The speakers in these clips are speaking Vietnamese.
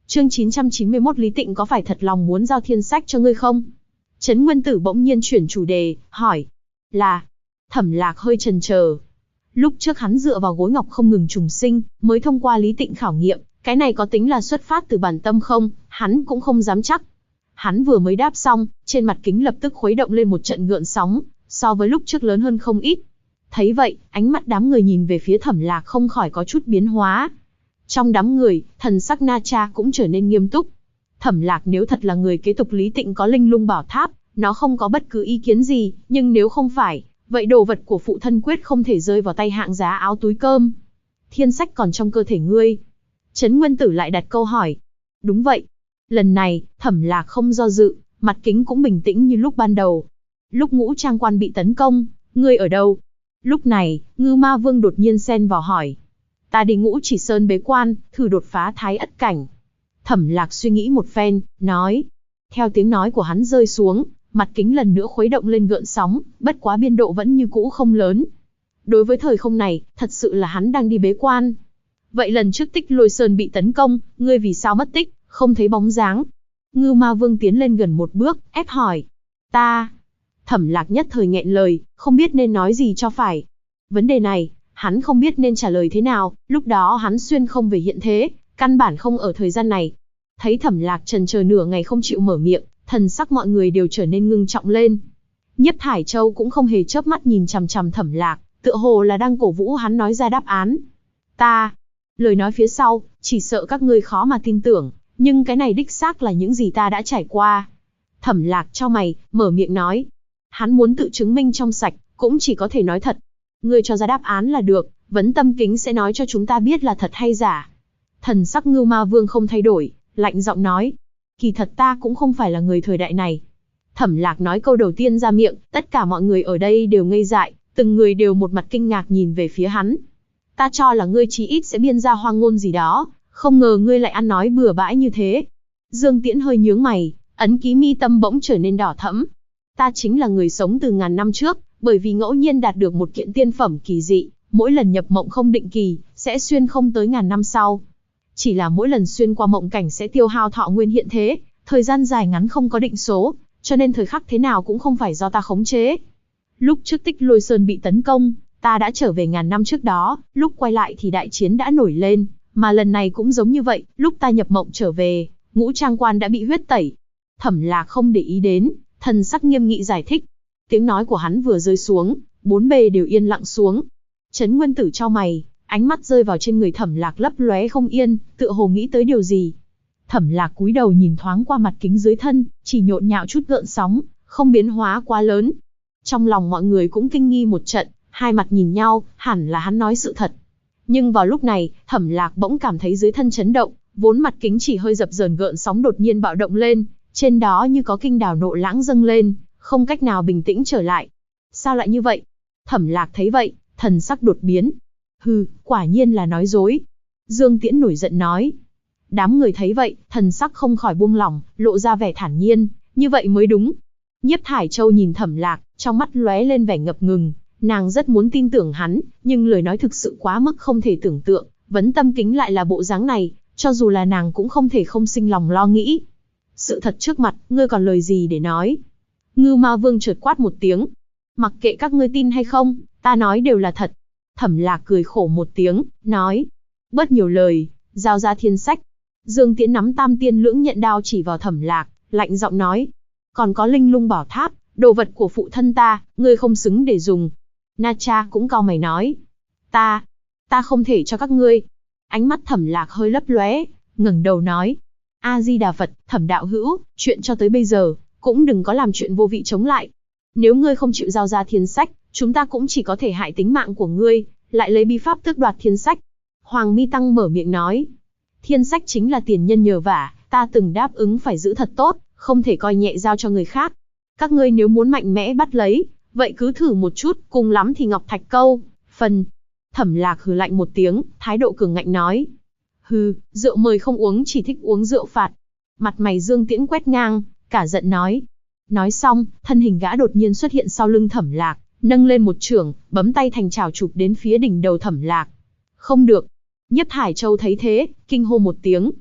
Chương 991 Lý Tịnh có phải thật lòng muốn giao thiên sách cho ngươi không? Trấn Nguyên Tử bỗng nhiên chuyển chủ đề, hỏi. Là. Thẩm Lạc hơi chần chờ. Lúc trước hắn dựa vào gối ngọc không ngừng trùng sinh, mới thông qua Lý Tịnh khảo nghiệm, cái này có tính là xuất phát từ bản tâm không, hắn cũng không dám chắc. Hắn vừa mới đáp xong, trên mặt kính lập tức khuấy động lên một trận gợn sóng, so với lúc trước lớn hơn không ít. Thấy vậy, ánh mắt đám người nhìn về phía Thẩm Lạc không khỏi có chút biến hóa. Trong đám người, thần sắc Na Cha cũng trở nên nghiêm túc. Thẩm Lạc nếu thật là người kế tục Lý Tịnh có linh lung bảo tháp, nó không có bất cứ ý kiến gì, nhưng nếu không phải, vậy đồ vật của phụ thân quyết không thể rơi vào tay hạng giá áo túi cơm. Thiên sách còn trong cơ thể ngươi. Trấn Nguyên Tử lại đặt câu hỏi. Đúng vậy. Lần này, Thẩm Lạc không do dự, mặt kính cũng bình tĩnh như lúc ban đầu. Lúc Ngũ Trang Quan bị tấn công, ngươi ở đâu? Lúc này, Ngưu Ma Vương đột nhiên xen vào hỏi. Ta đi Ngũ Chỉ Sơn bế quan, thử đột phá Thái Ất cảnh. Thẩm Lạc suy nghĩ một phen, nói. Theo tiếng nói của hắn rơi xuống, mặt kính lần nữa khuấy động lên gợn sóng, bất quá biên độ vẫn như cũ không lớn. Đối với thời không này, thật sự là hắn đang đi bế quan. Vậy lần trước Tích Lôi Sơn bị tấn công, ngươi vì sao mất tích, không thấy bóng dáng? Ngưu Ma Vương tiến lên gần một bước, ép hỏi. Ta. Thẩm Lạc nhất thời nghẹn lời, không biết nên nói gì cho phải. Vấn đề này, hắn không biết nên trả lời thế nào, lúc đó hắn xuyên không về hiện thế, căn bản không ở thời gian này. Thấy Thẩm Lạc chần chờ nửa ngày không chịu mở miệng, thần sắc mọi người đều trở nên ngưng trọng lên. Nhiếp Thải Châu cũng không hề chớp mắt nhìn chằm chằm Thẩm Lạc, tựa hồ là đang cổ vũ hắn nói ra đáp án. Ta. Lời nói phía sau, chỉ sợ các ngươi khó mà tin tưởng, nhưng cái này đích xác là những gì ta đã trải qua. Thẩm Lạc chau mày, mở miệng nói. Hắn muốn tự chứng minh trong sạch, cũng chỉ có thể nói thật. Ngươi cho ra đáp án là được, Vấn Tâm Kính sẽ nói cho chúng ta biết là thật hay giả. Thần sắc Ngưu Ma Vương không thay đổi, lạnh giọng nói. Kỳ thật ta cũng không phải là người thời đại này. Thẩm Lạc nói câu đầu tiên ra miệng, tất cả mọi người ở đây đều ngây dại, từng người đều một mặt kinh ngạc nhìn về phía hắn. Ta cho là ngươi chí ít sẽ biên ra hoang ngôn gì đó, không ngờ ngươi lại ăn nói bừa bãi như thế. Dương Tiễn hơi nhướng mày, ấn ký mi tâm bỗng trở nên đỏ thẫm. Ta chính là người sống từ ngàn năm trước, bởi vì ngẫu nhiên đạt được một kiện tiên phẩm kỳ dị, mỗi lần nhập mộng không định kỳ, sẽ xuyên không tới ngàn năm sau. Chỉ là mỗi lần xuyên qua mộng cảnh sẽ tiêu hao thọ nguyên hiện thế, thời gian dài ngắn không có định số, cho nên thời khắc thế nào cũng không phải do ta khống chế. Lúc trước Tích Lôi Sơn bị tấn công, ta đã trở về ngàn năm trước đó, lúc quay lại thì đại chiến đã nổi lên, mà lần này cũng giống như vậy, lúc ta nhập mộng trở về, Ngũ Trang Quan đã bị huyết tẩy. Thẩm Lạc không để ý đến, thần sắc nghiêm nghị giải thích. Tiếng nói của hắn vừa rơi xuống, bốn bề đều yên lặng xuống. Trấn Nguyên Tử chau mày, ánh mắt rơi vào trên người Thẩm Lạc lấp lóe không yên, tựa hồ nghĩ tới điều gì. Thẩm Lạc cúi đầu nhìn thoáng qua mặt kính dưới thân, chỉ nhộn nhạo chút gợn sóng, không biến hóa quá lớn. Trong lòng mọi người cũng kinh nghi một trận, hai mặt nhìn nhau, hẳn là hắn nói sự thật. Nhưng vào lúc này, Thẩm Lạc bỗng cảm thấy dưới thân chấn động, vốn mặt kính chỉ hơi dập dờn gợn sóng đột nhiên bạo động lên, trên đó như có kinh đào nộ lãng dâng lên, không cách nào bình tĩnh trở lại. Sao lại như vậy? Thẩm Lạc thấy vậy, thần sắc đột biến. Hừ, quả nhiên là nói dối. Dương Tiễn nổi giận nói. Đám người thấy vậy, thần sắc không khỏi buông lỏng, lộ ra vẻ thản nhiên, như vậy mới đúng. Nhiếp Thải Châu nhìn Thẩm Lạc, trong mắt lóe lên vẻ ngập ngừng, nàng rất muốn tin tưởng hắn, nhưng lời nói thực sự quá mức không thể tưởng tượng, Vấn Tâm Kính lại là bộ dáng này, cho dù là nàng cũng không thể không sinh lòng lo nghĩ. Sự thật trước mặt, ngươi còn lời gì để nói? Ngưu Ma Vương chợt quát một tiếng. Mặc kệ các ngươi tin hay không, ta nói đều là thật. Thẩm Lạc cười khổ một tiếng, nói. Bớt nhiều lời, giao ra thiên sách. Dương Tiễn nắm Tam Tiên Lưỡng Nhận đao chỉ vào Thẩm Lạc, lạnh giọng nói. Còn có linh lung bảo tháp, đồ vật của phụ thân ta, ngươi không xứng để dùng. Na Cha cũng cau mày nói. Ta không thể cho các ngươi. Ánh mắt Thẩm Lạc hơi lấp lóe, ngẩng đầu nói. A-di-đà Phật, Thẩm đạo hữu, chuyện cho tới bây giờ, cũng đừng có làm chuyện vô vị chống lại. Nếu ngươi không chịu giao ra thiên sách, chúng ta cũng chỉ có thể hại tính mạng của ngươi, lại lấy bi pháp tước đoạt thiên sách. Hoàng Mi Tăng mở miệng nói. Thiên sách chính là tiền nhân nhờ vả, ta từng đáp ứng phải giữ thật tốt, không thể coi nhẹ giao cho người khác. Các ngươi nếu muốn mạnh mẽ bắt lấy, vậy cứ thử một chút, cùng lắm thì Ngọc Thạch câu, phần. Thẩm Lạc hừ lạnh một tiếng, thái độ cường ngạnh nói. Hừ, rượu mời không uống chỉ thích uống rượu phạt. Mặt mày Dương Tiễn quét ngang, cả giận nói. Nói xong, thân hình gã đột nhiên xuất hiện sau lưng Thẩm Lạc, nâng lên một chưởng, bấm tay thành chảo chụp đến phía đỉnh đầu Thẩm Lạc. Không được. Nhiếp Thải Châu thấy thế, kinh hô một tiếng.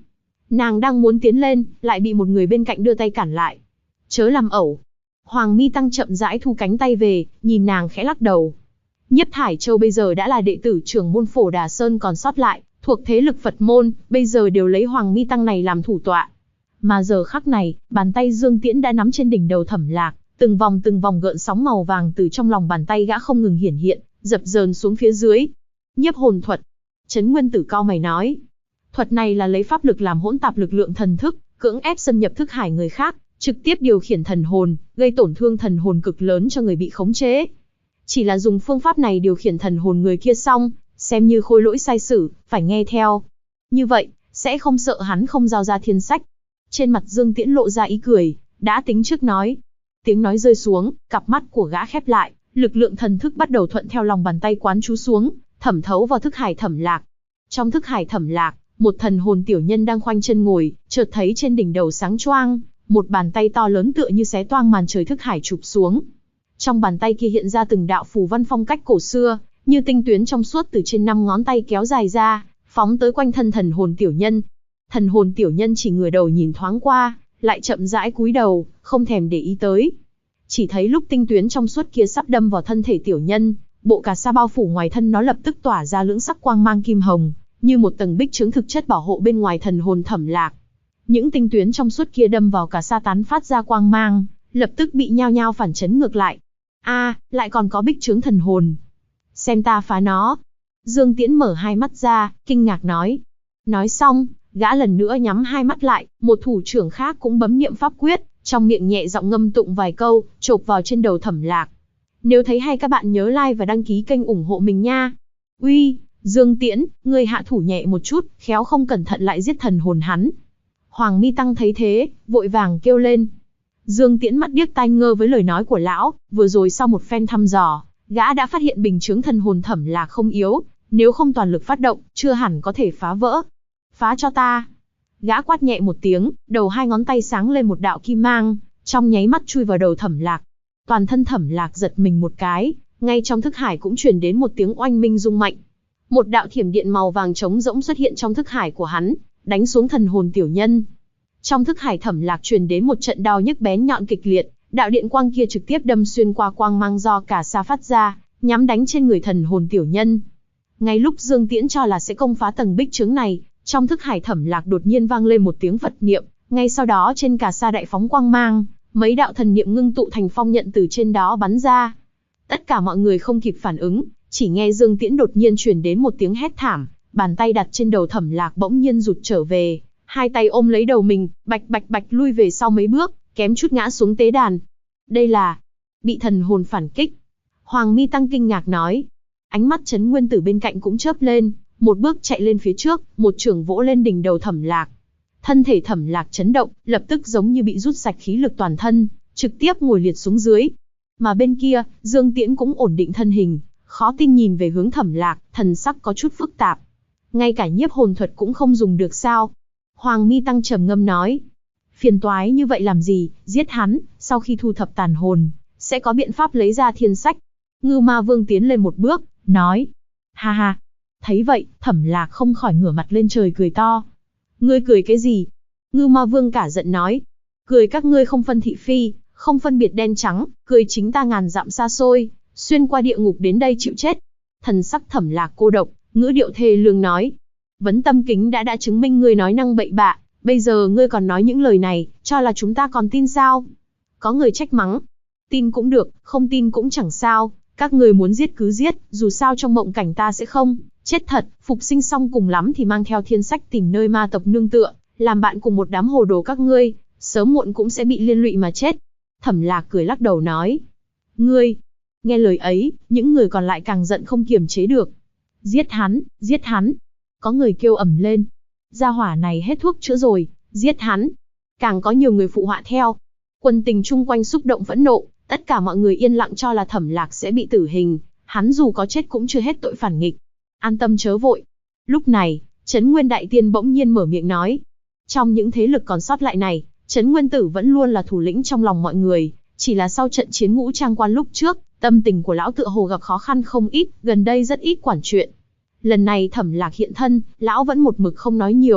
Nàng đang muốn tiến lên, lại bị một người bên cạnh đưa tay cản lại. Chớ làm ẩu. Hoàng Mi Tăng chậm rãi thu cánh tay về, nhìn nàng khẽ lắc đầu. Nhiếp Thải Châu bây giờ đã là đệ tử trưởng môn Phổ Đà Sơn còn sót lại, thuộc thế lực Phật môn, bây giờ đều lấy Hoàng Mi Tăng này làm thủ tọa. Mà giờ khắc này, bàn tay Dương Tiễn đã nắm trên đỉnh đầu Thẩm Lạc, từng vòng gợn sóng màu vàng từ trong lòng bàn tay gã không ngừng hiển hiện, dập dờn xuống phía dưới. Nhiếp hồn thuật. Trấn Nguyên Tử cau mày nói. Thuật này là lấy pháp lực làm hỗn tạp lực lượng thần thức, cưỡng ép xâm nhập thức hải người khác, trực tiếp điều khiển thần hồn, gây tổn thương thần hồn cực lớn cho người bị khống chế. Chỉ là dùng phương pháp này điều khiển thần hồn người kia xong, xem như khôi lỗi sai sử, phải nghe theo. Như vậy, sẽ không sợ hắn không giao ra thiên sách. Trên mặt Dương Tiễn lộ ra ý cười, đã tính trước nói. Tiếng nói rơi xuống, cặp mắt của gã khép lại, lực lượng thần thức bắt đầu thuận theo lòng bàn tay quán chú xuống, thẩm thấu vào thức hải Thẩm Lạc. Trong thức hải Thẩm Lạc, một thần hồn tiểu nhân đang khoanh chân ngồi, chợt thấy trên đỉnh đầu sáng choang, một bàn tay to lớn tựa như xé toang màn trời thức hải chụp xuống. Trong bàn tay kia hiện ra từng đạo phù văn phong cách cổ xưa, như tinh tuyến trong suốt từ trên 5 ngón tay kéo dài ra, phóng tới quanh thân thần hồn tiểu nhân. Thần hồn tiểu nhân chỉ ngửa đầu nhìn thoáng qua, lại chậm rãi cúi đầu, không thèm để ý tới. Chỉ thấy lúc tinh tuyến trong suốt kia sắp đâm vào thân thể tiểu nhân, bộ cà sa bao phủ ngoài thân nó lập tức tỏa ra lưỡng sắc quang mang kim hồng, như một tầng bích chướng thực chất bảo hộ bên ngoài thần hồn Thẩm Lạc. Những tinh tuyến trong suốt kia đâm vào cà sa tán phát ra quang mang, lập tức bị nhao nhao phản chấn ngược lại. Lại còn có bích chướng thần hồn. Xem ta phá nó. Dương Tiễn mở hai mắt ra, kinh ngạc nói. Nói xong, gã lần nữa nhắm hai mắt lại, một thủ trưởng khác cũng bấm niệm pháp quyết, trong miệng nhẹ giọng ngâm tụng vài câu, chộp vào trên đầu Thẩm Lạc. Nếu thấy hay các bạn nhớ like và đăng ký kênh ủng hộ mình nha. Uy, Dương Tiễn, ngươi hạ thủ nhẹ một chút, khéo không cẩn thận lại giết thần hồn hắn. Hoàng Mi Tăng thấy thế, vội vàng kêu lên. Dương Tiễn mắt điếc tai ngơ với lời nói của lão, vừa rồi sau một phen thăm dò, gã đã phát hiện bình chướng thần hồn Thẩm Lạc không yếu, nếu không toàn lực phát động, chưa hẳn có thể phá vỡ. Phá cho ta. Gã quát nhẹ một tiếng, đầu hai ngón tay sáng lên một đạo kim mang, trong nháy mắt chui vào đầu Thẩm Lạc. Toàn thân Thẩm Lạc giật mình một cái, ngay trong thức hải cũng truyền đến một tiếng oanh minh rung mạnh. Một đạo thiểm điện màu vàng trống rỗng xuất hiện trong thức hải của hắn, đánh xuống thần hồn tiểu nhân. Trong thức hải Thẩm Lạc truyền đến một trận đau nhức bén nhọn kịch liệt, đạo điện quang kia trực tiếp đâm xuyên qua quang mang do cà sa phát ra, nhắm đánh trên người thần hồn tiểu nhân. Ngay lúc Dương Tiễn cho là sẽ công phá tầng bích chướng này, trong thức hải Thẩm Lạc đột nhiên vang lên một tiếng Phật niệm, ngay sau đó trên cà sa đại phóng quang mang, mấy đạo thần niệm ngưng tụ thành phong nhận từ trên đó bắn ra. Tất cả mọi người không kịp phản ứng, chỉ nghe Dương Tiễn đột nhiên truyền đến một tiếng hét thảm, bàn tay đặt trên đầu Thẩm Lạc bỗng nhiên rụt trở về, hai tay ôm lấy đầu mình, bạch lui về sau mấy bước, kém chút ngã xuống tế đàn. Đây là bị thần hồn phản kích. Hoàng Mi Tăng kinh ngạc nói. Ánh mắt Trấn Nguyên Tử bên cạnh cũng chớp lên, một bước chạy lên phía trước, một chưởng vỗ lên đỉnh đầu Thẩm Lạc. Thân thể Thẩm Lạc chấn động, lập tức giống như bị rút sạch khí lực toàn thân, trực tiếp ngồi liệt xuống dưới. Mà bên kia, Dương Tiễn cũng ổn định thân hình, khó tin nhìn về hướng Thẩm Lạc, thần sắc có chút phức tạp. Ngay cả nhiếp hồn thuật cũng không dùng được sao? Hoàng Mi Tăng trầm ngâm nói. Phiền toái như vậy làm gì, giết hắn, sau khi thu thập tàn hồn, sẽ có biện pháp lấy ra thiên sách. Ngưu Ma Vương tiến lên một bước, nói. Ha ha. Thấy vậy, Thẩm Lạc không khỏi ngửa mặt lên trời cười to. Ngươi cười cái gì? Ngưu Ma Vương cả giận nói. Cười các ngươi không phân thị phi, không phân biệt đen trắng, cười chính ta ngàn dặm xa xôi, xuyên qua địa ngục đến đây chịu chết. Thần sắc Thẩm Lạc cô độc, ngữ điệu thê lương nói. Vấn Tâm Kính đã chứng minh ngươi nói năng bậy bạ, bây giờ ngươi còn nói những lời này, cho là chúng ta còn tin sao? Có người trách mắng. Tin cũng được, không tin cũng chẳng sao, các ngươi muốn giết cứ giết, dù sao trong mộng cảnh ta sẽ không chết thật, phục sinh xong cùng lắm thì mang theo thiên sách tìm nơi ma tộc nương tựa, làm bạn cùng một đám hồ đồ các ngươi, sớm muộn cũng sẽ bị liên lụy mà chết. Thẩm Lạc cười lắc đầu nói. Ngươi, nghe lời ấy, những người còn lại càng giận không kiềm chế được. Giết hắn, giết hắn. Có người kêu ầm lên. Gia hỏa này hết thuốc chữa rồi, giết hắn. Càng có nhiều người phụ họa theo. Quân tình chung quanh xúc động phẫn nộ, tất cả mọi người yên lặng cho là Thẩm Lạc sẽ bị tử hình, hắn dù có chết cũng chưa hết tội phản nghịch. An tâm chớ vội. Lúc này, Trấn Nguyên Đại Tiên bỗng nhiên mở miệng nói. Trong những thế lực còn sót lại này, Trấn Nguyên Tử vẫn luôn là thủ lĩnh trong lòng mọi người, chỉ là sau trận chiến Ngũ Trang Quan lúc trước, tâm tình của lão tựa hồ gặp khó khăn không ít, gần đây rất ít quản chuyện. Lần này Thẩm Lạc hiện thân, lão vẫn một mực không nói nhiều,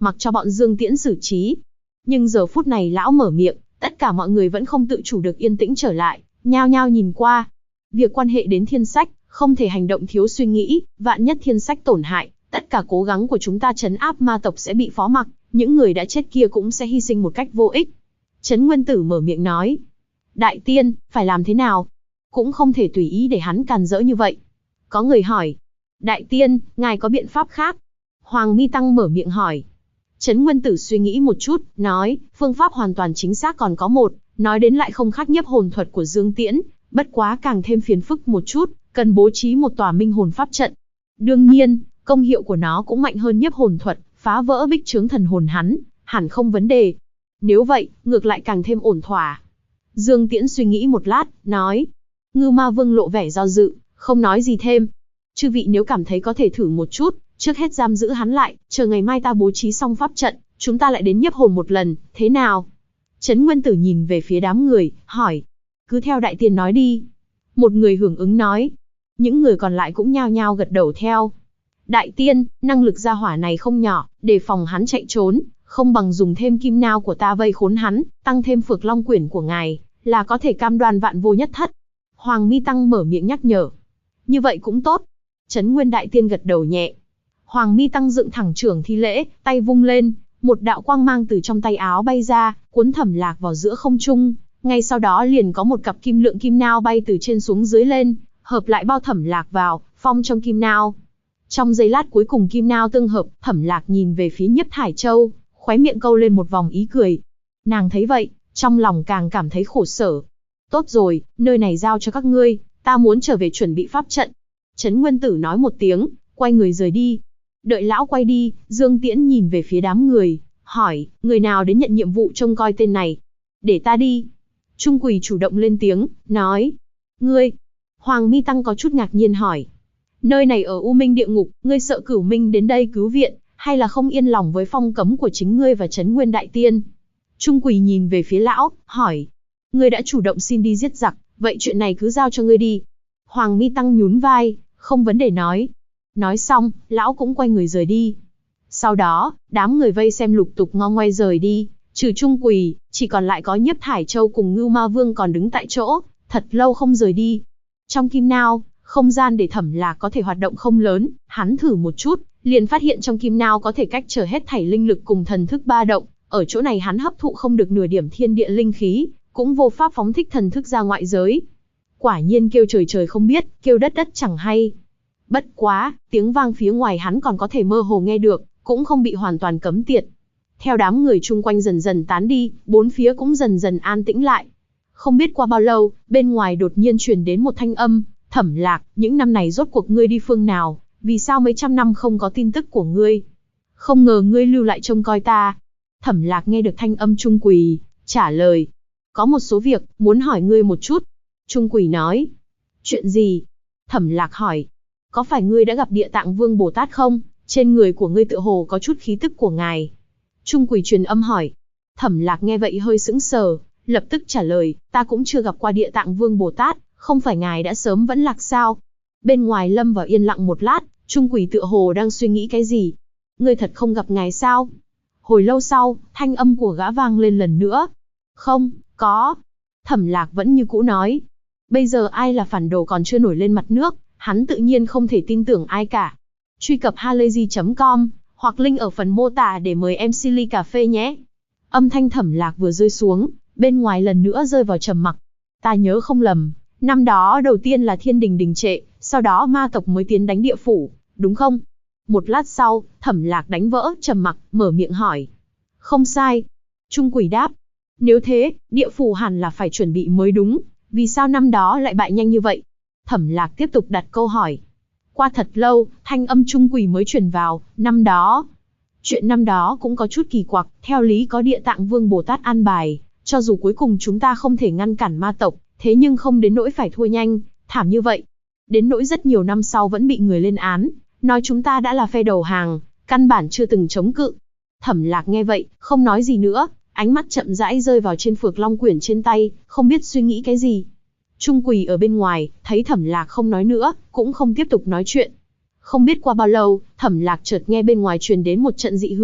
mặc cho bọn Dương Tiễn xử trí. Nhưng giờ phút này lão mở miệng, tất cả mọi người vẫn không tự chủ được yên tĩnh trở lại, nhao nhao nhìn qua. Việc quan hệ đến thiên sách, không thể hành động thiếu suy nghĩ, vạn nhất thiên sách tổn hại, tất cả cố gắng của chúng ta trấn áp ma tộc sẽ bị phó mặc, những người đã chết kia cũng sẽ hy sinh một cách vô ích. Trấn Nguyên Tử mở miệng nói. Đại tiên, phải làm thế nào? Cũng không thể tùy ý để hắn càn rỡ như vậy. Có người hỏi. Đại tiên, ngài có biện pháp khác? Hoàng Mi Tăng mở miệng hỏi. Trấn Nguyên Tử suy nghĩ một chút, nói, phương pháp hoàn toàn chính xác còn có một, nói đến lại không khác nhiếp hồn thuật của Dương Tiễn, bất quá càng thêm phiền phức một chút, cần bố trí một tòa minh hồn pháp trận. Đương nhiên, công hiệu của nó cũng mạnh hơn nhiếp hồn thuật, phá vỡ bích chướng thần hồn hắn, hẳn không vấn đề. Nếu vậy, ngược lại càng thêm ổn thỏa. Dương Tiễn suy nghĩ một lát, nói. Ngưu Ma Vương lộ vẻ do dự, không nói gì thêm. Chư vị nếu cảm thấy có thể thử một chút, trước hết giam giữ hắn lại, chờ ngày mai ta bố trí xong pháp trận, chúng ta lại đến nhiếp hồn một lần, thế nào? Trấn Nguyên Tử nhìn về phía đám người, hỏi. Cứ theo đại tiên nói đi. Một người hưởng ứng nói. Những người còn lại cũng nhao nhao gật đầu theo. Đại tiên, năng lực gia hỏa này không nhỏ, đề phòng hắn chạy trốn, không bằng dùng thêm kim nao của ta vây khốn hắn, tăng thêm Phược Long Quyển của ngài, là có thể cam đoan vạn vô nhất thất. Hoàng Mi Tăng mở miệng nhắc nhở. Như vậy cũng tốt. Trấn Nguyên Đại Tiên gật đầu nhẹ. Hoàng Mi Tăng dựng thẳng trưởng thi lễ, tay vung lên, một đạo quang mang từ trong tay áo bay ra, cuốn Thẩm Lạc vào giữa không trung. Ngay sau đó liền có một cặp kim lượng kim nao bay từ trên xuống dưới lên, hợp lại bao Thẩm Lạc vào, phong trong kim nao. Trong giây lát cuối cùng kim nao tương hợp, Thẩm Lạc nhìn về phía Nhiếp Thải Châu, khóe miệng câu lên một vòng ý cười. Nàng thấy vậy, trong lòng càng cảm thấy khổ sở. Tốt rồi, nơi này giao cho các ngươi, ta muốn trở về chuẩn bị pháp trận. Trấn Nguyên Tử nói một tiếng, quay người rời đi. Đợi lão quay đi, Dương Tiễn nhìn về phía đám người, hỏi, người nào đến nhận nhiệm vụ trông coi tên này? Để ta đi. Trung Quỳ chủ động lên tiếng, nói. Ngươi? Hoàng Mi Tăng có chút ngạc nhiên hỏi. Nơi này ở U Minh địa ngục, ngươi sợ Cửu Minh đến đây cứu viện, hay là không yên lòng với phong cấm của chính ngươi và Trấn Nguyên Đại Tiên? Trung Quỳ nhìn về phía lão, hỏi. Ngươi đã chủ động xin đi giết giặc, vậy chuyện này cứ giao cho ngươi đi. Hoàng Mi Tăng nhún vai, không vấn đề nói. Nói xong, lão cũng quay người rời đi. Sau đó, đám người vây xem lục tục ngo ngoe rời đi, trừ Trung Quỳ, chỉ còn lại có Nhiếp Thải Châu cùng Ngưu Ma Vương còn đứng tại chỗ, thật lâu không rời đi. Trong kim nao, không gian để Thẩm Lạc có thể hoạt động không lớn, hắn thử một chút, liền phát hiện trong kim nao có thể cách trở hết thảy linh lực cùng thần thức ba động, ở chỗ này hắn hấp thụ không được nửa điểm thiên địa linh khí, cũng vô pháp phóng thích thần thức ra ngoại giới. Quả nhiên kêu trời trời không biết, kêu đất đất chẳng hay. Bất quá, tiếng vang phía ngoài hắn còn có thể mơ hồ nghe được, cũng không bị hoàn toàn cấm tiệt. Theo đám người chung quanh dần dần tán đi, bốn phía cũng dần dần an tĩnh lại. Không biết qua bao lâu, bên ngoài đột nhiên truyền đến một thanh âm, Thẩm Lạc, những năm này rốt cuộc ngươi đi phương nào, vì sao mấy trăm năm không có tin tức của ngươi? Không ngờ ngươi lưu lại trông coi ta. Thẩm Lạc nghe được thanh âm Trung Quỳ, trả lời. Có một số việc, muốn hỏi ngươi một chút. Trung Quỳ nói. Chuyện gì? Thẩm Lạc hỏi. Có phải ngươi đã gặp Địa Tạng Vương Bồ Tát không? Trên người của ngươi tựa hồ có chút khí tức của ngài. Trung Quỳ truyền âm hỏi. Thẩm Lạc nghe vậy hơi sững sờ, lập tức trả lời, ta cũng chưa gặp qua Địa Tạng Vương Bồ Tát, không phải ngài đã sớm vẫn lạc sao? Bên ngoài lâm vào yên lặng một lát, Trung Quỳ tựa hồ đang suy nghĩ cái gì. Ngươi thật không gặp ngài sao? Hồi lâu sau, thanh âm của gã vang lên lần nữa. Không, có. Thẩm Lạc vẫn như cũ nói. Bây giờ ai là phản đồ còn chưa nổi lên mặt nước, hắn tự nhiên không thể tin tưởng ai cả. Truy cập halayzi.com, hoặc link ở phần mô tả để mời MC ly cà phê nhé. Âm thanh Thẩm Lạc vừa rơi xuống, bên ngoài lần nữa rơi vào trầm mặc. Ta nhớ không lầm, năm đó đầu tiên là thiên đình đình trệ, sau đó ma tộc mới tiến đánh địa phủ, đúng không? Một lát sau, Thẩm Lạc đánh vỡ trầm mặc, mở miệng hỏi. Không sai. Trung Quỳ đáp. Nếu thế, địa phủ hẳn là phải chuẩn bị mới đúng, vì sao năm đó lại bại nhanh như vậy? Thẩm Lạc tiếp tục đặt câu hỏi. Qua thật lâu, thanh âm Trung Quỳ mới truyền vào, năm đó. Chuyện năm đó cũng có chút kỳ quặc, theo lý có Địa Tạng Vương Bồ Tát an bài, cho dù cuối cùng chúng ta không thể ngăn cản ma tộc, thế nhưng không đến nỗi phải thua nhanh, thảm như vậy. Đến nỗi rất nhiều năm sau vẫn bị người lên án, nói chúng ta đã là phe đầu hàng, căn bản chưa từng chống cự. Thẩm Lạc nghe vậy, không nói gì nữa, ánh mắt chậm rãi rơi vào trên Phược Long Quyển trên tay, không biết suy nghĩ cái gì. Trung Quỳ ở bên ngoài, thấy Thẩm Lạc không nói nữa, cũng không tiếp tục nói chuyện. Không biết qua bao lâu, Thẩm Lạc chợt nghe bên ngoài truyền đến một trận dị hưởng,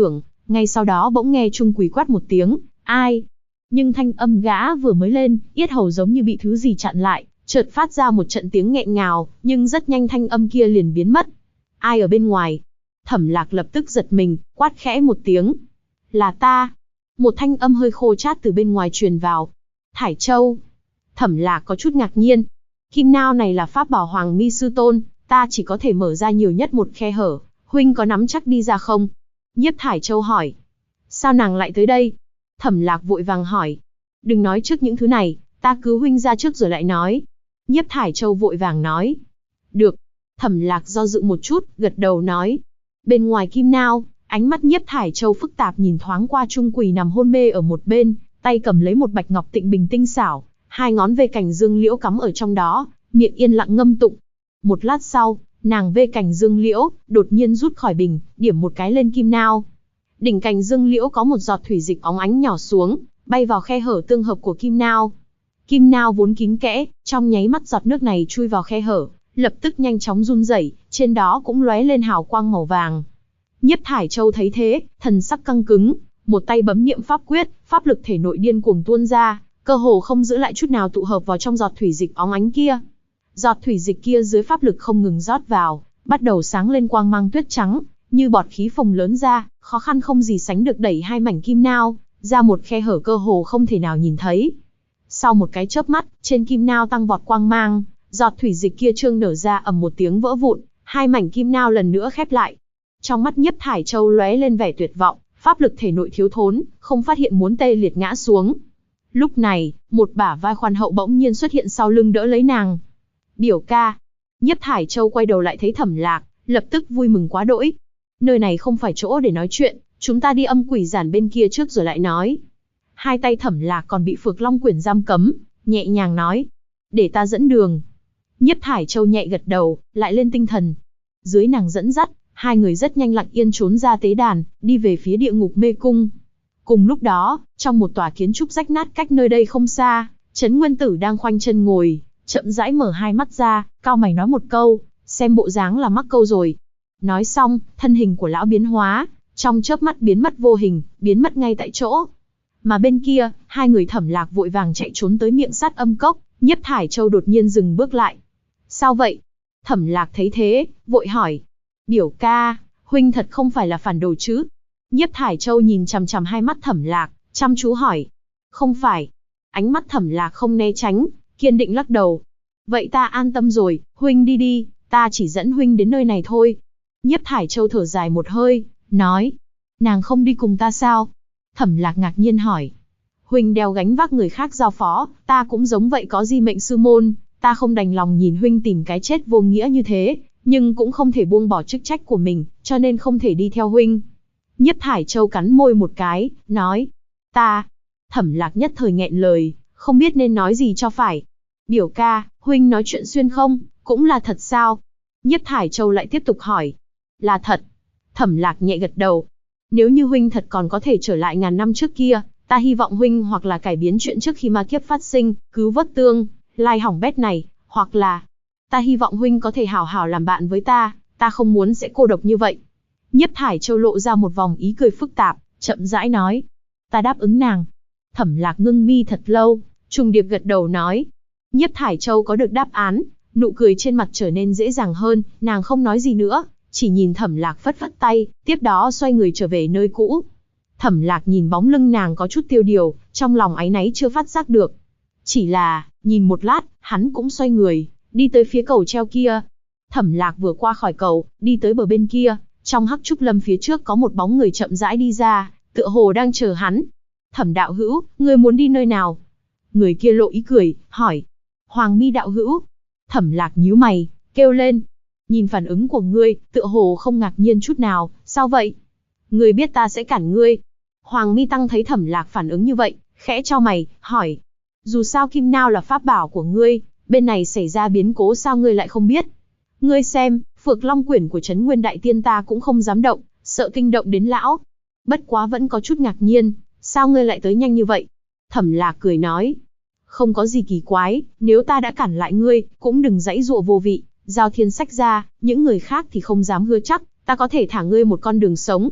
Ngay sau đó bỗng nghe Trung Quỳ quát một tiếng, ai? Nhưng thanh âm gã vừa mới lên, yết hầu giống như bị thứ gì chặn lại, chợt phát ra một trận tiếng nghẹn ngào, nhưng rất nhanh thanh âm kia liền biến mất. Ai ở bên ngoài? Thẩm Lạc lập tức giật mình, quát khẽ một tiếng. Là ta. Một thanh âm hơi khô chát từ bên ngoài truyền vào. Thải Châu. Thẩm Lạc có chút ngạc nhiên. Kim nao này là pháp bảo Hoàng Mi sư tôn, ta chỉ có thể mở ra nhiều nhất một khe hở, huynh có nắm chắc đi ra không? Nhiếp Thải Châu hỏi. Sao nàng lại tới đây? Thẩm Lạc vội vàng hỏi. Đừng nói trước những thứ này, ta cứu huynh ra trước rồi lại nói. Nhiếp Thải Châu vội vàng nói. Được. Thẩm Lạc do dự một chút, gật đầu nói. Bên ngoài kim nao, ánh mắt Nhiếp Thải Châu phức tạp nhìn thoáng qua Trung Quỳ nằm hôn mê ở một bên, tay cầm lấy một bạch ngọc tịnh bình tinh xảo, hai ngón vê cành dương liễu cắm ở trong đó, miệng yên lặng ngâm tụng. Một lát sau, nàng vê cành dương liễu, đột nhiên rút khỏi bình, điểm một cái lên kim nao. Đỉnh cành dương liễu có một giọt thủy dịch óng ánh nhỏ xuống, bay vào khe hở tương hợp của kim nao. Kim nao vốn kín kẽ, trong nháy mắt giọt nước này chui vào khe hở, lập tức nhanh chóng run rẩy, trên đó cũng lóe lên hào quang màu vàng. Nhiếp Thải Châu thấy thế, thần sắc căng cứng, một tay bấm niệm pháp quyết, pháp lực thể nội điên cuồng tuôn ra, cơ hồ không giữ lại chút nào tụ hợp vào trong giọt thủy dịch óng ánh kia. Giọt thủy dịch kia dưới pháp lực không ngừng rót vào, bắt đầu sáng lên quang mang tuyết trắng, như bọt khí phồng lớn ra, khó khăn không gì sánh được đẩy hai mảnh kim nao ra một khe hở cơ hồ không thể nào nhìn thấy. Sau một cái chớp mắt, trên kim nao tăng vọt quang mang, giọt thủy dịch kia trương nở ra ầm một tiếng vỡ vụn, hai mảnh kim nao lần nữa khép lại. Trong mắt Nhiếp Thải Châu lóe lên vẻ tuyệt vọng, pháp lực thể nội thiếu thốn, không phát hiện muốn tê liệt ngã xuống. Lúc này, một bả vai khoan hậu bỗng nhiên xuất hiện sau lưng đỡ lấy nàng. Biểu ca. Nhiếp Thải Châu quay đầu lại thấy Thẩm Lạc, lập tức vui mừng quá đỗi. Nơi này không phải chỗ để nói chuyện, chúng ta đi âm quỷ giản bên kia trước rồi lại nói. Hai tay Thẩm Lạc còn bị Phược Long Quyển giam cấm, nhẹ nhàng nói. Để ta dẫn đường. Nhiếp Thải Châu nhẹ gật đầu, lại lên tinh thần. Dưới nàng dẫn dắt, hai người rất nhanh lặng yên trốn ra tế đàn, đi về phía địa ngục mê cung. Cùng lúc đó, trong một tòa kiến trúc rách nát cách nơi đây không xa, Trấn Nguyên Tử đang khoanh chân ngồi, chậm rãi mở hai mắt ra, cau mày nói một câu, xem bộ dáng là mắc câu rồi. Nói xong, thân hình của lão biến hóa, trong chớp mắt biến mất vô hình, biến mất ngay tại chỗ. Mà bên kia, hai người Thẩm Lạc vội vàng chạy trốn tới miệng sát âm cốc, Nhiếp Thải Châu đột nhiên dừng bước lại. Sao vậy? Thẩm Lạc thấy thế, vội hỏi. Biểu ca, huynh thật không phải là phản đồ chứ? Nhiếp Thải Châu nhìn chằm chằm hai mắt Thẩm Lạc, chăm chú hỏi. Không phải. Ánh mắt Thẩm Lạc không né tránh, kiên định lắc đầu. Vậy ta an tâm rồi, huynh đi đi, ta chỉ dẫn huynh đến nơi này thôi. Nhiếp Thải Châu thở dài một hơi, nói. Nàng không đi cùng ta sao? Thẩm Lạc ngạc nhiên hỏi. Huynh đeo gánh vác người khác giao phó, ta cũng giống vậy có di mệnh sư môn, ta không đành lòng nhìn huynh tìm cái chết vô nghĩa như thế, nhưng cũng không thể buông bỏ chức trách của mình, cho nên không thể đi theo huynh. Nhiếp Thải Châu cắn môi một cái, nói. Ta. Thẩm Lạc nhất thời nghẹn lời, không biết nên nói gì cho phải. Biểu ca, huynh nói chuyện xuyên không, cũng là thật sao? Nhiếp Thải Châu lại tiếp tục hỏi. Là thật. Thẩm Lạc nhẹ gật đầu. Nếu như huynh thật còn có thể trở lại ngàn năm trước kia, ta hy vọng huynh hoặc là cải biến chuyện trước khi ma kiếp phát sinh, cứu vớt tương lai hỏng bét này, hoặc là ta hy vọng huynh có thể hảo hảo làm bạn với ta không muốn sẽ cô độc như vậy. Nhiếp Thải Châu lộ ra một vòng ý cười phức tạp, chậm rãi nói. Ta đáp ứng nàng. Thẩm Lạc ngưng mi thật lâu, trùng điệp gật đầu nói. Nhiếp Thải Châu có được đáp án, nụ cười trên mặt trở nên dễ dàng hơn, nàng không nói gì nữa, chỉ nhìn Thẩm Lạc phất phất tay, tiếp đó xoay người trở về nơi cũ. Thẩm Lạc nhìn bóng lưng nàng có chút tiêu điều, trong lòng áy náy chưa phát giác được. Chỉ là, nhìn một lát, hắn cũng xoay người, đi tới phía cầu treo kia. Thẩm Lạc vừa qua khỏi cầu, đi tới bờ bên kia, trong hắc trúc lâm phía trước có một bóng người chậm rãi đi ra, tựa hồ đang chờ hắn. Thẩm đạo hữu, ngươi muốn đi nơi nào? Người kia lộ ý cười, hỏi. Hoàng Mi đạo hữu. Thẩm Lạc nhíu mày, kêu lên. Nhìn phản ứng của ngươi, tựa hồ không ngạc nhiên chút nào, sao vậy? Ngươi biết ta sẽ cản ngươi. Hoàng Mi tăng thấy Thẩm Lạc phản ứng như vậy, khẽ chau mày, hỏi. Dù sao kim nao là pháp bảo của ngươi, bên này xảy ra biến cố sao ngươi lại không biết? Ngươi xem, Phược Long Quyển của Trấn Nguyên Đại Tiên ta cũng không dám động, sợ kinh động đến lão. Bất quá vẫn có chút ngạc nhiên, sao ngươi lại tới nhanh như vậy? Thẩm Lạc cười nói. Không có gì kỳ quái, nếu ta đã cản lại ngươi, cũng đừng giãy giụa vô vị, giao thiên sách ra, những người khác thì không dám hứa chắc, ta có thể thả ngươi một con đường sống.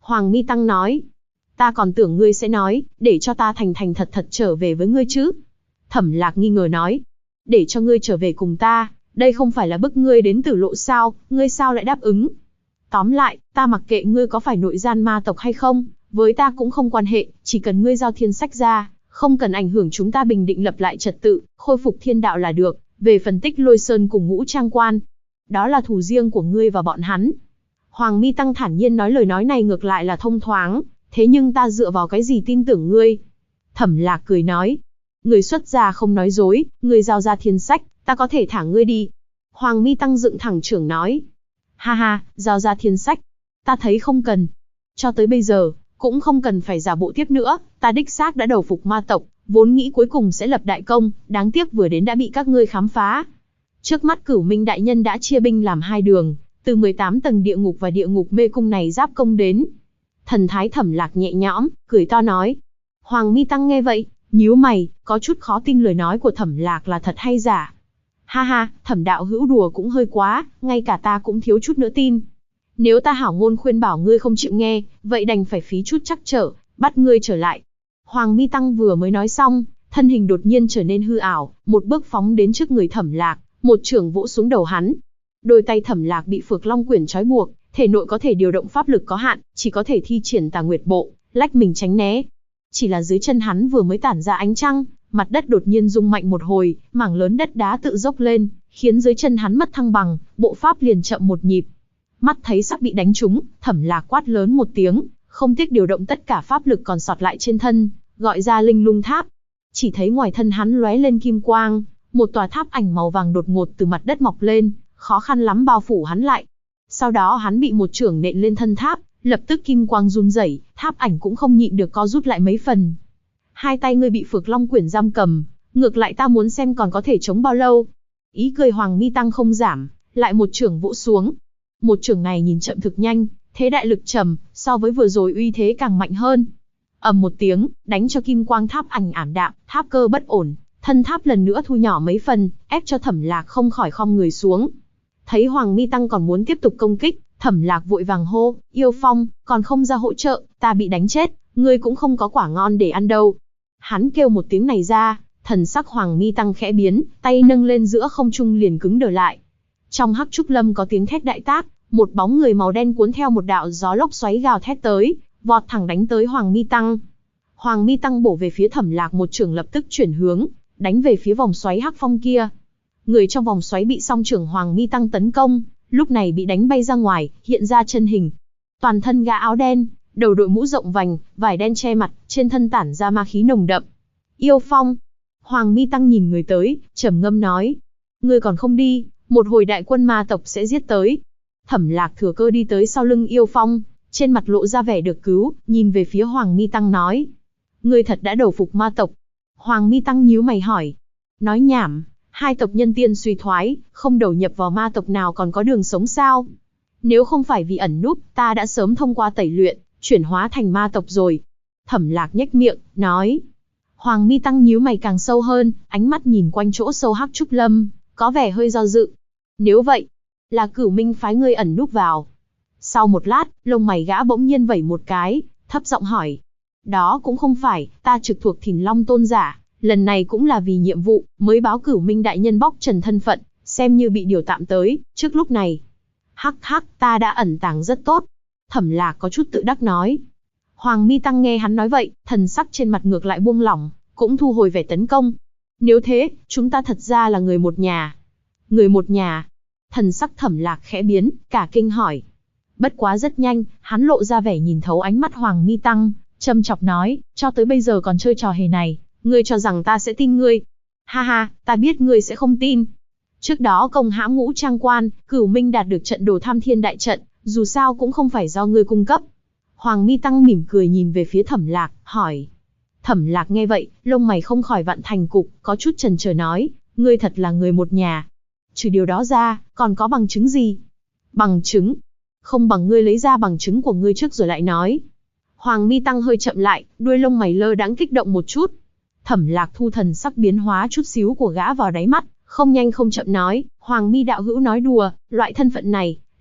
Hoàng Mi Tăng nói. Ta còn tưởng ngươi sẽ nói, để cho ta thành thành thật thật trở về với ngươi chứ. Thẩm Lạc nghi ngờ nói. Để cho ngươi trở về cùng ta, đây không phải là bức ngươi đến Tử Lộ sao, ngươi sao lại đáp ứng? Tóm lại, ta mặc kệ ngươi có phải nội gian ma tộc hay không, với ta cũng không quan hệ, chỉ cần ngươi giao thiên sách ra, không cần ảnh hưởng chúng ta bình định lập lại trật tự, khôi phục thiên đạo là được, về phần Tích Lôi Sơn cùng Ngũ Trang Quan. Đó là thù riêng của ngươi và bọn hắn. Hoàng Mi Tăng thản nhiên nói, lời nói này ngược lại là thông thoáng, thế nhưng ta dựa vào cái gì tin tưởng ngươi? Thẩm Lạc cười nói. Ngươi xuất gia không nói dối, ngươi giao ra thiên sách, ta có thể thả ngươi đi. Hoàng Mi Tăng dựng thẳng trưởng nói. Ha ha, giao ra thiên sách. Ta thấy không cần. Cho tới bây giờ, cũng không cần phải giả bộ tiếp nữa, ta đích xác đã đầu phục ma tộc, vốn nghĩ cuối cùng sẽ lập đại công, đáng tiếc vừa đến đã bị các ngươi khám phá. Trước mắt Cửu Minh đại nhân đã chia binh làm hai đường, từ 18 tầng địa ngục và địa ngục mê cung này giáp công đến. Thần thái Thẩm Lạc nhẹ nhõm, cười to nói. Hoàng Mi Tăng nghe vậy, nhíu mày, có chút khó tin lời nói của Thẩm Lạc là thật hay giả. Ha ha, Thẩm đạo hữu đùa cũng hơi quá, ngay cả ta cũng thiếu chút nữa tin. Nếu ta hảo ngôn khuyên bảo ngươi không chịu nghe, vậy đành phải phí chút trắc trở, bắt ngươi trở lại. Hoàng Mi Tăng vừa mới nói xong, thân hình đột nhiên trở nên hư ảo, một bước phóng đến trước người Thẩm Lạc, một chưởng vỗ xuống đầu hắn. Đôi tay Thẩm Lạc bị Phược Long Quyển trói buộc, thể nội có thể điều động pháp lực có hạn, chỉ có thể thi triển Tà Nguyệt Bộ, lách mình tránh né. Chỉ là dưới chân hắn vừa mới tản ra ánh trăng, mặt đất đột nhiên rung mạnh một hồi, mảng lớn đất đá tự dốc lên, khiến dưới chân hắn mất thăng bằng, bộ pháp liền chậm một nhịp. Mắt thấy sắp bị đánh trúng, Thẩm Lạc quát lớn một tiếng, không tiếc điều động tất cả pháp lực còn sót lại trên thân, gọi ra Linh Lung Tháp. Chỉ thấy ngoài thân hắn lóe lên kim quang, một tòa tháp ảnh màu vàng đột ngột từ mặt đất mọc lên, khó khăn lắm bao phủ hắn lại. Sau đó hắn bị một chưởng nện lên thân tháp, lập tức kim quang run rẩy, tháp ảnh cũng không nhịn được co rút lại mấy phần. Hai tay ngươi bị Phược Long Quyển giam cầm, ngược lại ta muốn xem còn có thể chống bao lâu. Ý cười Hoàng Mi Tăng không giảm, lại một chưởng vỗ xuống. Một chưởng này nhìn chậm thực nhanh, thế đại lực trầm, so với vừa rồi uy thế càng mạnh hơn. Ầm một tiếng, đánh cho kim quang tháp ảnh ảm đạm, tháp cơ bất ổn, thân tháp lần nữa thu nhỏ mấy phần, ép cho Thẩm Lạc không khỏi khom người xuống. Thấy Hoàng Mi Tăng còn muốn tiếp tục công kích, Thẩm Lạc vội vàng hô, Yêu Phong, còn không ra hỗ trợ, ta bị đánh chết, ngươi cũng không có quả ngon để ăn đâu. Hắn kêu một tiếng này ra, thần sắc Hoàng Mi Tăng khẽ biến, tay nâng lên giữa không trung liền cứng đờ lại. Trong Hắc Trúc Lâm có tiếng thét đại tác, một bóng người màu đen cuốn theo một đạo gió lốc xoáy gào thét tới, vọt thẳng đánh tới Hoàng Mi Tăng. Hoàng Mi Tăng bổ về phía Thẩm Lạc một chưởng lập tức chuyển hướng, đánh về phía vòng xoáy hắc phong kia. Người trong vòng xoáy bị song chưởng Hoàng Mi Tăng tấn công, lúc này bị đánh bay ra ngoài, hiện ra chân hình. Toàn thân gã áo đen, đầu đội mũ rộng vành, vải đen che mặt, trên thân tản ra ma khí nồng đậm. Yêu Phong. Hoàng Mi Tăng nhìn người tới, trầm ngâm nói. Ngươi còn không đi, một hồi đại quân ma tộc sẽ giết tới. Thẩm Lạc thừa cơ đi tới sau lưng Yêu Phong, trên mặt lộ ra vẻ được cứu, nhìn về phía Hoàng Mi Tăng nói. Ngươi thật đã đầu phục ma tộc. Hoàng Mi Tăng nhíu mày hỏi. Nói nhảm, hai tộc nhân tiên suy thoái, không đầu nhập vào ma tộc nào còn có đường sống sao? Nếu không phải vì ẩn núp, ta đã sớm thông qua tẩy luyện, chuyển hóa thành ma tộc rồi. Thẩm Lạc nhếch miệng, nói. Hoàng Mi Tăng nhíu mày càng sâu hơn, ánh mắt nhìn quanh chỗ sâu Hắc Trúc Lâm, có vẻ hơi do dự. Nếu vậy, là Cửu Minh phái ngươi ẩn núp vào. Sau một lát, lông mày gã bỗng nhiên vẩy một cái, thấp giọng hỏi. Đó cũng không phải, ta trực thuộc Thìn Long tôn giả, lần này cũng là vì nhiệm vụ, mới báo Cửu Minh đại nhân bóc trần thân phận, xem như bị điều tạm tới, trước lúc này. Hắc hắc, ta đã ẩn tàng rất tốt. Thẩm Lạc có chút tự đắc nói. Hoàng Mi Tăng nghe hắn nói vậy, thần sắc trên mặt ngược lại buông lỏng, cũng thu hồi vẻ tấn công. Nếu thế, chúng ta thật ra là người một nhà. Người một nhà. Thần sắc Thẩm Lạc khẽ biến, cả kinh hỏi. Bất quá rất nhanh, hắn lộ ra vẻ nhìn thấu ánh mắt Hoàng Mi Tăng, châm chọc nói, cho tới bây giờ còn chơi trò hề này, ngươi cho rằng ta sẽ tin ngươi. Ha ha, ta biết ngươi sẽ không tin. Trước đó công hãm Ngũ Trang Quan, Cửu Minh đạt được trận đồ Tham Thiên đại trận, dù sao cũng không phải do ngươi cung cấp. Hoàng Mi Tăng mỉm cười nhìn về phía Thẩm Lạc, hỏi. Thẩm Lạc nghe vậy, lông mày không khỏi vặn thành cục, có chút chần chờ nói, ngươi thật là người một nhà. Trừ điều đó ra, còn có bằng chứng gì? Bằng chứng? Không bằng ngươi lấy ra bằng chứng của ngươi trước rồi lại nói. Hoàng Mi Tăng hơi chậm lại, đuôi lông mày lơ đãng kích động một chút. Thẩm Lạc thu thần sắc biến hóa chút xíu của gã vào đáy mắt, không nhanh không chậm nói, Hoàng Mi đạo hữu nói đùa, loại thân phận này,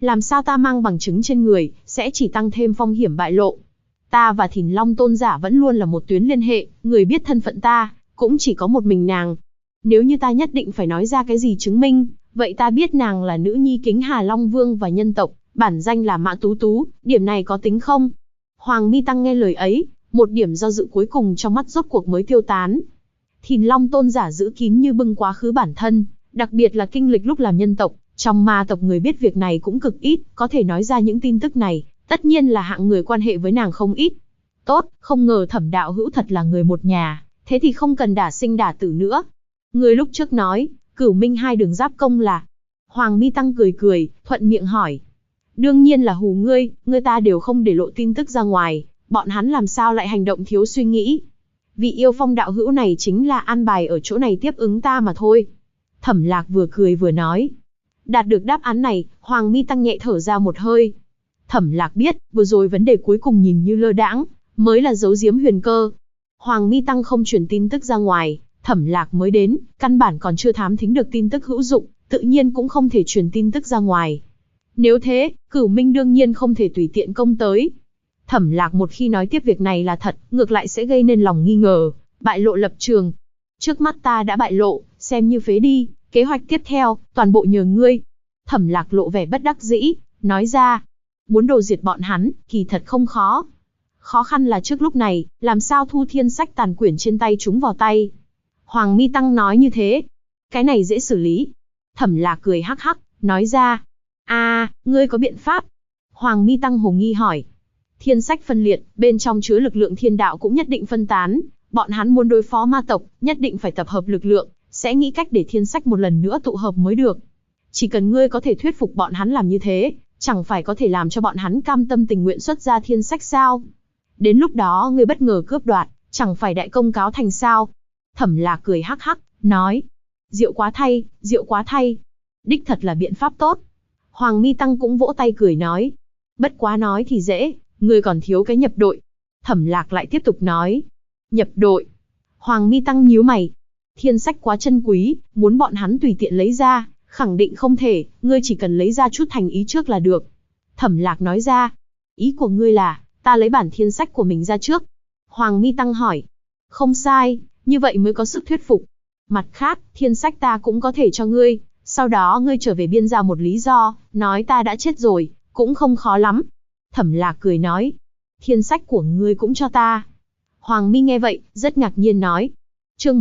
Làm sao ta mang bằng chứng trên người, sẽ chỉ tăng thêm phong hiểm bại lộ. Ta và Thìn Long tôn giả vẫn luôn là một tuyến liên hệ, người biết thân phận ta, cũng chỉ có một mình nàng. Nếu như ta nhất định phải nói ra cái gì chứng minh, vậy ta biết nàng là nữ nhi Kính Hà Long Vương và nhân tộc, bản danh là Mã Tú Tú, điểm này có tính không? Hoàng Mi Tăng nghe lời ấy, một điểm do dự cuối cùng trong mắt rốt cuộc mới tiêu tán. Thìn Long tôn giả giữ kín như bưng quá khứ bản thân, đặc biệt là kinh lịch lúc làm nhân tộc, trong ma tộc người biết việc này cũng cực ít, có thể nói ra những tin tức này, tất nhiên là hạng người quan hệ với nàng không ít. Tốt, không ngờ Thẩm đạo hữu thật là người một nhà, thế thì không cần đả sinh đả tử nữa. Người lúc trước nói, Cửu Minh hai đường giáp công là... Hoàng Mi Tăng cười cười, thuận miệng hỏi. Đương nhiên là hù ngươi ta đều không để lộ tin tức ra ngoài, bọn hắn làm sao lại hành động thiếu suy nghĩ. Vị yêu phong đạo hữu này chính là an bài ở chỗ này tiếp ứng ta mà thôi. Thẩm Lạc vừa cười vừa nói. Đạt được đáp án này, Hoàng Mi Tăng nhẹ thở ra một hơi. Thẩm Lạc biết, vừa rồi vấn đề cuối cùng nhìn như lơ đãng, mới là giấu giếm huyền cơ. Hoàng Mi Tăng không truyền tin tức ra ngoài, Thẩm Lạc mới đến, căn bản còn chưa thám thính được tin tức hữu dụng, tự nhiên cũng không thể truyền tin tức ra ngoài. Nếu thế, Cửu Minh đương nhiên không thể tùy tiện công tới. Thẩm Lạc một khi nói tiếp việc này là thật, ngược lại sẽ gây nên lòng nghi ngờ, bại lộ lập trường. Trước mắt ta đã bại lộ, xem như phế đi, kế hoạch tiếp theo, toàn bộ nhờ ngươi. Thẩm Lạc lộ vẻ bất đắc dĩ, nói ra, muốn đồ diệt bọn hắn, kỳ thật không khó. Khó khăn là trước lúc này, làm sao thu thiên sách tàn quyển trên tay chúng vào tay. Hoàng Mi Tăng nói như thế, cái này dễ xử lý. Thẩm Lạc cười hắc hắc, nói ra, ngươi có biện pháp. Hoàng Mi Tăng hồ nghi hỏi. Thiên sách phân liệt, bên trong chứa lực lượng thiên đạo cũng nhất định phân tán, bọn hắn muốn đối phó ma tộc, nhất định phải tập hợp lực lượng, sẽ nghĩ cách để thiên sách một lần nữa tụ hợp mới được. Chỉ cần ngươi có thể thuyết phục bọn hắn làm như thế, chẳng phải có thể làm cho bọn hắn cam tâm tình nguyện xuất ra thiên sách sao? Đến lúc đó ngươi bất ngờ cướp đoạt, chẳng phải đại công cáo thành sao? Thẩm Lạc cười hắc hắc, nói, diệu quá thay, diệu quá thay. Đích thật là biện pháp tốt. Hoàng Mi Tăng cũng vỗ tay cười nói, bất quá nói thì dễ, ngươi còn thiếu cái nhập đội. Thẩm Lạc lại tiếp tục nói, nhập đội. Hoàng Mi Tăng nhíu mày, thiên sách quá chân quý, muốn bọn hắn tùy tiện lấy ra, khẳng định không thể, ngươi chỉ cần lấy ra chút thành ý trước là được. Thẩm Lạc nói ra, ý của ngươi là, ta lấy bản thiên sách của mình ra trước. Hoàng Mi Tăng hỏi, không sai, như vậy mới có sức thuyết phục. Mặt khác, thiên sách ta cũng có thể cho ngươi, sau đó ngươi trở về biên ra một lý do, nói ta đã chết rồi, cũng không khó lắm. Thẩm Lạc cười nói, thiên sách của ngươi cũng cho ta. Hoàng Mi nghe vậy, rất ngạc nhiên nói. Chương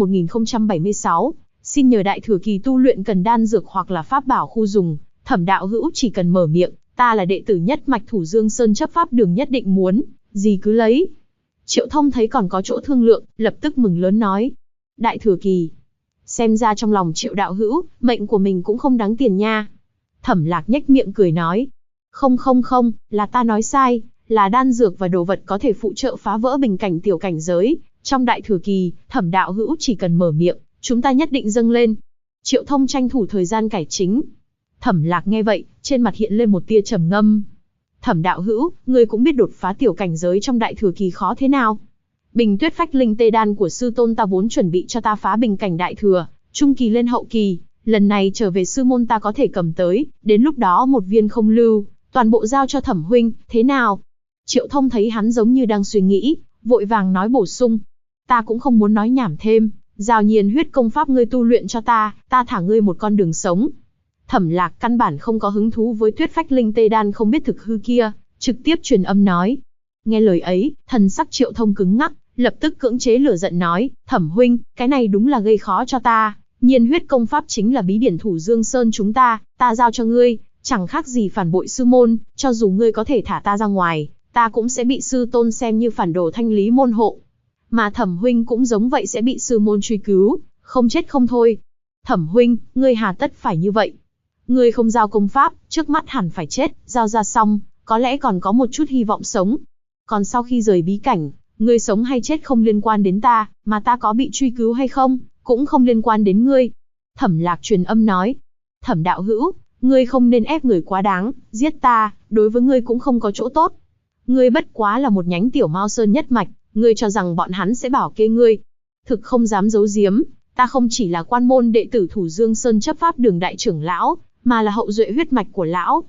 1076, xin nhờ đại thừa kỳ tu luyện cần đan dược hoặc là pháp bảo khu dùng, Thẩm đạo hữu chỉ cần mở miệng, ta là đệ tử nhất mạch Thủ Dương Sơn chấp pháp đường nhất định muốn, gì cứ lấy. Triệu Thông thấy còn có chỗ thương lượng, lập tức mừng lớn nói. Đại thừa kỳ. Xem ra trong lòng Triệu đạo hữu, mệnh của mình cũng không đáng tiền nha. Thẩm Lạc nhếch miệng cười nói. Không, là ta nói sai, là đan dược và đồ vật có thể phụ trợ phá vỡ bình cảnh tiểu cảnh giới. Trong đại thừa kỳ, Thẩm đạo hữu chỉ cần mở miệng, chúng ta nhất định dâng lên. Triệu Thông tranh thủ thời gian cải chính. Thẩm Lạc nghe vậy, trên mặt hiện lên một tia trầm ngâm. Thẩm đạo hữu, ngươi cũng biết đột phá tiểu cảnh giới trong đại thừa kỳ khó thế nào. Bình Tuyết Phách Linh Tê Đan của sư tôn ta vốn chuẩn bị cho ta phá bình cảnh đại thừa, trung kỳ lên hậu kỳ, lần này trở về sư môn ta có thể cầm tới, đến lúc đó một viên không lưu, toàn bộ giao cho Thẩm huynh, thế nào? Triệu Thông thấy hắn giống như đang suy nghĩ, vội vàng nói bổ sung. Ta cũng không muốn nói nhảm thêm, giao nhiên huyết công pháp ngươi tu luyện cho ta thả ngươi một con đường sống. Thẩm Lạc căn bản không có hứng thú với Tuyết Phách Linh Tê Đan không biết thực hư kia, trực tiếp truyền âm nói. Nghe lời ấy, thần sắc Triệu Thông cứng ngắc, lập tức cưỡng chế lửa giận nói, Thẩm huynh, cái này đúng là gây khó cho ta, nhiên huyết công pháp chính là bí điển Thủ Dương Sơn chúng ta giao cho ngươi, chẳng khác gì phản bội sư môn, cho dù ngươi có thể thả ta ra ngoài, ta cũng sẽ bị sư tôn xem như phản đồ thanh lý môn hộ. Mà Thẩm huynh cũng giống vậy sẽ bị sư môn truy cứu, không chết không thôi. Thẩm huynh, ngươi hà tất phải như vậy? Ngươi không giao công pháp, trước mắt hẳn phải chết, giao ra xong, có lẽ còn có một chút hy vọng sống. Còn sau khi rời bí cảnh, ngươi sống hay chết không liên quan đến ta, mà ta có bị truy cứu hay không, cũng không liên quan đến ngươi. Thẩm Lạc truyền âm nói. Thẩm đạo hữu, ngươi không nên ép người quá đáng, giết ta, đối với ngươi cũng không có chỗ tốt. Ngươi bất quá là một nhánh tiểu Mao Sơn nhất mạch, ngươi cho rằng bọn hắn sẽ bảo kê ngươi. Thực không dám giấu giếm, ta không chỉ là quan môn đệ tử Thủ Dương Sơn chấp pháp đường đại trưởng lão, mà là hậu duệ huyết mạch của lão.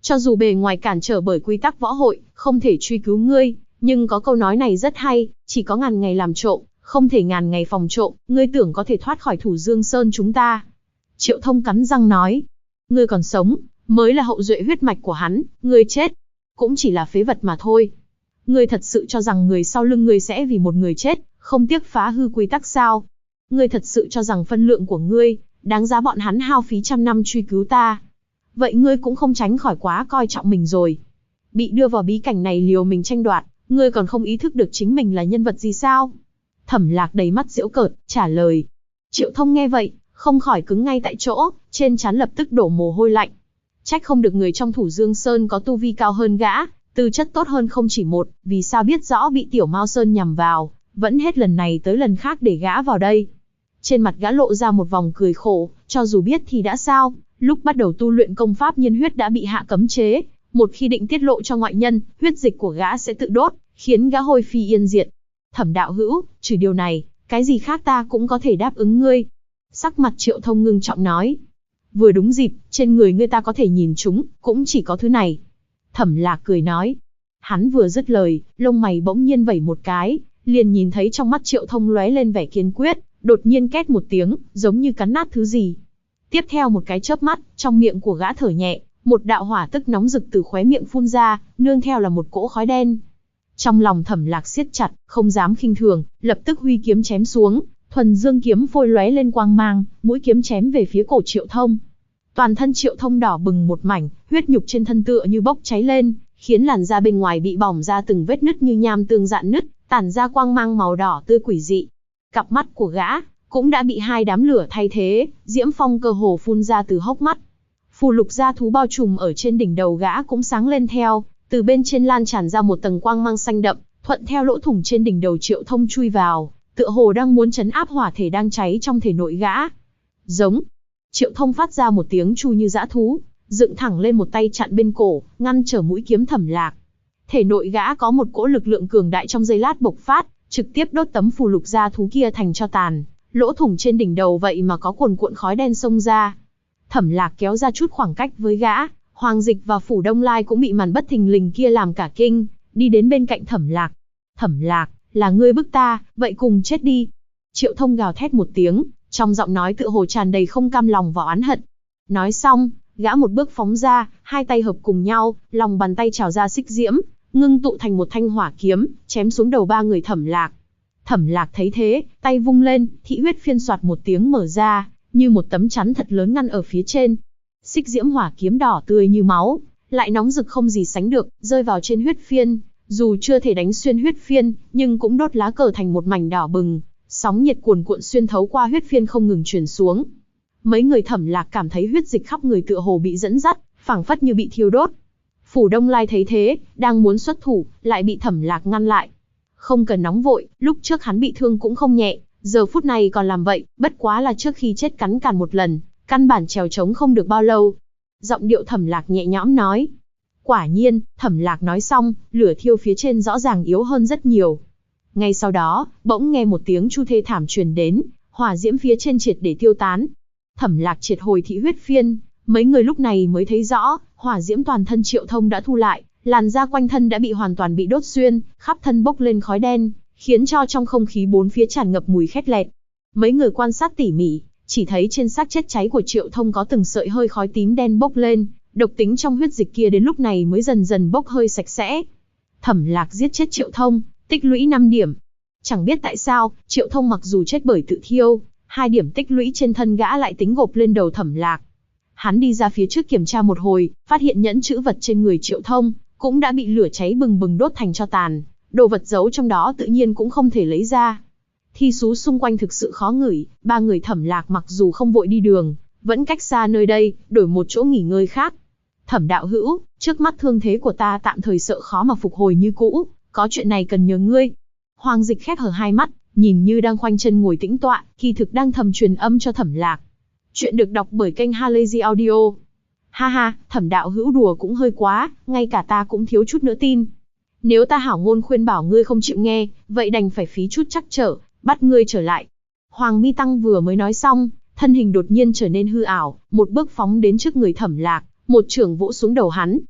Cho dù bề ngoài cản trở bởi quy tắc võ hội, không thể truy cứu ngươi, nhưng có câu nói này rất hay, chỉ có ngàn ngày làm trộm, không thể ngàn ngày phòng trộm, ngươi tưởng có thể thoát khỏi Thủ Dương Sơn chúng ta. Triệu Thông cắn răng nói, ngươi còn sống, mới là hậu duệ huyết mạch của hắn, ngươi chết, cũng chỉ là phế vật mà thôi. Ngươi thật sự cho rằng người sau lưng ngươi sẽ vì một người chết, không tiếc phá hư quy tắc sao? Ngươi thật sự cho rằng phân lượng của ngươi, đáng giá bọn hắn hao phí trăm năm truy cứu ta? Vậy ngươi cũng không tránh khỏi quá coi trọng mình rồi. Bị đưa vào bí cảnh này liều mình tranh đoạt, ngươi còn không ý thức được chính mình là nhân vật gì sao? Thẩm Lạc đầy mắt giễu cợt, trả lời. Triệu Thông nghe vậy, không khỏi cứng ngay tại chỗ, trên trán lập tức đổ mồ hôi lạnh. Trách không được người trong Thủ Dương Sơn có tu vi cao hơn gã, tư chất tốt hơn không chỉ một, vì sao biết rõ bị Tiểu Mao Sơn nhằm vào, vẫn hết lần này tới lần khác để gã vào đây. Trên mặt gã lộ ra một vòng cười khổ, cho dù biết thì đã sao, lúc bắt đầu tu luyện công pháp nhiên huyết đã bị hạ cấm chế, một khi định tiết lộ cho ngoại nhân, huyết dịch của gã sẽ tự đốt, khiến gã hôi phi yên diệt. Thẩm đạo hữu, trừ điều này, cái gì khác ta cũng có thể đáp ứng ngươi. Sắc mặt Triệu Thông ngưng trọng nói. Vừa đúng dịp, trên người ngươi ta có thể nhìn chúng, cũng chỉ có thứ này. Thẩm Lạc cười nói. Hắn vừa dứt lời, lông mày bỗng nhiên vẩy một cái, liền nhìn thấy trong mắt Triệu Thông lóe lên vẻ kiên quyết, đột nhiên két một tiếng, giống như cắn nát thứ gì. Tiếp theo một cái chớp mắt, trong miệng của gã thở nhẹ, một đạo hỏa tức nóng rực từ khóe miệng phun ra, nương theo là một cỗ khói đen. Trong lòng Thẩm Lạc siết chặt, không dám khinh thường, lập tức huy kiếm chém xuống, thuần dương kiếm phôi lóe lên quang mang, mũi kiếm chém về phía cổ Triệu Thông. Toàn thân Triệu Thông đỏ bừng một mảnh, huyết nhục trên thân tựa như bốc cháy lên, khiến làn da bên ngoài bị bỏng ra từng vết nứt như nham tương rạn nứt, tản ra quang mang màu đỏ tươi quỷ dị. Cặp mắt của gã cũng đã bị hai đám lửa thay thế, diễm phong cơ hồ phun ra từ hốc mắt. Phù lục gia thú bao trùm ở trên đỉnh đầu gã cũng sáng lên theo, từ bên trên lan tràn ra một tầng quang mang xanh đậm, thuận theo lỗ thủng trên đỉnh đầu Triệu Thông chui vào, tựa hồ đang muốn trấn áp hỏa thể đang cháy trong thể nội gã. Giống. Triệu Thông phát ra một tiếng chu như dã thú, dựng thẳng lên một tay chặn bên cổ, ngăn trở mũi kiếm Thẩm Lạc. Thể nội gã có một cỗ lực lượng cường đại trong giây lát bộc phát, trực tiếp đốt tấm phù lục gia thú kia thành tro tàn. Lỗ thủng trên đỉnh đầu vậy mà có cuồn cuộn khói đen xông ra. Thẩm Lạc kéo ra chút khoảng cách với gã, Hoàng Dịch và Phủ Đông Lai cũng bị màn bất thình lình kia làm cả kinh, đi đến bên cạnh Thẩm Lạc. Thẩm Lạc, là ngươi bức ta, vậy cùng chết đi. Triệu Thông gào thét một tiếng, trong giọng nói tựa hồ tràn đầy không cam lòng và oán hận. Nói xong, gã một bước phóng ra, hai tay hợp cùng nhau, lòng bàn tay trào ra xích diễm, ngưng tụ thành một thanh hỏa kiếm, chém xuống đầu ba người Thẩm Lạc. Thẩm Lạc thấy thế, tay vung lên, thị huyết phiên soạt một tiếng mở ra, như một tấm chắn thật lớn ngăn ở phía trên. Xích diễm hỏa kiếm đỏ tươi như máu, lại nóng rực không gì sánh được, rơi vào trên huyết phiên, dù chưa thể đánh xuyên huyết phiên, nhưng cũng đốt lá cờ thành một mảnh đỏ bừng, sóng nhiệt cuồn cuộn xuyên thấu qua huyết phiên không ngừng truyền xuống. Mấy người Thẩm Lạc cảm thấy huyết dịch khắp người tựa hồ bị dẫn dắt, phảng phất như bị thiêu đốt. Phủ Đông Lai thấy thế, đang muốn xuất thủ, lại bị Thẩm Lạc ngăn lại. Không cần nóng vội, lúc trước hắn bị thương cũng không nhẹ, giờ phút này còn làm vậy, bất quá là trước khi chết cắn càn một lần, căn bản trèo trống không được bao lâu. Giọng điệu Thẩm Lạc nhẹ nhõm nói. Quả nhiên, Thẩm Lạc nói xong, lửa thiêu phía trên rõ ràng yếu hơn rất nhiều. Ngay sau đó, bỗng nghe một tiếng chu thê thảm truyền đến, hỏa diễm phía trên triệt để tiêu tán. Thẩm Lạc triệt hồi thị huyết phiên, mấy người lúc này mới thấy rõ, hỏa diễm toàn thân Triệu Thông đã thu lại, làn da quanh thân đã bị hoàn toàn bị đốt xuyên, khắp thân bốc lên khói đen, khiến cho trong không khí bốn phía tràn ngập mùi khét lẹt. Mấy người quan sát tỉ mỉ, chỉ thấy trên xác chết cháy của Triệu Thông có từng sợi hơi khói tím đen bốc lên, độc tính trong huyết dịch kia đến lúc này mới dần dần bốc hơi sạch sẽ. Thẩm Lạc giết chết Triệu Thông, tích lũy 5 điểm. Chẳng biết tại sao, Triệu Thông mặc dù chết bởi tự thiêu, 2 điểm tích lũy trên thân gã lại tính gộp lên đầu Thẩm Lạc. Hắn đi ra phía trước kiểm tra một hồi, phát hiện nhẫn chữ vật trên người Triệu Thông cũng đã bị lửa cháy bừng bừng đốt thành tro tàn, đồ vật giấu trong đó tự nhiên cũng không thể lấy ra. Thi sú xung quanh thực sự khó ngửi, ba người Thẩm Lạc mặc dù không vội đi đường, vẫn cách xa nơi đây, đổi một chỗ nghỉ ngơi khác. Thẩm đạo hữu, trước mắt thương thế của ta tạm thời sợ khó mà phục hồi như cũ, có chuyện này cần nhờ ngươi. Hoàng Dịch khép hờ hai mắt, nhìn như đang khoanh chân ngồi tĩnh tọa, kỳ thực đang thầm truyền âm cho Thẩm Lạc. Chuyện được đọc bởi kênh Halazy Audio. Ha ha, Thẩm đạo hữu đùa cũng hơi quá, ngay cả ta cũng thiếu chút nữa tin. Nếu ta hảo ngôn khuyên bảo ngươi không chịu nghe, vậy đành phải phí chút trắc trở, bắt ngươi trở lại. Hoàng Mi Tăng vừa mới nói xong, thân hình đột nhiên trở nên hư ảo, một bước phóng đến trước người Thẩm Lạc, một chưởng vỗ xuống đầu hắn.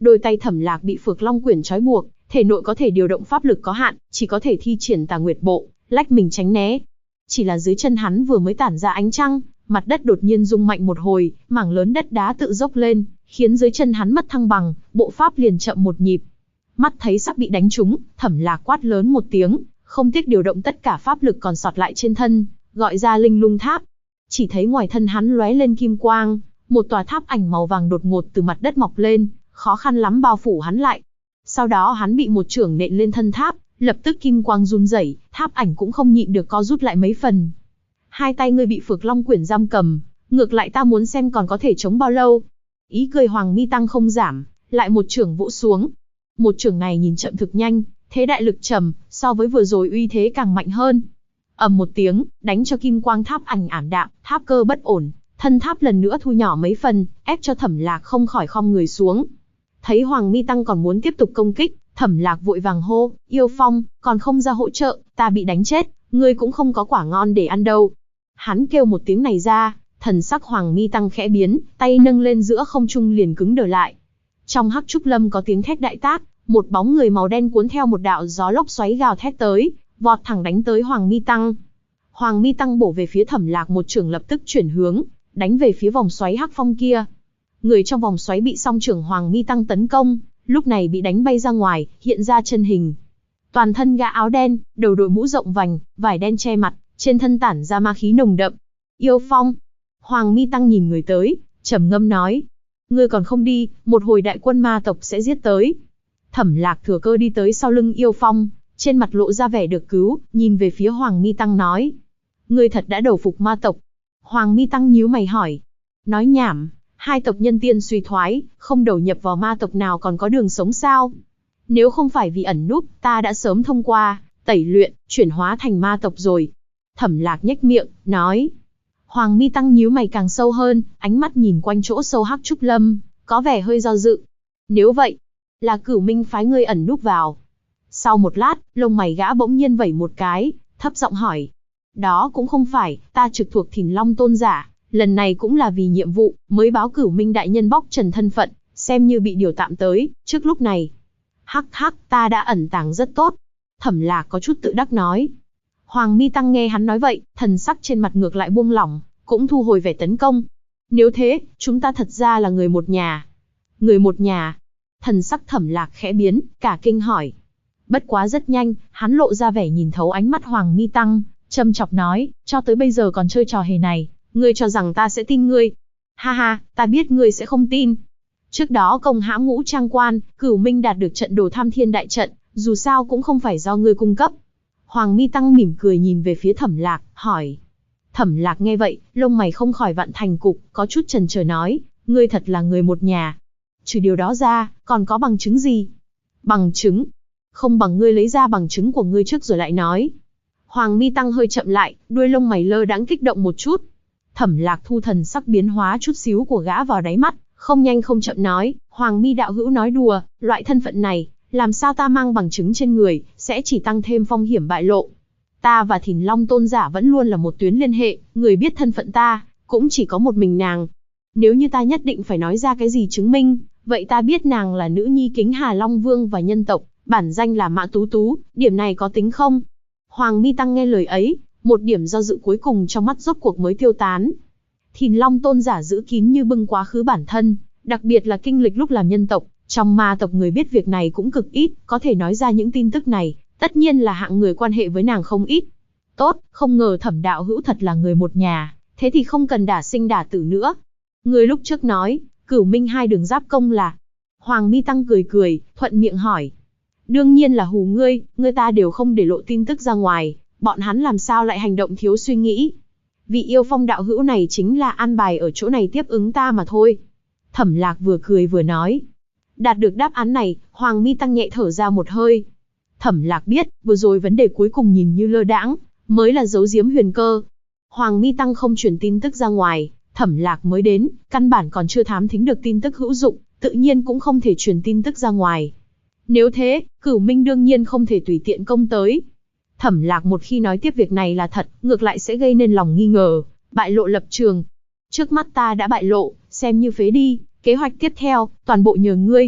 Đôi tay Thẩm Lạc bị Phược Long Quyển trói buộc, thể nội có thể điều động pháp lực có hạn, chỉ có thể thi triển Tà Nguyệt Bộ, lách mình tránh né. Chỉ là dưới chân hắn vừa mới tản ra ánh trăng, mặt đất đột nhiên rung mạnh một hồi, mảng lớn đất đá tự dốc lên, khiến dưới chân hắn mất thăng bằng, bộ pháp liền chậm một nhịp. Mắt thấy sắp bị đánh trúng, Thẩm Lạc quát lớn một tiếng, không tiếc điều động tất cả pháp lực còn sót lại trên thân, gọi ra Linh Lung Tháp. Chỉ thấy ngoài thân hắn lóe lên kim quang, một tòa tháp ảnh màu vàng đột ngột từ mặt đất mọc lên, khó khăn lắm bao phủ hắn lại. Sau đó hắn bị một chưởng nện lên thân tháp, lập tức kim quang run rẩy, tháp ảnh cũng không nhịn được co rút lại mấy phần. Hai tay ngươi bị Phược Long Quyển giam cầm, ngược lại ta muốn xem còn có thể chống bao lâu. Ý cười Hoàng Mi Tăng không giảm, lại một chưởng vỗ xuống. Một chưởng này nhìn chậm thực nhanh, thế đại lực trầm, so với vừa rồi uy thế càng mạnh hơn. Ầm một tiếng, đánh cho kim quang tháp ảnh ảm đạm, tháp cơ bất ổn, thân tháp lần nữa thu nhỏ mấy phần, ép cho Thẩm Lạc không khỏi khom người xuống. Thấy Hoàng Mi Tăng còn muốn tiếp tục công kích, Thẩm Lạc vội vàng hô, Yêu Phong, còn không ra hỗ trợ, ta bị đánh chết, ngươi cũng không có quả ngon để ăn đâu. Hắn kêu một tiếng này ra, thần sắc Hoàng Mi Tăng khẽ biến, tay nâng lên giữa không trung liền cứng đờ lại. Trong Hắc Trúc Lâm có tiếng thét đại tác, một bóng người màu đen cuốn theo một đạo gió lốc xoáy gào thét tới, vọt thẳng đánh tới Hoàng Mi Tăng. Hoàng Mi Tăng bổ về phía Thẩm Lạc một chưởng lập tức chuyển hướng, đánh về phía vòng xoáy hắc phong kia. Người trong vòng xoáy bị song chưởng Hoàng Mi Tăng tấn công, lúc này bị đánh bay ra ngoài, hiện ra chân hình. Toàn thân gã áo đen, đầu đội mũ rộng vành, vải đen che mặt, trên thân tản ra ma khí nồng đậm. Yêu Phong. Hoàng Mi Tăng nhìn người tới, trầm ngâm nói. Ngươi còn không đi, một hồi đại quân ma tộc sẽ giết tới. Thẩm Lạc thừa cơ đi tới sau lưng Yêu Phong, trên mặt lộ ra vẻ được cứu, nhìn về phía Hoàng Mi Tăng nói. Ngươi thật đã đầu phục ma tộc. Hoàng Mi Tăng nhíu mày hỏi. Nói nhảm, hai tộc nhân tiên suy thoái, không đầu nhập vào ma tộc nào còn có đường sống sao? Nếu không phải vì ẩn núp, ta đã sớm thông qua, tẩy luyện, chuyển hóa thành ma tộc rồi. Thẩm Lạc nhếch miệng, nói. Hoàng Mi Tăng nhíu mày càng sâu hơn, ánh mắt nhìn quanh chỗ sâu Hắc Trúc Lâm, có vẻ hơi do dự. Nếu vậy, là Cửu Minh phái ngươi ẩn núp vào. Sau một lát, lông mày gã bỗng nhiên vẩy một cái, thấp giọng hỏi. Đó cũng không phải, ta trực thuộc Thìn Long Tôn giả, lần này cũng là vì nhiệm vụ, mới báo Cửu Minh đại nhân bóc trần thân phận, xem như bị điều tạm tới, trước lúc này. Hắc hắc, ta đã ẩn tàng rất tốt. Thẩm Lạc có chút tự đắc nói. Hoàng Mi Tăng nghe hắn nói vậy, thần sắc trên mặt ngược lại buông lỏng, cũng thu hồi vẻ tấn công. Nếu thế, chúng ta thật ra là người một nhà. Người một nhà. Thần sắc Thẩm Lạc khẽ biến, cả kinh hỏi. Bất quá rất nhanh, hắn lộ ra vẻ nhìn thấu ánh mắt Hoàng Mi Tăng, châm chọc nói, cho tới bây giờ còn chơi trò hề này, ngươi cho rằng ta sẽ tin ngươi. Ha ha, ta biết ngươi sẽ không tin. Trước đó công hãm Ngũ Trang Quan, Cửu Minh đạt được trận đồ Tham Thiên đại trận, dù sao cũng không phải do ngươi cung cấp. Hoàng Mi Tăng mỉm cười nhìn về phía Thẩm Lạc, hỏi. Thẩm Lạc nghe vậy, lông mày không khỏi vặn thành cục, có chút chần chờ nói, ngươi thật là người một nhà. Trừ điều đó ra, còn có bằng chứng gì? Bằng chứng? Không bằng ngươi lấy ra bằng chứng của ngươi trước rồi lại nói. Hoàng Mi Tăng hơi chậm lại, đuôi lông mày lơ đãng kích động một chút. Thẩm Lạc thu thần sắc biến hóa chút xíu của gã vào đáy mắt, không nhanh không chậm nói, Hoàng Mi đạo hữu nói đùa, loại thân phận này, làm sao ta mang bằng chứng trên người, sẽ chỉ tăng thêm phong hiểm bại lộ. Ta và Thìn Long Tôn giả vẫn luôn là một tuyến liên hệ, người biết thân phận ta, cũng chỉ có một mình nàng. Nếu như ta nhất định phải nói ra cái gì chứng minh, vậy ta biết nàng là nữ nhi Kính Hà Long Vương và nhân tộc, bản danh là Mã Tú Tú, điểm này có tính không? Hoàng Mi Tăng nghe lời ấy, một điểm do dự cuối cùng trong mắt rốt cuộc mới tiêu tán. Thìn Long Tôn giả giữ kín như bưng quá khứ bản thân, đặc biệt là kinh lịch lúc làm nhân tộc, trong ma tộc người biết việc này cũng cực ít, có thể nói ra những tin tức này, tất nhiên là hạng người quan hệ với nàng không ít. Tốt, không ngờ Thẩm đạo hữu thật là người một nhà, thế thì không cần đả sinh đả tử nữa. Người lúc trước nói, Cửu Minh hai đường giáp công là. Hoàng Mi Tăng cười cười, thuận miệng hỏi. Đương nhiên là hù ngươi, người ta đều không để lộ tin tức ra ngoài, bọn hắn làm sao lại hành động thiếu suy nghĩ. Vị Yêu Phong đạo hữu này chính là an bài ở chỗ này tiếp ứng ta mà thôi. Thẩm Lạc vừa cười vừa nói. Đạt được đáp án này, Hoàng Mi Tăng nhẹ thở ra một hơi. Thẩm Lạc biết, vừa rồi vấn đề cuối cùng nhìn như lơ đãng, mới là giấu giếm huyền cơ. Hoàng Mi Tăng không truyền tin tức ra ngoài, Thẩm Lạc mới đến, căn bản còn chưa thám thính được tin tức hữu dụng, tự nhiên cũng không thể truyền tin tức ra ngoài. Nếu thế, Cửu Minh đương nhiên không thể tùy tiện công tới. Thẩm Lạc một khi nói tiếp việc này là thật, ngược lại sẽ gây nên lòng nghi ngờ, bại lộ lập trường. Trước mắt ta đã bại lộ, xem như phế đi, kế hoạch tiếp theo, toàn bộ nhờ ngươi.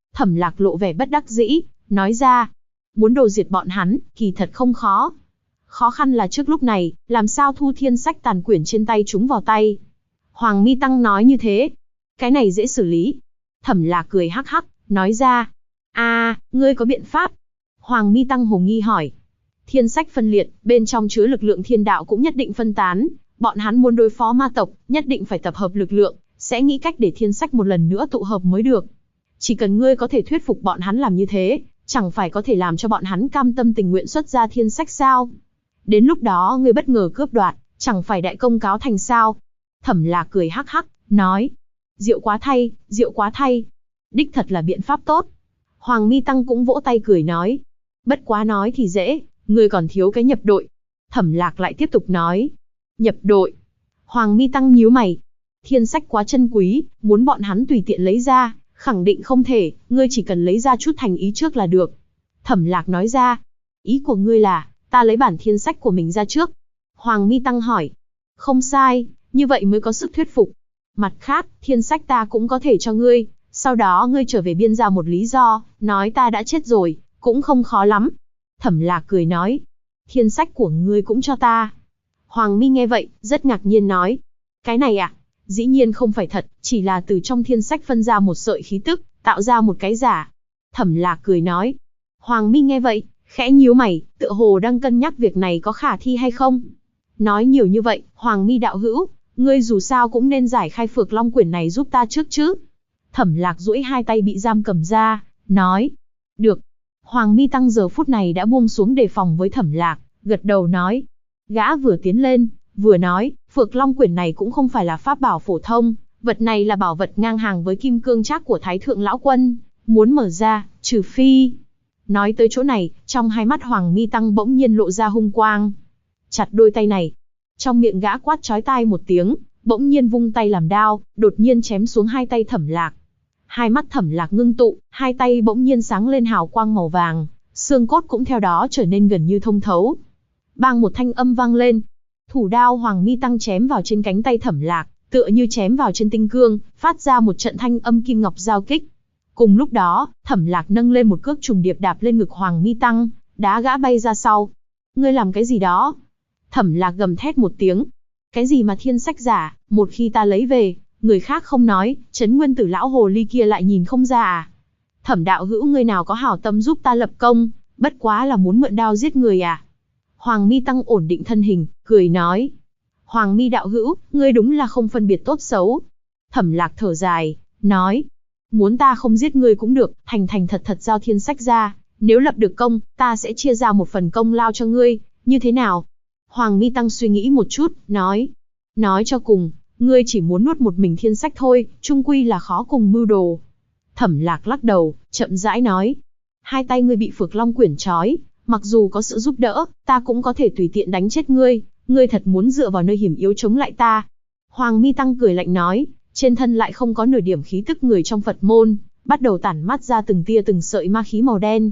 Thẩm Lạc lộ vẻ bất đắc dĩ, nói ra, muốn đồ diệt bọn hắn, kỳ thật không khó. Khó khăn là trước lúc này, làm sao thu thiên sách tàn quyển trên tay chúng vào tay. Hoàng Mi Tăng nói như thế. Cái này dễ xử lý. Thẩm Lạc cười hắc hắc, nói ra. Ngươi có biện pháp. Hoàng Mi Tăng hồ nghi hỏi. Thiên sách phân liệt, bên trong chứa lực lượng thiên đạo cũng nhất định phân tán. Bọn hắn muốn đối phó ma tộc, nhất định phải tập hợp lực lượng, sẽ nghĩ cách để thiên sách một lần nữa tụ hợp mới được. Chỉ cần ngươi có thể thuyết phục bọn hắn làm như thế, chẳng phải có thể làm cho bọn hắn cam tâm tình nguyện xuất ra thiên sách sao? Đến lúc đó ngươi bất ngờ cướp đoạt, chẳng phải đại công cáo thành sao? Thẩm Lạc cười hắc hắc, nói. Diệu quá thay, diệu quá thay. Đích thật là biện pháp tốt. Hoàng Mi Tăng cũng vỗ tay cười nói. Bất quá nói thì dễ, ngươi còn thiếu cái nhập đội. Thẩm Lạc lại tiếp tục nói. Nhập đội. Hoàng Mi Tăng nhíu mày. Thiên sách quá chân quý, muốn bọn hắn tùy tiện lấy ra, khẳng định không thể, ngươi chỉ cần lấy ra chút thành ý trước là được. Thẩm Lạc nói ra. Ý của ngươi là, ta lấy bản thiên sách của mình ra trước. Hoàng Mi Tăng hỏi. Không sai, như vậy mới có sức thuyết phục. Mặt khác, thiên sách ta cũng có thể cho ngươi, sau đó ngươi trở về biên ra một lý do, nói ta đã chết rồi, cũng không khó lắm. Thẩm Lạc cười nói. Thiên sách của ngươi cũng cho ta. Hoàng Mi nghe vậy, rất ngạc nhiên nói. Cái này à? Dĩ nhiên không phải thật, chỉ là từ trong thiên sách phân ra một sợi khí tức, tạo ra một cái giả. Thẩm Lạc cười nói. Hoàng Mi nghe vậy, khẽ nhíu mày, tựa hồ đang cân nhắc việc này có khả thi hay không. Nói nhiều như vậy, Hoàng Mi đạo hữu, ngươi dù sao cũng nên giải khai Phược Long quyển này giúp ta trước chứ. Thẩm Lạc duỗi hai tay bị giam cầm ra, nói. Được. Hoàng Mi Tăng giờ phút này đã buông xuống đề phòng với Thẩm Lạc, gật đầu nói. Gã vừa tiến lên, vừa nói, Phược Long quyển này cũng không phải là pháp bảo phổ thông, vật này là bảo vật ngang hàng với kim cương trác của Thái Thượng Lão Quân, muốn mở ra, trừ phi. Nói tới chỗ này, trong hai mắt Hoàng Mi Tăng bỗng nhiên lộ ra hung quang. Chặt đôi tay này. Trong miệng gã quát chói tai một tiếng, bỗng nhiên vung tay làm đao, đột nhiên chém xuống hai tay Thẩm Lạc. Hai mắt Thẩm Lạc ngưng tụ, hai tay bỗng nhiên sáng lên hào quang màu vàng, xương cốt cũng theo đó trở nên gần như thông thấu. Bang một thanh âm vang lên. Thủ đao Hoàng Mi Tăng chém vào trên cánh tay Thẩm Lạc, tựa như chém vào trên tinh cương, phát ra một trận thanh âm kim ngọc giao kích. Cùng lúc đó, Thẩm Lạc nâng lên một cước trùng điệp đạp lên ngực Hoàng Mi Tăng, đá gã bay ra sau. Ngươi làm cái gì đó? Thẩm Lạc gầm thét một tiếng. Cái gì mà thiên sách giả, một khi ta lấy về, người khác không nói, Trấn Nguyên Tử lão hồ ly kia lại nhìn không ra à? Thẩm đạo hữu ngươi nào có hảo tâm giúp ta lập công, bất quá là muốn mượn đao giết người à? Hoàng Mi Tăng ổn định thân hình, cười nói. Hoàng Mi đạo hữu, ngươi đúng là không phân biệt tốt xấu. Thẩm Lạc thở dài, nói. Muốn ta không giết ngươi cũng được, thành thành thật thật giao thiên sách ra, nếu lập được công, ta sẽ chia ra một phần công lao cho ngươi, như thế nào? Hoàng Mi Tăng suy nghĩ một chút, nói. Nói cho cùng, ngươi chỉ muốn nuốt một mình thiên sách thôi, chung quy là khó cùng mưu đồ. Thẩm Lạc lắc đầu, chậm rãi nói. Hai tay ngươi bị Phược Long quyển trói, mặc dù có sự giúp đỡ, ta cũng có thể tùy tiện đánh chết ngươi, ngươi thật muốn dựa vào nơi hiểm yếu chống lại ta. Hoàng Mi Tăng cười lạnh nói, trên thân lại không có nửa điểm khí tức người trong Phật môn, bắt đầu tản mắt ra từng tia từng sợi ma khí màu đen.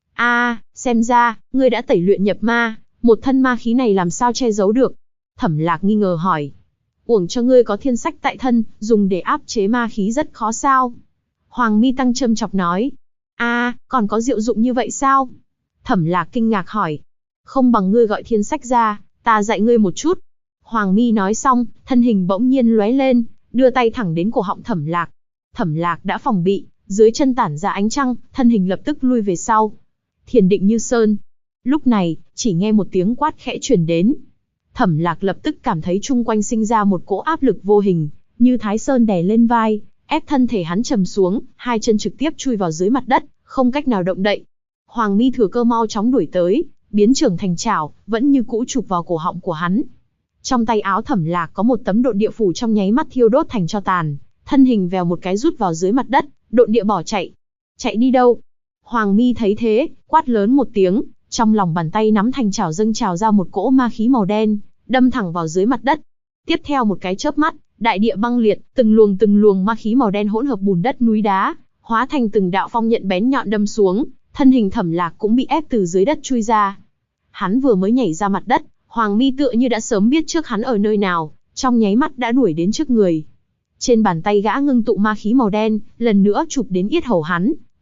Xem ra, ngươi đã tẩy luyện nhập ma, một thân ma khí này làm sao che giấu được? Thẩm Lạc nghi ngờ hỏi. Uổng cho ngươi có thiên sách tại thân, dùng để áp chế ma khí rất khó sao? Hoàng Mi Tăng châm chọc nói. Còn có diệu dụng như vậy sao? Thẩm Lạc kinh ngạc hỏi. Không bằng ngươi gọi thiên sách ra, ta dạy ngươi một chút. Hoàng Mi nói xong, thân hình bỗng nhiên lóe lên, đưa tay thẳng đến cổ họng Thẩm Lạc. Thẩm Lạc đã phòng bị, dưới chân tản ra ánh trăng, thân hình lập tức lui về sau. Thiền định như sơn. Lúc này, chỉ nghe một tiếng quát khẽ truyền đến. Thẩm Lạc lập tức cảm thấy chung quanh sinh ra một cỗ áp lực vô hình, như Thái Sơn đè lên vai, ép thân thể hắn trầm xuống, hai chân trực tiếp chui vào dưới mặt đất, không cách nào động đậy. Hoàng Mi thừa cơ mau chóng đuổi tới, biến trưởng thành chảo, vẫn như cũ chụp vào cổ họng của hắn. Trong tay áo Thẩm Lạc có một tấm độn địa phủ trong nháy mắt thiêu đốt thành tro tàn, thân hình vèo một cái rút vào dưới mặt đất, độn địa bỏ chạy. Chạy đi đâu? Hoàng Mi thấy thế, quát lớn một tiếng, trong lòng bàn tay nắm thành chảo dâng trào ra một cỗ ma khí màu đen, đâm thẳng vào dưới mặt đất. Tiếp theo một cái chớp mắt, đại địa băng liệt, từng luồng ma khí màu đen hỗn hợp bùn đất núi đá, hóa thành từng đạo phong nhận bén nhọn đâm xuống, thân hình Thẩm Lạc cũng bị ép từ dưới đất chui ra. Hắn vừa mới nhảy ra mặt đất, Hoàng Mi tựa như đã sớm biết trước hắn ở nơi nào, trong nháy mắt đã đuổi đến trước người. Trên bàn tay gã ngưng tụ ma khí màu đen, lần nữa chụp đến yết hầu hắn,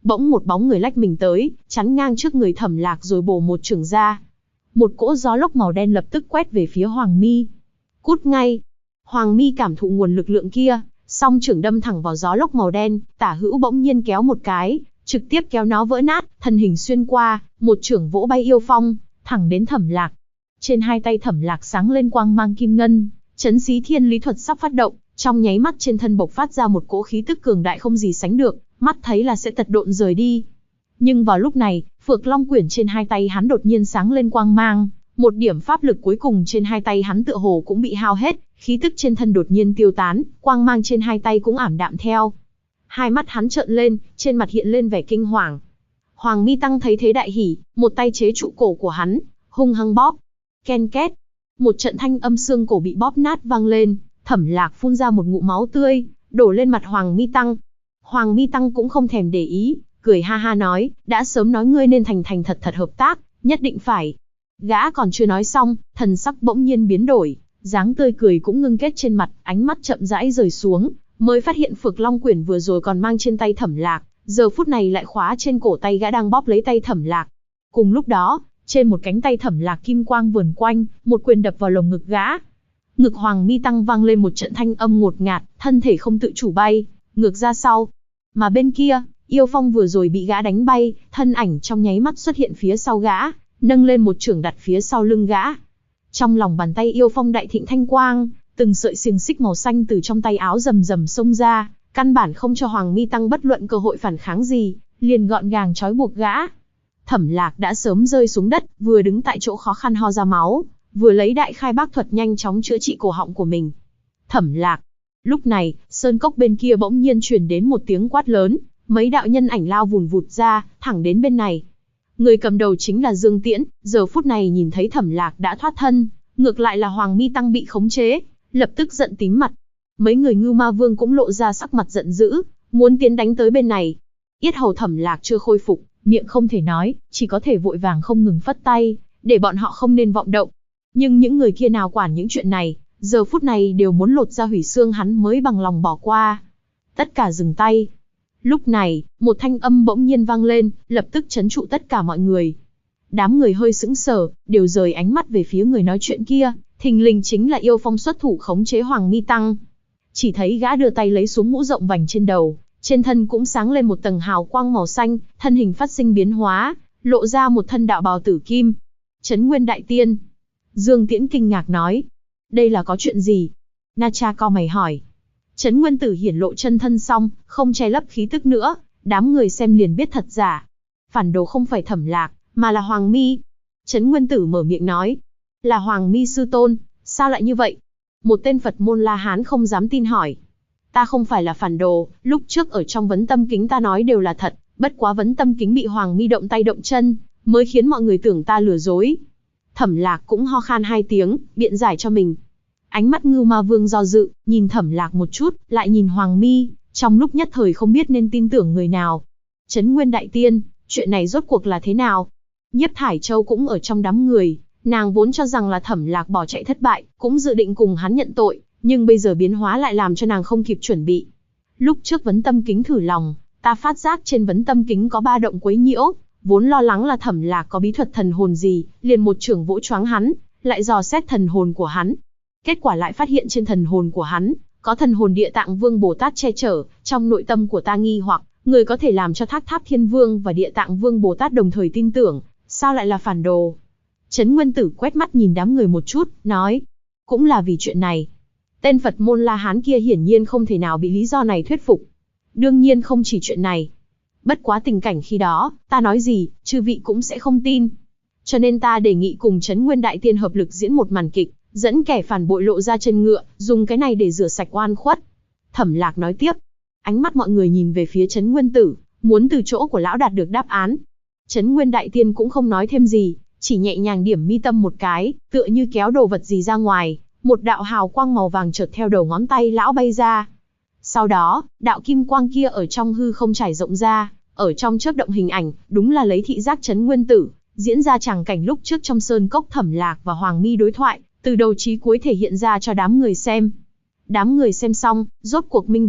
bỗng một bóng người lách mình tới, chắn ngang trước người Thẩm Lạc rồi bổ một chưởng ra. Một cỗ gió lốc màu đen lập tức quét về phía Hoàng Mi. Cút ngay! Hoàng Mi cảm thụ nguồn lực lượng kia, song chưởng đâm thẳng vào gió lốc màu đen, tả hữu bỗng nhiên kéo một cái, trực tiếp kéo nó vỡ nát, thân hình xuyên qua, một chưởng vỗ bay yêu phong, thẳng đến Thẩm Lạc. Trên hai tay Thẩm Lạc sáng lên quang mang kim ngân, chấn xí thiên lý thuật sắp phát động, trong nháy mắt trên thân bộc phát ra một cỗ khí tức cường đại không gì sánh được, mắt thấy là sẽ tật độn rời đi. Nhưng vào lúc này, Phược Long Quyển trên hai tay hắn đột nhiên sáng lên quang mang, một điểm pháp lực cuối cùng trên hai tay hắn tựa hồ cũng bị hao hết, khí tức trên thân đột nhiên tiêu tán, quang mang trên hai tay cũng ảm đạm theo. Hai mắt hắn trợn lên, trên mặt hiện lên vẻ kinh hoàng. Hoàng Mi Tăng thấy thế đại hỉ, một tay chế trụ cổ của hắn, hung hăng bóp. Ken két, một trận thanh âm xương cổ bị bóp nát vang lên, Thẩm Lạc phun ra một ngụm máu tươi, đổ lên mặt Hoàng Mi Tăng. Hoàng Mi Tăng cũng không thèm để ý, cười ha ha nói, đã sớm nói ngươi nên thành thành thật thật hợp tác, nhất định phải. Gã còn chưa nói xong, thần sắc bỗng nhiên biến đổi, dáng tươi cười cũng ngưng kết trên mặt, ánh mắt chậm rãi rời xuống, mới phát hiện Phược Long Quyển vừa rồi còn mang trên tay Thẩm Lạc, giờ phút này lại khóa trên cổ tay gã đang bóp lấy tay Thẩm Lạc. Cùng lúc đó, trên một cánh tay Thẩm Lạc kim quang vờn quanh, một quyền đập vào lồng ngực gã. Ngực Hoàng Mi Tăng vang lên một trận thanh âm ngột ngạt, thân thể không tự chủ bay ngược ra sau. Mà bên kia, Yêu Phong vừa rồi bị gã đánh bay, thân ảnh trong nháy mắt xuất hiện phía sau gã, nâng lên một chưởng đặt phía sau lưng gã. Trong lòng bàn tay Yêu Phong đại thịnh thanh quang, từng sợi xiềng xích màu xanh từ trong tay áo rầm rầm xông ra, căn bản không cho Hoàng Mi Tăng bất luận cơ hội phản kháng gì, liền gọn gàng trói buộc gã. Thẩm Lạc đã sớm rơi xuống đất, vừa đứng tại chỗ khó khăn ho ra máu, vừa lấy đại khai bác thuật nhanh chóng chữa trị cổ họng của mình. Thẩm Lạc. Lúc này, sơn cốc bên kia bỗng nhiên truyền đến một tiếng quát lớn, mấy đạo nhân ảnh lao vùn vụt ra, thẳng đến bên này. Người cầm đầu chính là Dương Tiễn, giờ phút này nhìn thấy Thẩm Lạc đã thoát thân, ngược lại là Hoàng Mi Tăng bị khống chế, lập tức giận tím mặt. Mấy người Ngưu Ma Vương cũng lộ ra sắc mặt giận dữ, muốn tiến đánh tới bên này. Yết hầu Thẩm Lạc chưa khôi phục, miệng không thể nói, chỉ có thể vội vàng không ngừng phất tay, để bọn họ không nên vọng động. Nhưng những người kia nào quản những chuyện này, giờ phút này đều muốn lột ra hủy xương hắn mới bằng lòng bỏ qua. Tất cả dừng tay. Lúc này, một thanh âm bỗng nhiên vang lên, lập tức trấn trụ tất cả mọi người. Đám người hơi sững sờ, đều rời ánh mắt về phía người nói chuyện kia, thình lình chính là Yêu Phong xuất thủ khống chế Hoàng Mi Tăng. Chỉ thấy gã đưa tay lấy xuống mũ rộng vành trên đầu, trên thân cũng sáng lên một tầng hào quang màu xanh, thân hình phát sinh biến hóa, lộ ra một thân đạo bào tử kim. Trấn Nguyên Đại Tiên. Dương Tiễn kinh ngạc nói. Đây là có chuyện gì? Na Cha cau mày hỏi. Trấn Nguyên Tử hiển lộ chân thân xong, không che lấp khí tức nữa, đám người xem liền biết thật giả. Phản đồ không phải Thẩm Lạc, mà là Hoàng Mi. Trấn Nguyên Tử mở miệng nói. Là Hoàng Mi sư tôn, sao lại như vậy? Một tên Phật môn La Hán không dám tin hỏi. Ta không phải là phản đồ, lúc trước ở trong vấn tâm kính ta nói đều là thật, bất quá vấn tâm kính bị Hoàng Mi động tay động chân, mới khiến mọi người tưởng ta lừa dối. Thẩm Lạc cũng ho khan hai tiếng, biện giải cho mình. Ánh mắt Ngưu Ma Vương do dự, nhìn Thẩm Lạc một chút, lại nhìn Hoàng Mi, trong lúc nhất thời không biết nên tin tưởng người nào. Trấn Nguyên Đại Tiên, chuyện này rốt cuộc là thế nào? Nhiếp Thải Châu cũng ở trong đám người, nàng vốn cho rằng là Thẩm Lạc bỏ chạy thất bại, cũng dự định cùng hắn nhận tội, nhưng bây giờ biến hóa lại làm cho nàng không kịp chuẩn bị. Lúc trước vấn tâm kính thử lòng, ta phát giác trên vấn tâm kính có ba động quấy nhiễu, vốn lo lắng là Thẩm Lạc có bí thuật thần hồn gì, liền một chưởng vỗ choáng hắn, lại dò xét thần hồn của hắn. Kết quả lại phát hiện trên thần hồn của hắn, có thần hồn Địa Tạng Vương Bồ Tát che chở, trong nội tâm của ta nghi hoặc, người có thể làm cho Thác Tháp Thiên Vương và Địa Tạng Vương Bồ Tát đồng thời tin tưởng, sao lại là phản đồ? Trấn Nguyên Tử quét mắt nhìn đám người một chút, nói, cũng là vì chuyện này. Tên Phật môn La Hán kia hiển nhiên không thể nào bị lý do này thuyết phục. Đương nhiên không chỉ chuyện này. Bất quá tình cảnh khi đó, ta nói gì, chư vị cũng sẽ không tin. Cho nên ta đề nghị cùng Trấn Nguyên Đại Tiên hợp lực diễn một màn kịch, dẫn kẻ phản bội lộ ra chân ngựa, dùng cái này để rửa sạch oan khuất. Thẩm Lạc nói tiếp. Ánh mắt mọi người nhìn về phía Trấn Nguyên Tử, muốn từ chỗ của lão đạt được đáp án. Trấn Nguyên Đại Tiên cũng không nói thêm gì, chỉ nhẹ nhàng điểm mi tâm một cái, tựa như kéo đồ vật gì ra ngoài, một đạo hào quang màu vàng chợt theo đầu ngón tay lão bay ra. Sau đó, đạo kim quang kia ở trong hư không trải rộng ra, ở trong chớp động hình ảnh, đúng là lấy thị giác Trấn Nguyên Tử, diễn ra tràng cảnh lúc trước trong sơn cốc Thẩm Lạc và Hoàng Mi đối thoại, từ đầu chí cuối thể hiện ra cho đám người xem. Đám người xem xong, rốt cuộc minh bạch,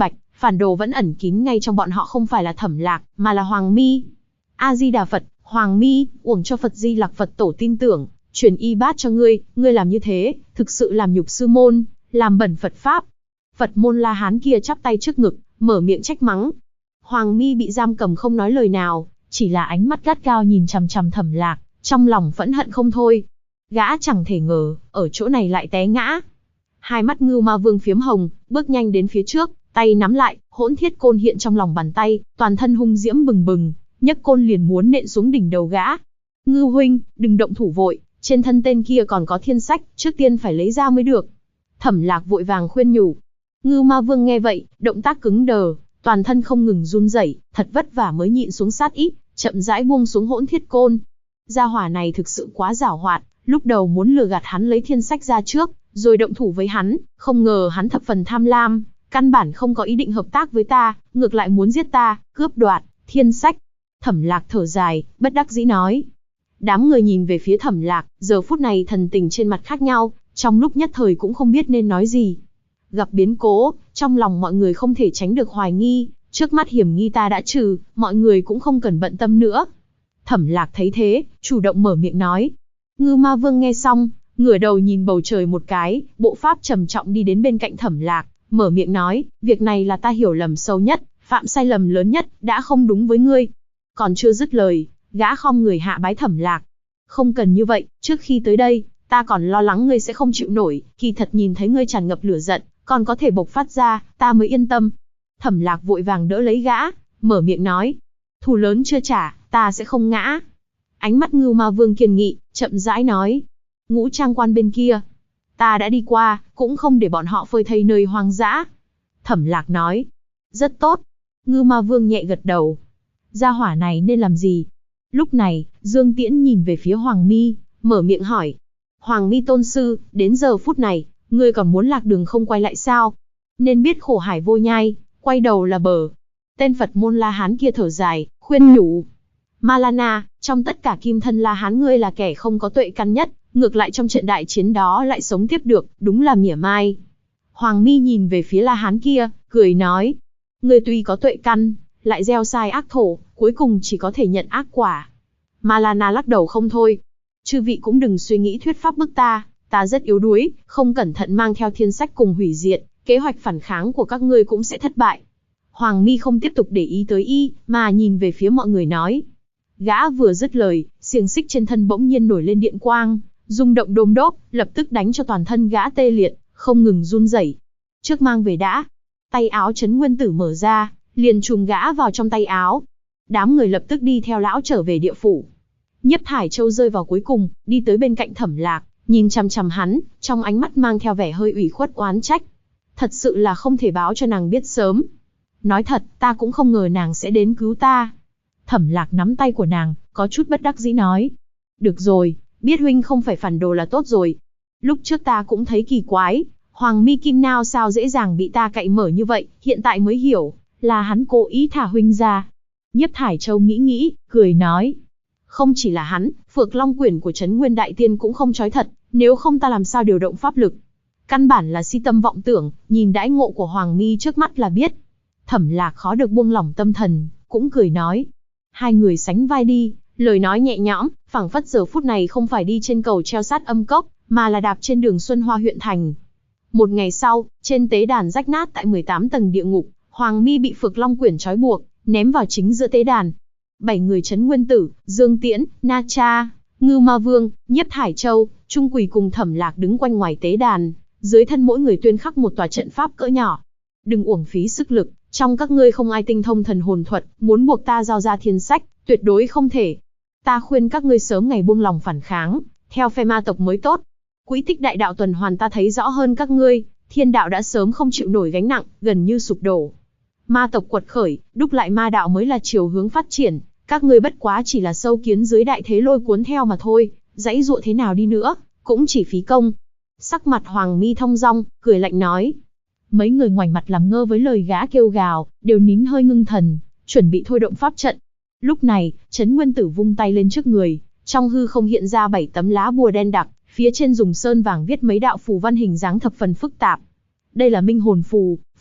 phản đồ vẫn ẩn kín ngay trong bọn họ không phải là Thẩm Lạc, mà là Hoàng Mi. A Di Đà Phật, Hoàng Mi, uổng cho Phật Di Lặc Phật tổ tin tưởng, truyền y bát cho ngươi làm như thế, thực sự làm nhục sư môn, làm bẩn Phật pháp. Phật môn La Hán kia chắp tay trước ngực, mở miệng trách mắng. Hoàng Mi bị giam cầm không nói lời nào, chỉ là ánh mắt gắt gao nhìn chằm chằm Thẩm Lạc, trong lòng phẫn hận không thôi. Gã chẳng thể ngờ, ở chỗ này lại té ngã. Hai mắt Ngưu Ma Vương phiếm hồng, bước nhanh đến phía trước, tay nắm lại, Hỗn Thiết Côn hiện trong lòng bàn tay, toàn thân hung diễm bừng bừng, nhấc côn liền muốn nện xuống đỉnh đầu gã. Ngưu huynh, đừng động thủ vội, trên thân tên kia còn có thiên sách, trước tiên phải lấy ra mới được. Thẩm Lạc vội vàng khuyên nhủ. Ngưu Ma Vương nghe vậy, động tác cứng đờ, toàn thân không ngừng run rẩy, thật vất vả mới nhịn xuống sát ý, chậm rãi buông xuống Hỗn Thiết Côn. Gia hỏa này thực sự quá giảo hoạt, lúc đầu muốn lừa gạt hắn lấy thiên sách ra trước, rồi động thủ với hắn, không ngờ hắn thập phần tham lam, căn bản không có ý định hợp tác với ta, ngược lại muốn giết ta, cướp đoạt thiên sách. Thẩm Lạc thở dài, bất đắc dĩ nói. Đám người nhìn về phía Thẩm Lạc, giờ phút này thần tình trên mặt khác nhau, trong lúc nhất thời cũng không biết nên nói gì. Gặp biến cố, trong lòng mọi người không thể tránh được hoài nghi, trước mắt hiểm nghi ta đã trừ, mọi người cũng không cần bận tâm nữa. Thẩm Lạc thấy thế, chủ động mở miệng nói. Ngưu Ma Vương nghe xong, ngửa đầu nhìn bầu trời một cái, bộ pháp trầm trọng đi đến bên cạnh Thẩm Lạc, mở miệng nói, việc này là ta hiểu lầm sâu nhất, phạm sai lầm lớn nhất, đã không đúng với ngươi. Còn chưa dứt lời, gã khom người hạ bái Thẩm Lạc. Không cần như vậy, trước khi tới đây, ta còn lo lắng ngươi sẽ không chịu nổi, kỳ thật nhìn thấy ngươi tràn ngập lửa giận, còn có thể bộc phát ra, ta mới yên tâm. Thẩm Lạc vội vàng đỡ lấy gã, mở miệng nói, thù lớn chưa trả, ta sẽ không ngã. Ánh mắt Ngưu Ma Vương kiên nghị, chậm rãi nói, Ngũ Trang Quan bên kia, ta đã đi qua, cũng không để bọn họ phơi thây nơi hoang dã. Thẩm Lạc nói, rất tốt. Ngưu Ma Vương nhẹ gật đầu. Gia hỏa này nên làm gì? Lúc này, Dương Tiễn nhìn về phía Hoàng Mi, mở miệng hỏi. Hoàng Mi tôn sư, đến giờ phút này, ngươi còn muốn lạc đường không quay lại sao? Nên biết khổ hải vô nhai, quay đầu là bờ. Tên Phật môn La Hán kia thở dài, khuyên nhủ. Malana, trong tất cả kim thân La Hán ngươi là kẻ không có tuệ căn nhất, ngược lại trong trận đại chiến đó lại sống tiếp được, đúng là mỉa mai. Hoàng Mi nhìn về phía La Hán kia, cười nói. Ngươi tuy có tuệ căn, lại gieo sai ác thổ, cuối cùng chỉ có thể nhận ác quả. Malana lắc đầu không thôi. Chư vị cũng đừng suy nghĩ thuyết pháp bức ta rất yếu đuối, không cẩn thận mang theo thiên sách cùng hủy diệt, kế hoạch phản kháng của các ngươi cũng sẽ thất bại. Hoàng Mi không tiếp tục để ý tới y, mà nhìn về phía mọi người nói. Gã vừa dứt lời, xiềng xích trên thân bỗng nhiên nổi lên điện quang, rung động đôm đốp, lập tức đánh cho toàn thân gã tê liệt, không ngừng run rẩy. Trước mang về đã. Tay áo Trấn Nguyên Tử mở ra, liền trùm gã vào trong tay áo. Đám người lập tức đi theo lão trở về địa phủ. Nhiếp Thải Châu rơi vào cuối cùng, đi tới bên cạnh Thẩm Lạc, nhìn chằm chằm hắn, trong ánh mắt mang theo vẻ hơi ủy khuất oán trách. Thật sự là không thể báo cho nàng biết sớm. Nói thật, ta cũng không ngờ nàng sẽ đến cứu ta. Thẩm Lạc nắm tay của nàng, có chút bất đắc dĩ nói. Được rồi, biết huynh không phải phản đồ là tốt rồi. Lúc trước ta cũng thấy kỳ quái, Hoàng Mi Kim Nao sao dễ dàng bị ta cạy mở như vậy, hiện tại mới hiểu, là hắn cố ý thả huynh ra. Nhiếp Thải Châu nghĩ, cười nói. Không chỉ là hắn, Phược Long Quyển của Trấn Nguyên Đại Tiên cũng không chói thật, nếu không ta làm sao điều động pháp lực. Căn bản là si tâm vọng tưởng, nhìn đãi ngộ của Hoàng Mi trước mắt là biết. Thẩm Lạc khó được buông lỏng tâm thần, cũng cười nói. Hai người sánh vai đi, lời nói nhẹ nhõm, phảng phất giờ phút này không phải đi trên cầu treo sát âm cốc, mà là đạp trên đường Xuân Hoa huyện thành. Một ngày sau, trên tế đàn rách nát tại 18 tầng địa ngục, Hoàng Mi bị Phược Long Quyển trói buộc, ném vào chính giữa tế đàn. 7 người Trấn Nguyên Tử, Dương Tiễn, Na Cha, Ngưu Ma Vương, Nhiếp Thải Châu, Trung Quỳ cùng Thẩm Lạc đứng quanh ngoài tế đàn, dưới thân mỗi người tuyên khắc một tòa trận pháp cỡ nhỏ. Đừng uổng phí sức lực, trong các ngươi không ai tinh thông thần hồn thuật, muốn buộc ta giao ra thiên sách, tuyệt đối không thể. Ta khuyên các ngươi sớm ngày buông lòng phản kháng, theo phe ma tộc mới tốt. Quỹ tích đại đạo tuần hoàn ta thấy rõ hơn các ngươi, thiên đạo đã sớm không chịu nổi gánh nặng, gần như sụp đổ. Ma tộc quật khởi, đúc lại ma đạo mới là chiều hướng phát triển, các ngươi bất quá chỉ là sâu kiến dưới đại thế lôi cuốn theo mà thôi, dãy dụa thế nào đi nữa, cũng chỉ phí công. Sắc mặt Hoàng Mi thong dong, cười lạnh nói. Mấy người ngoảnh mặt làm ngơ với lời gã kêu gào, đều nín hơi ngưng thần, chuẩn bị thôi động pháp trận. Lúc này, Trấn Nguyên Tử vung tay lên trước người, trong hư không hiện ra 7 tấm lá bùa đen đặc, phía trên dùng sơn vàng viết mấy đạo phù văn hình dáng thập phần phức tạp. Đây là minh hồn phù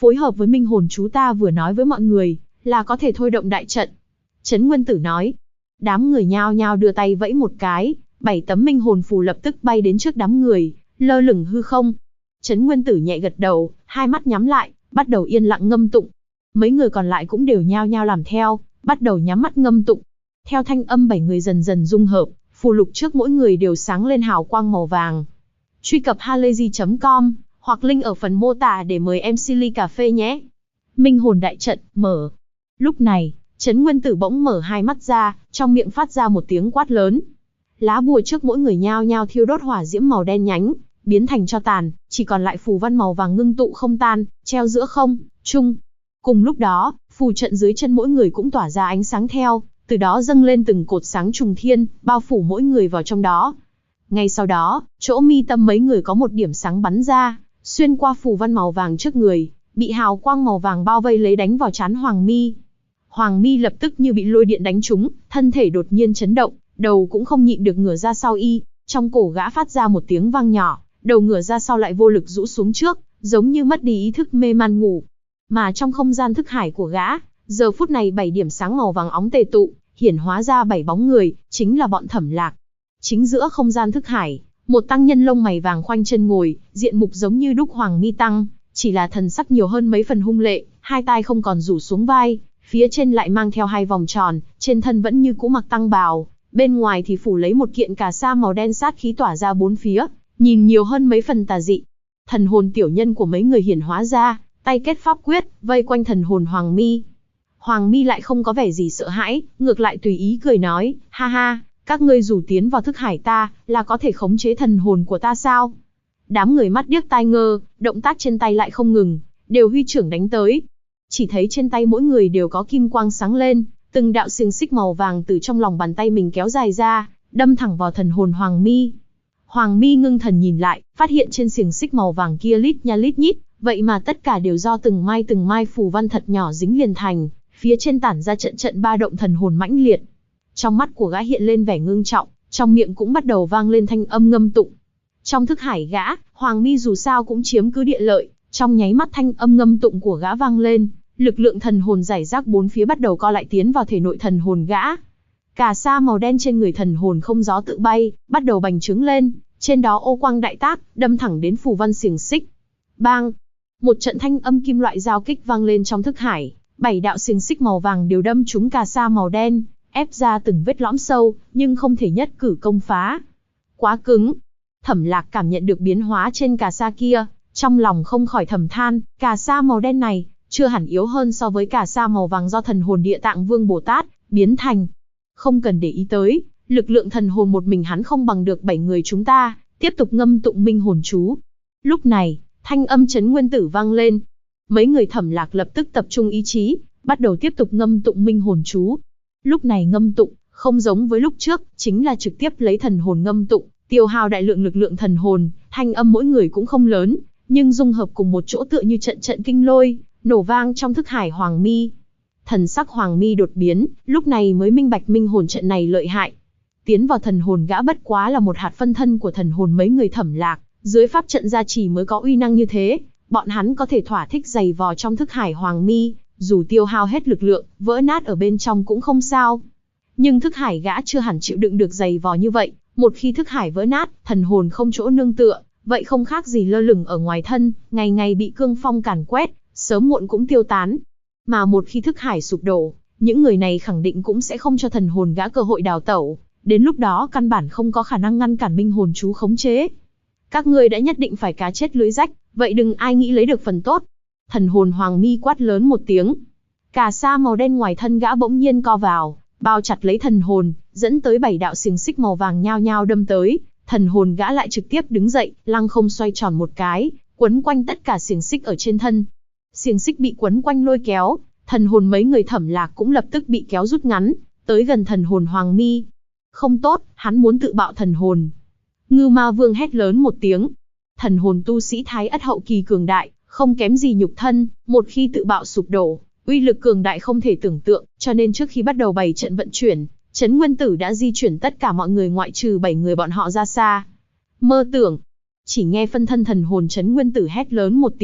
phối hợp với minh hồn chú ta vừa nói với mọi người, là có thể thôi động đại trận. Trấn Nguyên Tử nói. Đám người nhao nhao đưa tay vẫy một cái, 7 tấm minh hồn phù lập tức bay đến trước đám người, lơ lửng hư không. Trấn Nguyên Tử nhẹ gật đầu, hai mắt nhắm lại, bắt đầu yên lặng ngâm tụng. Mấy người còn lại cũng đều nhao nhao làm theo, bắt đầu nhắm mắt ngâm tụng. Theo thanh âm 7 người dần dần dung hợp, phù lục trước mỗi người đều sáng lên hào quang màu vàng. Truy cập halayzi.com hoặc link ở phần mô tả để mời MC ly cà phê nhé. Minh hồn đại trận mở. Lúc này, Trấn Nguyên Tử bỗng mở hai mắt ra, trong miệng phát ra một tiếng quát lớn. Lá bùa trước mỗi người nhao nhao thiêu đốt hỏa diễm màu đen nhánh, biến thành tro tàn, chỉ còn lại phù văn màu vàng ngưng tụ không tan, treo giữa không trung. Cùng lúc đó, phù trận dưới chân mỗi người cũng tỏa ra ánh sáng theo, từ đó dâng lên từng cột sáng trùng thiên, bao phủ mỗi người vào trong đó. Ngay sau đó, chỗ mi tâm mấy người có một điểm sáng bắn ra, xuyên qua phù văn màu vàng trước người, bị hào quang màu vàng bao vây lấy đánh vào trán Hoàng Mi. Hoàng Mi lập tức như bị lôi điện đánh trúng, thân thể đột nhiên chấn động, đầu cũng không nhịn được ngửa ra sau trong cổ gã phát ra một tiếng vang nhỏ, đầu ngửa ra sau lại vô lực rũ xuống trước, giống như mất đi ý thức mê man ngủ. Mà trong không gian thức hải của gã, giờ phút này 7 điểm sáng màu vàng óng tề tụ, hiển hóa ra 7 bóng người, chính là bọn Thẩm Lạc. Chính giữa không gian thức hải, một tăng nhân lông mày vàng khoanh chân ngồi, diện mục giống như đúc Hoàng Mi tăng, chỉ là thần sắc nhiều hơn mấy phần hung lệ, hai tai không còn rủ xuống vai, phía trên lại mang theo hai vòng tròn, trên thân vẫn như cũ mặc tăng bào, bên ngoài thì phủ lấy một kiện cà sa màu đen sát khí tỏa ra bốn phía, nhìn nhiều hơn mấy phần tà dị. Thần hồn tiểu nhân của mấy người hiển hóa ra, tay kết pháp quyết, vây quanh thần hồn Hoàng Mi. Hoàng Mi lại không có vẻ gì sợ hãi, ngược lại tùy ý cười nói, ha ha, các ngươi dù tiến vào thức hải ta, là có thể khống chế thần hồn của ta sao? Đám người mắt điếc tai ngơ, động tác trên tay lại không ngừng, đều huy trưởng đánh tới. Chỉ thấy trên tay mỗi người đều có kim quang sáng lên, từng đạo xiềng xích màu vàng từ trong lòng bàn tay mình kéo dài ra, đâm thẳng vào thần hồn Hoàng Mi. Hoàng Mi ngưng thần nhìn lại, phát hiện trên xiềng xích màu vàng kia lít nha lít nhít, vậy mà tất cả đều do từng mai phù văn thật nhỏ dính liền thành, phía trên tản ra trận trận ba động thần hồn mãnh liệt. Trong mắt của gã hiện lên vẻ ngưng trọng, trong miệng cũng bắt đầu vang lên thanh âm ngâm tụng. Trong thức hải gã, Hoàng Mi dù sao cũng chiếm cứ địa lợi, trong nháy mắt thanh âm ngâm tụng của gã vang lên, lực lượng thần hồn rải rác bốn phía bắt đầu co lại tiến vào thể nội thần hồn gã. Cà sa màu đen trên người thần hồn không gió tự bay, bắt đầu bành trướng lên, trên đó ô quang đại tác, đâm thẳng đến phù văn xiềng xích. Bang! Một trận thanh âm kim loại giao kích vang lên trong thức hải, 7 đạo xiềng xích màu vàng đều đâm trúng cà sa màu đen, ép ra từng vết lõm sâu, nhưng không thể nhất cử công phá. Quá cứng! Thẩm Lạc cảm nhận được biến hóa trên cà sa kia, trong lòng không khỏi thầm than, cà sa màu đen này, chưa hẳn yếu hơn so với cà sa màu vàng do thần hồn Địa Tạng Vương Bồ Tát biến thành. Không cần để ý tới, lực lượng thần hồn một mình hắn không bằng được 7 người chúng ta, tiếp tục ngâm tụng minh hồn chú. Lúc này, thanh âm Trấn Nguyên Tử vang lên. Mấy người Thẩm Lạc lập tức tập trung ý chí, bắt đầu tiếp tục ngâm tụng minh hồn chú. Lúc này ngâm tụng, không giống với lúc trước, chính là trực tiếp lấy thần hồn ngâm tụng, tiêu hao đại lượng lực lượng thần hồn, thanh âm mỗi người cũng không lớn, nhưng dung hợp cùng một chỗ tựa như trận trận kinh lôi, nổ vang trong thức hải Hoàng Mi. Thần sắc Hoàng Mi đột biến, lúc này mới minh bạch minh hồn trận này lợi hại. Tiến vào thần hồn gã bất quá là một hạt phân thân của thần hồn mấy người Thẩm Lạc, dưới pháp trận gia trì mới có uy năng như thế, bọn hắn có thể thỏa thích giày vò trong thức hải Hoàng Mi, dù tiêu hao hết lực lượng, vỡ nát ở bên trong cũng không sao. Nhưng thức hải gã chưa hẳn chịu đựng được giày vò như vậy, một khi thức hải vỡ nát, thần hồn không chỗ nương tựa, vậy không khác gì lơ lửng ở ngoài thân, ngày ngày bị cương phong càn quét, sớm muộn cũng tiêu tán. Mà một khi thức hải sụp đổ, những người này khẳng định cũng sẽ không cho thần hồn gã cơ hội đào tẩu, đến lúc đó căn bản không có khả năng ngăn cản minh hồn chú khống chế. Các ngươi đã nhất định phải cá chết lưới rách, vậy đừng ai nghĩ lấy được phần tốt. Thần hồn Hoàng Mi quát lớn một tiếng. Cà sa màu đen ngoài thân gã bỗng nhiên co vào, bao chặt lấy thần hồn, dẫn tới 7 đạo xiềng xích màu vàng nhao nhao đâm tới. Thần hồn gã lại trực tiếp đứng dậy, lăng không xoay tròn một cái, quấn quanh tất cả xiềng xích ở trên thân. Xiềng xích bị quấn quanh lôi kéo, thần hồn mấy người Thẩm Lạc cũng lập tức bị kéo rút ngắn, tới gần thần hồn Hoàng Mi. Không tốt, hắn muốn tự bạo thần hồn. Ngưu Ma Vương hét lớn một tiếng. Thần hồn tu sĩ Thái Ất hậu kỳ cường đại, không kém gì nhục thân, một khi tự bạo sụp đổ, uy lực cường đại không thể tưởng tượng, cho nên trước khi bắt đầu bày trận vận chuyển, Trấn Nguyên Tử đã di chuyển tất cả mọi người ngoại trừ 7 người bọn họ ra xa. Mơ tưởng. Chỉ nghe phân thân thần hồn Trấn Nguyên Tử hét lớn một tiếng,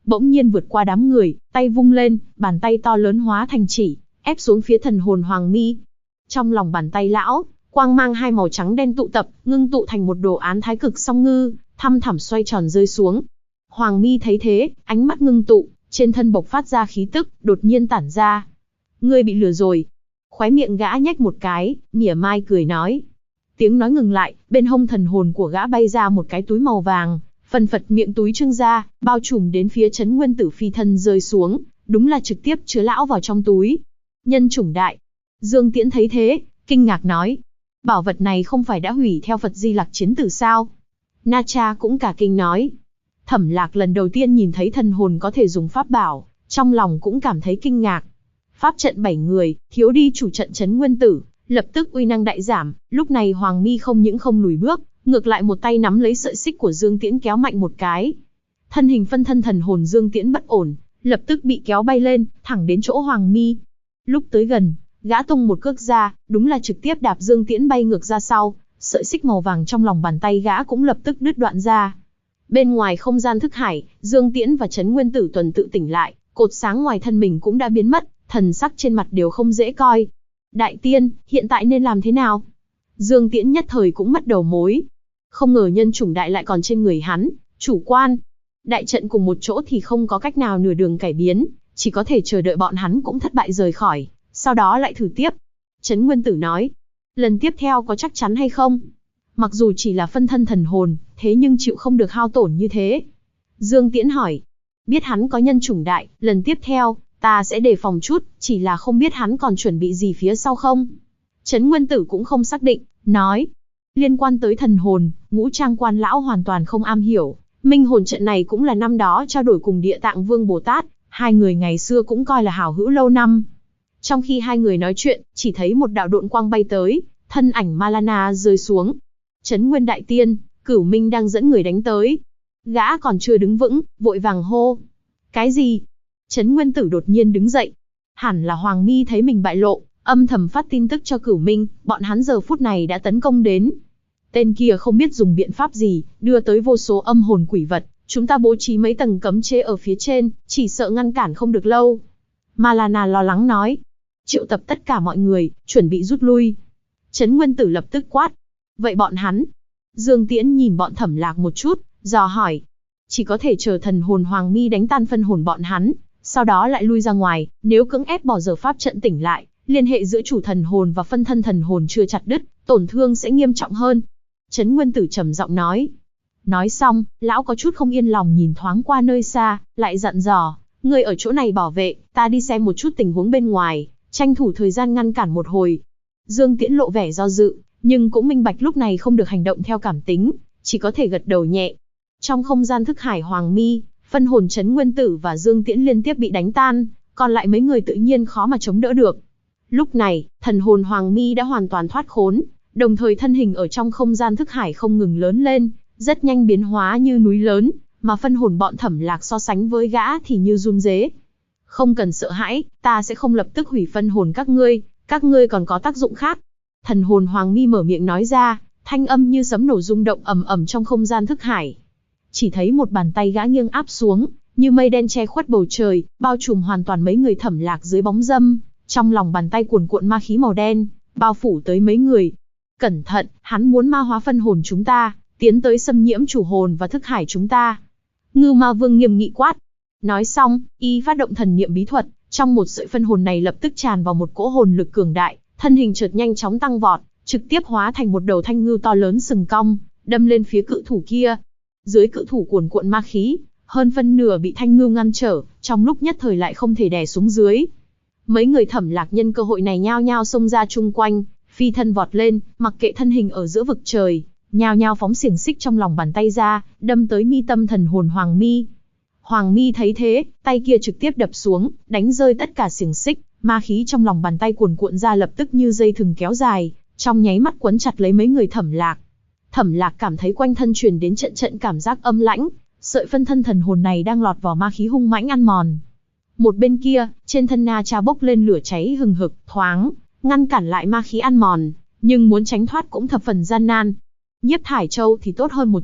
bỗng nhiên vượt qua đám người, tay vung lên, bàn tay to lớn hóa thành chỉ, ép xuống phía thần hồn Hoàng Mi. Trong lòng bàn tay lão, quang mang hai màu trắng đen tụ tập, ngưng tụ thành một đồ án thái cực song ngư, thăm thẳm xoay tròn rơi xuống. Hoàng Mi thấy thế, ánh mắt ngưng tụ, trên thân bộc phát ra khí tức, đột nhiên tản ra. Ngươi bị lừa rồi. Khóe miệng gã nhếch một cái, mỉa mai cười nói. Tiếng nói ngừng lại, bên hông thần hồn của gã bay ra một cái túi màu vàng, phần phật miệng túi trưng ra, bao trùm đến phía Trấn Nguyên Tử phi thân rơi xuống, đúng là trực tiếp chứa lão vào trong túi. Nhân chủng đại. Dương Tiễn thấy thế, kinh ngạc nói. Bảo vật này không phải đã hủy theo Phật Di Lặc chiến tử sao? Na Cha cũng cả kinh nói. Thẩm Lạc lần đầu tiên nhìn thấy thần hồn có thể dùng pháp bảo, trong lòng cũng cảm thấy kinh ngạc. Pháp trận 7 người, thiếu đi chủ trận Trấn Nguyên Tử, lập tức uy năng đại giảm, lúc này Hoàng Mi không những không lùi bước, ngược lại một tay nắm lấy sợi xích của Dương Tiễn kéo mạnh một cái. Thân hình phân thân thần hồn Dương Tiễn bất ổn, lập tức bị kéo bay lên, thẳng đến chỗ Hoàng Mi. Lúc tới gần, gã tung một cước ra, đúng là trực tiếp đạp Dương Tiễn bay ngược ra sau, sợi xích màu vàng trong lòng bàn tay gã cũng lập tức đứt đoạn ra. Bên ngoài không gian thức hải, Dương Tiễn và Trấn Nguyên Tử tuần tự tỉnh lại, cột sáng ngoài thân mình cũng đã biến mất, thần sắc trên mặt đều không dễ coi. Đại tiên, hiện tại nên làm thế nào? Dương Tiễn nhất thời cũng mất đầu mối. Không ngờ nhân chủng đại lại còn trên người hắn, chủ quan. Đại trận cùng một chỗ thì không có cách nào nửa đường cải biến, chỉ có thể chờ đợi bọn hắn cũng thất bại rời khỏi, sau đó lại thử tiếp. Trấn Nguyên Tử nói, lần tiếp theo có chắc chắn hay không? Mặc dù chỉ là phân thân thần hồn, thế nhưng chịu không được hao tổn như thế. Dương Tiễn hỏi, biết hắn có nhân chủng đại, lần tiếp theo, ta sẽ đề phòng chút, chỉ là không biết hắn còn chuẩn bị gì phía sau không? Trấn Nguyên Tử cũng không xác định, nói, liên quan tới thần hồn, Ngũ Trang Quan lão hoàn toàn không am hiểu. Minh hồn trận này cũng là năm đó trao đổi cùng Địa Tạng Vương Bồ Tát, hai người ngày xưa cũng coi là hảo hữu lâu năm. Trong khi hai người nói chuyện, chỉ thấy một đạo độn quang bay tới, thân ảnh Malana rơi xuống. Trấn Nguyên Đại Tiên, Cửu Minh đang dẫn người đánh tới. Gã còn chưa đứng vững, vội vàng hô. Cái gì? Trấn Nguyên Tử đột nhiên đứng dậy. Hẳn là Hoàng Mi thấy mình bại lộ, âm thầm phát tin tức cho Cửu Minh, bọn hắn giờ phút này đã tấn công đến. Tên kia không biết dùng biện pháp gì, đưa tới vô số âm hồn quỷ vật, chúng ta bố trí mấy tầng cấm chế ở phía trên, chỉ sợ ngăn cản không được lâu. Malana lo lắng nói. Triệu tập tất cả mọi người, chuẩn bị rút lui. Trấn Nguyên Tử lập tức quát. Vậy bọn hắn? Dương Tiễn nhìn bọn Thẩm Lạc một chút, dò hỏi. Chỉ có thể chờ thần hồn Hoàng Mi đánh tan phân hồn bọn hắn, sau đó lại lui ra ngoài, nếu cưỡng ép bỏ dở pháp trận tỉnh lại, liên hệ giữa chủ thần hồn và phân thân thần hồn chưa chặt đứt, tổn thương sẽ nghiêm trọng hơn. Trấn Nguyên Tử trầm giọng nói. Nói xong, lão có chút không yên lòng nhìn thoáng qua nơi xa, lại dặn dò, người ở chỗ này bảo vệ, ta đi xem một chút tình huống bên ngoài, tranh thủ thời gian ngăn cản một hồi. Dương Tiễn lộ vẻ do dự, nhưng cũng minh bạch lúc này không được hành động theo cảm tính, chỉ có thể gật đầu nhẹ. Trong không gian thức hải Hoàng Mi, phân hồn Trấn Nguyên Tử và Dương Tiễn liên tiếp bị đánh tan, còn lại mấy người tự nhiên khó mà chống đỡ được. Lúc này, thần hồn Hoàng Mi đã hoàn toàn thoát khốn, đồng thời thân hình ở trong không gian thức hải không ngừng lớn lên, rất nhanh biến hóa như núi lớn, mà phân hồn bọn Thẩm Lạc so sánh với gã thì như run rế. Không cần sợ hãi, ta sẽ không lập tức hủy phân hồn các ngươi còn có tác dụng khác. Thần hồn Hoàng Mi mở miệng nói ra, thanh âm như sấm nổ rung động ầm ầm trong không gian thức hải. Chỉ thấy một bàn tay gã nghiêng áp xuống, như mây đen che khuất bầu trời, bao trùm hoàn toàn mấy người Thẩm Lạc dưới bóng râm, trong lòng bàn tay cuồn cuộn ma khí màu đen, bao phủ tới mấy người. Cẩn thận, hắn muốn ma hóa phân hồn chúng ta, tiến tới xâm nhiễm chủ hồn và thức hải chúng ta. Ngưu Ma Vương nghiêm nghị quát. Nói xong, y phát động thần niệm bí thuật, trong một sợi phân hồn này lập tức tràn vào một cỗ hồn lực cường đại, thân hình chợt nhanh chóng tăng vọt, trực tiếp hóa thành một đầu thanh ngưu to lớn sừng cong, đâm lên phía cự thủ kia. Dưới cự thủ cuồn cuộn ma khí, hơn phân nửa bị thanh ngưu ngăn trở, trong lúc nhất thời lại không thể đè xuống dưới. Mấy người Thẩm Lạc nhân cơ hội này nhao nhao xông ra chung quanh, phi thân vọt lên, mặc kệ thân hình ở giữa vực trời, nhao nhao phóng xiềng xích trong lòng bàn tay ra, đâm tới mi tâm thần hồn Hoàng Mi. Hoàng Mi thấy thế, tay kia trực tiếp đập xuống, đánh rơi tất cả xiềng xích, ma khí trong lòng bàn tay cuồn cuộn ra lập tức như dây thừng kéo dài, trong nháy mắt quấn chặt lấy mấy người Thẩm Lạc. Thẩm Lạc cảm thấy quanh thân truyền đến trận trận cảm giác âm lãnh, sợi phân thân thần hồn này đang lọt vào ma khí hung mãnh ăn mòn. Một bên kia, trên thân Na Cha bốc lên lửa cháy hừng hực, thoáng ngăn cản lại ma khí ăn mòn, nhưng muốn tránh thoát cũng thập phần gian nan. Nhiếp Thải Châu thì tốt hơn một chút,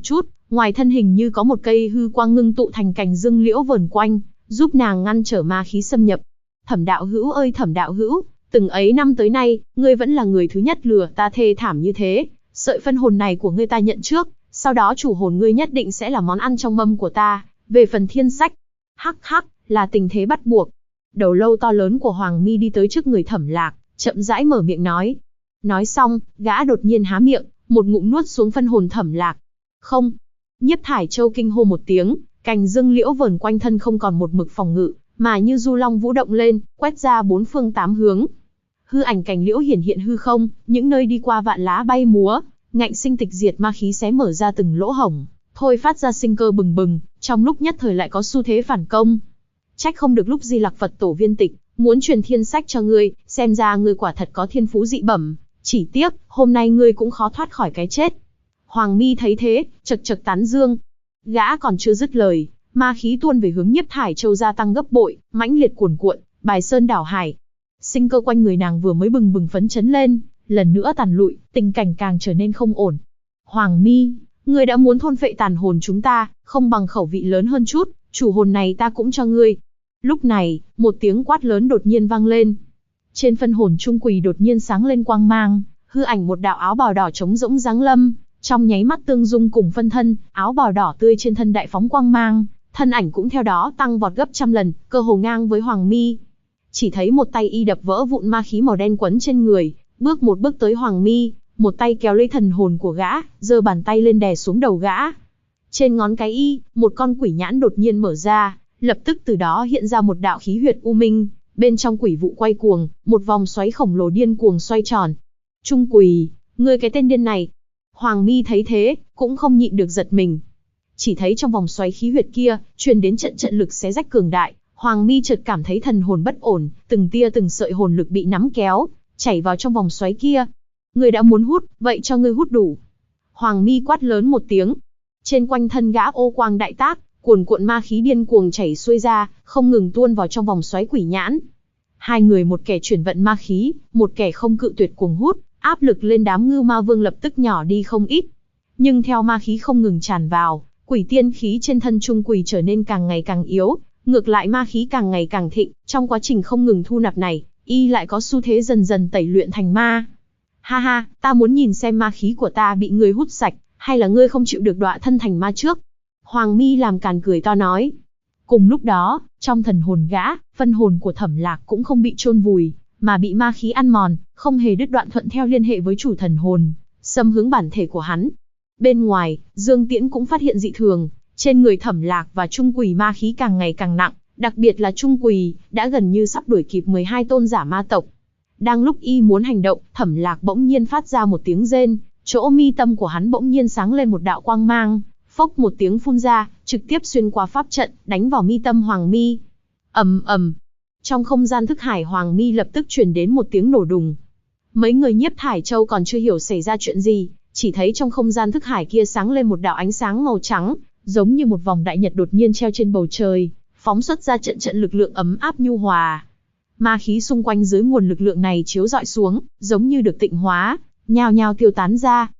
ngoài thân hình như có một cây hư quang ngưng tụ thành cành dương liễu vờn quanh, giúp nàng ngăn trở ma khí xâm nhập. Thẩm đạo hữu ơi Thẩm đạo hữu, từng ấy năm tới nay, ngươi vẫn là người thứ nhất lừa ta thê thảm như thế, sợi phân hồn này của ngươi ta nhận trước, sau đó chủ hồn ngươi nhất định sẽ là món ăn trong mâm của ta, về phần thiên sách. Hắc hắc, là tình thế bắt buộc. Đầu lâu to lớn của Hoàng Mi đi tới trước người Thẩm Lạc, chậm rãi mở miệng nói. Nói xong, gã đột nhiên há miệng, một ngụm nuốt xuống phân hồn Thẩm Lạc. Không. Nhiếp Thải Châu kinh hô một tiếng, cành dương liễu vờn quanh thân không còn một mực phòng ngự, mà như du long vũ động lên, quét ra bốn phương tám hướng. Hư ảnh cành liễu hiển hiện hư không, những nơi đi qua vạn lá bay múa, ngạnh sinh tịch diệt ma khí xé mở ra từng lỗ hổng, thôi phát ra sinh cơ bừng bừng, trong lúc nhất thời lại có xu thế phản công. Trách không được lúc Di Lặc Phật Tổ viên tịch, muốn truyền thiên sách cho ngươi, xem ra ngươi quả thật có thiên phú dị bẩm, chỉ tiếc, hôm nay ngươi cũng khó thoát khỏi cái chết. Hoàng Mi thấy thế, chật chật tán dương. Gã còn chưa dứt lời, ma khí tuôn về hướng Nhiếp Thải Châu gia tăng gấp bội, mãnh liệt cuồn cuộn, bài sơn đảo hải. Sinh cơ quanh người nàng vừa mới bừng bừng phấn chấn lên, lần nữa tàn lụi, tình cảnh càng trở nên không ổn. Hoàng Mi, ngươi đã muốn thôn phệ tàn hồn chúng ta, không bằng khẩu vị lớn hơn chút, chủ hồn này ta cũng cho ngươi. Lúc này, một tiếng quát lớn đột nhiên vang lên. Trên phân hồn Trung Quỳ đột nhiên sáng lên quang mang, hư ảnh một đạo áo bào đỏ trống rỗng giáng lâm, trong nháy mắt tương dung cùng phân thân, áo bào đỏ tươi trên thân đại phóng quang mang, thân ảnh cũng theo đó tăng vọt gấp trăm lần, cơ hồ ngang với Hoàng Mi. Chỉ thấy một tay y đập vỡ vụn ma khí màu đen quấn trên người, bước một bước tới Hoàng Mi, một tay kéo lấy thần hồn của gã, giơ bàn tay lên đè xuống đầu gã. Trên ngón cái y, một con quỷ nhãn đột nhiên mở ra, lập tức từ đó hiện ra một đạo khí huyệt u minh, bên trong quỷ vụ quay cuồng, một vòng xoáy khổng lồ điên cuồng xoay tròn. Trung Quỳ, ngươi cái tên điên này. Hoàng Mi thấy thế, cũng không nhịn được giật mình. Chỉ thấy trong vòng xoáy khí huyệt kia, truyền đến trận trận lực xé rách cường đại, Hoàng Mi chợt cảm thấy thần hồn bất ổn, từng tia từng sợi hồn lực bị nắm kéo, chảy vào trong vòng xoáy kia. Ngươi đã muốn hút, vậy cho ngươi hút đủ. Hoàng Mi quát lớn một tiếng. Trên quanh thân gã ô quang đại tác, cuồn cuộn ma khí điên cuồng chảy xuôi ra, không ngừng tuôn vào trong vòng xoáy quỷ nhãn. Hai người một kẻ chuyển vận ma khí, một kẻ không cự tuyệt cuồng hút, áp lực lên đám Ngưu Ma Vương lập tức nhỏ đi không ít. Nhưng theo ma khí không ngừng tràn vào, quỷ tiên khí trên thân Trung Quỳ trở nên càng ngày càng yếu, ngược lại ma khí càng ngày càng thịnh, trong quá trình không ngừng thu nạp này, y lại có xu thế dần dần tẩy luyện thành ma. Ha ha, ta muốn nhìn xem ma khí của ta bị ngươi hút sạch, hay là ngươi không chịu được đọa thân thành ma trước. Hoàng Mi làm càn cười to nói. Cùng lúc đó, trong thần hồn gã, phân hồn của Thẩm Lạc cũng không bị chôn vùi, mà bị ma khí ăn mòn, không hề đứt đoạn thuận theo liên hệ với chủ thần hồn, xâm hướng bản thể của hắn. Bên ngoài, Dương Tiễn cũng phát hiện dị thường, trên người Thẩm Lạc và Trung Quỳ ma khí càng ngày càng nặng, đặc biệt là Trung Quỳ, đã gần như sắp đuổi kịp 12 tôn giả ma tộc. Đang lúc y muốn hành động, Thẩm Lạc bỗng nhiên phát ra một tiếng rên, chỗ mi tâm của hắn bỗng nhiên sáng lên một đạo quang mang, phốc một tiếng phun ra, trực tiếp xuyên qua pháp trận, đánh vào mi tâm Hoàng Mi. Ầm ầm. Trong không gian thức hải Hoàng Mi lập tức truyền đến một tiếng nổ đùng. Mấy người Nhiếp Thải Châu còn chưa hiểu xảy ra chuyện gì, chỉ thấy trong không gian thức hải kia sáng lên một đạo ánh sáng màu trắng, giống như một vòng đại nhật đột nhiên treo trên bầu trời, phóng xuất ra trận trận lực lượng ấm áp nhu hòa. Ma khí xung quanh dưới nguồn lực lượng này chiếu rọi xuống, giống như được tịnh hóa, nhao nhao tiêu tán ra.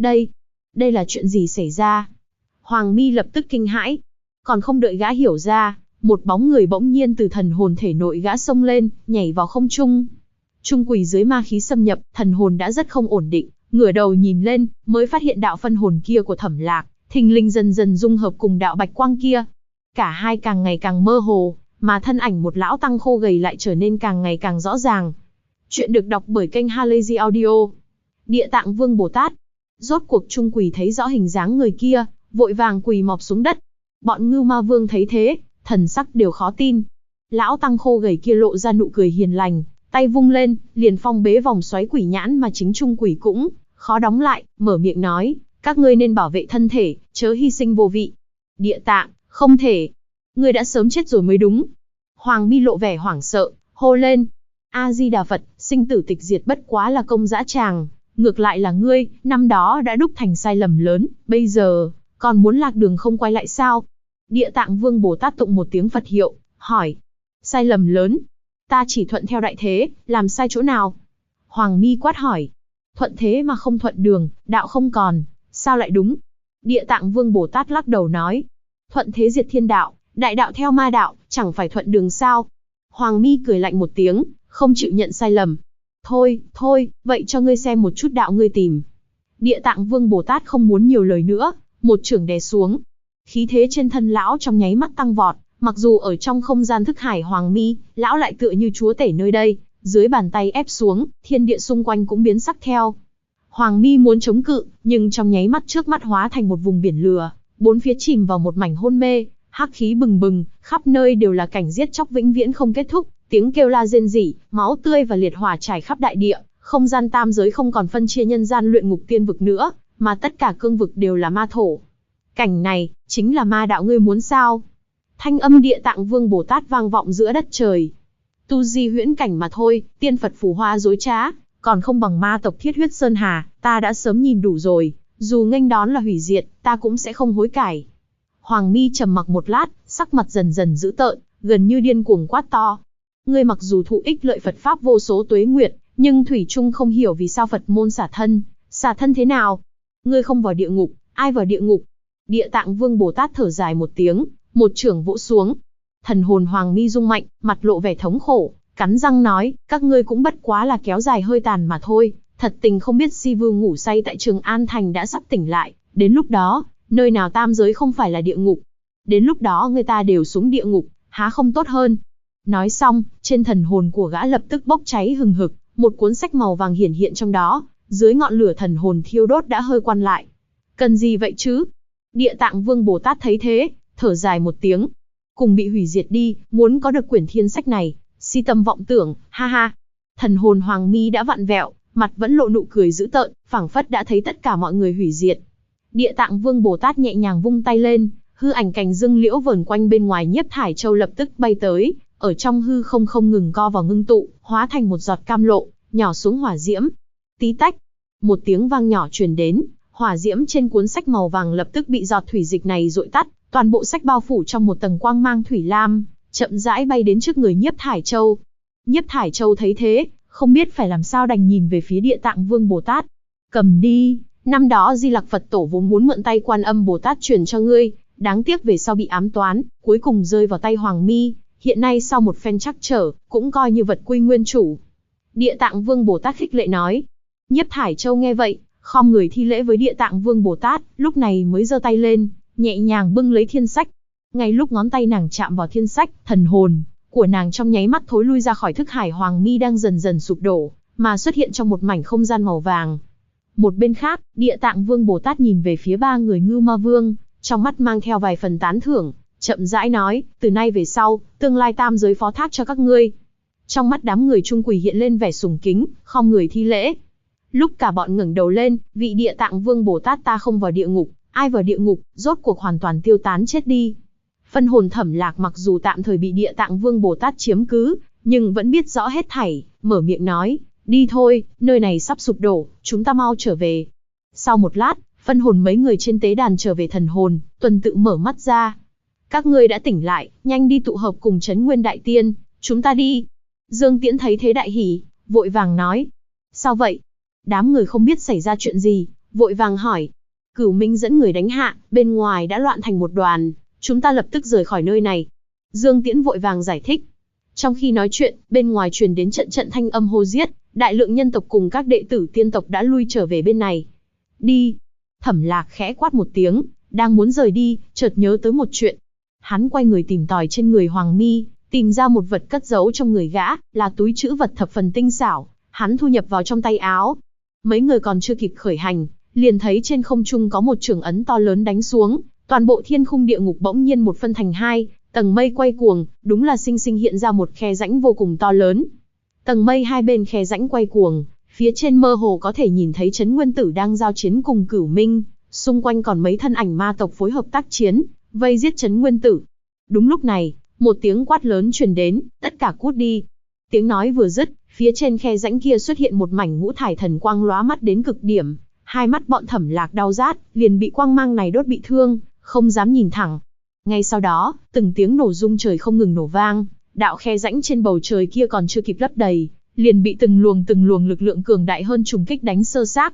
Đây là chuyện gì xảy ra? Hoàng Mi lập tức kinh hãi. Còn không đợi gã hiểu ra, một bóng người bỗng nhiên từ thần hồn thể nội gã xông lên, nhảy vào không trung. Trung Quỳ dưới ma khí xâm nhập, thần hồn đã rất không ổn định, ngửa đầu nhìn lên, mới phát hiện đạo phân hồn kia của Thẩm Lạc, thình lình dần dần dung hợp cùng đạo bạch quang kia. Cả hai càng ngày càng mơ hồ, mà thân ảnh một lão tăng khô gầy lại trở nên càng ngày càng rõ ràng. Chuyện được đọc bởi kênh Halazy Audio. Địa Tạng Vương Bồ Tát. Rốt cuộc Trung Quỳ thấy rõ hình dáng người kia, vội vàng quỳ mọp xuống đất. Bọn Ngưu Ma Vương thấy thế, thần sắc đều khó tin. Lão tăng khô gầy kia lộ ra nụ cười hiền lành, tay vung lên, liền phong bế vòng xoáy quỷ nhãn mà chính Trung Quỳ cũng khó đóng lại, mở miệng nói, các ngươi nên bảo vệ thân thể, chớ hy sinh vô vị. Địa Tạng, không thể. Ngươi đã sớm chết rồi mới đúng. Hoàng Mi lộ vẻ hoảng sợ, hô lên. A-di-đà Phật, sinh tử tịch diệt bất quá là công dã tràng. Ngược lại là ngươi, năm đó đã đúc thành sai lầm lớn, bây giờ, còn muốn lạc đường không quay lại sao? Địa Tạng Vương Bồ Tát tụng một tiếng Phật hiệu, hỏi. Sai lầm lớn? Ta chỉ thuận theo đại thế, làm sai chỗ nào? Hoàng Mi quát hỏi. Thuận thế mà không thuận đường, đạo không còn, sao lại đúng? Địa Tạng Vương Bồ Tát lắc đầu nói. Thuận thế diệt thiên đạo, đại đạo theo ma đạo, chẳng phải thuận đường sao? Hoàng Mi cười lạnh một tiếng, không chịu nhận sai lầm. Thôi, vậy cho ngươi xem một chút đạo ngươi tìm. Địa Tạng Vương Bồ Tát không muốn nhiều lời nữa, một chưởng đè xuống. Khí thế trên thân lão trong nháy mắt tăng vọt, mặc dù ở trong không gian thức hải Hoàng Mi, lão lại tựa như chúa tể nơi đây, dưới bàn tay ép xuống, thiên địa xung quanh cũng biến sắc theo. Hoàng Mi muốn chống cự, nhưng trong nháy mắt trước mắt hóa thành một vùng biển lửa, bốn phía chìm vào một mảnh hôn mê, hắc khí bừng bừng, khắp nơi đều là cảnh giết chóc vĩnh viễn không kết thúc, tiếng kêu la rên rỉ, máu tươi và liệt hỏa trải khắp đại địa, không gian tam giới không còn phân chia nhân gian luyện ngục tiên vực nữa, mà tất cả cương vực đều là ma thổ. Cảnh này, chính là ma đạo ngươi muốn sao? Thanh âm Địa Tạng Vương Bồ Tát vang vọng giữa đất trời. Tu di huyễn cảnh mà thôi, tiên Phật phù hoa dối trá, còn không bằng ma tộc Thiết Huyết Sơn Hà, ta đã sớm nhìn đủ rồi, dù nghênh đón là hủy diệt, ta cũng sẽ không hối cải. Hoàng Mi trầm mặc một lát, sắc mặt dần dần dữ tợn, gần như điên cuồng quát to. Ngươi mặc dù thụ ích lợi Phật Pháp vô số tuế nguyệt, nhưng thủy chung không hiểu vì sao Phật môn xả thân thế nào? Ngươi không vào địa ngục, ai vào địa ngục? Địa Tạng Vương Bồ Tát thở dài một tiếng, một chưởng vỗ xuống. Thần hồn Hoàng Mi rung mạnh, mặt lộ vẻ thống khổ, cắn răng nói, các ngươi cũng bất quá là kéo dài hơi tàn mà thôi, thật tình không biết Si Vưu ngủ say tại Trường An Thành đã sắp tỉnh lại, đến lúc đó, nơi nào tam giới không phải là địa ngục. Đến lúc đó người ta đều xuống địa ngục, há không tốt hơn? Nói xong, trên thần hồn của gã lập tức bốc cháy hừng hực, một cuốn sách màu vàng hiển hiện trong đó, dưới ngọn lửa thần hồn thiêu đốt đã hơi quan lại. Cần gì vậy chứ? Địa Tạng Vương Bồ Tát thấy thế, thở dài một tiếng. Cùng bị hủy diệt đi, muốn có được quyển thiên sách này, si tâm vọng tưởng, ha ha. Thần hồn Hoàng Mi đã vặn vẹo, mặt vẫn lộ nụ cười dữ tợn, phảng phất đã thấy tất cả mọi người hủy diệt. Địa Tạng Vương Bồ Tát nhẹ nhàng vung tay lên, hư ảnh cành dương liễu vờn quanh bên ngoài Nhiếp Thải Châu lập tức bay tới, ở trong hư không ngừng co vào ngưng tụ, hóa thành một giọt cam lộ, nhỏ xuống hỏa diễm. Tí tách, một tiếng vang nhỏ truyền đến, hỏa diễm trên cuốn sách màu vàng lập tức bị giọt thủy dịch này dội tắt, toàn bộ sách bao phủ trong một tầng quang mang thủy lam, chậm rãi bay đến trước người Nhiếp Thải Châu. Nhiếp Thải Châu thấy thế, không biết phải làm sao đành nhìn về phía Địa Tạng Vương Bồ Tát. Cầm đi, năm đó Di Lặc Phật Tổ vốn muốn mượn tay Quan Âm Bồ Tát truyền cho ngươi, đáng tiếc về sau bị ám toán, cuối cùng rơi vào tay Hoàng Mi, hiện nay sau một phen trắc trở, cũng coi như vật quy nguyên chủ. Địa Tạng Vương Bồ Tát khích lệ nói. Nhiếp Thải Châu nghe vậy, khom người thi lễ với Địa Tạng Vương Bồ Tát, lúc này mới giơ tay lên, nhẹ nhàng bưng lấy thiên sách. Ngay lúc ngón tay nàng chạm vào thiên sách, thần hồn của nàng trong nháy mắt thối lui ra khỏi thức hải Hoàng Mi đang dần dần sụp đổ, mà xuất hiện trong một mảnh không gian màu vàng. Một bên khác, Địa Tạng Vương Bồ Tát nhìn về phía ba người Ngưu Ma Vương, trong mắt mang theo vài phần tán thưởng, chậm rãi nói, từ nay về sau, tương lai tam giới phó thác cho các ngươi. Trong mắt đám người trung quỷ hiện lên vẻ sùng kính, khom người thi lễ. Lúc cả bọn ngẩng đầu lên, vị Địa Tạng Vương Bồ Tát ta không vào địa ngục, ai vào địa ngục, rốt cuộc hoàn toàn tiêu tán chết đi. Phân hồn Thẩm Lạc mặc dù tạm thời bị Địa Tạng Vương Bồ Tát chiếm cứ, nhưng vẫn biết rõ hết thảy, mở miệng nói, đi thôi, nơi này sắp sụp đổ, chúng ta mau trở về. Sau một lát, phân hồn mấy người trên tế đàn trở về thần hồn, tuần tự mở mắt ra. Các ngươi đã tỉnh lại, nhanh đi tụ hợp cùng Trấn Nguyên Đại Tiên, chúng ta đi. Dương Tiễn thấy thế đại hỉ, vội vàng nói. Sao vậy? Đám người không biết xảy ra chuyện gì, vội vàng hỏi. Cửu Minh dẫn người đánh hạ, bên ngoài đã loạn thành một đoàn, chúng ta lập tức rời khỏi nơi này. Dương Tiễn vội vàng giải thích. Trong khi nói chuyện, bên ngoài truyền đến trận trận thanh âm hô giết, đại lượng nhân tộc cùng các đệ tử tiên tộc đã lui trở về bên này. Đi. Thẩm Lạc khẽ quát một tiếng, đang muốn rời đi, chợt nhớ tới một chuyện. Hắn quay người tìm tòi trên người Hoàng Mi, tìm ra một vật cất giấu trong người gã, là túi trữ vật thập phần tinh xảo, hắn thu nhập vào trong tay áo. Mấy người còn chưa kịp khởi hành, liền thấy trên không trung có một chưởng ấn to lớn đánh xuống, toàn bộ thiên khung địa ngục bỗng nhiên một phân thành hai, tầng mây quay cuồng, đúng là sinh sinh hiện ra một khe rãnh vô cùng to lớn. Tầng mây hai bên khe rãnh quay cuồng, phía trên mơ hồ có thể nhìn thấy Trấn Nguyên Tử đang giao chiến cùng Cửu Minh, xung quanh còn mấy thân ảnh ma tộc phối hợp tác chiến, vây giết Trấn Nguyên Tử. Đúng lúc này, một tiếng quát lớn truyền đến, tất cả cút đi. Tiếng nói vừa dứt, phía trên khe rãnh kia xuất hiện một mảnh ngũ thải thần quang lóa mắt đến cực điểm, hai mắt bọn Thẩm Lạc đau rát, liền bị quang mang này đốt bị thương, không dám nhìn thẳng. Ngay sau đó, từng tiếng nổ rung trời không ngừng nổ vang, đạo khe rãnh trên bầu trời kia còn chưa kịp lấp đầy, liền bị từng luồng lực lượng cường đại hơn trùng kích đánh sơ xác.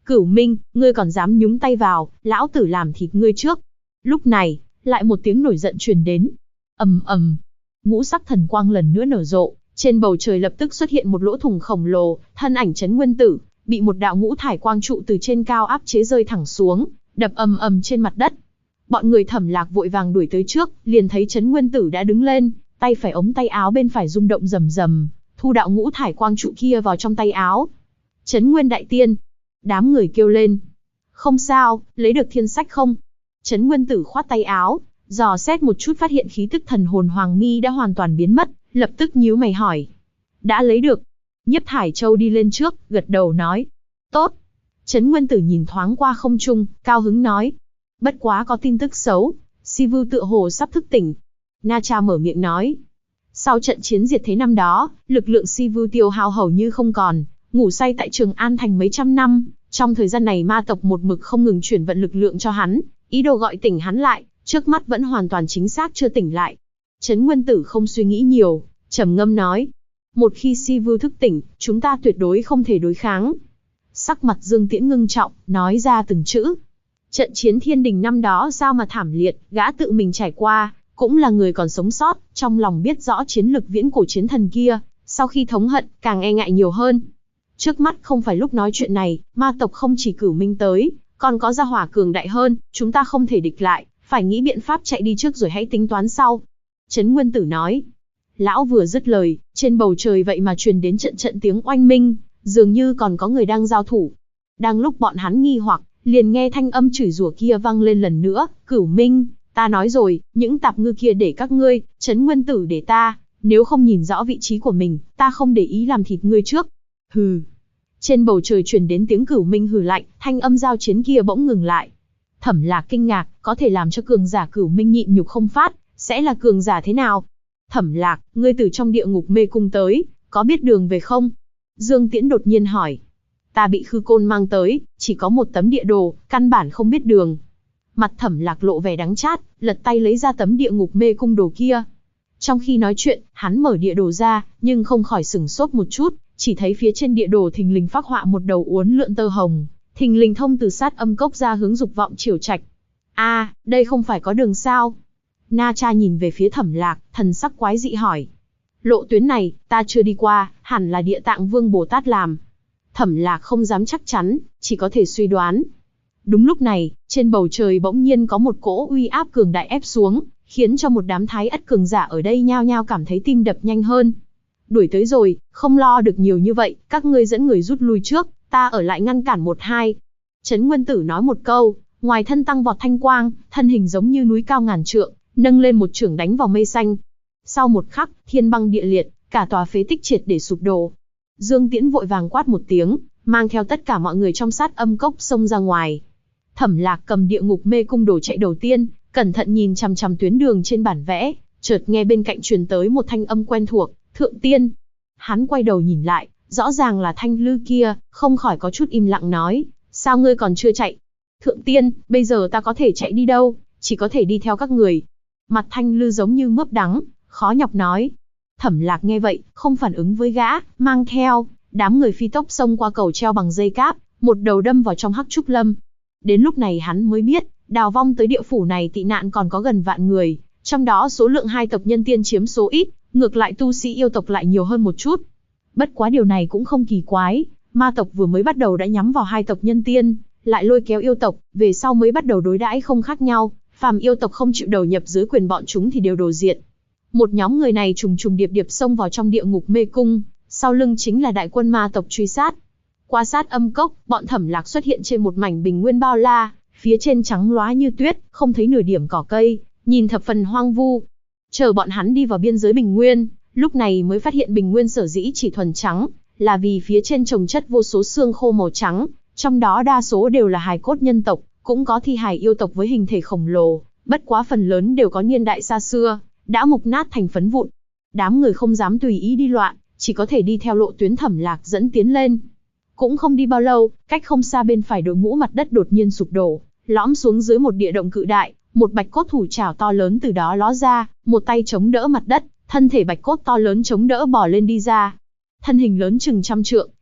Cửu Minh, ngươi còn dám nhúng tay vào, lão tử làm thịt ngươi trước. Lúc này, lại một tiếng nổi giận truyền đến. Ầm ầm, ngũ sắc thần quang lần nữa nở rộ, trên bầu trời lập tức xuất hiện một lỗ thủng khổng lồ, thân ảnh Trấn Nguyên Tử bị một đạo ngũ thải quang trụ từ trên cao áp chế rơi thẳng xuống, đập ầm ầm trên mặt đất. Bọn người Thẩm Lạc vội vàng đuổi tới trước, liền thấy Trấn Nguyên Tử đã đứng lên, tay phải ống tay áo bên phải rung động rầm rầm, thu đạo ngũ thải quang trụ kia vào trong tay áo. Trấn Nguyên Đại Tiên, đám người kêu lên. Không sao, lấy được thiên sách không? Trấn Nguyên Tử khoát tay áo, dò xét một chút phát hiện khí tức thần hồn Hoàng Mi đã hoàn toàn biến mất, lập tức nhíu mày hỏi. Đã lấy được. Nhiếp Thải Châu đi lên trước, gật đầu nói. Tốt. Trấn Nguyên Tử nhìn thoáng qua không trung, cao hứng nói. Bất quá có tin tức xấu, Si Vưu tựa hồ sắp thức tỉnh. Na Cha mở miệng nói. Sau trận chiến diệt thế năm đó, lực lượng Si Vưu tiêu hao hầu như không còn, ngủ say tại Trường An Thành mấy trăm năm. Trong thời gian này ma tộc một mực không ngừng chuyển vận lực lượng cho hắn, ý đồ gọi tỉnh hắn lại, trước mắt vẫn hoàn toàn chính xác chưa tỉnh lại. Trấn Nguyên Tử không suy nghĩ nhiều, trầm ngâm nói. Một khi Si Vưu thức tỉnh, chúng ta tuyệt đối không thể đối kháng. Sắc mặt Dương Tiễn ngưng trọng, nói ra từng chữ. Trận chiến thiên đình năm đó sao mà thảm liệt, gã tự mình trải qua, cũng là người còn sống sót, trong lòng biết rõ chiến lực viễn cổ chiến thần kia, sau khi thống hận, càng e ngại nhiều hơn. Trước mắt không phải lúc nói chuyện này, ma tộc không chỉ Cửu Minh tới, còn có gia hỏa cường đại hơn, chúng ta không thể địch lại, phải nghĩ biện pháp chạy đi trước rồi hãy tính toán sau. Trấn Nguyên Tử nói. Lão vừa dứt lời, trên bầu trời vậy mà truyền đến trận trận tiếng oanh minh, dường như còn có người đang giao thủ. Đang lúc bọn hắn nghi hoặc, liền nghe thanh âm chửi rủa kia vang lên lần nữa. Cửu Minh, ta nói rồi, những tạp ngư kia để các ngươi, Trấn Nguyên Tử để ta, nếu không nhìn rõ vị trí của mình, ta không để ý làm thịt ngươi trước. Hừ. Trên bầu trời truyền đến tiếng Cửu Minh hừ lạnh, thanh âm giao chiến kia bỗng ngừng lại. Thẩm Lạc kinh ngạc, có thể làm cho cường giả Cửu Minh nhịn nhục không phát, sẽ là cường giả thế nào? Thẩm Lạc, ngươi từ trong địa ngục mê cung tới, có biết đường về không? Dương Tiễn đột nhiên hỏi. Ta bị Khư Côn mang tới, chỉ có một tấm địa đồ, căn bản không biết đường. Mặt Thẩm Lạc lộ vẻ đắng chát, lật tay lấy ra tấm địa ngục mê cung đồ kia. Trong khi nói chuyện, hắn mở địa đồ ra, nhưng không khỏi sửng sốt một chút, chỉ thấy phía trên địa đồ thình lình phác họa một đầu uốn lượn tơ hồng, thình lình thông từ Sát Âm Cốc ra hướng Dục Vọng Triều Trạch. A, đây không phải có đường sao? Na Cha nhìn về phía Thẩm Lạc, thần sắc quái dị hỏi. Lộ tuyến này, ta chưa đi qua, hẳn là Địa Tạng Vương Bồ Tát làm. Thẩm Lạc không dám chắc chắn, chỉ có thể suy đoán. Đúng lúc này, trên bầu trời bỗng nhiên có một cỗ uy áp cường đại ép xuống, khiến cho một đám thái ất cường giả ở đây nhao nhao cảm thấy tim đập nhanh hơn. Đuổi tới rồi, không lo được nhiều như vậy, các ngươi dẫn người rút lui trước, ta ở lại ngăn cản một hai. Trấn Nguyên Tử nói một câu, ngoài thân tăng vọt thanh quang, thân hình giống như núi cao ngàn trượng, nâng lên một chưởng đánh vào mây xanh. Sau một khắc, thiên băng địa liệt, cả tòa phế tích triệt để sụp đổ. Dương Tiễn vội vàng quát một tiếng, mang theo tất cả mọi người trong Sát Âm Cốc xông ra ngoài. Thẩm Lạc cầm địa ngục mê cung đồ chạy đầu tiên, cẩn thận nhìn chằm chằm tuyến đường trên bản vẽ, chợt nghe bên cạnh truyền tới một thanh âm quen thuộc, Thượng Tiên. Hắn quay đầu nhìn lại, rõ ràng là Thanh Lư kia, không khỏi có chút im lặng nói, sao ngươi còn chưa chạy? Thượng Tiên, bây giờ ta có thể chạy đi đâu, chỉ có thể đi theo các người. Mặt Thanh Lư giống như mướp đắng, khó nhọc nói. Thẩm Lạc nghe vậy, không phản ứng với gã, mang theo đám người phi tốc xông qua cầu treo bằng dây cáp, một đầu đâm vào trong Hắc Trúc Lâm. Đến lúc này hắn mới biết, đào vong tới địa phủ này tị nạn còn có gần vạn người, trong đó số lượng hai tộc nhân tiên chiếm số ít, ngược lại tu sĩ yêu tộc lại nhiều hơn một chút. Bất quá điều này cũng không kỳ quái, ma tộc vừa mới bắt đầu đã nhắm vào hai tộc nhân tiên, lại lôi kéo yêu tộc, về sau mới bắt đầu đối đãi không khác nhau, phàm yêu tộc không chịu đầu nhập dưới quyền bọn chúng thì đều đồ diệt. Một nhóm người này trùng trùng điệp điệp xông vào trong địa ngục mê cung, sau lưng chính là đại quân ma tộc truy sát. Qua Sát Âm Cốc, bọn Thẩm Lạc xuất hiện trên một mảnh bình nguyên bao la, phía trên trắng loá như tuyết, không thấy nửa điểm cỏ cây, nhìn thập phần hoang vu. Chờ bọn hắn đi vào biên giới bình nguyên, lúc này mới phát hiện bình nguyên sở dĩ chỉ thuần trắng, là vì phía trên chồng chất vô số xương khô màu trắng, trong đó đa số đều là hài cốt nhân tộc, cũng có thi hài yêu tộc với hình thể khổng lồ, bất quá phần lớn đều có niên đại xa xưa, đã mục nát thành phấn vụn. Đám người không dám tùy ý đi loạn, chỉ có thể đi theo lộ tuyến Thẩm Lạc dẫn tiến lên. Cũng không đi bao lâu, cách không xa bên phải đội ngũ mặt đất đột nhiên sụp đổ, lõm xuống dưới một địa động cự đại, một bạch cốt thủ trảo to lớn từ đó ló ra, một tay chống đỡ mặt đất, thân thể bạch cốt to lớn chống đỡ bò lên đi ra. Thân hình lớn chừng trăm trượng,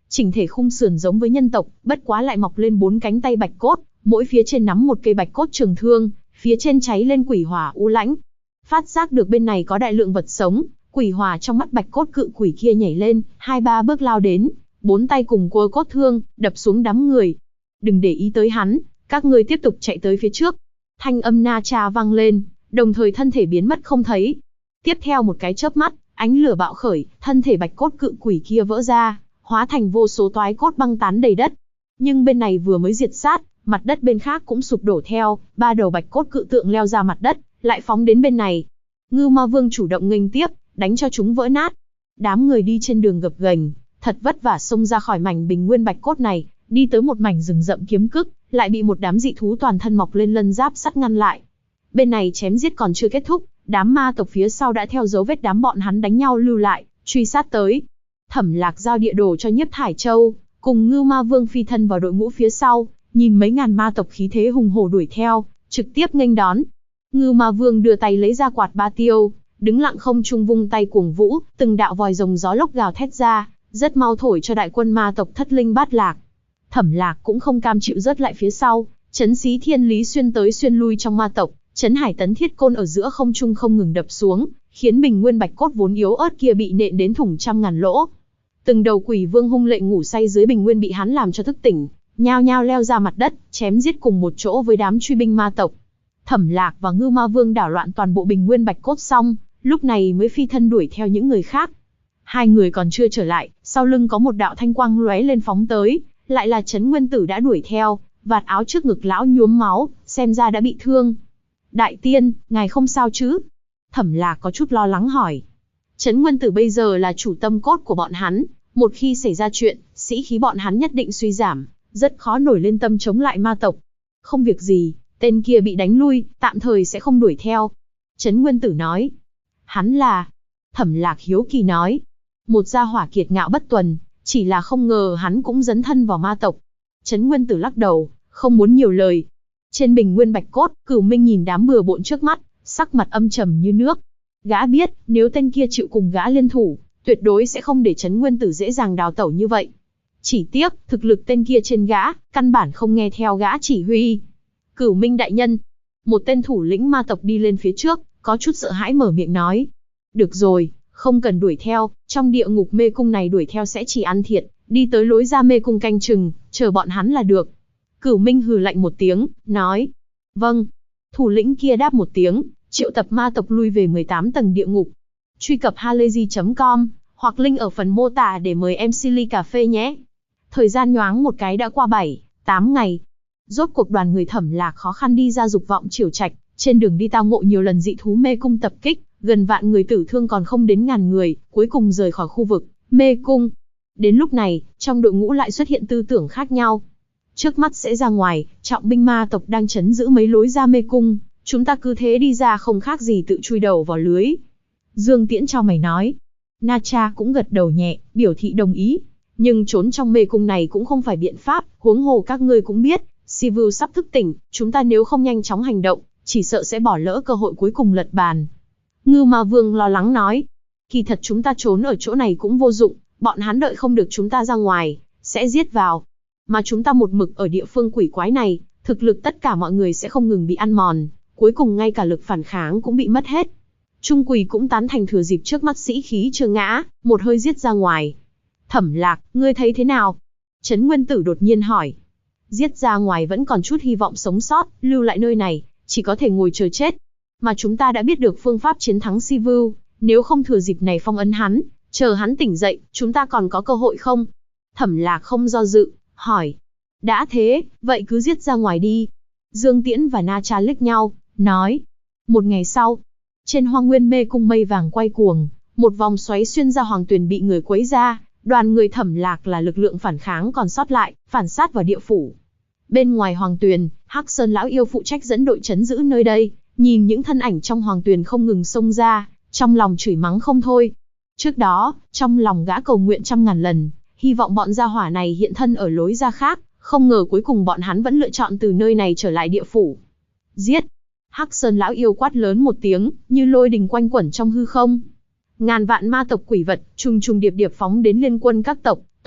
Chỉnh thể khung sườn giống với nhân tộc, bất quá lại mọc lên 4 cánh tay bạch cốt, mỗi phía trên nắm một cây bạch cốt trường thương, phía trên cháy lên quỷ hỏa u lãnh. Phát giác được bên này có đại lượng vật sống, quỷ hỏa trong mắt bạch cốt cự quỷ kia nhảy lên, 2-3 bước lao đến, 4 tay cùng cua cốt thương, đập xuống đám người. Đừng để ý tới hắn, các ngươi tiếp tục chạy tới phía trước. Thanh âm Na Cha vang lên, đồng thời thân thể biến mất không thấy. Tiếp theo một cái chớp mắt, ánh lửa bạo khởi, thân thể bạch cốt cự quỷ kia vỡ ra, hóa thành vô số toái cốt băng tán đầy đất. Nhưng bên này vừa mới diệt sát, mặt đất bên khác cũng sụp đổ theo, 3 đầu bạch cốt cự tượng leo ra mặt đất, lại phóng đến bên này. Ngưu Ma Vương chủ động nghênh tiếp, đánh cho chúng vỡ nát. Đám người đi trên đường gập ghềnh, thật vất vả xông ra khỏi mảnh bình nguyên bạch cốt này, đi tới một mảnh rừng rậm kiếm cức, lại bị một đám dị thú toàn thân mọc lên lân giáp sắt ngăn lại. Bên này chém giết còn chưa kết thúc, đám ma tộc phía sau đã theo dấu vết đám bọn hắn đánh nhau lưu lại, truy sát tới. Thẩm Lạc giao địa đồ cho Nhiếp Thải Châu, cùng Ngưu Ma Vương phi thân vào đội ngũ phía sau, nhìn mấy ngàn ma tộc khí thế hùng hổ đuổi theo, trực tiếp nghênh đón. Ngưu Ma Vương đưa tay lấy ra quạt ba tiêu, đứng lặng không trung vung tay cuồng vũ, từng đạo vòi rồng gió lốc gào thét ra, rất mau thổi cho đại quân ma tộc thất linh bát lạc. Thẩm Lạc cũng không cam chịu rớt lại phía sau, chấn xí thiên lý xuyên tới xuyên lui trong ma tộc, chấn hải tấn thiết côn ở giữa không trung không ngừng đập xuống, khiến bình nguyên bạch cốt vốn yếu ớt kia bị nện đến thủng trăm ngàn lỗ. Từng đầu quỷ vương hung lệ ngủ say dưới bình nguyên bị hắn làm cho thức tỉnh, nhao nhao leo ra mặt đất, chém giết cùng một chỗ với đám truy binh ma tộc. Thẩm Lạc và Ngưu Ma Vương đảo loạn toàn bộ bình nguyên bạch cốt xong, lúc này mới phi thân đuổi theo những người khác. Hai người còn chưa trở lại, sau lưng có một đạo thanh quang lóe lên phóng tới, lại là Trấn Nguyên Tử đã đuổi theo, vạt áo trước ngực lão nhuốm máu, xem ra đã bị thương. Đại tiên, ngài không sao chứ? Thẩm Lạc có chút lo lắng hỏi. Trấn Nguyên Tử bây giờ là chủ tâm cốt của bọn hắn, một khi xảy ra chuyện, sĩ khí bọn hắn nhất định suy giảm, rất khó nổi lên tâm chống lại ma tộc. Không việc gì, tên kia bị đánh lui, tạm thời sẽ không đuổi theo. Trấn Nguyên Tử nói. Hắn là... Thẩm Lạc hiếu kỳ nói. Một gia hỏa kiệt ngạo bất tuần, chỉ là không ngờ hắn cũng dấn thân vào ma tộc. Trấn Nguyên Tử lắc đầu, không muốn nhiều lời. Trên bình nguyên bạch cốt, Cửu Minh nhìn đám bừa bộn trước mắt, sắc mặt âm trầm như nước. Gã biết, nếu tên kia chịu cùng gã liên thủ, tuyệt đối sẽ không để Trấn Nguyên Tử dễ dàng đào tẩu như vậy. Chỉ tiếc, thực lực tên kia trên gã, căn bản không nghe theo gã chỉ huy. Cửu Minh đại nhân, một tên thủ lĩnh ma tộc đi lên phía trước, có chút sợ hãi mở miệng nói. Được rồi, không cần đuổi theo, trong địa ngục mê cung này đuổi theo sẽ chỉ ăn thiệt, đi tới lối ra mê cung canh chừng, chờ bọn hắn là được. Cửu Minh hừ lạnh một tiếng, nói. Vâng. Thủ lĩnh kia đáp một tiếng, triệu tập ma tộc lui về 18 tầng địa ngục. Truy cập halayzi.com, hoặc link ở phần mô tả để mời MC ly cà phê nhé. Thời gian nhoáng một cái đã qua 7-8 ngày. Rốt cuộc đoàn người Thẩm Lạc khó khăn đi ra Dục Vọng Triều Trạch, trên đường đi tao ngộ nhiều lần dị thú mê cung tập kích, gần vạn người tử thương còn không đến ngàn người, cuối cùng rời khỏi khu vực mê cung. Đến lúc này, trong đội ngũ lại xuất hiện tư tưởng khác nhau. Trước mắt sẽ ra ngoài, trọng binh ma tộc đang trấn giữ mấy lối ra mê cung, chúng ta cứ thế đi ra không khác gì tự chui đầu vào lưới. Dương Tiễn chau mày nói. Na Cha cũng gật đầu nhẹ, biểu thị đồng ý. Nhưng trốn trong mê cung này cũng không phải biện pháp, huống hồ các ngươi cũng biết, Sivu sắp thức tỉnh, chúng ta nếu không nhanh chóng hành động, chỉ sợ sẽ bỏ lỡ cơ hội cuối cùng lật bàn. Ngưu Ma Vương lo lắng nói. Kỳ thật chúng ta trốn ở chỗ này cũng vô dụng, bọn hắn đợi không được chúng ta ra ngoài, sẽ giết vào. Mà chúng ta một mực ở địa phương quỷ quái này, thực lực tất cả mọi người sẽ không ngừng bị ăn mòn, cuối cùng ngay cả lực phản kháng cũng bị mất hết. Trung Quỳ cũng tán thành thừa dịp trước mắt sĩ khí chưa ngã, một hơi giết ra ngoài. Thẩm Lạc, ngươi thấy thế nào? Trấn Nguyên Tử đột nhiên hỏi. Giết ra ngoài vẫn còn chút hy vọng sống sót, lưu lại nơi này, chỉ có thể ngồi chờ chết. Mà chúng ta đã biết được phương pháp chiến thắng Sivu, nếu không thừa dịp này phong ấn hắn, chờ hắn tỉnh dậy, chúng ta còn có cơ hội không? Thẩm Lạc không do dự, hỏi. Đã thế, vậy cứ giết ra ngoài đi. Dương Tiễn và Na Cha liếc nhau, nói. Một ngày sau, trên hoang nguyên mê cung mây vàng quay cuồng, một vòng xoáy xuyên ra hoàng tuyền bị người quấy ra, đoàn người Thẩm Lạc là lực lượng phản kháng còn sót lại, phản sát vào địa phủ. Bên ngoài hoàng tuyền, Hắc Sơn lão yêu phụ trách dẫn đội trấn giữ nơi đây, nhìn những thân ảnh trong hoàng tuyền không ngừng xông ra, trong lòng chửi mắng không thôi. Trước đó, trong lòng gã cầu nguyện 100.000 lần, hy vọng bọn gia hỏa này hiện thân ở lối ra khác, không ngờ cuối cùng bọn hắn vẫn lựa chọn từ nơi này trở lại địa phủ. Giết! Hắc Sơn lão yêu quát lớn một tiếng, như lôi đình quanh quẩn trong hư không. Ngàn vạn ma tộc quỷ vật, trùng trùng điệp điệp phóng đến liên quân các tộc,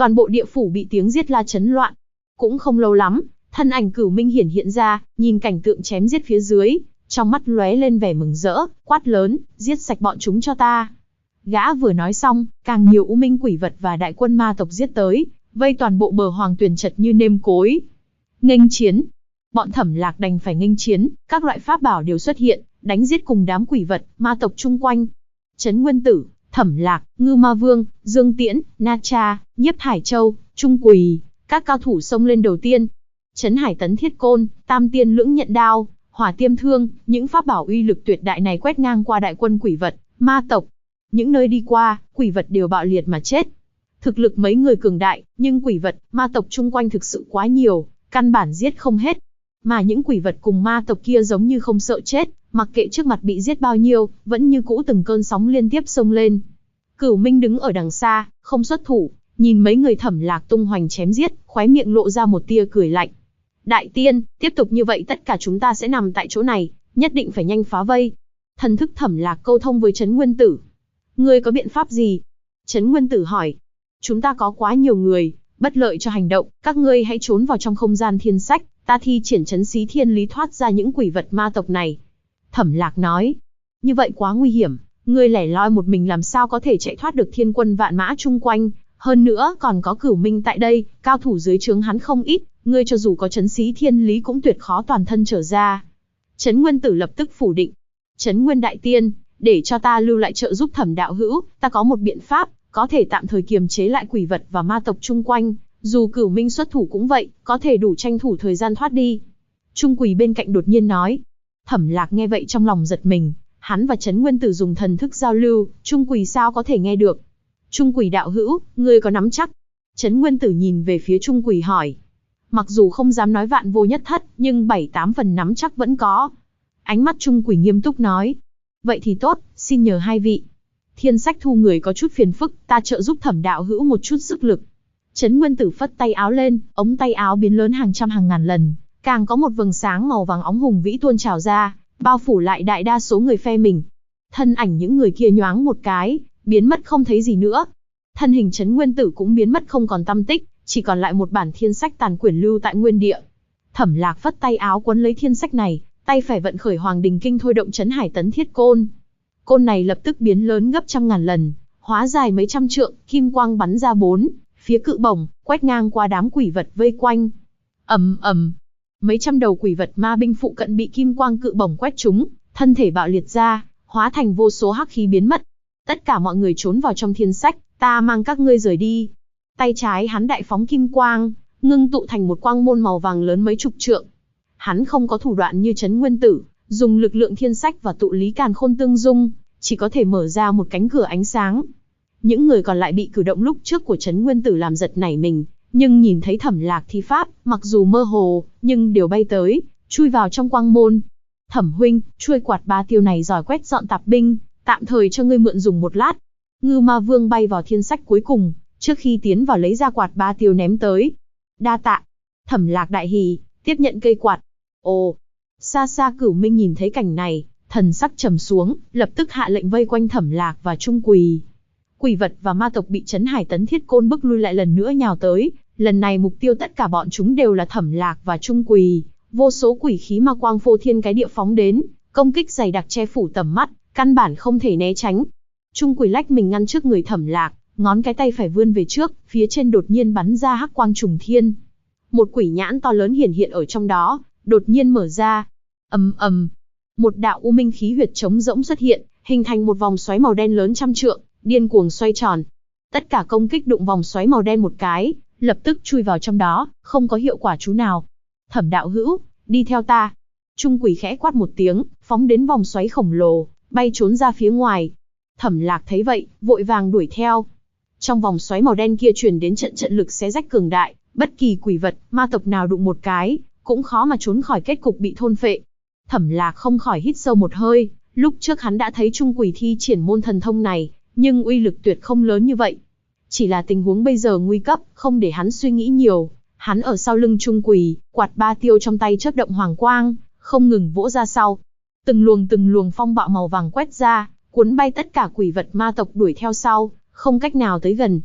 Toàn bộ địa phủ bị tiếng giết la chấn loạn. Cũng không lâu lắm, thân ảnh Cửu Minh hiện ra, nhìn cảnh tượng chém giết phía dưới, trong mắt lóe lên vẻ mừng rỡ, quát lớn, giết sạch bọn chúng cho ta. Gã vừa nói xong, càng nhiều u minh quỷ vật và đại quân ma tộc giết tới, vây toàn bộ bờ hoàng tuyền chật như nêm cối. Nghênh chiến. Bọn Thẩm Lạc đành phải nghênh chiến, các loại pháp bảo đều xuất hiện, đánh giết cùng đám quỷ vật, ma tộc chung quanh. Trấn Nguyên Tử, Thẩm Lạc, Ngưu Ma Vương, Dương Tiễn, Na Cha, Nhiếp Hải Châu, Trung Quỳ, các cao thủ xông lên đầu tiên. Trấn Hải Tấn Thiết Côn, Tam Tiên Lưỡng Nhận Đao, Hỏa Tiêm Thương, những pháp bảo uy lực tuyệt đại này quét ngang qua đại quân quỷ vật, ma tộc. Những nơi đi qua, quỷ vật đều bạo liệt mà chết. Thực lực mấy người cường đại, nhưng quỷ vật, ma tộc chung quanh thực sự quá nhiều, căn bản giết không hết. Mà những quỷ vật cùng ma tộc kia giống như không sợ chết, mặc kệ trước mặt bị giết bao nhiêu, vẫn như cũ từng cơn sóng liên tiếp xông lên. Cửu Minh đứng ở đằng xa, không xuất thủ, nhìn mấy người Thẩm Lạc tung hoành chém giết, khóe miệng lộ ra một tia cười lạnh. Đại tiên, tiếp tục như vậy tất cả chúng ta sẽ nằm tại chỗ này, nhất định phải nhanh phá vây. Thần thức Thẩm Lạc câu thông với Trấn Nguyên Tử. Ngươi có biện pháp gì? Trấn Nguyên Tử hỏi. Chúng ta có quá nhiều người, bất lợi cho hành động, các ngươi hãy trốn vào trong không gian thiên sách, ta thi triển trấn xí thiên lý thoát ra những quỷ vật ma tộc này. Thẩm Lạc nói. Như vậy quá nguy hiểm, ngươi lẻ loi một mình làm sao có thể chạy thoát được thiên quân vạn mã chung quanh, hơn nữa còn có Cửu Minh tại đây, cao thủ dưới trướng hắn không ít, ngươi cho dù có trấn xí thiên lý cũng tuyệt khó toàn thân trở ra. Trấn Nguyên Tử lập tức phủ định. Trấn Nguyên Đại Tiên, để cho ta lưu lại trợ giúp Thẩm đạo hữu, ta có một biện pháp, có thể tạm thời kiềm chế lại quỷ vật và ma tộc chung quanh, dù Cửu Minh xuất thủ cũng vậy, có thể đủ tranh thủ thời gian thoát đi. Trung Quỳ bên cạnh đột nhiên nói. Thẩm Lạc nghe vậy trong lòng giật mình, hắn và Trấn Nguyên Tử dùng thần thức giao lưu, Trung Quỳ sao có thể nghe được. Trung Quỳ đạo hữu, ngươi có nắm chắc? Trấn Nguyên Tử nhìn về phía Trung Quỳ hỏi. Mặc dù không dám nói vạn vô nhất thất, nhưng 7-8 phần nắm chắc vẫn có. Ánh mắt Trung Quỳ nghiêm túc nói. Vậy thì tốt, xin nhờ hai vị. Thiên sách thu người có chút phiền phức, ta trợ giúp Thẩm đạo hữu một chút sức lực. Trấn Nguyên Tử phất tay áo lên, ống tay áo biến lớn hàng trăm hàng ngàn lần, càng có một vầng sáng màu vàng óng hùng vĩ tuôn trào ra, bao phủ lại đại đa số người phe mình. Thân ảnh những người kia nhoáng một cái, biến mất không thấy gì nữa. Thân hình Trấn Nguyên Tử cũng biến mất không còn tăm tích, chỉ còn lại một bản thiên sách tàn quyển lưu tại nguyên địa. Thẩm Lạc phất tay áo quấn lấy thiên sách này, tay phải vận khởi Hoàng Đình Kinh thôi động Trấn Hải Tấn Thiết Côn. Côn này lập tức biến lớn gấp trăm ngàn lần, hóa dài mấy trăm trượng, kim quang bắn ra bốn phía cự bổng, quét ngang qua đám quỷ vật vây quanh. Ầm ầm, mấy trăm đầu quỷ vật ma binh phụ cận bị kim quang cự bổng quét trúng, thân thể bạo liệt ra, hóa thành vô số hắc khí biến mất. Tất cả mọi người trốn vào trong thiên sách, ta mang các ngươi rời đi. Tay trái hắn đại phóng kim quang, ngưng tụ thành một quang môn màu vàng lớn mấy chục trượng. Hắn không có thủ đoạn như Trấn Nguyên Tử, dùng lực lượng thiên sách và tụ lý càn khôn tương dung, chỉ có thể mở ra một cánh cửa ánh sáng. Những người còn lại bị cử động lúc trước của Trấn Nguyên Tử làm giật nảy mình, nhưng nhìn thấy Thẩm Lạc thi pháp, mặc dù mơ hồ, nhưng đều bay tới, chui vào trong quang môn. Thẩm huynh, chuôi quạt ba tiêu này giỏi quét dọn tạp binh, tạm thời cho ngươi mượn dùng một lát. Ngưu Ma Vương bay vào thiên sách cuối cùng, trước khi tiến vào lấy ra quạt ba tiêu ném tới. Đa tạ. Thẩm Lạc đại hỉ, tiếp nhận cây quạt. Ồ, xa xa Cửu Minh nhìn thấy cảnh này, thần sắc trầm xuống, lập tức hạ lệnh vây quanh Thẩm Lạc và Trung Quỳ. Quỷ vật và ma tộc bị Trấn Hải Tấn Thiết Côn bức lui lại lần nữa nhào tới, lần này mục tiêu tất cả bọn chúng đều là Thẩm Lạc và Trung Quỳ. Vô số quỷ khí ma quang phô thiên cái địa phóng đến, công kích dày đặc che phủ tầm mắt, căn bản không thể né tránh. Trung Quỳ lách mình ngăn trước người Thẩm Lạc, ngón cái tay phải vươn về trước, phía trên đột nhiên bắn ra hắc quang trùng thiên. Một quỷ nhãn to lớn hiển hiện ở trong đó, đột nhiên mở ra. Ầm ầm, một đạo u minh khí huyệt trống rỗng xuất hiện, hình thành một vòng xoáy màu đen lớn trăm trượng, điên cuồng xoay tròn. Tất cả công kích đụng vòng xoáy màu đen một cái, lập tức chui vào trong đó, không có hiệu quả chú nào. Thẩm đạo hữu, đi theo ta. Trung Quỳ khẽ quát một tiếng, phóng đến vòng xoáy khổng lồ, bay trốn ra phía ngoài. Thẩm Lạc thấy vậy, vội vàng đuổi theo. Trong vòng xoáy màu đen kia truyền đến trận trận lực xé rách cường đại, bất kỳ quỷ vật, ma tộc nào đụng một cái, cũng khó mà trốn khỏi kết cục bị thôn phệ. Thẩm Lạc không khỏi hít sâu một hơi, lúc trước hắn đã thấy Trung Quỳ thi triển môn thần thông này, nhưng uy lực tuyệt không lớn như vậy. Chỉ là tình huống bây giờ nguy cấp, không để hắn suy nghĩ nhiều. Hắn ở sau lưng Trung Quỳ, quạt ba tiêu trong tay chớp động hoàng quang, không ngừng vỗ ra sau. Từng luồng phong bạo màu vàng quét ra, cuốn bay tất cả quỷ vật ma tộc đuổi theo sau, không cách nào tới gần.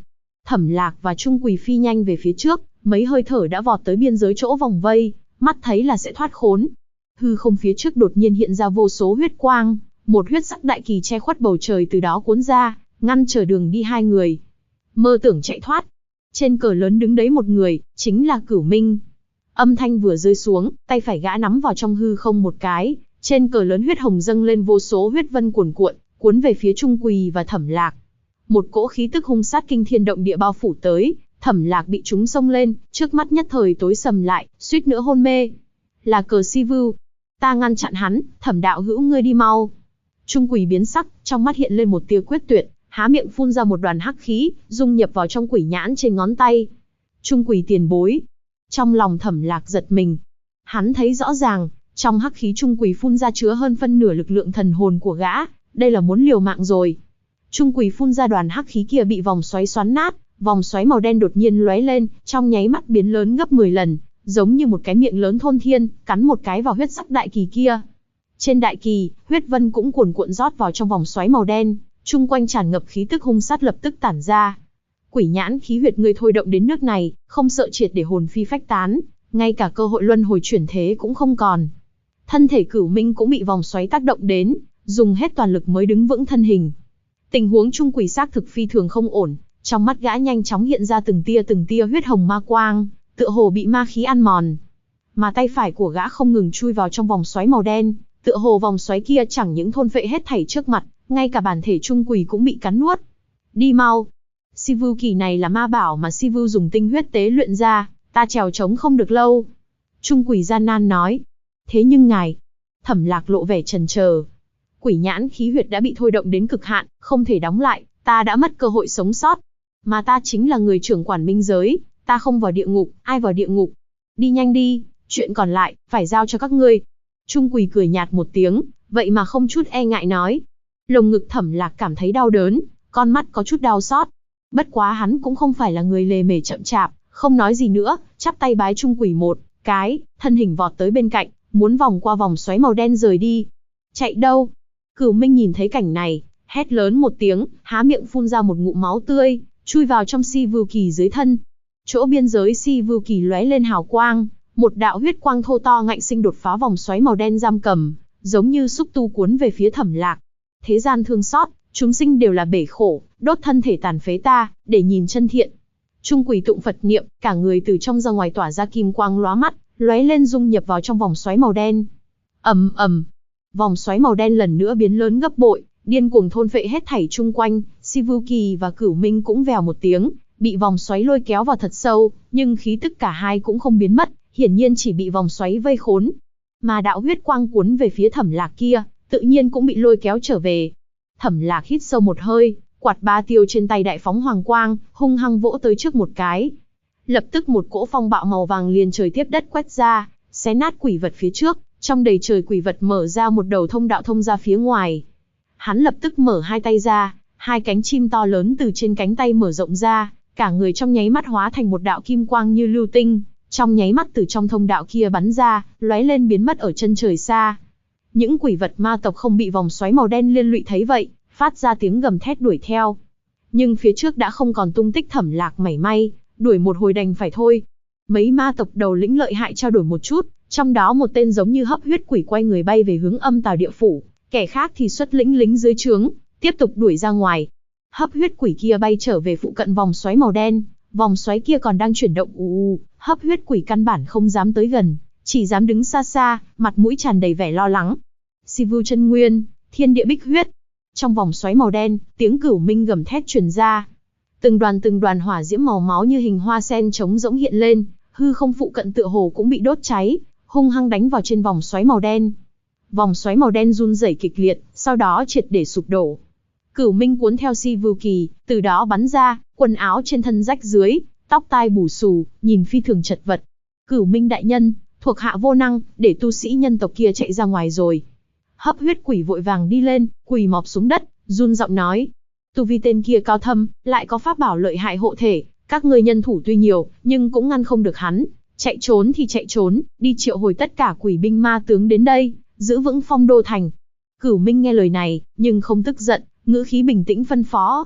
Thẩm Lạc và Trung Quỳ phi nhanh về phía trước, mấy hơi thở đã vọt tới biên giới chỗ vòng vây, mắt thấy là sẽ thoát khốn. Hư không phía trước đột nhiên hiện ra vô số huyết quang, một huyết sắc đại kỳ che khuất bầu trời từ đó cuốn ra, ngăn trở đường đi hai người. Mơ tưởng chạy thoát. Trên cờ lớn đứng đấy một người, chính là Cửu Minh. Âm thanh vừa rơi xuống, tay phải gã nắm vào trong hư không một cái, trên cờ lớn huyết hồng dâng lên vô số huyết vân cuồn cuộn, cuốn về phía Trung Quỳ và Thẩm Lạc. Một cỗ khí tức hung sát kinh thiên động địa bao phủ tới, Thẩm Lạc bị chúng xông lên, trước mắt nhất thời tối sầm lại, suýt nữa hôn mê. Là cờ Si Vưu. Ta ngăn chặn hắn, Thẩm đạo hữu ngươi đi mau. Trung Quỳ biến sắc, trong mắt hiện lên một tia quyết tuyệt, há miệng phun ra một đoàn hắc khí, dung nhập vào trong quỷ nhãn trên ngón tay. Trung Quỳ tiền bối. Trong lòng Thẩm Lạc giật mình. Hắn thấy rõ ràng, trong hắc khí Trung Quỳ phun ra chứa hơn phân nửa lực lượng thần hồn của gã, đây là muốn liều mạng rồi. Trung Quỳ phun ra đoàn hắc khí kia bị vòng xoáy xoắn nát, vòng xoáy màu đen đột nhiên lóe lên, trong nháy mắt biến lớn gấp 10 lần, giống như một cái miệng lớn thôn thiên, cắn một cái vào huyết sắc đại kỳ kia. Trên đại kỳ, huyết vân cũng cuồn cuộn rót vào trong vòng xoáy màu đen, chung quanh tràn ngập khí tức hung sát lập tức tản ra. Quỷ nhãn khí huyệt ngươi thôi động đến nước này, không sợ triệt để hồn phi phách tán, ngay cả cơ hội luân hồi chuyển thế cũng không còn. Thân thể Cửu Minh cũng bị vòng xoáy tác động đến, dùng hết toàn lực mới đứng vững thân hình. Tình huống Trung Quỳ xác thực phi thường không ổn, trong mắt gã nhanh chóng hiện ra từng tia huyết hồng ma quang, tựa hồ bị ma khí ăn mòn. Mà tay phải của gã không ngừng chui vào trong vòng xoáy màu đen, tựa hồ vòng xoáy kia chẳng những thôn phệ hết thảy trước mặt, ngay cả bản thể Trung Quỳ cũng bị cắn nuốt. Đi mau. Si Vưu kỳ này là ma bảo mà Si Vưu dùng tinh huyết tế luyện ra, ta trèo trống không được lâu. Trung Quỳ gian nan nói. Thế nhưng ngài. Thẩm Lạc lộ vẻ chần chờ. Quỷ nhãn khí huyệt đã bị thôi động đến cực hạn, không thể đóng lại, ta đã mất cơ hội sống sót. Mà ta chính là người trưởng quản minh giới, ta không vào địa ngục, ai vào địa ngục. Đi nhanh đi, chuyện còn lại, phải giao cho các ngươi. Trung Quỳ cười nhạt một tiếng, vậy mà không chút e ngại nói. Lồng ngực Thẩm Lạc cảm thấy đau đớn, con mắt có chút đau xót. Bất quá hắn cũng không phải là người lề mề chậm chạp, không nói gì nữa, chắp tay bái Trung Quỳ một cái, thân hình vọt tới bên cạnh, muốn vòng qua vòng xoáy màu đen rời đi. Chạy đâu? Cửu Minh nhìn thấy cảnh này, hét lớn một tiếng, há miệng phun ra một ngụm máu tươi, chui vào trong Si Vưu kỳ dưới thân. Chỗ biên giới Si Vưu kỳ lóe lên hào quang, một đạo huyết quang thô to ngạnh sinh đột phá vòng xoáy màu đen giam cầm, giống như xúc tu cuốn về phía Thẩm Lạc. Thế gian thương xót, chúng sinh đều là bể khổ, đốt thân thể tàn phế ta, để nhìn chân thiện. Trung Quỳ tụng Phật niệm, cả người từ trong ra ngoài tỏa ra kim quang lóa mắt, lóe lên dung nhập vào trong vòng xoáy màu đen. Ầm ầm, vòng xoáy màu đen lần nữa biến lớn gấp bội, điên cuồng thôn phệ hết thảy chung quanh. Si Vưu kỳ và Cửu Minh cũng vèo một tiếng, bị vòng xoáy lôi kéo vào thật sâu, nhưng khí tức cả hai cũng không biến mất, hiển nhiên chỉ bị vòng xoáy vây khốn. Mà đạo huyết quang cuốn về phía Thẩm Lạc kia, tự nhiên cũng bị lôi kéo trở về. Thẩm Lạc hít sâu một hơi, quạt ba tiêu trên tay đại phóng hoàng quang, hung hăng vỗ tới trước một cái. Lập tức một cỗ phong bạo màu vàng liền trời tiếp đất quét ra, xé nát quỷ vật phía trước, trong đầy trời quỷ vật mở ra một đầu thông đạo thông ra phía ngoài. Hắn lập tức mở hai tay ra, hai cánh chim to lớn từ trên cánh tay mở rộng ra, cả người trong nháy mắt hóa thành một đạo kim quang như lưu tinh, trong nháy mắt từ trong thông đạo kia bắn ra, lóe lên biến mất ở chân trời xa. Những quỷ vật ma tộc không bị vòng xoáy màu đen liên lụy thấy vậy, phát ra tiếng gầm thét đuổi theo. Nhưng phía trước đã không còn tung tích Thẩm Lạc mảy may, đuổi một hồi đành phải thôi. Mấy ma tộc đầu lĩnh lợi hại trao đổi một chút, trong đó một tên giống như hấp huyết quỷ quay người bay về hướng Âm Tào địa phủ, kẻ khác thì xuất lĩnh lính dưới trướng, tiếp tục đuổi ra ngoài. Hấp huyết quỷ kia bay trở về phụ cận vòng xoáy màu đen, vòng xoáy kia còn đang chuyển động hấp huyết quỷ căn bản không dám tới gần, chỉ dám đứng xa xa, mặt mũi tràn đầy vẻ lo lắng. Si Vưu chân nguyên, thiên địa bích huyết. Trong vòng xoáy màu đen, tiếng Cửu Minh gầm thét truyền ra. Từng đoàn hỏa diễm màu máu như hình hoa sen trống rỗng hiện lên, hư không phụ cận tựa hồ cũng bị đốt cháy, hung hăng đánh vào trên vòng xoáy màu đen. Vòng xoáy màu đen run rẩy kịch liệt, sau đó triệt để sụp đổ. Cửu Minh cuốn theo Si Vưu kỳ, từ đó bắn ra, quần áo trên thân rách dưới, tóc tai bù xù, nhìn phi thường chật vật. Cửu Minh đại nhân, thuộc hạ vô năng, để tu sĩ nhân tộc kia chạy ra ngoài rồi. Hấp huyết quỷ vội vàng đi lên, quỳ mọp xuống đất, run giọng nói. Tu vi tên kia cao thâm, lại có pháp bảo lợi hại hộ thể, các ngươi nhân thủ tuy nhiều, nhưng cũng ngăn không được hắn. Chạy trốn thì chạy trốn, đi triệu hồi tất cả quỷ binh ma tướng đến đây, giữ vững Phong Đô thành. Cửu Minh nghe lời này, nhưng không tức giận, ngữ khí bình tĩnh phân phó.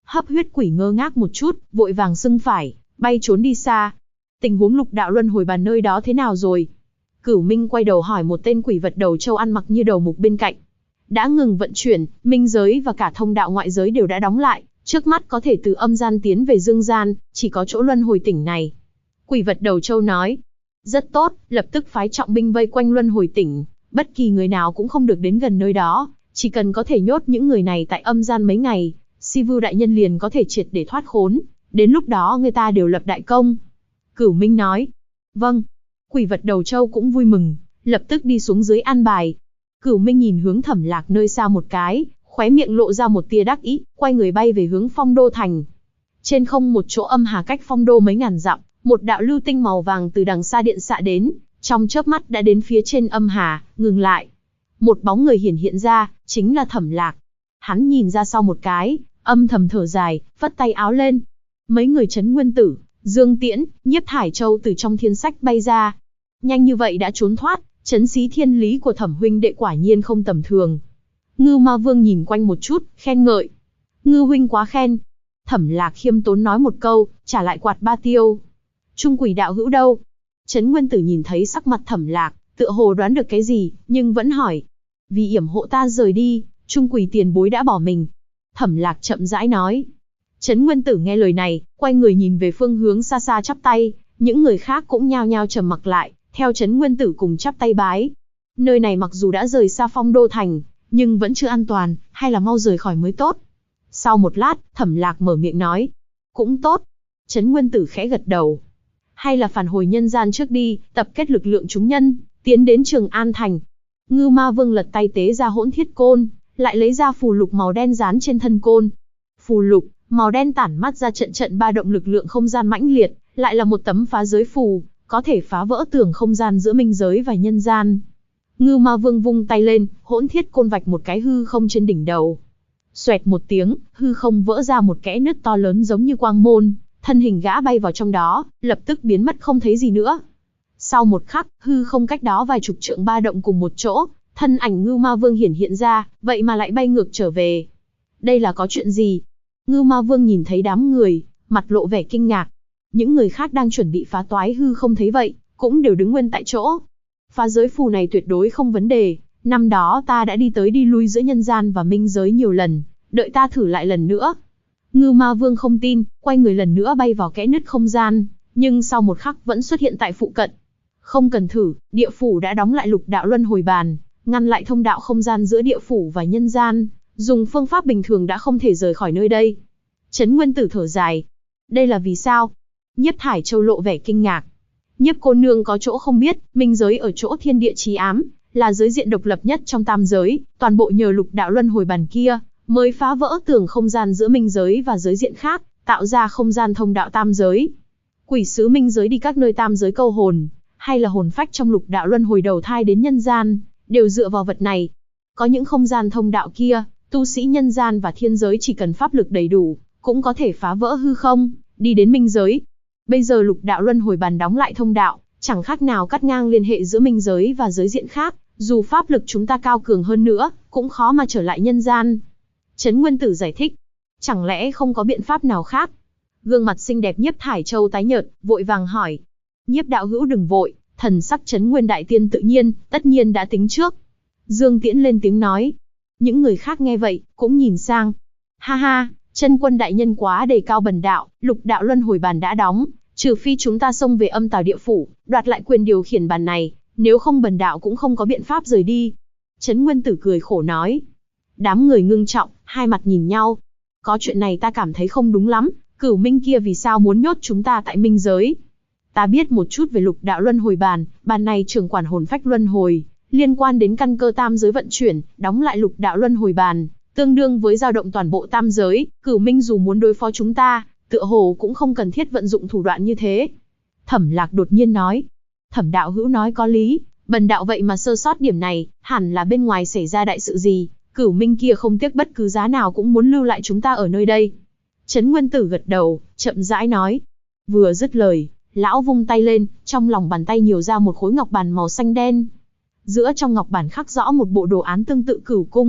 Hấp huyết quỷ ngơ ngác một chút, vội vàng xưng phải, bay trốn đi xa. Tình huống lục đạo luân hồi bàn nơi đó thế nào rồi? Cửu Minh quay đầu hỏi một tên quỷ vật đầu trâu ăn mặc như đầu mục bên cạnh. Đã ngừng vận chuyển, minh giới và cả thông đạo ngoại giới đều đã đóng lại, trước mắt có thể từ âm gian tiến về dương gian, chỉ có chỗ luân hồi tỉnh này. Quỷ vật đầu trâu nói. Rất tốt, lập tức phái trọng binh vây quanh luân hồi tỉnh, bất kỳ người nào cũng không được đến gần nơi đó, chỉ cần có thể nhốt những người này tại âm gian mấy ngày, Si Vưu đại nhân liền có thể triệt để thoát khốn, đến lúc đó người ta đều lập đại công. Cửu Minh nói. Vâng. Quỷ vật đầu trâu cũng vui mừng, lập tức đi xuống dưới an bài. Cửu Minh nhìn hướng Thẩm Lạc nơi xa một cái, khóe miệng lộ ra một tia đắc ý, quay người bay về hướng Phong Đô thành. Trên không một chỗ âm hà cách Phong Đô mấy ngàn dặm, một đạo lưu tinh màu vàng từ đằng xa điện xạ đến, trong chớp mắt đã đến phía trên âm hà, ngừng lại. Một bóng người hiện ra, chính là Thẩm Lạc. Hắn nhìn ra sau một cái, âm thầm thở dài, vất tay áo lên. Mấy người Trấn Nguyên Tử, Dương Tiễn, Nhiếp Thải Châu từ trong thiên sách bay ra. Nhanh như vậy đã trốn thoát, trấn xí thiên lý của Thẩm huynh đệ quả nhiên không tầm thường. Ngưu Ma Vương nhìn quanh một chút, khen ngợi. Ngưu huynh quá khen. Thẩm Lạc khiêm tốn nói một câu, trả lại quạt ba tiêu. Trung quỷ đạo hữu đâu? Trấn Nguyên Tử nhìn thấy sắc mặt Thẩm Lạc, tựa hồ đoán được cái gì, nhưng vẫn hỏi. Vì yểm hộ ta rời đi, Trung quỷ tiền bối đã bỏ mình. Thẩm Lạc chậm rãi nói. Trấn Nguyên Tử nghe lời này, quay người nhìn về phương hướng xa xa chắp tay, những người khác cũng nhao nhao trầm mặc lại, theo Trấn Nguyên Tử cùng chắp tay bái. Nơi này mặc dù đã rời xa Phong Đô thành, nhưng vẫn chưa an toàn, hay là mau rời khỏi mới tốt. Sau một lát, Thẩm Lạc mở miệng nói. Cũng tốt. Trấn Nguyên Tử khẽ gật đầu. Hay là phản hồi nhân gian trước đi, tập kết lực lượng chúng nhân, tiến đến Trường An thành. Ngưu Ma Vương lật tay tế ra hỗn thiết côn, lại lấy ra phù lục màu đen dán trên thân côn. Phù lục màu đen tản mắt ra trận trận ba động lực lượng không gian mãnh liệt, lại là một tấm phá giới phù, có thể phá vỡ tường không gian giữa minh giới và nhân gian. Ngưu Ma Vương vung tay lên, hỗn thiết côn vạch một cái hư không trên đỉnh đầu. Xoẹt một tiếng, hư không vỡ ra một kẽ nứt to lớn giống như quang môn, thân hình gã bay vào trong đó, lập tức biến mất không thấy gì nữa. Sau một khắc, hư không cách đó vài chục trượng ba động cùng một chỗ, thân ảnh Ngưu Ma Vương hiện ra, vậy mà lại bay ngược trở về. Đây là có chuyện gì? Ngưu Ma Vương nhìn thấy đám người, mặt lộ vẻ kinh ngạc. Những người khác đang chuẩn bị phá toái hư không thấy vậy, cũng đều đứng nguyên tại chỗ. Phá giới phù này tuyệt đối không vấn đề, năm đó ta đã đi tới đi lui giữa nhân gian và minh giới nhiều lần, đợi ta thử lại lần nữa. Ngưu Ma Vương không tin, quay người lần nữa bay vào kẽ nứt không gian, nhưng sau một khắc vẫn xuất hiện tại phụ cận. Không cần thử, địa phủ đã đóng lại lục đạo luân hồi bàn, ngăn lại thông đạo không gian giữa địa phủ và nhân gian, dùng phương pháp bình thường đã không thể rời khỏi nơi đây. Trấn Nguyên Tử thở dài. Đây là vì sao? Nhiếp Thải Châu lộ vẻ kinh ngạc. Nhiếp cô nương có chỗ không biết, minh giới ở chỗ thiên địa chí ám, là giới diện độc lập nhất trong tam giới, toàn bộ nhờ lục đạo luân hồi bàn kia, mới phá vỡ tường không gian giữa minh giới và giới diện khác, tạo ra không gian thông đạo tam giới. Quỷ sứ minh giới đi các nơi tam giới câu hồn, hay là hồn phách trong lục đạo luân hồi đầu thai đến nhân gian, đều dựa vào vật này. Có những không gian thông đạo kia, tu sĩ nhân gian và thiên giới chỉ cần pháp lực đầy đủ, cũng có thể phá vỡ hư không, đi đến minh giới. Bây giờ lục đạo luân hồi bàn đóng lại thông đạo, chẳng khác nào cắt ngang liên hệ giữa minh giới và giới diện khác, dù pháp lực chúng ta cao cường hơn nữa, cũng khó mà trở lại nhân gian. Trấn Nguyên Tử giải thích. Chẳng lẽ không có biện pháp nào khác? Gương mặt xinh đẹp Nhiếp Thải Châu tái nhợt, vội vàng hỏi. Nhiếp đạo hữu đừng vội, thần sắc Trấn Nguyên đại tiên tự nhiên, tất nhiên đã tính trước. Dương Tiễn lên tiếng nói. Những người khác nghe vậy, cũng nhìn sang. Ha ha, Chân Quân đại nhân quá đề cao bần đạo, lục đạo luân hồi bàn đã đóng, trừ phi chúng ta xông về âm tào địa phủ, đoạt lại quyền điều khiển bàn này, nếu không bần đạo cũng không có biện pháp rời đi. Trấn Nguyên Tử cười khổ nói. Đám người ngưng trọng, hai mặt nhìn nhau. Có chuyện này ta cảm thấy không đúng lắm, Cửu Minh kia vì sao muốn nhốt chúng ta tại minh giới? Ta biết một chút về lục đạo luân hồi bàn, bàn này trưởng quản hồn phách luân hồi, liên quan đến căn cơ tam giới vận chuyển, đóng lại lục đạo luân hồi bàn, tương đương với dao động toàn bộ tam giới, Cửu Minh dù muốn đối phó chúng ta, tựa hồ cũng không cần thiết vận dụng thủ đoạn như thế. Thẩm Lạc đột nhiên nói. Thẩm đạo hữu nói có lý, bần đạo vậy mà sơ sót điểm này, hẳn là bên ngoài xảy ra đại sự gì, Cửu Minh kia không tiếc bất cứ giá nào cũng muốn lưu lại chúng ta ở nơi đây. Trấn Nguyên Tử gật đầu, chậm rãi nói. Vừa dứt lời, lão vung tay lên, trong lòng bàn tay nhiều ra một khối ngọc bàn màu xanh đen. Giữa trong ngọc bàn khắc rõ một bộ đồ án tương tự cửu cung,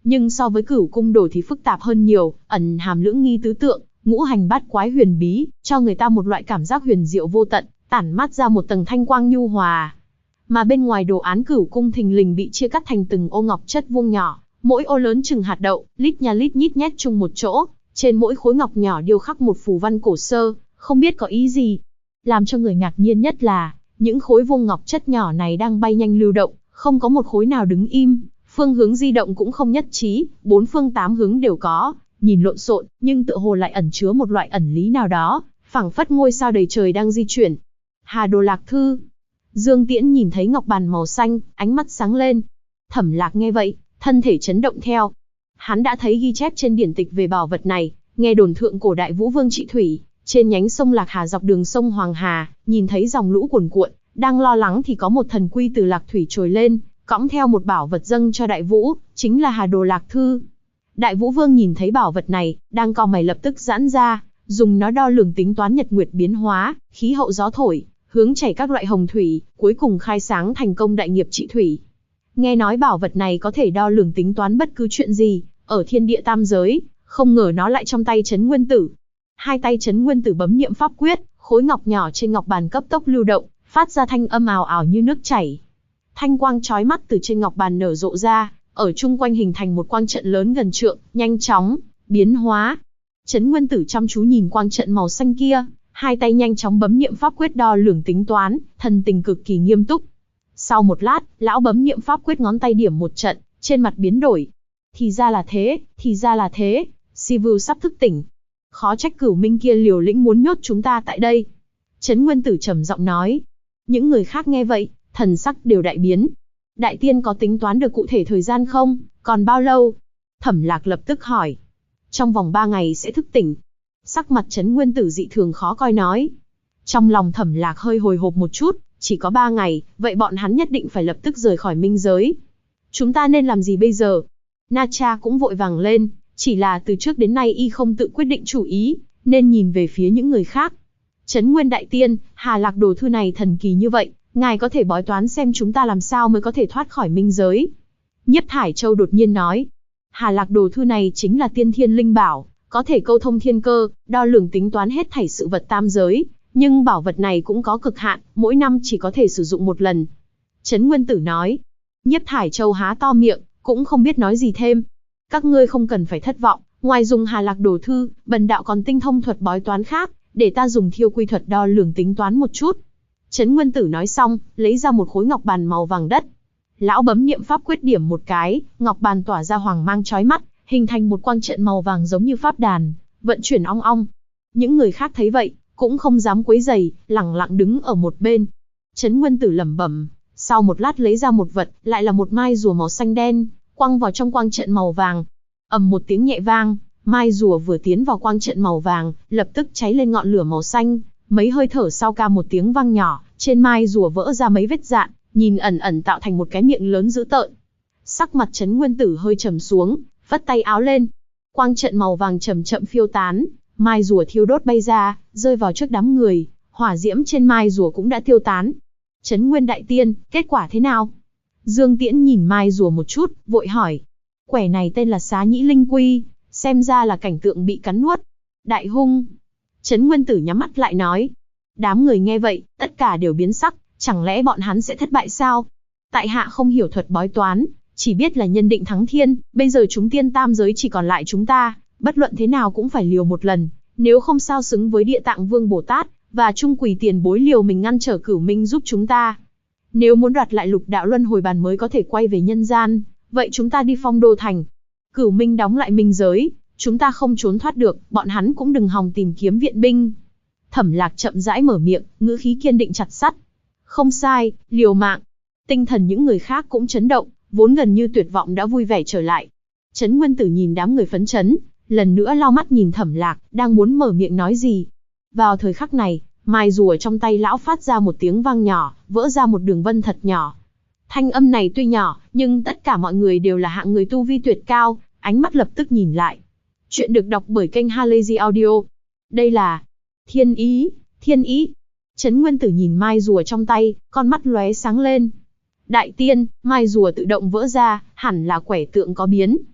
nhưng so với Cửu Cung Đồ thì phức tạp hơn nhiều, ẩn hàm lưỡng nghi tứ tượng, ngũ hành bát quái huyền bí, cho người ta một loại cảm giác huyền diệu vô tận, tản mát ra một tầng thanh quang nhu hòa. Mà bên ngoài đồ án Cửu Cung thình lình bị chia cắt thành từng ô ngọc chất vuông nhỏ, mỗi ô lớn chừng hạt đậu, lít nha lít nhít nhét chung một chỗ, trên mỗi khối ngọc nhỏ điêu khắc một phù văn cổ sơ, không biết có ý gì. Làm cho người ngạc nhiên nhất là, những khối vuông ngọc chất nhỏ này đang bay nhanh lưu động, không có một khối nào đứng im, phương hướng di động cũng không nhất trí, bốn phương tám hướng đều có, nhìn lộn xộn, nhưng tựa hồ lại ẩn chứa một loại ẩn lý nào đó, phảng phất ngôi sao đầy trời đang di chuyển. Hà Đồ Lạc Thư. Dương Tiễn nhìn thấy ngọc bàn màu xanh, ánh mắt sáng lên. Thẩm Lạc nghe vậy, thân thể chấn động theo. Hắn đã thấy ghi chép trên điển tịch về bảo vật này, nghe đồn thượng cổ đại Vũ Vương trị thủy, trên nhánh sông Lạc Hà dọc đường sông Hoàng Hà, nhìn thấy dòng lũ cuồn cuộn, đang lo lắng thì có một thần quy từ Lạc Thủy trồi lên, cõng theo một bảo vật dâng cho đại Vũ, chính là Hà Đồ Lạc Thư. Đại Vũ Vương nhìn thấy bảo vật này, đang cau mày lập tức giãn ra, dùng nó đo lường tính toán nhật nguyệt biến hóa, khí hậu gió thổi, hướng chảy các loại hồng thủy, cuối cùng khai sáng thành công đại nghiệp trị thủy. Nghe nói bảo vật này có thể đo lường tính toán bất cứ chuyện gì, ở thiên địa tam giới, không ngờ nó lại trong tay Trấn Nguyên Tử. Hai tay Trấn Nguyên Tử bấm niệm pháp quyết, khối ngọc nhỏ trên ngọc bàn cấp tốc lưu động, phát ra thanh âm ào ào như nước chảy. Thanh quang chói mắt từ trên ngọc bàn nở rộ ra, ở chung quanh hình thành một quang trận lớn gần trượng, nhanh chóng biến hóa. Trấn Nguyên Tử chăm chú nhìn quang trận màu xanh kia, hai tay nhanh chóng bấm niệm pháp quyết đo lường tính toán, thần tình cực kỳ nghiêm túc. Sau một lát, lão bấm niệm pháp quyết ngón tay điểm một trận, trên mặt biến đổi. Thì ra là thế, thì ra là thế, Sivu sắp thức tỉnh. Khó trách Cửu Minh kia liều lĩnh muốn nhốt chúng ta tại đây. Trấn Nguyên Tử trầm giọng nói. Những người khác nghe vậy, thần sắc đều đại biến. Đại tiên có tính toán được cụ thể thời gian không? Còn bao lâu? Thẩm Lạc lập tức hỏi. Trong vòng 3 ngày sẽ thức tỉnh. Sắc mặt Trấn Nguyên Tử dị thường khó coi nói. Trong lòng Thẩm Lạc hơi hồi hộp một chút, chỉ có 3 ngày, vậy bọn hắn nhất định phải lập tức rời khỏi minh giới. Chúng ta nên làm gì bây giờ? Na Cha cũng vội vàng lên, chỉ là từ trước đến nay y không tự quyết định chủ ý, nên nhìn về phía những người khác. Trấn Nguyên Đại Tiên, Hà Lạc Đồ Thư này thần kỳ như vậy, ngài có thể bói toán xem chúng ta làm sao mới có thể thoát khỏi minh giới. Nhiếp Thải Châu đột nhiên nói. Hà Lạc Đồ Thư này chính là tiên thiên linh bảo, có thể câu thông thiên cơ, đo lường tính toán hết thảy sự vật tam giới, nhưng bảo vật này cũng có cực hạn, mỗi năm chỉ có thể sử dụng một lần. Trấn Nguyên Tử nói. Nhiếp Thải Châu há to miệng, cũng không biết nói gì thêm. Các ngươi không cần phải thất vọng, ngoài dùng Hà Lạc Đồ Thư, bần đạo còn tinh thông thuật bói toán khác, để ta dùng Thiêu Quy thuật đo lường tính toán một chút. Trấn Nguyên Tử nói xong, lấy ra một khối ngọc bàn màu vàng đất. Lão bấm niệm pháp quyết điểm một cái, ngọc bàn tỏa ra hoàng mang chói mắt, hình thành một quang trận màu vàng giống như pháp đàn, vận chuyển ong ong. Những người khác thấy vậy, cũng không dám quấy rầy, lẳng lặng đứng ở một bên. Trấn Nguyên Tử lẩm bẩm, sau một lát lấy ra một vật, lại là một mai rùa màu xanh đen, quăng vào trong quang trận màu vàng. Ầm một tiếng nhẹ vang, mai rùa vừa tiến vào quang trận màu vàng, lập tức cháy lên ngọn lửa màu xanh. Mấy hơi thở sau ca một tiếng vang nhỏ, trên mai rùa vỡ ra mấy vết dạn, nhìn ẩn ẩn tạo thành một cái miệng lớn dữ tợn. Sắc mặt Trấn Nguyên Tử hơi trầm xuống, vất tay áo lên. Quang trận màu vàng chậm chậm phiêu tán, mai rùa thiêu đốt bay ra, rơi vào trước đám người, hỏa diễm trên mai rùa cũng đã tiêu tán. Trấn Nguyên Đại Tiên, kết quả thế nào? Dương Tiễn nhìn mai rùa một chút, vội hỏi. Quẻ này tên là Xá Nhĩ Linh Quy, xem ra là cảnh tượng bị cắn nuốt. Đại hung. Trấn Nguyên Tử nhắm mắt lại nói. Đám người nghe vậy, tất cả đều biến sắc, chẳng lẽ bọn hắn sẽ thất bại sao? Tại hạ không hiểu thuật bói toán, chỉ biết là nhân định thắng thiên, bây giờ chúng tiên tam giới chỉ còn lại chúng ta, bất luận thế nào cũng phải liều một lần, nếu không sao xứng với Địa Tạng Vương Bồ Tát, và Trung Quỷ tiền bối liều mình ngăn trở Cửu Minh giúp chúng ta. Nếu muốn đoạt lại lục đạo luân hồi bàn mới có thể quay về nhân gian, vậy chúng ta đi Phong Đô Thành. Cửu Minh đóng lại minh giới, chúng ta không trốn thoát được, bọn hắn cũng đừng hòng tìm kiếm viện binh. Thẩm Lạc chậm rãi mở miệng, ngữ khí kiên định chặt sắt. Không sai, liều mạng. Tinh thần những người khác cũng chấn động, vốn gần như tuyệt vọng đã vui vẻ trở lại. Trấn Nguyên Tử nhìn đám người phấn chấn, lần nữa lau mắt nhìn Thẩm Lạc, đang muốn mở miệng nói gì. Vào thời khắc này, mai rùa trong tay lão phát ra một tiếng vang nhỏ, vỡ ra một đường vân thật nhỏ. Thanh âm này tuy nhỏ, nhưng tất cả mọi người đều là hạng người tu vi tuyệt cao, ánh mắt lập tức nhìn lại. Chuyện được đọc bởi kênh Halazy Audio. Đây là Thiên Ý, Thiên Ý. Trấn Nguyên Tử nhìn mai rùa trong tay, con mắt lóe sáng lên. Đại tiên, mai rùa tự động vỡ ra, hẳn là quẻ tượng có biến.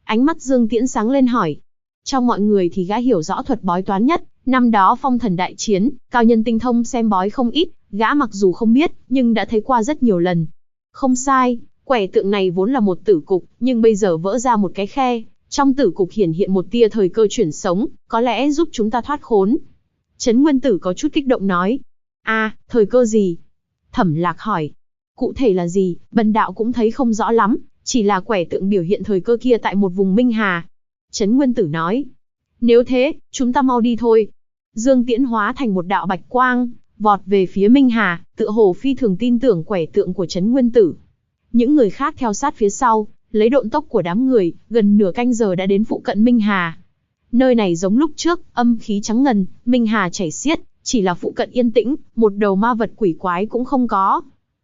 Ánh mắt Dương Tiễn sáng lên hỏi. Trong mọi người thì gã hiểu rõ thuật bói toán nhất, năm đó phong thần đại chiến, cao nhân tinh thông xem bói không ít, gã mặc dù không biết, nhưng đã thấy qua rất nhiều lần. Không sai, quẻ tượng này vốn là một tử cục, nhưng bây giờ vỡ ra một cái khe, trong tử cục hiển hiện một tia thời cơ chuyển sống, có lẽ giúp chúng ta thoát khốn. Trấn Nguyên Tử có chút kích động nói. Thời cơ gì? Thẩm Lạc hỏi. Cụ thể là gì, bần đạo cũng thấy không rõ lắm, chỉ là quẻ tượng biểu hiện thời cơ kia tại một vùng Minh Hà. Trấn Nguyên Tử nói. Nếu thế, chúng ta mau đi thôi. Dương Tiễn hóa thành một đạo bạch quang, vọt về phía Minh Hà, tựa hồ phi thường tin tưởng quẻ tượng của Trấn Nguyên Tử. Những người khác theo sát phía sau, lấy độn tốc của đám người, gần nửa canh giờ đã đến phụ cận Minh Hà. Nơi này giống lúc trước, âm khí trắng ngần, Minh Hà chảy xiết, chỉ là phụ cận yên tĩnh, một đầu ma vật quỷ quái cũng không có.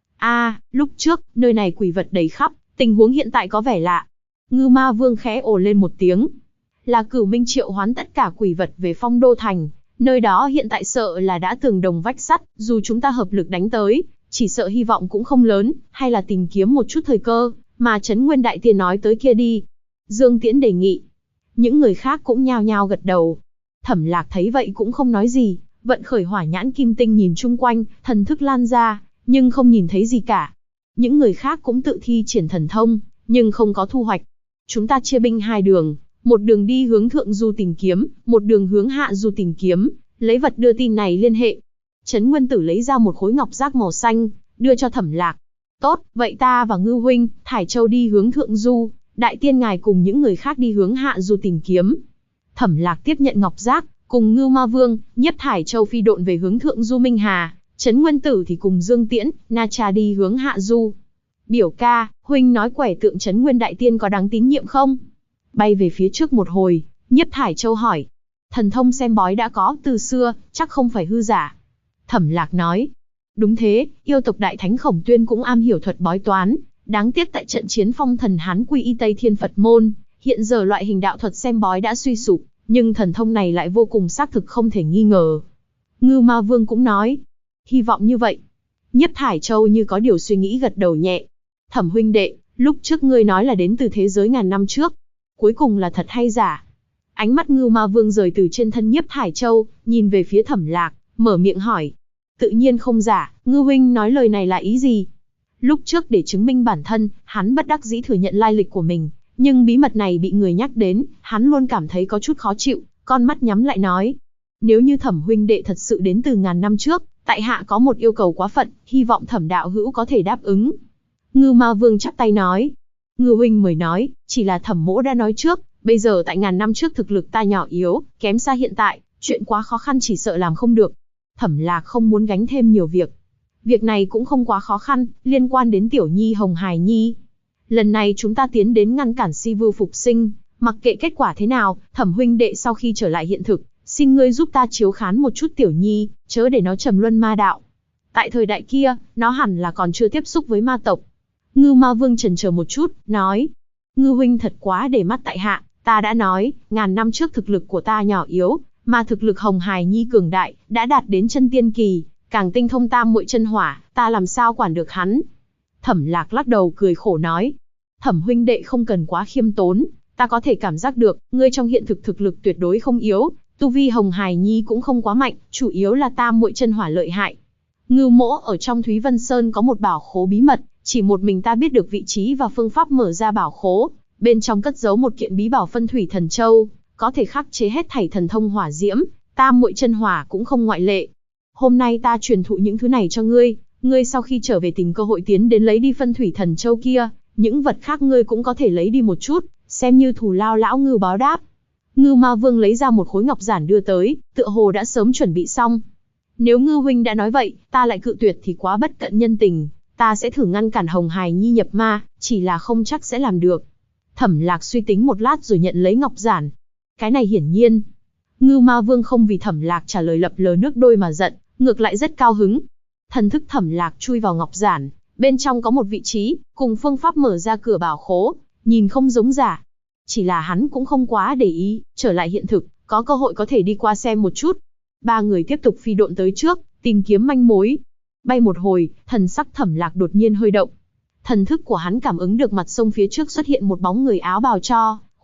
Lúc trước, nơi này quỷ vật đầy khắp, tình huống hiện tại có vẻ lạ. Ngưu Ma Vương khẽ ồ lên một tiếng. Là Cửu Minh triệu hoán tất cả quỷ vật về Phong Đô Thành, nơi đó hiện tại sợ là đã tường đồng vách sắt, dù chúng ta hợp lực đánh tới, chỉ sợ hy vọng cũng không lớn, hay là tìm kiếm một chút thời cơ, mà Trấn Nguyên Đại Tiên nói tới kia đi. Dương Tiễn đề nghị. Những người khác cũng nhao nhao gật đầu. Thẩm Lạc thấy vậy cũng không nói gì, vận khởi hỏa nhãn kim tinh nhìn chung quanh, thần thức lan ra, nhưng không nhìn thấy gì cả. Những người khác cũng tự thi triển thần thông, nhưng không có thu hoạch. Chúng ta chia binh hai đường, một đường đi hướng thượng du tìm kiếm, một đường hướng hạ du tìm kiếm, lấy vật đưa tin này liên hệ. Trấn Nguyên Tử lấy ra một khối ngọc giác màu xanh, đưa cho Thẩm Lạc. Tốt, vậy ta và Ngưu huynh, Thải Châu đi hướng thượng du, Đại Tiên ngài cùng những người khác đi hướng hạ du tìm kiếm. Thẩm Lạc tiếp nhận ngọc giác, cùng Ngưu Ma Vương, Nhiếp Thải Châu phi độn về hướng thượng du Minh Hà, Trấn Nguyên Tử thì cùng Dương Tiễn, Na Cha đi hướng hạ du. Biểu ca, huynh nói quẻ tượng Trấn Nguyên Đại Tiên có đáng tín nhiệm không? Bay về phía trước một hồi, Nhiếp Thải Châu hỏi. Thần thông xem bói đã có từ xưa, chắc không phải hư giả. Thẩm Lạc nói. Đúng thế, yêu tộc Đại Thánh Khổng Tuyên cũng am hiểu thuật bói toán, đáng tiếc tại trận chiến phong thần Hán quy y Tây Thiên Phật môn, hiện giờ loại hình đạo thuật xem bói đã suy sụp, nhưng thần thông này lại vô cùng xác thực không thể nghi ngờ. Ngưu Ma Vương cũng nói. Hy vọng như vậy. Nhiếp Thải Châu như có điều suy nghĩ gật đầu nhẹ. Thẩm huynh đệ, lúc trước ngươi nói là đến từ thế giới ngàn năm trước, cuối cùng là thật hay giả? Ánh mắt Ngưu Ma Vương rời từ trên thân Nhiếp Thải Châu, nhìn về phía Thẩm Lạc, mở miệng hỏi. Tự nhiên không giả, Ngưu huynh nói lời này là ý gì? Lúc trước để chứng minh bản thân, hắn bất đắc dĩ thừa nhận lai lịch của mình, nhưng bí mật này bị người nhắc đến, hắn luôn cảm thấy có chút khó chịu, con mắt nhắm lại nói. Nếu như Thẩm huynh đệ thật sự đến từ ngàn năm trước, tại hạ có một yêu cầu quá phận, hy vọng Thẩm đạo hữu có thể đáp ứng. Ngưu Ma Vương chắp tay nói. Ngưu huynh mời nói, chỉ là Thẩm mỗ đã nói trước, bây giờ tại ngàn năm trước thực lực ta nhỏ yếu, kém xa hiện tại, chuyện quá khó khăn chỉ sợ làm không được. Thẩm Lạc không muốn gánh thêm nhiều việc. Việc này cũng không quá khó khăn, liên quan đến tiểu nhi Hồng Hải Nhi. Lần này chúng ta tiến đến ngăn cản Si Vưu phục sinh, mặc kệ kết quả thế nào, Thẩm huynh đệ sau khi trở lại hiện thực, xin ngươi giúp ta chiếu khán một chút tiểu nhi, chớ để nó trầm luân ma đạo. Tại thời đại kia, nó hẳn là còn chưa tiếp xúc với ma tộc. Ngưu Ma Vương chần chờ một chút, nói. Ngưu huynh thật quá để mắt tại hạ, ta đã nói, ngàn năm trước thực lực của ta nhỏ yếu, mà thực lực Hồng Hải Nhi cường đại, đã đạt đến chân tiên kỳ, càng tinh thông tam muội chân hỏa, ta làm sao quản được hắn. Thẩm Lạc lắc đầu cười khổ nói. Thẩm huynh đệ không cần quá khiêm tốn, ta có thể cảm giác được, ngươi trong hiện thực thực lực tuyệt đối không yếu, tu vi Hồng Hải Nhi cũng không quá mạnh, chủ yếu là tam muội chân hỏa lợi hại. Ngưu mỗ ở trong Thúy Vân Sơn có một bảo khố bí mật, chỉ một mình ta biết được vị trí và phương pháp mở ra bảo khố, bên trong cất giấu một kiện bí bảo Phân Thủy Thần Châu, có thể khắc chế hết thảy thần thông hỏa diễm, tam muội chân hỏa cũng không ngoại lệ. Hôm nay ta truyền thụ những thứ này cho ngươi, ngươi sau khi trở về tìm cơ hội tiến đến lấy đi Phân Thủy Thần Châu kia, những vật khác ngươi cũng có thể lấy đi một chút, xem như thù lao lão Ngưu báo đáp. Ngưu Ma Vương lấy ra một khối ngọc giản đưa tới, tựa hồ đã sớm chuẩn bị xong. Nếu Ngưu huynh đã nói vậy, ta lại cự tuyệt thì quá bất cận nhân tình, ta sẽ thử ngăn cản Hồng Hải Nhi nhập ma, chỉ là không chắc sẽ làm được. Thẩm Lạc suy tính một lát rồi nhận lấy ngọc giản. Cái này hiển nhiên. Ngưu Ma Vương không vì Thẩm Lạc trả lời lập lờ nước đôi mà giận, ngược lại rất cao hứng. Thần thức Thẩm Lạc chui vào ngọc giản, bên trong có một vị trí, cùng phương pháp mở ra cửa bảo khố, nhìn không giống giả. Chỉ là hắn cũng không quá để ý, trở lại hiện thực, có cơ hội có thể đi qua xem một chút. Ba người tiếp tục phi độn tới trước, tìm kiếm manh mối. Bay một hồi, thần sắc Thẩm Lạc đột nhiên hơi động. Thần thức của hắn cảm ứng được mặt sông phía trước xuất hiện một bóng người áo bào cho,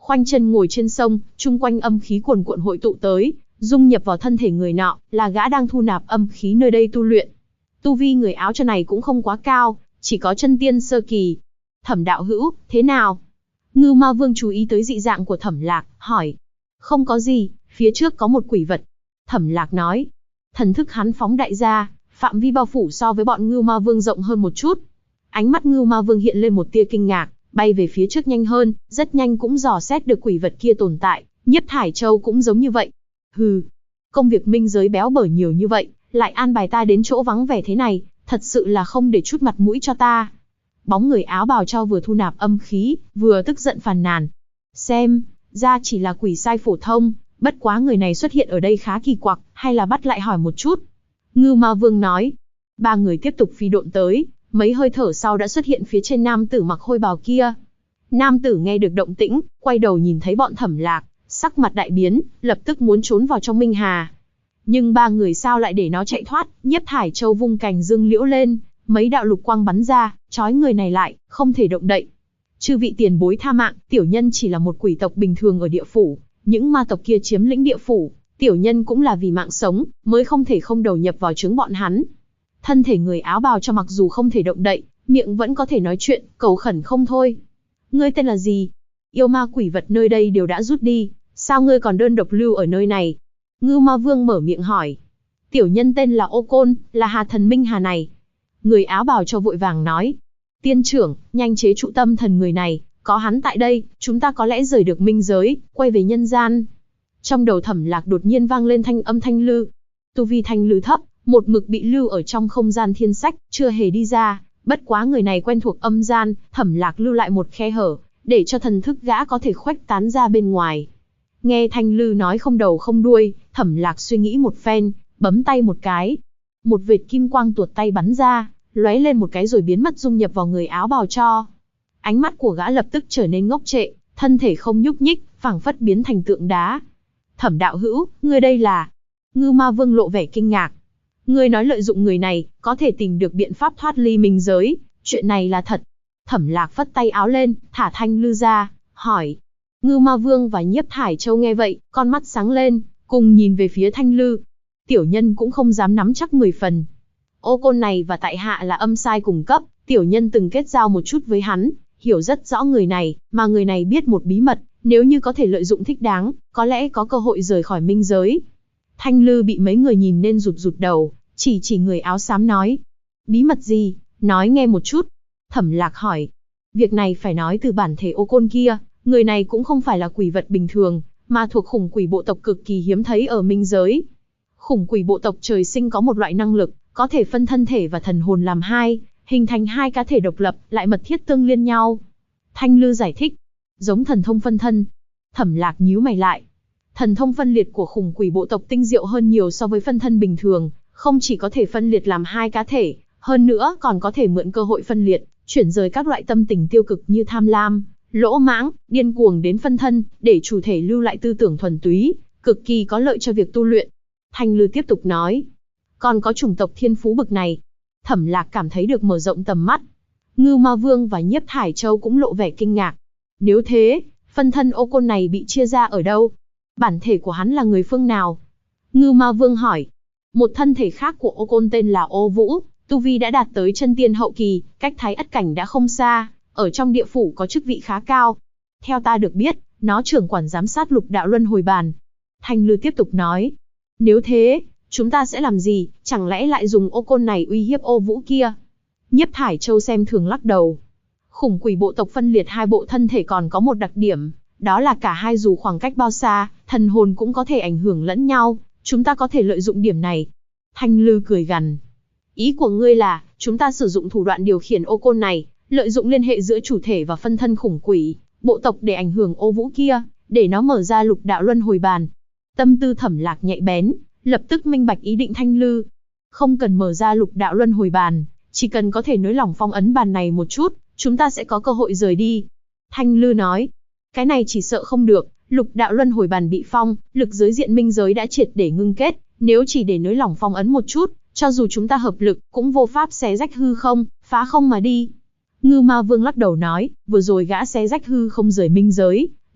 khoanh chân ngồi trên sông, chung quanh âm khí cuồn cuộn hội tụ tới, dung nhập vào thân thể người nọ, là gã đang thu nạp âm khí nơi đây tu luyện. Tu vi người áo cho này cũng không quá cao, chỉ có chân tiên sơ kỳ. Thẩm đạo hữu, thế nào? Ngưu Ma Vương chú ý tới dị dạng của Thẩm Lạc, hỏi. Không có gì, phía trước có một quỷ vật. Thẩm Lạc nói. Thần thức hắn phóng đại ra, phạm vi bao phủ so với bọn Ngưu Ma Vương rộng hơn một chút. Ánh mắt Ngưu Ma Vương hiện lên một tia kinh ngạc, bay về phía trước nhanh hơn, rất nhanh cũng dò xét được quỷ vật kia tồn tại. Nhiếp Thải Châu cũng giống như vậy. Hừ, công việc minh giới béo bở nhiều như vậy, lại an bài ta đến chỗ vắng vẻ thế này, thật sự là không để chút mặt mũi cho ta. Bóng người áo bào cho vừa thu nạp âm khí, vừa tức giận phàn nàn. Xem ra chỉ là quỷ sai phổ thông, bất quá người này xuất hiện ở đây khá kỳ quặc, hay là bắt lại hỏi một chút. Ngưu Ma Vương nói. Ba người tiếp tục phi độn tới, mấy hơi thở sau đã xuất hiện phía trên nam tử mặc hôi bào kia. Nam tử nghe được động tĩnh, quay đầu nhìn thấy bọn Thẩm Lạc, sắc mặt đại biến, lập tức muốn trốn vào trong Minh Hà. Nhưng ba người sao lại để nó chạy thoát? Nhiếp Thải Châu vung cành dương liễu lên, mấy đạo lục quang bắn ra, trói người này lại, không thể động đậy. Chư vị tiền bối tha mạng, tiểu nhân chỉ là một quỷ tộc bình thường ở địa phủ, những ma tộc kia chiếm lĩnh địa phủ, tiểu nhân cũng là vì mạng sống, mới không thể không đầu nhập vào trướng bọn hắn. Thân thể người áo bào cho mặc dù không thể động đậy, miệng vẫn có thể nói chuyện, cầu khẩn không thôi. Ngươi tên là gì? Yêu ma quỷ vật nơi đây đều đã rút đi, sao ngươi còn đơn độc lưu ở nơi này? Ngưu Ma Vương mở miệng hỏi. Tiểu nhân tên là Ô Côn, là Hà Thần Minh Hà này. Người áo bào cho vội vàng nói. Tiên trưởng, nhanh chế trụ tâm thần người này, có hắn tại đây, chúng ta có lẽ rời được minh giới, quay về nhân gian. Trong đầu Thẩm Lạc đột nhiên vang lên thanh âm Thanh Lư. Tu vi Thanh Lư thấp, một mực bị lưu ở trong không gian thiên sách, chưa hề đi ra. Bất quá người này quen thuộc âm gian, Thẩm Lạc lưu lại một khe hở, để cho thần thức gã có thể khuếch tán ra bên ngoài. Nghe Thanh Lư nói không đầu không đuôi, Thẩm Lạc suy nghĩ một phen, bấm tay một cái. Một vệt kim quang tuột tay bắn ra, lóe lên một cái rồi biến mất dung nhập vào người áo bào cho. Ánh mắt của gã lập tức trở nên ngốc trệ, thân thể không nhúc nhích, phảng phất biến thành tượng đá. Thẩm đạo hữu, ngươi đây là... Ngưu Ma Vương lộ vẻ kinh ngạc. Ngươi nói lợi dụng người này, có thể tìm được biện pháp thoát ly minh giới, chuyện này là thật. Thẩm Lạc phất tay áo lên, thả Thanh Lư ra, hỏi. Ngưu Ma Vương và Nhiếp Thải Châu nghe vậy, con mắt sáng lên, cùng nhìn về phía Thanh Lư. Tiểu nhân cũng không dám nắm chắc 10 phần. Ô Côn này và tại hạ là âm sai cùng cấp, tiểu nhân từng kết giao một chút với hắn, hiểu rất rõ người này, mà người này biết một bí mật, nếu như có thể lợi dụng thích đáng, có lẽ có cơ hội rời khỏi minh giới. Thanh Lư bị mấy người nhìn nên rụt rụt đầu, chỉ người áo xám nói. Bí mật gì? Nói nghe một chút. Thẩm Lạc hỏi. Việc này phải nói từ bản thể Ô Côn kia, người này cũng không phải là quỷ vật bình thường, mà thuộc khủng quỷ bộ tộc cực kỳ hiếm thấy ở minh giới. Khủng quỷ bộ tộc trời sinh có một loại năng lực, có thể phân thân thể và thần hồn làm hai, hình thành hai cá thể độc lập, lại mật thiết tương liên nhau. Thanh Lư giải thích. Giống thần thông phân thân. Thẩm Lạc nhíu mày lại. Thần thông phân liệt của khủng quỷ bộ tộc tinh diệu hơn nhiều so với phân thân bình thường, không chỉ có thể phân liệt làm hai cá thể, hơn nữa còn có thể mượn cơ hội phân liệt, chuyển rời các loại tâm tình tiêu cực như tham lam, lỗ mãng, điên cuồng đến phân thân, để chủ thể lưu lại tư tưởng thuần túy, cực kỳ có lợi cho việc tu luyện. Thanh Lư tiếp tục nói. Còn có chủng tộc thiên phú bực này. Thẩm Lạc cảm thấy được mở rộng tầm mắt. Ngưu Ma Vương và Nhiếp Thải Châu cũng lộ vẻ kinh ngạc. Nếu thế, phân thân Ô Côn này bị chia ra ở đâu? Bản thể của hắn là người phương nào? Ngưu Ma Vương hỏi. Một thân thể khác của Ô Côn tên là Ô Vũ, tu vi đã đạt tới chân tiên hậu kỳ, cách Thái Ất cảnh đã không xa, ở trong địa phủ có chức vị khá cao. Theo ta được biết, nó trưởng quản giám sát lục đạo luân hồi bàn. Thanh Lư tiếp tục nói. Nếu thế, chúng ta sẽ làm gì, chẳng lẽ lại dùng Ô Côn này uy hiếp Ô Vũ kia? Nhiếp Thải Châu xem thường lắc đầu. Khủng quỷ bộ tộc phân liệt hai bộ thân thể còn có một đặc điểm, đó là cả hai dù khoảng cách bao xa, thần hồn cũng có thể ảnh hưởng lẫn nhau, chúng ta có thể lợi dụng điểm này. Thanh Lư cười gằn. Ý của ngươi là, chúng ta sử dụng thủ đoạn điều khiển Ô Côn này, lợi dụng liên hệ giữa chủ thể và phân thân khủng quỷ bộ tộc để ảnh hưởng Ô Vũ kia, để nó mở ra lục đạo luân hồi bàn. Tâm tư Thẩm Lạc nhạy bén, lập tức minh bạch ý định Thanh Lư. Không cần mở ra lục đạo luân hồi bàn, chỉ cần có thể nới lỏng phong ấn bàn này một chút, chúng ta sẽ có cơ hội rời đi. Thanh Lư nói. Cái này chỉ sợ không được, lục đạo luân hồi bàn bị phong, lực giới diện minh giới đã triệt để ngưng kết, nếu chỉ để nới lỏng phong ấn một chút, cho dù chúng ta hợp lực, cũng vô pháp xé rách hư không, phá không mà đi. Ngưu Ma Vương lắc đầu nói, vừa rồi gã xé rách hư không rời minh giới,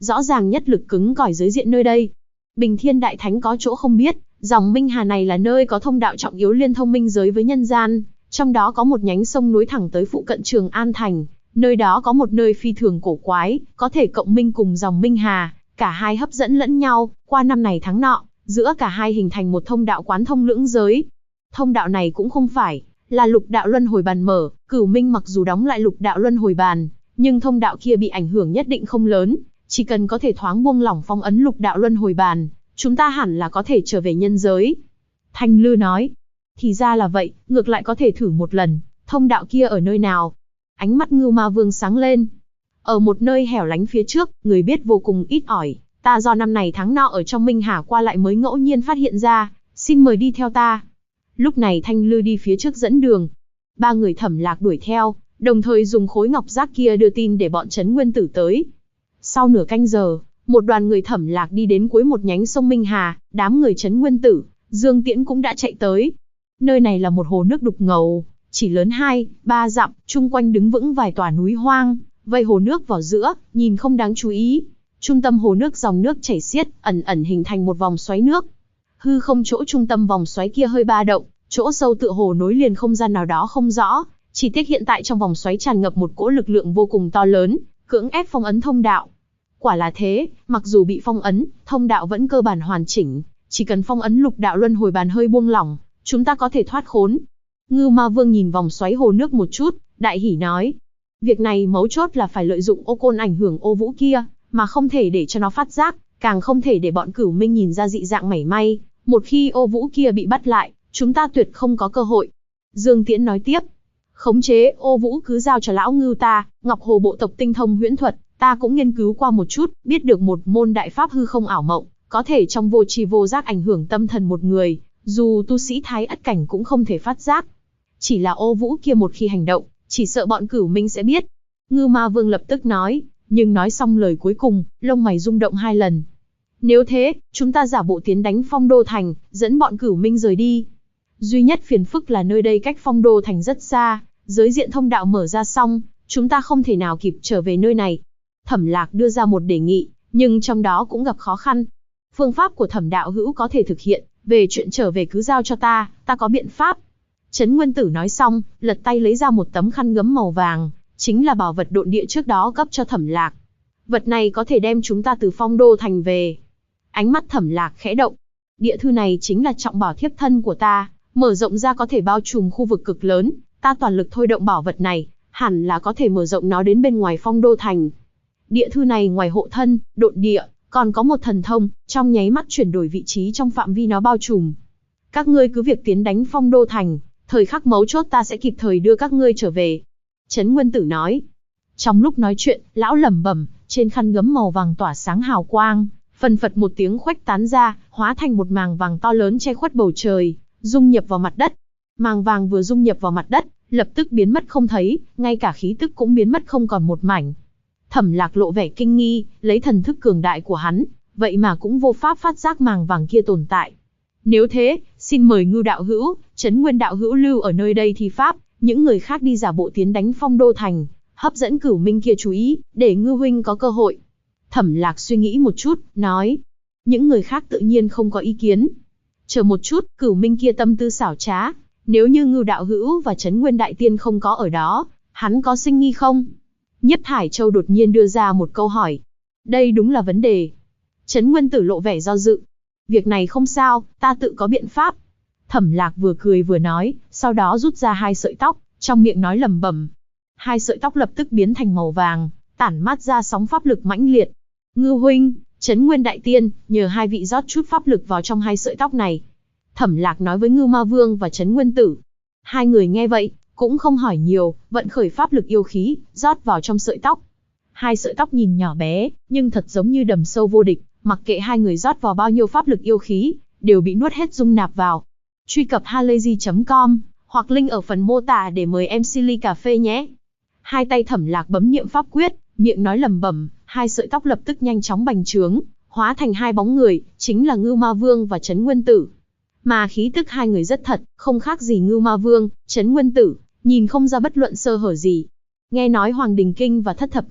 rõ ràng nhất lực cứng cỏi giới diện nơi đây. Bình Thiên Đại Thánh có chỗ không biết, dòng Minh Hà này là nơi có thông đạo trọng yếu liên thông minh giới với nhân gian, trong đó có một nhánh sông nối thẳng tới phụ cận Trường An Thành, nơi đó có một nơi phi thường cổ quái, có thể cộng minh cùng dòng Minh Hà, cả hai hấp dẫn lẫn nhau, qua năm này tháng nọ, giữa cả hai hình thành một thông đạo quán thông lưỡng giới. Thông đạo này cũng không phải là lục đạo luân hồi bàn mở, Cửu Minh mặc dù đóng lại lục đạo luân hồi bàn, nhưng thông đạo kia bị ảnh hưởng nhất định không lớn, chỉ cần có thể thoáng buông lỏng phong ấn lục đạo luân hồi bàn, chúng ta hẳn là có thể trở về nhân giới. Thanh Lư nói, thì ra là vậy, ngược lại có thể thử một lần, thông đạo kia ở nơi nào? Ánh mắt Ngưu Ma Vương sáng lên. Ở một nơi hẻo lánh phía trước, người biết vô cùng ít ỏi, ta do năm này tháng nọ ở trong Minh Hà qua lại mới ngẫu nhiên phát hiện ra, xin mời đi theo ta. Lúc này Thanh Lư đi phía trước dẫn đường. Ba người Thẩm Lạc đuổi theo, đồng thời dùng khối ngọc giác kia đưa tin để bọn Trấn Nguyên Tử tới. Sau nửa canh giờ, một đoàn người Thẩm Lạc đi đến cuối một nhánh sông Minh Hà, đám người Trấn Nguyên Tử, Dương Tiễn cũng đã chạy tới. Nơi này là một hồ nước đục ngầu, chỉ lớn 2-3 dặm, chung quanh đứng vững vài tòa núi hoang, vây hồ nước vào giữa, nhìn không đáng chú ý. Trung tâm hồ nước dòng nước chảy xiết, ẩn ẩn hình thành một vòng xoáy nước. Hư không chỗ trung tâm vòng xoáy kia hơi ba động, chỗ sâu tựa hồ nối liền không gian nào đó không rõ, chỉ tiếc hiện tại trong vòng xoáy tràn ngập một cỗ lực lượng vô cùng to lớn, cưỡng ép phong ấn thông đạo. Quả là thế, mặc dù bị phong ấn, thông đạo vẫn cơ bản hoàn chỉnh, chỉ cần phong ấn lục đạo luân hồi bàn hơi buông lỏng, chúng ta có thể thoát khốn. Ngưu Ma Vương nhìn vòng xoáy hồ nước một chút, đại hỉ nói. Việc này mấu chốt là phải lợi dụng ô côn ảnh hưởng ô vũ kia, mà không thể để cho nó phát giác, càng không thể để bọn Cửu Minh nhìn ra dị dạng mảy may. Một khi ô vũ kia bị bắt lại, chúng ta tuyệt không có cơ hội. Dương Tiễn nói tiếp. Khống chế ô vũ cứ giao cho lão Ngưu ta, Ngọc Hồ bộ tộc tinh thông huyễn thuật, ta cũng nghiên cứu qua một chút, biết được một môn đại pháp hư không ảo mộng, có thể trong vô tri vô giác ảnh hưởng tâm thần một người, dù tu sĩ thái ất cảnh cũng không thể phát giác. Chỉ là ô vũ kia một khi hành động, chỉ sợ bọn Cửu Minh sẽ biết. Ngưu Ma Vương lập tức nói, nhưng nói xong lời cuối cùng, lông mày rung động 2 lần. Nếu thế, chúng ta giả bộ tiến đánh Phong Đô Thành, dẫn bọn Cửu Minh rời đi. Duy nhất phiền phức là nơi đây cách Phong Đô Thành rất xa, giới diện thông đạo mở ra xong, chúng ta không thể nào kịp trở về nơi này. Thẩm Lạc đưa ra một đề nghị, nhưng trong đó cũng gặp khó khăn. Phương pháp của Thẩm đạo hữu có thể thực hiện, về chuyện trở về cứ giao cho ta có biện pháp. Trấn Nguyên Tử nói xong, lật tay lấy ra một tấm khăn gấm màu vàng, chính là bảo vật độn địa trước đó cấp cho Thẩm Lạc. Vật này có thể đem chúng ta từ Phong Đô Thành về. Ánh mắt Thẩm Lạc khẽ động. Địa thư này chính là trọng bảo thiếp thân của ta, mở rộng ra có thể bao trùm khu vực cực lớn, ta toàn lực thôi động bảo vật này, hẳn là có thể mở rộng nó đến bên ngoài Phong Đô Thành. Địa thư này ngoài hộ thân, độn địa, còn có một thần thông, trong nháy mắt chuyển đổi vị trí trong phạm vi nó bao trùm. Các ngươi cứ việc tiến đánh Phong Đô Thành, thời khắc mấu chốt ta sẽ kịp thời đưa các ngươi trở về. Trấn Nguyên Tử nói. Trong lúc nói chuyện, lão lẩm bẩm, trên khăn gấm màu vàng tỏa sáng hào quang, phần phật một tiếng khuếch tán ra, hóa thành một màng vàng to lớn che khuất bầu trời, dung nhập vào mặt đất. Màng vàng vừa dung nhập vào mặt đất, lập tức biến mất không thấy, ngay cả khí tức cũng biến mất không còn một mảnh. Thẩm Lạc lộ vẻ kinh nghi, lấy thần thức cường đại của hắn, vậy mà cũng vô pháp phát giác màng vàng kia tồn tại. Nếu thế, xin mời Ngưu đạo hữu, Trấn Nguyên đạo hữu lưu ở nơi đây thi pháp, những người khác đi giả bộ tiến đánh Phong Đô Thành, hấp dẫn Cửu Minh kia chú ý, để Ngưu huynh có cơ hội. Thẩm Lạc suy nghĩ một chút, nói. Những người khác tự nhiên không có ý kiến. Chờ một chút, Cửu Minh kia tâm tư xảo trá, nếu như Ngưu đạo hữu và Trấn Nguyên đại tiên không có ở đó, hắn có sinh nghi không? Nhiếp Thải Châu đột nhiên đưa ra một câu hỏi. Đây đúng là vấn đề. Trấn Nguyên Tử lộ vẻ do dự. Việc này không sao, ta tự có biện pháp. Thẩm Lạc vừa cười vừa nói, sau đó rút ra 2 sợi tóc, trong miệng nói lẩm bẩm. 2 sợi tóc lập tức biến thành màu vàng, tản mát ra sóng pháp lực mãnh liệt. Ngưu huynh, Trấn Nguyên đại tiên, nhờ 2 vị rót chút pháp lực vào trong 2 sợi tóc này. Thẩm Lạc nói với Ngưu Ma Vương và Trấn Nguyên Tử. 2 người nghe vậy, cũng không hỏi nhiều, vận khởi pháp lực yêu khí, rót vào trong sợi tóc. 2 sợi tóc nhìn nhỏ bé, nhưng thật giống như đầm sâu vô địch, mặc kệ 2 người rót vào bao nhiêu pháp lực yêu khí, đều bị nuốt hết dung nạp vào. Truy cập halayzi.com, hoặc link ở phần mô tả để mời MC ly cà phê nhé. 2 tay Thẩm Lạc bấm niệm pháp quyết, miệng nói lẩm bẩm, 2 sợi tóc lập tức nhanh chóng bành trướng, hóa thành 2 bóng người, chính là Ngưu Ma Vương và Trấn Nguyên Tử. Mà khí tức 2 người rất thật, không khác gì Ngưu Ma Vương, Trấn Nguyên Tử, nhìn không ra bất luận sơ hở gì. Nghe nói Hoàng Đình Kinh và Thất Thập Nhị,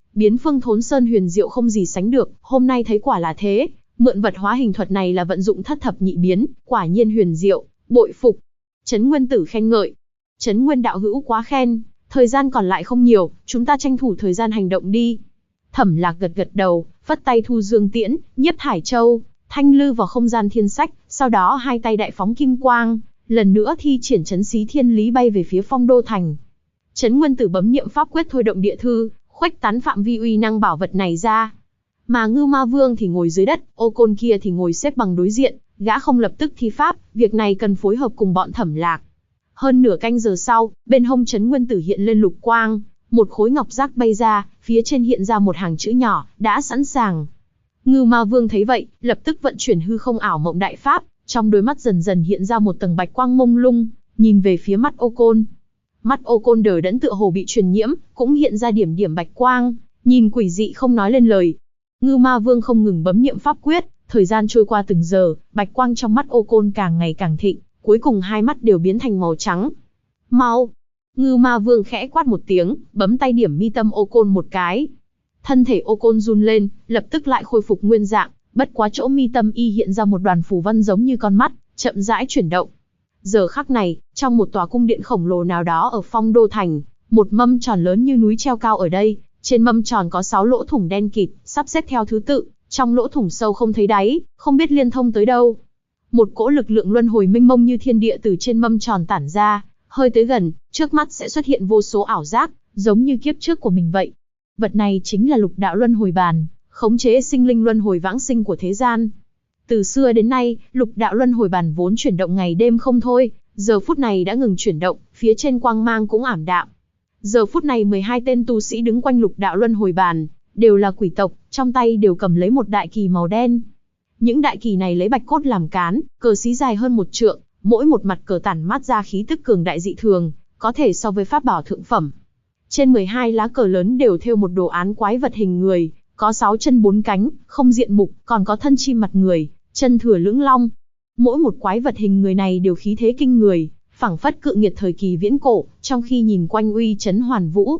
biến Phương Thốn Sơn huyền diệu không gì sánh được, hôm nay thấy quả là thế, mượn vật hóa hình thuật này là vận dụng thất thập nhị biến, quả nhiên huyền diệu, bội phục. Trấn Nguyên Tử khen ngợi. Trấn Nguyên đạo hữu quá khen, thời gian còn lại không nhiều, chúng ta tranh thủ thời gian hành động đi. Thẩm Lạc gật gật đầu, phất tay thu Dương Tiễn, Nhiếp Thải Châu, Thanh Lư vào không gian thiên sách, sau đó hai tay đại phóng kim quang, lần nữa thi triển Trấn Xí Thiên Lý bay về phía Phong Đô thành. Trấn Nguyên Tử bấm niệm pháp quyết thôi động địa thư, khuếch tán phạm vi uy năng bảo vật này ra. Mà Ngưu Ma Vương thì ngồi dưới đất, Ô Côn kia thì ngồi xếp bằng đối diện, gã không lập tức thi pháp, việc này cần phối hợp cùng bọn Thẩm Lạc. Hơn nửa canh giờ sau, bên hông Trấn Nguyên Tử hiện lên lục quang, một khối ngọc giác bay ra, phía trên hiện ra một hàng chữ nhỏ, đã sẵn sàng. Ngưu Ma Vương thấy vậy, lập tức vận chuyển hư không ảo mộng đại pháp, trong đôi mắt dần dần hiện ra một tầng bạch quang mông lung, nhìn về phía mắt Ô Côn. Mắt Ô Côn đờ đẫn tựa hồ bị truyền nhiễm, cũng hiện ra điểm điểm bạch quang, nhìn quỷ dị không nói lên lời. Ngưu Ma Vương không ngừng bấm niệm pháp quyết, thời gian trôi qua từng giờ, bạch quang trong mắt Ô Côn càng ngày càng thịnh, cuối cùng hai mắt đều biến thành màu trắng. Mau! Ngưu Ma Vương khẽ quát một tiếng, bấm tay điểm mi tâm Ô Côn một cái. Thân thể Ô Côn run lên, lập tức lại khôi phục nguyên dạng, bất quá chỗ mi tâm y hiện ra một đoàn phù văn giống như con mắt, chậm rãi chuyển động. Giờ khắc này, trong một tòa cung điện khổng lồ nào đó ở Phong Đô thành, một mâm tròn lớn như núi treo cao ở đây, trên mâm tròn có 6 lỗ thủng đen kịt, sắp xếp theo thứ tự, trong lỗ thủng sâu không thấy đáy, không biết liên thông tới đâu. Một cỗ lực lượng luân hồi mênh mông như thiên địa từ trên mâm tròn tản ra, hơi tới gần, trước mắt sẽ xuất hiện vô số ảo giác, giống như kiếp trước của mình vậy. Vật này chính là lục đạo luân hồi bàn, khống chế sinh linh luân hồi vãng sinh của thế gian. Từ xưa đến nay, lục đạo luân hồi bàn vốn chuyển động ngày đêm không thôi, giờ phút này đã ngừng chuyển động, phía trên quang mang cũng ảm đạm. Giờ phút này 12 tên tu sĩ đứng quanh lục đạo luân hồi bàn, đều là quỷ tộc, trong tay đều cầm lấy một đại kỳ màu đen. Những đại kỳ này lấy bạch cốt làm cán, cờ xí dài hơn 1 trượng, mỗi một mặt cờ tản mát ra khí tức cường đại dị thường, có thể so với pháp bảo thượng phẩm. Trên 12 lá cờ lớn đều thêu một đồ án quái vật hình người, có 6 chân 4 cánh, không diện mục, còn có thân chim mặt người, chân thừa lưỡng long. Mỗi một quái vật hình người này đều khí thế kinh người, phảng phất cự nghiệt thời kỳ viễn cổ, trong khi nhìn quanh uy chấn hoàn vũ.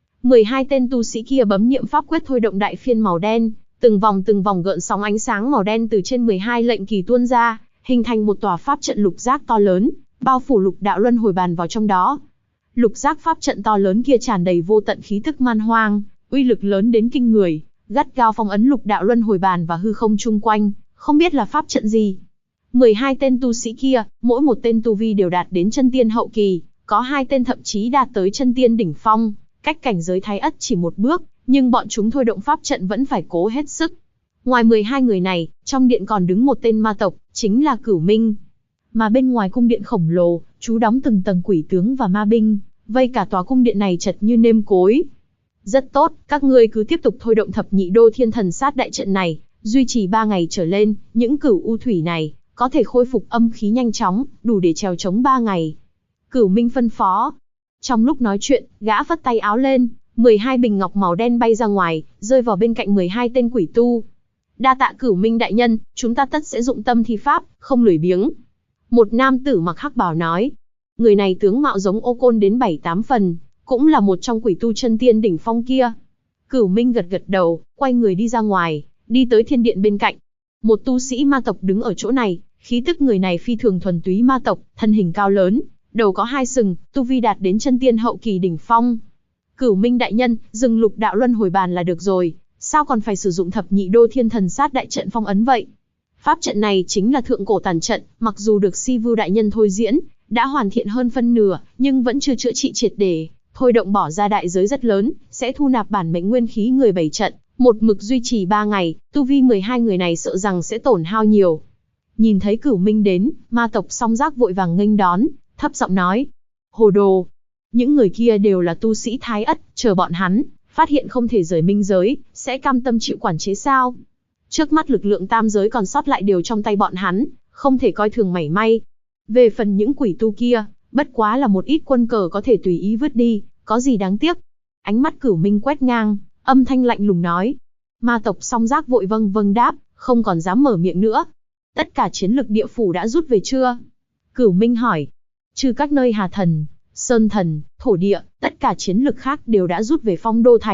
12 tên tu sĩ kia bấm niệm pháp quyết thôi động đại phiên màu đen, từng vòng gợn sóng ánh sáng màu đen từ trên 12 lệnh kỳ tuôn ra, hình thành một tòa pháp trận lục giác to lớn, bao phủ lục đạo luân hồi bàn vào trong đó. Lục giác pháp trận to lớn kia tràn đầy vô tận khí tức man hoang, uy lực lớn đến kinh người, gắt gao phong ấn lục đạo luân hồi bàn và hư không chung quanh, không biết là pháp trận gì. 12 tên tu sĩ kia, mỗi một tên tu vi đều đạt đến chân tiên hậu kỳ, có 2 tên thậm chí đạt tới chân tiên đỉnh phong, cách cảnh giới Thái Ất chỉ một bước, nhưng bọn chúng thôi động pháp trận vẫn phải cố hết sức. Ngoài 12 người này, trong điện còn đứng một tên ma tộc, chính là Cửu Minh. Mà bên ngoài cung điện khổng lồ, trú đóng từng tầng quỷ tướng và ma binh, vây cả tòa cung điện này chật như nêm cối. Rất tốt, các ngươi cứ tiếp tục thôi động thập nhị đô thiên thần sát đại trận này, duy trì 3 ngày trở lên, những cửu u thủy này có thể khôi phục âm khí nhanh chóng, đủ để trèo chống 3 ngày. Cửu Minh phân phó. Trong lúc nói chuyện, gã phất tay áo lên, 12 bình ngọc màu đen bay ra ngoài, rơi vào bên cạnh 12 tên quỷ tu. Đa tạ Cửu Minh đại nhân, chúng ta tất sẽ dụng tâm thi pháp, không lười biếng. Một nam tử mặc hắc bào nói. Người này tướng mạo giống Ô Côn đến 7-8 phần, cũng là một trong quỷ tu chân tiên đỉnh phong kia. Cửu Minh gật gật đầu, quay người đi ra ngoài, đi tới thiên điện bên cạnh. Một tu sĩ ma tộc đứng ở chỗ này, khí tức người này phi thường thuần túy ma tộc, thân hình cao lớn, đầu có 2 sừng, tu vi đạt đến chân tiên hậu kỳ đỉnh phong. Cửu Minh đại nhân, dừng lục đạo luân hồi bàn là được rồi, sao còn phải sử dụng thập nhị đô thiên thần sát đại trận phong ấn vậy? Pháp trận này chính là thượng cổ tàn trận, mặc dù được Si Vưu đại nhân thôi diễn, đã hoàn thiện hơn phân nửa, nhưng vẫn chưa chữa trị triệt để, thôi động bỏ ra đại giới rất lớn, sẽ thu nạp bản mệnh nguyên khí người 7 trận, một mực duy trì 3 ngày, tu vi 12 người này sợ rằng sẽ tổn hao nhiều. Nhìn thấy Cửu Minh đến, ma tộc Song Giác vội vàng nghênh đón, thấp giọng nói: "Hồ đồ, những người kia đều là tu sĩ Thái Ất, chờ bọn hắn phát hiện không thể rời minh giới, sẽ cam tâm chịu quản chế sao? Trước mắt lực lượng tam giới còn sót lại đều trong tay bọn hắn, không thể coi thường mảy may. Về phần những quỷ tu kia, bất quá là một ít quân cờ có thể tùy ý vứt đi, có gì đáng tiếc." Ánh mắt Cửu Minh quét ngang, âm thanh lạnh lùng nói. Ma tộc Song Giác vội vâng vâng đáp, không còn dám mở miệng nữa. Tất cả chiến lực địa phủ đã rút về chưa? Cửu Minh hỏi. Trừ các nơi Hà Thần, Sơn Thần, Thổ Địa, tất cả chiến lực khác đều đã rút về Phong Đô thành,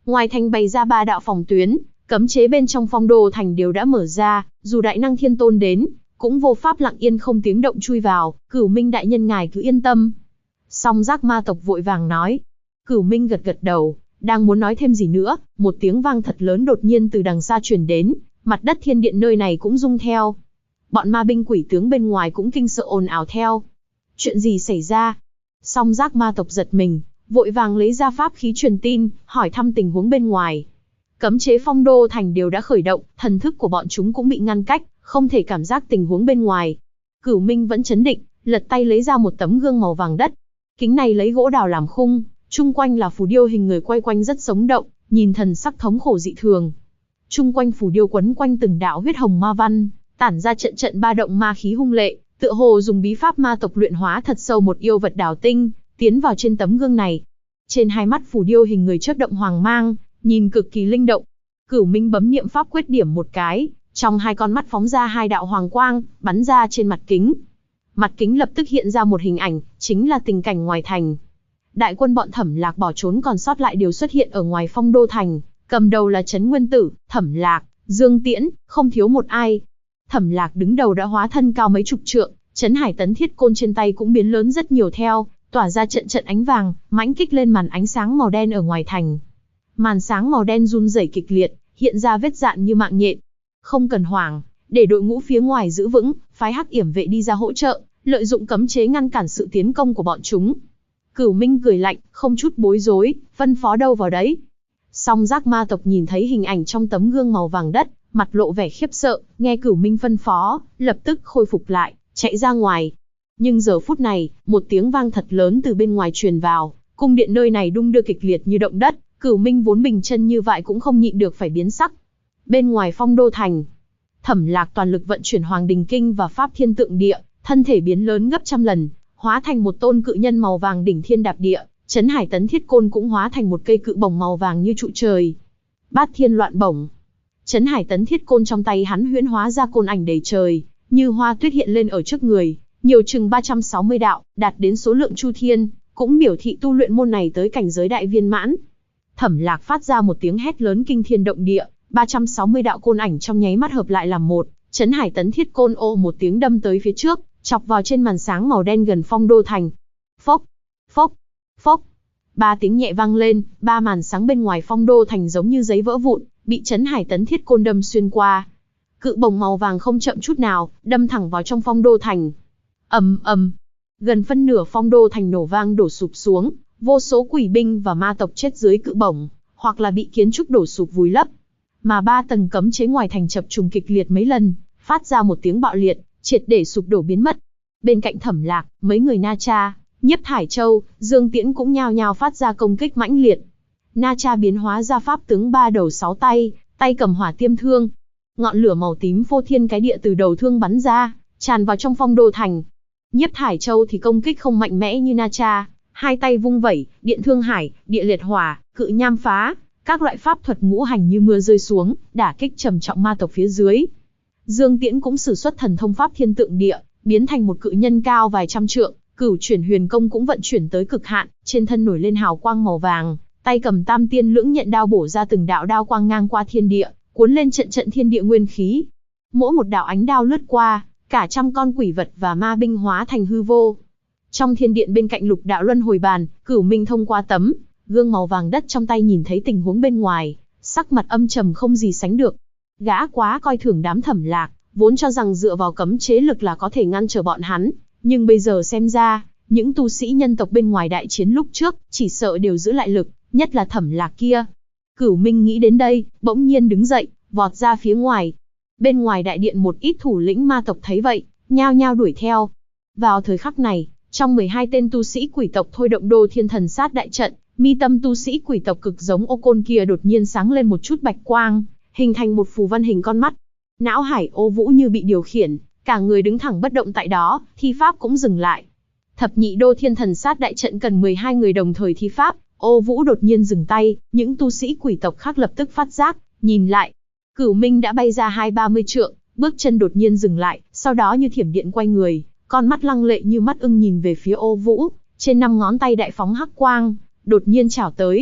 Ngoài thành bày ra 3 đạo phòng tuyến, cấm chế bên trong phong đô thành đều đã mở ra, dù đại năng thiên tôn đến, cũng vô pháp lặng yên không tiếng động chui vào, Cửu Minh đại nhân ngài cứ yên tâm. Song giác ma tộc vội vàng nói. Cửu Minh gật gật đầu, đang muốn nói thêm gì nữa, một tiếng vang thật lớn đột nhiên từ đằng xa truyền đến, mặt đất thiên điện nơi này cũng rung theo. Bọn ma binh quỷ tướng bên ngoài cũng kinh sợ ồn ào theo. Chuyện gì xảy ra? Song giác ma tộc giật mình, vội vàng lấy ra pháp khí truyền tin, hỏi thăm tình huống bên ngoài. Cấm chế phong đô thành đều đã khởi động, thần thức của bọn chúng cũng bị ngăn cách, không thể cảm giác tình huống bên ngoài. Cửu Minh vẫn chấn định, lật tay lấy ra một tấm gương màu vàng đất. Kính này lấy gỗ đào làm khung, chung quanh là phù điêu hình người quay quanh rất sống động, nhìn thần sắc thống khổ dị thường. Chung quanh phù điêu quấn quanh từng đạo huyết hồng ma văn, tản ra trận trận ba động ma khí hung lệ, tựa hồ dùng bí pháp ma tộc luyện hóa thật sâu một yêu vật đào tinh, tiến vào trên tấm gương này. Trên hai mắt phù điêu hình người chớp động hoàng mang, nhìn cực kỳ linh động. Cửu Minh bấm niệm pháp quyết điểm một cái, trong hai con mắt phóng ra hai đạo hoàng quang, bắn ra trên mặt kính. Mặt kính lập tức hiện ra một hình ảnh, chính là tình cảnh ngoài thành. Đại quân bọn Thẩm Lạc bỏ trốn còn sót lại đều xuất hiện ở ngoài phong đô thành, cầm đầu là Trấn Nguyên Tử, Thẩm Lạc, Dương Tiễn, không thiếu một ai. Thẩm Lạc đứng đầu đã hóa thân cao mấy chục trượng, Trấn Hải Tấn Thiết Côn trên tay cũng biến lớn rất nhiều theo, tỏa ra trận trận ánh vàng, mãnh kích lên màn ánh sáng màu đen ở ngoài thành. Màn sáng màu đen run rẩy kịch liệt, hiện ra vết dạn như mạng nhện. Không cần hoảng, để đội ngũ phía ngoài giữ vững, phái Hắc Yểm vệ đi ra hỗ trợ, lợi dụng cấm chế ngăn cản sự tiến công của bọn chúng. Cửu Minh cười lạnh, không chút bối rối, phân phó đâu vào đấy. Song giác ma tộc nhìn thấy hình ảnh trong tấm gương màu vàng đất, mặt lộ vẻ khiếp sợ, nghe Cửu Minh phân phó, lập tức khôi phục lại, chạy ra ngoài. Nhưng giờ phút này, một tiếng vang thật lớn từ bên ngoài truyền vào, cung điện nơi này đung đưa kịch liệt như động đất, Cửu Minh vốn bình chân như vậy cũng không nhịn được phải biến sắc. Bên ngoài phong đô thành, Thẩm Lạc toàn lực vận chuyển Hoàng Đình Kinh và Pháp Thiên Tượng Địa, thân thể biến lớn gấp trăm lần, hóa thành một tôn cự nhân màu vàng đỉnh thiên đạp địa, Trấn Hải Tấn Thiết Côn cũng hóa thành một cây cự bổng màu vàng như trụ trời. Bát thiên loạn bổng. Trấn Hải Tấn Thiết Côn trong tay hắn huyễn hóa ra côn ảnh đầy trời, như hoa tuyết hiện lên ở trước người, nhiều chừng 360 đạo, đạt đến số lượng chu thiên, cũng biểu thị tu luyện môn này tới cảnh giới đại viên mãn. Thẩm Lạc phát ra một tiếng hét lớn kinh thiên động địa, 360 đạo côn ảnh trong nháy mắt hợp lại làm một, Trấn Hải Tấn Thiết Côn ô một tiếng đâm tới phía trước, chọc vào trên màn sáng màu đen gần phong đô thành. Phốc, phốc, phốc. 3 tiếng nhẹ vang lên, 3 màn sáng bên ngoài phong đô thành giống như giấy vỡ vụn, bị Trấn Hải Tấn Thiết Côn đâm xuyên qua. Cự bổng màu vàng không chậm chút nào, đâm thẳng vào trong phong đô thành. Ầm ầm, gần phân nửa phong đô thành nổ vang đổ sụp xuống, vô số quỷ binh và ma tộc chết dưới cự bổng, hoặc là bị kiến trúc đổ sụp vùi lấp. Mà 3 tầng cấm chế ngoài thành chập trùng kịch liệt mấy lần, phát ra một tiếng bạo liệt, triệt để sụp đổ biến mất. Bên cạnh Thẩm Lạc, mấy người Na Cha, Nhiếp Thải Châu, Dương Tiễn cũng nhao nhao phát ra công kích mãnh liệt. Na Cha biến hóa ra pháp tướng 3 đầu 6 tay, tay cầm hỏa tiêm thương. Ngọn lửa màu tím phô thiên cái địa từ đầu thương bắn ra, tràn vào trong phong đô thành. Nhiếp Thải Châu thì công kích không mạnh mẽ như Na Cha, hai tay vung vẩy, điện thương hải, địa liệt hỏa, cự nham phá, các loại pháp thuật ngũ hành như mưa rơi xuống, đả kích trầm trọng ma tộc phía dưới. Dương Tiễn cũng sử xuất thần thông pháp thiên tượng địa, biến thành một cự nhân cao vài trăm trượng, Cửu Chuyển Huyền Công cũng vận chuyển tới cực hạn, trên thân nổi lên hào quang màu vàng, tay cầm Tam Tiên Lưỡng Nhận đao bổ ra từng đạo đao quang ngang qua thiên địa, cuốn lên trận trận thiên địa nguyên khí. Mỗi một đạo ánh đao lướt qua, cả trăm con quỷ vật và ma binh hóa thành hư vô. Trong thiên điện bên cạnh Lục Đạo Luân Hồi Bàn, Cửu Minh thông qua tấm gương màu vàng đất trong tay nhìn thấy tình huống bên ngoài, sắc mặt âm trầm không gì sánh được. Gã quá coi thường đám Thẩm Lạc, vốn cho rằng dựa vào cấm chế lực là có thể ngăn trở bọn hắn, nhưng bây giờ xem ra, những tu sĩ nhân tộc bên ngoài đại chiến lúc trước, chỉ sợ đều giữ lại lực, nhất là Thẩm Lạc kia. Cửu Minh nghĩ đến đây, bỗng nhiên đứng dậy, vọt ra phía ngoài. Bên ngoài đại điện một ít thủ lĩnh ma tộc thấy vậy, nhao nhao đuổi theo. Vào thời khắc này, trong 12 tên tu sĩ quỷ tộc thôi động Đô Thiên Thần Sát đại trận, mi tâm tu sĩ quỷ tộc cực giống ô côn kia đột nhiên sáng lên một chút bạch quang, hình thành một phù văn hình con mắt. Não hải Ô Vũ như bị điều khiển, cả người đứng thẳng bất động tại đó, thi pháp cũng dừng lại. Thập nhị Đô Thiên Thần Sát đại trận cần 12 người đồng thời thi pháp, Ô Vũ đột nhiên dừng tay, những tu sĩ quỷ tộc khác lập tức phát giác, nhìn lại. Cửu Minh đã bay ra 20-30 trượng, bước chân đột nhiên dừng lại, sau đó như thiểm điện quay người, con mắt lăng lệ như mắt ưng nhìn về phía Ô Vũ, trên 5 ngón tay đại phóng hắc quang, đột nhiên chảo tới.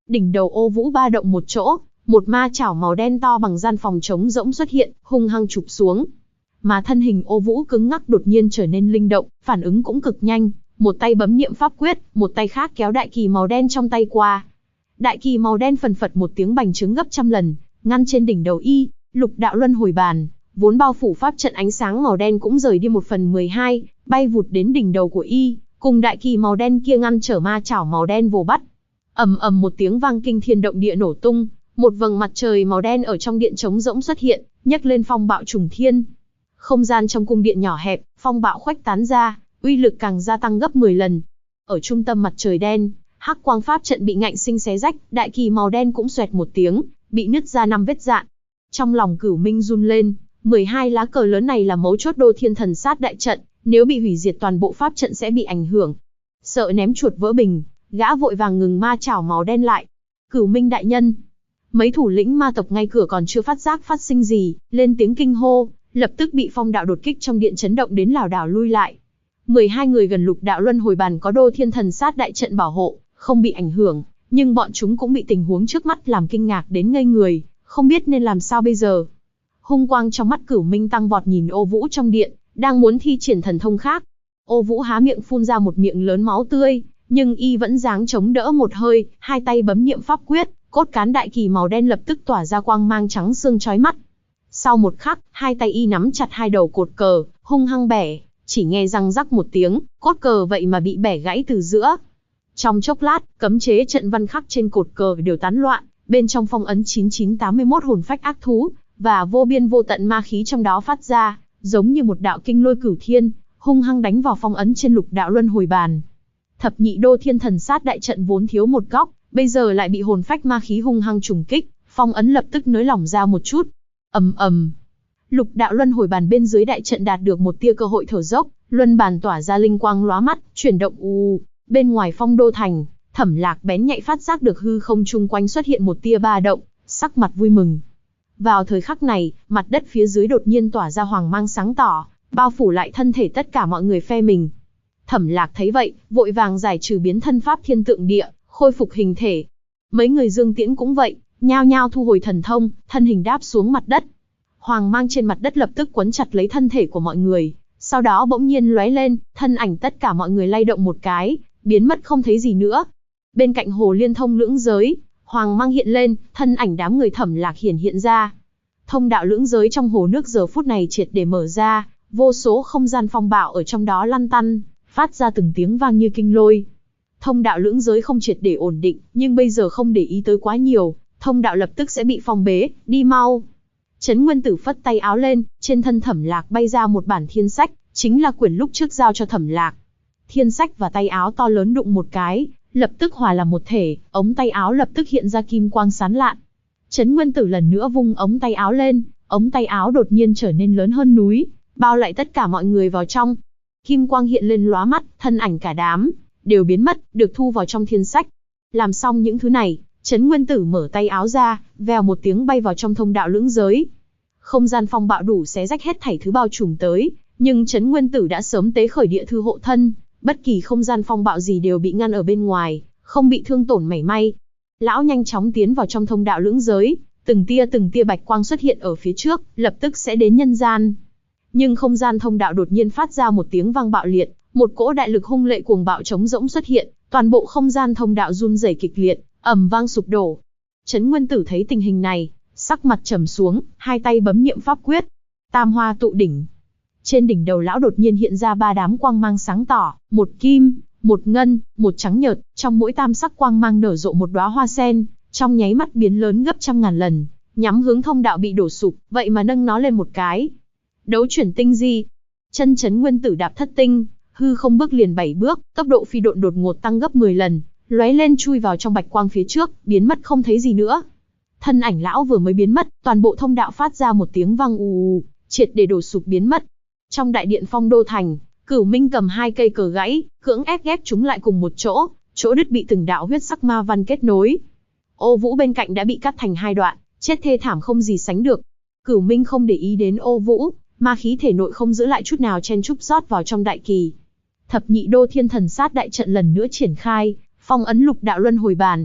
Đỉnh đầu Ô Vũ ba động một chỗ, một ma chảo màu đen to bằng gian phòng trống rỗng xuất hiện, hung hăng chụp xuống. Mà thân hình Ô Vũ cứng ngắc đột nhiên trở nên linh động, phản ứng cũng cực nhanh, một tay bấm niệm pháp quyết, một tay khác kéo đại kỳ màu đen trong tay qua. Đại kỳ màu đen phần phật một tiếng bành trướng gấp trăm lần, ngăn trên đỉnh đầu y. Lục đạo luân hồi bàn, vốn bao phủ pháp trận ánh sáng màu đen cũng rời đi 1/12, bay vụt đến đỉnh đầu của y, cùng đại kỳ màu đen kia ngăn trở ma chảo màu đen vồ bắt. Ầm ầm một tiếng vang kinh thiên động địa nổ tung, một vầng mặt trời màu đen ở trong điện trống rỗng xuất hiện, nhấc lên phong bạo trùng thiên. Không gian trong cung điện nhỏ hẹp, phong bạo khuếch tán ra, uy lực càng gia tăng gấp 10 lần. Ở trung tâm mặt trời đen, hắc quang pháp trận bị ngạnh sinh xé rách, đại kỳ màu đen cũng xoẹt một tiếng, bị nứt ra 5 vết rạn. Trong lòng Cửu Minh run lên, 12 lá cờ lớn này là mấu chốt Đô Thiên Thần Sát đại trận, nếu bị hủy diệt toàn bộ pháp trận sẽ bị ảnh hưởng. Sợ ném chuột vỡ bình, gã vội vàng ngừng ma chảo màu đen lại. Cửu Minh đại nhân, mấy thủ lĩnh ma tộc ngay cửa còn chưa phát giác phát sinh gì, lên tiếng kinh hô, lập tức bị phong đạo đột kích trong điện chấn động đến lảo đảo lui lại. 12 người gần lục đạo luân hồi bàn có Đô Thiên Thần Sát đại trận bảo hộ, không bị ảnh hưởng, nhưng bọn chúng cũng bị tình huống trước mắt làm kinh ngạc đến ngây người, không biết nên làm sao bây giờ. Hung quang trong mắt Cửu Minh tăng vọt nhìn Ô Vũ trong điện, đang muốn thi triển thần thông khác. Ô Vũ há miệng phun ra một miệng lớn máu tươi, nhưng y vẫn dáng chống đỡ một hơi, hai tay bấm niệm pháp quyết, cốt cán đại kỳ màu đen lập tức tỏa ra quang mang trắng xương chói mắt. Sau một khắc, hai tay y nắm chặt hai đầu cột cờ, hung hăng bẻ, chỉ nghe răng rắc một tiếng, cốt cờ vậy mà bị bẻ gãy từ giữa. Trong chốc lát, cấm chế trận văn khắc trên cột cờ đều tán loạn, bên trong phong ấn 9981 hồn phách ác thú, và vô biên vô tận ma khí trong đó phát ra, giống như một đạo kinh lôi cửu thiên, hung hăng đánh vào phong ấn trên lục đạo luân hồi bàn. Thập nhị Đô Thiên Thần Sát đại trận vốn thiếu một góc, bây giờ lại bị hồn phách ma khí hung hăng trùng kích, phong ấn lập tức nới lỏng ra một chút. Ầm ầm. Lục đạo luân hồi bàn bên dưới đại trận đạt được một tia cơ hội thở dốc, luân bàn tỏa ra linh quang lóa mắt, chuyển động u. Bên ngoài phong đô thành, Thẩm Lạc bén nhạy phát giác được hư không chung quanh xuất hiện một tia ba động, sắc mặt vui mừng. Vào thời khắc này, mặt đất phía dưới đột nhiên tỏa ra hoàng mang sáng tỏ, bao phủ lại thân thể tất cả mọi người phe mình. Thẩm Lạc thấy vậy, vội vàng giải trừ biến thân pháp thiên tượng địa, khôi phục hình thể. Mấy người Dương Tiễn cũng vậy, nhao nhao thu hồi thần thông, thân hình đáp xuống mặt đất. Hoàng mang trên mặt đất lập tức quấn chặt lấy thân thể của mọi người, sau đó bỗng nhiên lóe lên, thân ảnh tất cả mọi người lay động một cái, biến mất không thấy gì nữa. Bên cạnh hồ liên thông lưỡng giới, hoàng mang hiện lên, thân ảnh đám người Thẩm Lạc hiện ra. Thông đạo lưỡng giới trong hồ nước giờ phút này triệt để mở ra, vô số không gian phong bạo ở trong đó lăn tăn, phát ra từng tiếng vang như kinh lôi. Thông đạo lưỡng giới không triệt để ổn định, nhưng bây giờ không để ý tới quá nhiều, thông đạo lập tức sẽ bị phong bế, đi mau. Trấn Nguyên Tử phất tay áo lên, trên thân Thẩm Lạc bay ra một bản thiên sách, chính là quyển lúc trước giao cho Thẩm Lạc. Thiên sách và tay áo to lớn đụng một cái, lập tức hòa làm một thể, ống tay áo lập tức hiện ra kim quang sáng lạn. Trấn Nguyên Tử lần nữa vung ống tay áo lên, ống tay áo đột nhiên trở nên lớn hơn núi, bao lại tất cả mọi người vào trong. Kim quang hiện lên lóa mắt, thân ảnh cả đám đều biến mất, được thu vào trong thiên sách. Làm xong những thứ này, Trấn Nguyên Tử mở tay áo ra, vèo một tiếng bay vào trong thông đạo lưỡng giới. Không gian phong bạo đủ xé rách hết thảy thứ bao trùm tới, nhưng Trấn Nguyên Tử đã sớm tế khởi địa thư hộ thân, bất kỳ không gian phong bạo gì đều bị ngăn ở bên ngoài, không bị thương tổn mảy may. Lão nhanh chóng tiến vào trong thông đạo lưỡng giới, từng tia bạch quang xuất hiện ở phía trước, lập tức sẽ đến nhân gian. Nhưng không gian thông đạo đột nhiên phát ra một tiếng vang bạo liệt, một cỗ đại lực hung lệ cuồng bạo trống rỗng xuất hiện, toàn bộ không gian thông đạo run rẩy kịch liệt, ầm vang sụp đổ. Trấn Nguyên Tử thấy tình hình này, sắc mặt trầm xuống, hai tay bấm niệm pháp quyết, tam hoa tụ đỉnh. Trên đỉnh đầu lão đột nhiên hiện ra ba đám quang mang sáng tỏ, một kim, một ngân, một trắng nhợt, trong mỗi tam sắc quang mang nở rộ một đóa hoa sen, trong nháy mắt biến lớn gấp trăm ngàn lần, nhắm hướng thông đạo bị đổ sụp, vậy mà nâng nó lên một cái. Đấu chuyển tinh di, chân Trấn Nguyên Tử đạp thất tinh, hư không bước liền 7 bước, tốc độ phi độn đột ngột tăng gấp 10 lần, lóe lên chui vào trong bạch quang phía trước, biến mất không thấy gì nữa. Thân ảnh lão vừa mới biến mất, toàn bộ thông đạo phát ra một tiếng vang ù, triệt để đổ sụp biến mất. Trong đại điện phong đô thành, Cửu Minh cầm hai cây cờ gãy, cưỡng ép ghép chúng lại cùng một chỗ, chỗ đứt bị từng đạo huyết sắc ma văn kết nối. Ô Vũ bên cạnh đã bị cắt thành hai đoạn, chết thê thảm không gì sánh được. Cửu Minh không để ý đến Ô Vũ, ma khí thể nội không giữ lại chút nào chen chúc rót vào trong đại kỳ. Thập nhị Đô Thiên Thần Sát đại trận lần nữa triển khai, phong ấn lục đạo luân hồi bàn.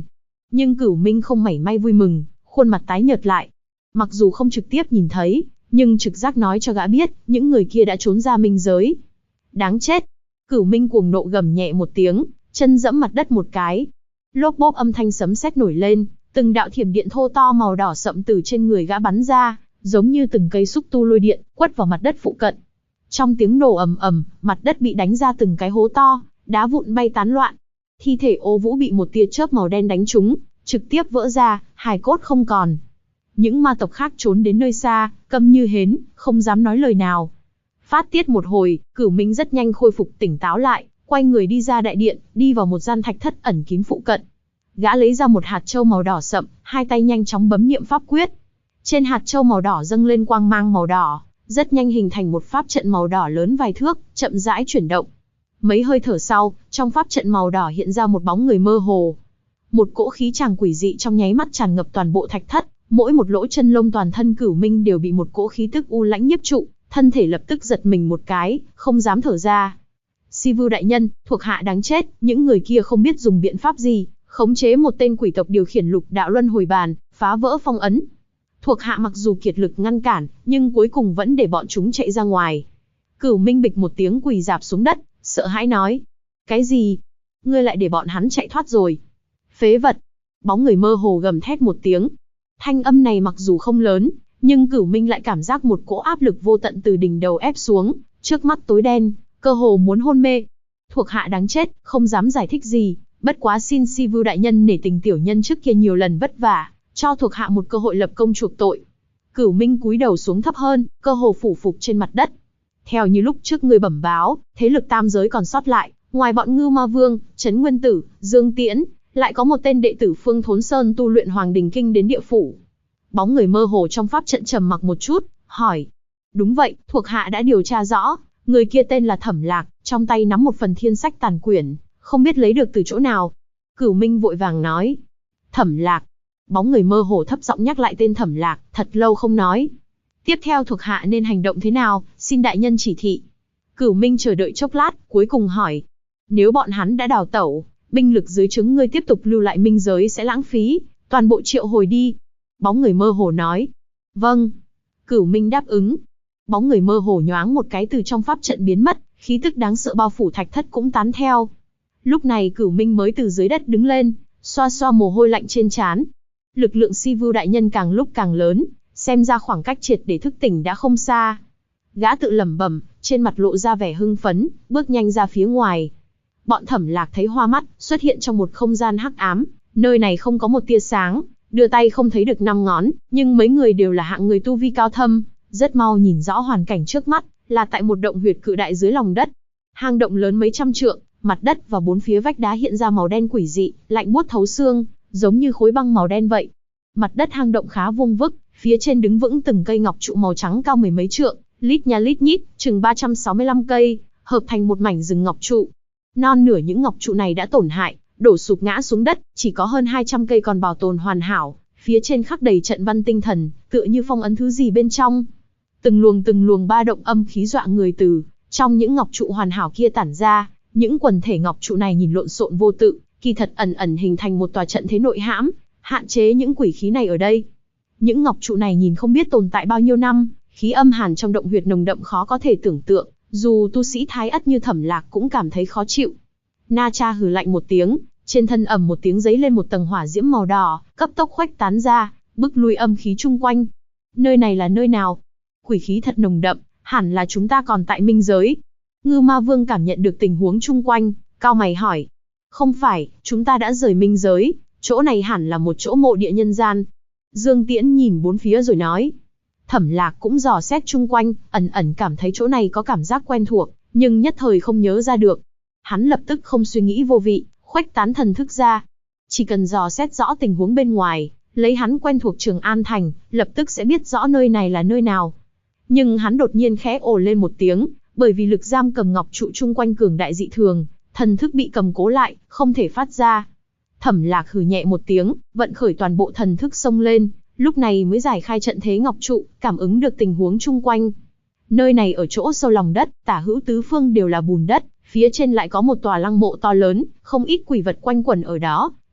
Nhưng Cửu Minh không mảy may vui mừng, khuôn mặt tái nhợt lại. Mặc dù không trực tiếp nhìn thấy, nhưng trực giác nói cho gã biết, những người kia đã trốn ra minh giới. Đáng chết! Cửu Minh cuồng nộ gầm nhẹ một tiếng, chân dẫm mặt đất một cái. Lốp bốp âm thanh sấm sét nổi lên, từng đạo thiểm điện thô to màu đỏ sậm từ trên người gã bắn ra, giống như từng cây xúc tu lôi điện, quất vào mặt đất phụ cận. Trong tiếng nổ ầm ầm, mặt đất bị đánh ra từng cái hố to, đá vụn bay tán loạn. Thi thể Ô Vũ bị một tia chớp màu đen đánh trúng, trực tiếp vỡ ra, hài cốt không còn. Những ma tộc khác trốn đến nơi xa, câm như hến, không dám nói lời nào. Phát tiết một hồi, Cửu Minh rất nhanh khôi phục tỉnh táo lại, quay người đi ra đại điện, đi vào một gian thạch thất ẩn kín phụ cận. Gã lấy ra một hạt châu màu đỏ sậm, hai tay nhanh chóng bấm niệm pháp quyết. Trên hạt châu màu đỏ dâng lên quang mang màu đỏ, rất nhanh hình thành một pháp trận màu đỏ lớn vài thước, chậm rãi chuyển động. Mấy hơi thở sau, trong pháp trận màu đỏ hiện ra một bóng người mơ hồ. Một cỗ khí tràng quỷ dị trong nháy mắt tràn ngập toàn bộ thạch thất, mỗi một lỗ chân lông toàn thân Cửu Minh đều bị một cỗ khí tức u lãnh nhiếp trụ, thân thể lập tức giật mình một cái, không dám thở ra. Si Vưu đại nhân, thuộc hạ đáng chết, những người kia không biết dùng biện pháp gì, khống chế một tên quỷ tộc điều khiển lục đạo luân hồi bàn, phá vỡ phong ấn. Thuộc hạ mặc dù kiệt lực ngăn cản, nhưng cuối cùng vẫn để bọn chúng chạy ra ngoài. Cửu Minh bịch một tiếng quỳ rạp xuống đất, sợ hãi nói. Cái gì? Ngươi lại để bọn hắn chạy thoát rồi? Phế vật! Bóng người mơ hồ gầm thét một tiếng. Thanh âm này mặc dù không lớn, nhưng Cửu Minh lại cảm giác một cỗ áp lực vô tận từ đỉnh đầu ép xuống, trước mắt tối đen, cơ hồ muốn hôn mê. Thuộc hạ đáng chết, không dám giải thích gì, bất quá xin Si Vưu đại nhân nể tình tiểu nhân trước kia nhiều lần vất vả, cho thuộc hạ một cơ hội lập công chuộc tội. Cửu Minh cúi đầu xuống thấp hơn, cơ hồ phủ phục trên mặt đất. Theo như lúc trước ngươi bẩm báo, thế lực tam giới còn sót lại, ngoài bọn Ngưu Ma Vương, Trấn Nguyên Tử, Dương Tiễn, lại có một tên đệ tử Phương Thốn Sơn tu luyện Hoàng Đình Kinh đến địa phủ. Bóng người mơ hồ trong pháp trận trầm mặc một chút, hỏi. Đúng vậy, thuộc hạ đã điều tra rõ, người kia tên là Thẩm Lạc, trong tay nắm một phần thiên sách tàn quyển, không biết lấy được từ chỗ nào. Cửu Minh vội vàng nói. Thẩm Lạc. Bóng người mơ hồ thấp giọng nhắc lại tên Thẩm Lạc, thật lâu không nói. Tiếp theo thuộc hạ nên hành động thế nào, xin đại nhân chỉ thị. Cửu Minh chờ đợi chốc lát, cuối cùng hỏi. Nếu bọn hắn đã đào tẩu, binh lực dưới trướng ngươi tiếp tục lưu lại minh giới sẽ lãng phí, toàn bộ triệu hồi đi. Bóng người mơ hồ nói. Vâng. Cửu Minh đáp ứng. Bóng người mơ hồ nhoáng một cái từ trong pháp trận biến mất, khí tức đáng sợ bao phủ thạch thất cũng tán theo. Lúc này Cửu Minh mới từ dưới đất đứng lên, xoa xoa mồ hôi lạnh trên trán. Lực lượng Si Vưu đại nhân càng lúc càng lớn, xem ra khoảng cách triệt để thức tỉnh đã không xa. Gã tự lẩm bẩm, trên mặt lộ ra vẻ hưng phấn, bước nhanh ra phía ngoài. Bọn Thẩm Lạc thấy hoa mắt, xuất hiện trong một không gian hắc ám, nơi này không có một tia sáng, đưa tay không thấy được 5 ngón, nhưng mấy người đều là hạng người tu vi cao thâm, rất mau nhìn rõ hoàn cảnh trước mắt, là tại một động huyệt cự đại dưới lòng đất. Hang động lớn mấy trăm trượng, mặt đất và bốn phía vách đá hiện ra màu đen quỷ dị, lạnh buốt thấu xương, giống như khối băng màu đen vậy. Mặt đất hang động khá vuông vức, phía trên đứng vững từng cây ngọc trụ màu trắng cao mười mấy trượng, lít nha lít nhít, chừng 365 cây, hợp thành một mảnh rừng ngọc trụ. Non nửa những ngọc trụ này đã tổn hại, đổ sụp ngã xuống đất, chỉ có hơn 200 cây còn bảo tồn hoàn hảo, phía trên khắc đầy trận văn tinh thần, tựa như phong ấn thứ gì bên trong. Từng luồng ba động âm khí dọa người từ trong những ngọc trụ hoàn hảo kia tản ra, những quần thể ngọc trụ này nhìn lộn xộn vô tự, kỳ thật ẩn ẩn hình thành một tòa trận thế nội hãm, hạn chế những quỷ khí này ở đây. Những ngọc trụ này nhìn không biết tồn tại bao nhiêu năm, khí âm hàn trong động huyệt nồng đậm khó có thể tưởng tượng, dù tu sĩ thái ất như Thẩm Lạc cũng cảm thấy khó chịu. Na Cha hừ lạnh một tiếng, trên thân ầm một tiếng giấy lên một tầng hỏa diễm màu đỏ, cấp tốc khuếch tán ra, bức lui âm khí chung quanh. Nơi này là nơi nào? Quỷ khí thật nồng đậm, hẳn là chúng ta còn tại minh giới. Ngưu Ma Vương cảm nhận được tình huống chung quanh, cau mày hỏi. Không phải, chúng ta đã rời minh giới, chỗ này hẳn là một chỗ mộ địa nhân gian. Dương Tiễn nhìn bốn phía rồi nói. Thẩm Lạc cũng dò xét chung quanh, ẩn ẩn cảm thấy chỗ này có cảm giác quen thuộc, nhưng nhất thời không nhớ ra được. Hắn lập tức không suy nghĩ vô vị, khuếch tán thần thức ra. Chỉ cần dò xét rõ tình huống bên ngoài, lấy hắn quen thuộc Trường An Thành, lập tức sẽ biết rõ nơi này là nơi nào. Nhưng hắn đột nhiên khẽ ồ lên một tiếng, bởi vì lực giam cầm ngọc trụ chung quanh cường đại dị thường, thần thức bị cầm cố lại, không thể phát ra. Thẩm Lạc hừ nhẹ một tiếng, vận khởi toàn bộ thần thức xông lên, lúc này mới giải khai trận thế ngọc trụ, cảm ứng được tình huống chung quanh. Nơi này ở chỗ sâu lòng đất, tả hữu tứ phương đều là bùn đất, phía trên lại có một tòa lăng mộ to lớn, không ít quỷ vật quanh quẩn ở đó,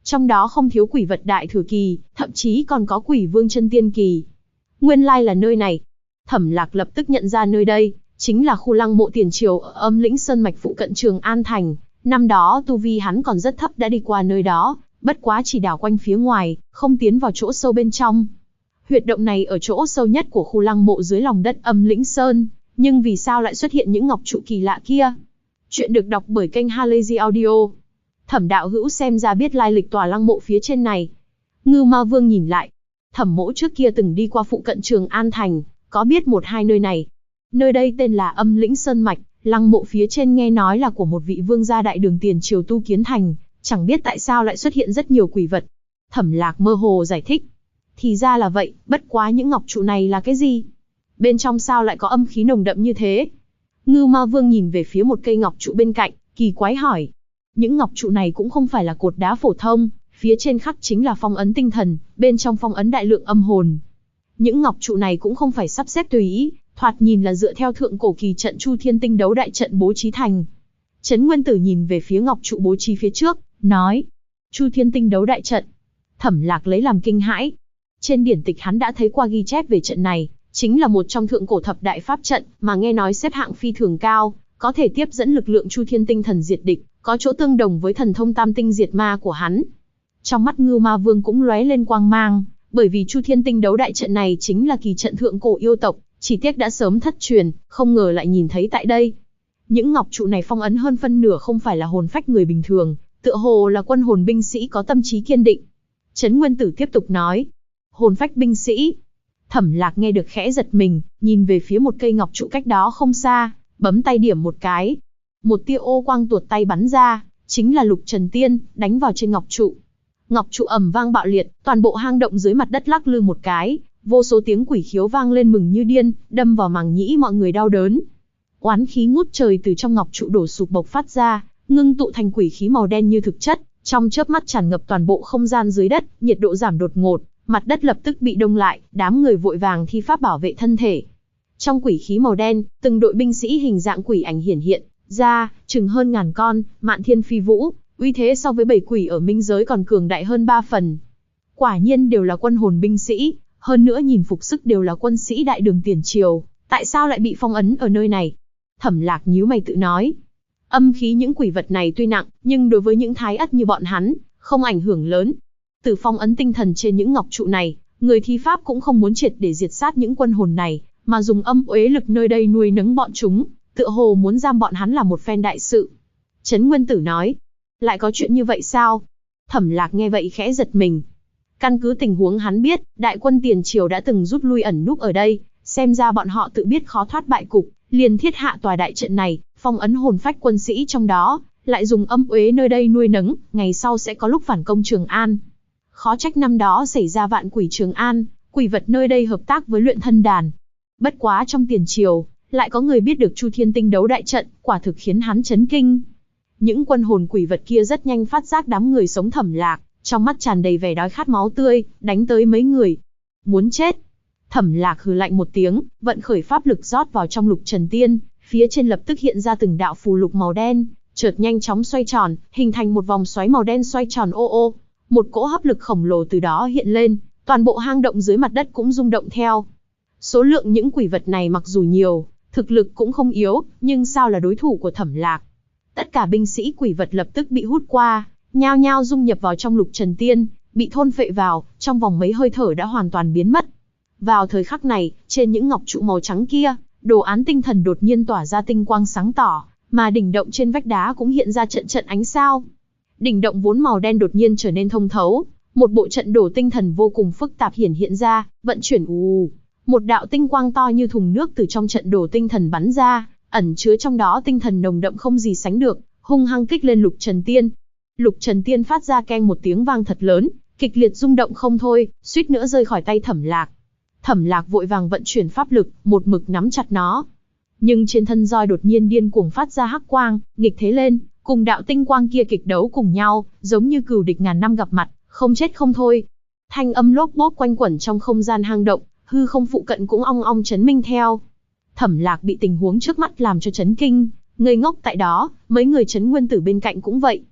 Trong đó không thiếu quỷ vật đại thừa kỳ, thậm chí còn có quỷ vương chân tiên kỳ. Nguyên lai là nơi này. Thẩm Lạc lập tức nhận ra nơi đây chính là khu lăng mộ tiền triều ở Âm Lĩnh Sơn mạch phụ cận Trường An thành. Năm đó tu vi hắn còn rất thấp đã đi qua nơi đó, bất quá chỉ đảo quanh phía ngoài, không tiến vào chỗ sâu bên trong. Huyệt động này ở chỗ sâu nhất của khu lăng mộ dưới lòng đất Âm Lĩnh Sơn, nhưng vì sao lại xuất hiện những ngọc trụ kỳ lạ kia? Chuyện được đọc bởi kênh Halazy Audio. Thẩm đạo hữu xem ra biết lai lịch tòa lăng mộ phía trên này. Ngưu Ma Vương nhìn lại. Thẩm mỗ trước kia từng đi qua phụ cận Trường An thành, có biết một hai nơi này. Nơi đây tên là Âm Lĩnh Sơn mạch, lăng mộ phía trên nghe nói là của một vị vương gia đại đường tiền triều tu kiến thành, chẳng biết tại sao lại xuất hiện rất nhiều quỷ vật. Thẩm Lạc mơ hồ giải thích. Thì ra là vậy, bất quá những ngọc trụ này là cái gì? Bên trong sao lại có âm khí nồng đậm như thế? Ngưu Ma Vương nhìn về phía một cây ngọc trụ bên cạnh, kỳ quái hỏi. Những ngọc trụ này cũng không phải là cột đá phổ thông, phía trên khắc chính là phong ấn tinh thần, bên trong phong ấn đại lượng âm hồn. Những ngọc trụ này cũng không phải sắp xếp tùy ý, thoạt nhìn là dựa theo thượng cổ kỳ trận Chu Thiên Tinh Đấu Đại Trận bố trí thành. Trấn Nguyên Tử nhìn về phía ngọc trụ bố trí phía trước, nói. Chu Thiên Tinh Đấu Đại Trận. Thẩm Lạc lấy làm kinh hãi. Trên điển tịch hắn đã thấy qua ghi chép về trận này, chính là một trong thượng cổ thập đại pháp trận, mà nghe nói xếp hạng phi thường cao, có thể tiếp dẫn lực lượng Chu Thiên Tinh Thần diệt địch, có chỗ tương đồng với thần thông Tam Tinh diệt ma của hắn. Trong mắt Ngưu Ma Vương cũng lóe lên quang mang, bởi vì Chu Thiên Tinh Đấu Đại Trận này chính là kỳ trận thượng cổ yêu tộc, chỉ tiếc đã sớm thất truyền, không ngờ lại nhìn thấy tại đây. Những ngọc trụ này phong ấn hơn phân nửa không phải là hồn phách người bình thường, tựa hồ là quân hồn binh sĩ có tâm trí kiên định. Trấn Nguyên Tử tiếp tục nói, hồn phách binh sĩ. Thẩm Lạc nghe được khẽ giật mình, nhìn về phía một cây ngọc trụ cách đó không xa, bấm tay điểm một cái. Một tia ô quang tuột tay bắn ra, chính là Lục Trần Tiên, đánh vào trên ngọc trụ. Ngọc trụ ầm vang bạo liệt, toàn bộ hang động dưới mặt đất lắc lư một cái, vô số tiếng quỷ khiếu vang lên mừng như điên, đâm vào màng nhĩ mọi người đau đớn. Oán khí ngút trời từ trong ngọc trụ đổ sụp bộc phát ra, ngưng tụ thành quỷ khí màu đen như thực chất, trong chớp mắt tràn ngập toàn bộ không gian dưới đất, nhiệt độ giảm đột ngột, mặt đất lập tức bị đông lại, đám người vội vàng thi pháp bảo vệ thân thể. Trong quỷ khí màu đen, từng đội binh sĩ hình dạng quỷ ảnh hiển hiện ra, chừng hơn ngàn con, mạn thiên phi vũ, uy thế so với bầy quỷ ở minh giới còn cường đại hơn 3 phần. Quả nhiên đều là quân hồn binh sĩ, hơn nữa nhìn phục sức đều là quân sĩ đại đường tiền triều, tại sao lại bị phong ấn ở nơi này? Thẩm Lạc nhíu mày tự nói. Âm khí những quỷ vật này tuy nặng, nhưng đối với những thái ất như bọn hắn, không ảnh hưởng lớn. Từ phong ấn tinh thần trên những ngọc trụ này, người thi pháp cũng không muốn triệt để diệt sát những quân hồn này, mà dùng âm uế lực nơi đây nuôi nấng bọn chúng, tựa hồ muốn giam bọn hắn là một phen đại sự. Trấn Nguyên Tử nói, lại có chuyện như vậy sao? Thẩm Lạc nghe vậy khẽ giật mình. Căn cứ tình huống hắn biết, đại quân tiền triều đã từng rút lui ẩn núp ở đây, xem ra bọn họ tự biết khó thoát bại cục, liền thiết hạ tòa đại trận này, phong ấn hồn phách quân sĩ trong đó, lại dùng âm uế nơi đây nuôi nấng, ngày sau sẽ có lúc phản công Trường An. Khó trách năm đó xảy ra vạn quỷ Trường An, quỷ vật nơi đây hợp tác với luyện thân đàn. Bất quá trong tiền triều, lại có người biết được Chu Thiên Tinh Đấu Đại Trận, quả thực khiến hắn chấn kinh. Những quân hồn quỷ vật kia rất nhanh phát giác đám người sống Thẩm Lạc, trong mắt tràn đầy vẻ đói khát máu tươi, đánh tới mấy người. Muốn chết. Thẩm Lạc hừ lạnh một tiếng, vận khởi pháp lực rót vào trong Lục Trần Tiên, phía trên lập tức hiện ra từng đạo phù lục màu đen, chợt nhanh chóng xoay tròn, hình thành một vòng xoáy màu đen xoay tròn ô ô. Một cỗ hấp lực khổng lồ từ đó hiện lên, toàn bộ hang động dưới mặt đất cũng rung động theo. Số lượng những quỷ vật này mặc dù nhiều, thực lực cũng không yếu, nhưng sao là đối thủ của Thẩm Lạc? Tất cả binh sĩ quỷ vật lập tức bị hút qua, nhao nhao dung nhập vào trong Lục Trần Tiên, bị thôn phệ vào, trong vòng mấy hơi thở đã hoàn toàn biến mất. Vào thời khắc này, trên những ngọc trụ màu trắng kia, đồ án tinh thần đột nhiên tỏa ra tinh quang sáng tỏ, mà đỉnh động trên vách đá cũng hiện ra trận trận ánh sao. Đỉnh động vốn màu đen đột nhiên trở nên thông thấu, một bộ trận đồ tinh thần vô cùng phức tạp hiện ra, vận chuyển một đạo tinh quang to như thùng nước từ trong trận đồ tinh thần bắn ra, ẩn chứa trong đó tinh thần nồng đậm không gì sánh được, hung hăng kích lên Lục Trần Tiên. Lục Trần Tiên phát ra keng một tiếng vang thật lớn, kịch liệt rung động không thôi, suýt nữa rơi khỏi tay Thẩm Lạc. Thẩm Lạc vội vàng vận chuyển pháp lực, một mực nắm chặt nó. Nhưng trên thân roi đột nhiên điên cuồng phát ra hắc quang, nghịch thế lên, cùng đạo tinh quang kia kịch đấu cùng nhau, giống như cừu địch ngàn năm gặp mặt, không chết không thôi. Thanh âm lốp bốp quanh quẩn trong không gian hang động, hư không phụ cận cũng ong ong chấn minh theo. Thẩm Lạc bị tình huống trước mắt làm cho chấn kinh, ngây ngốc tại đó, mấy người Trấn Nguyên Tử bên cạnh cũng vậy.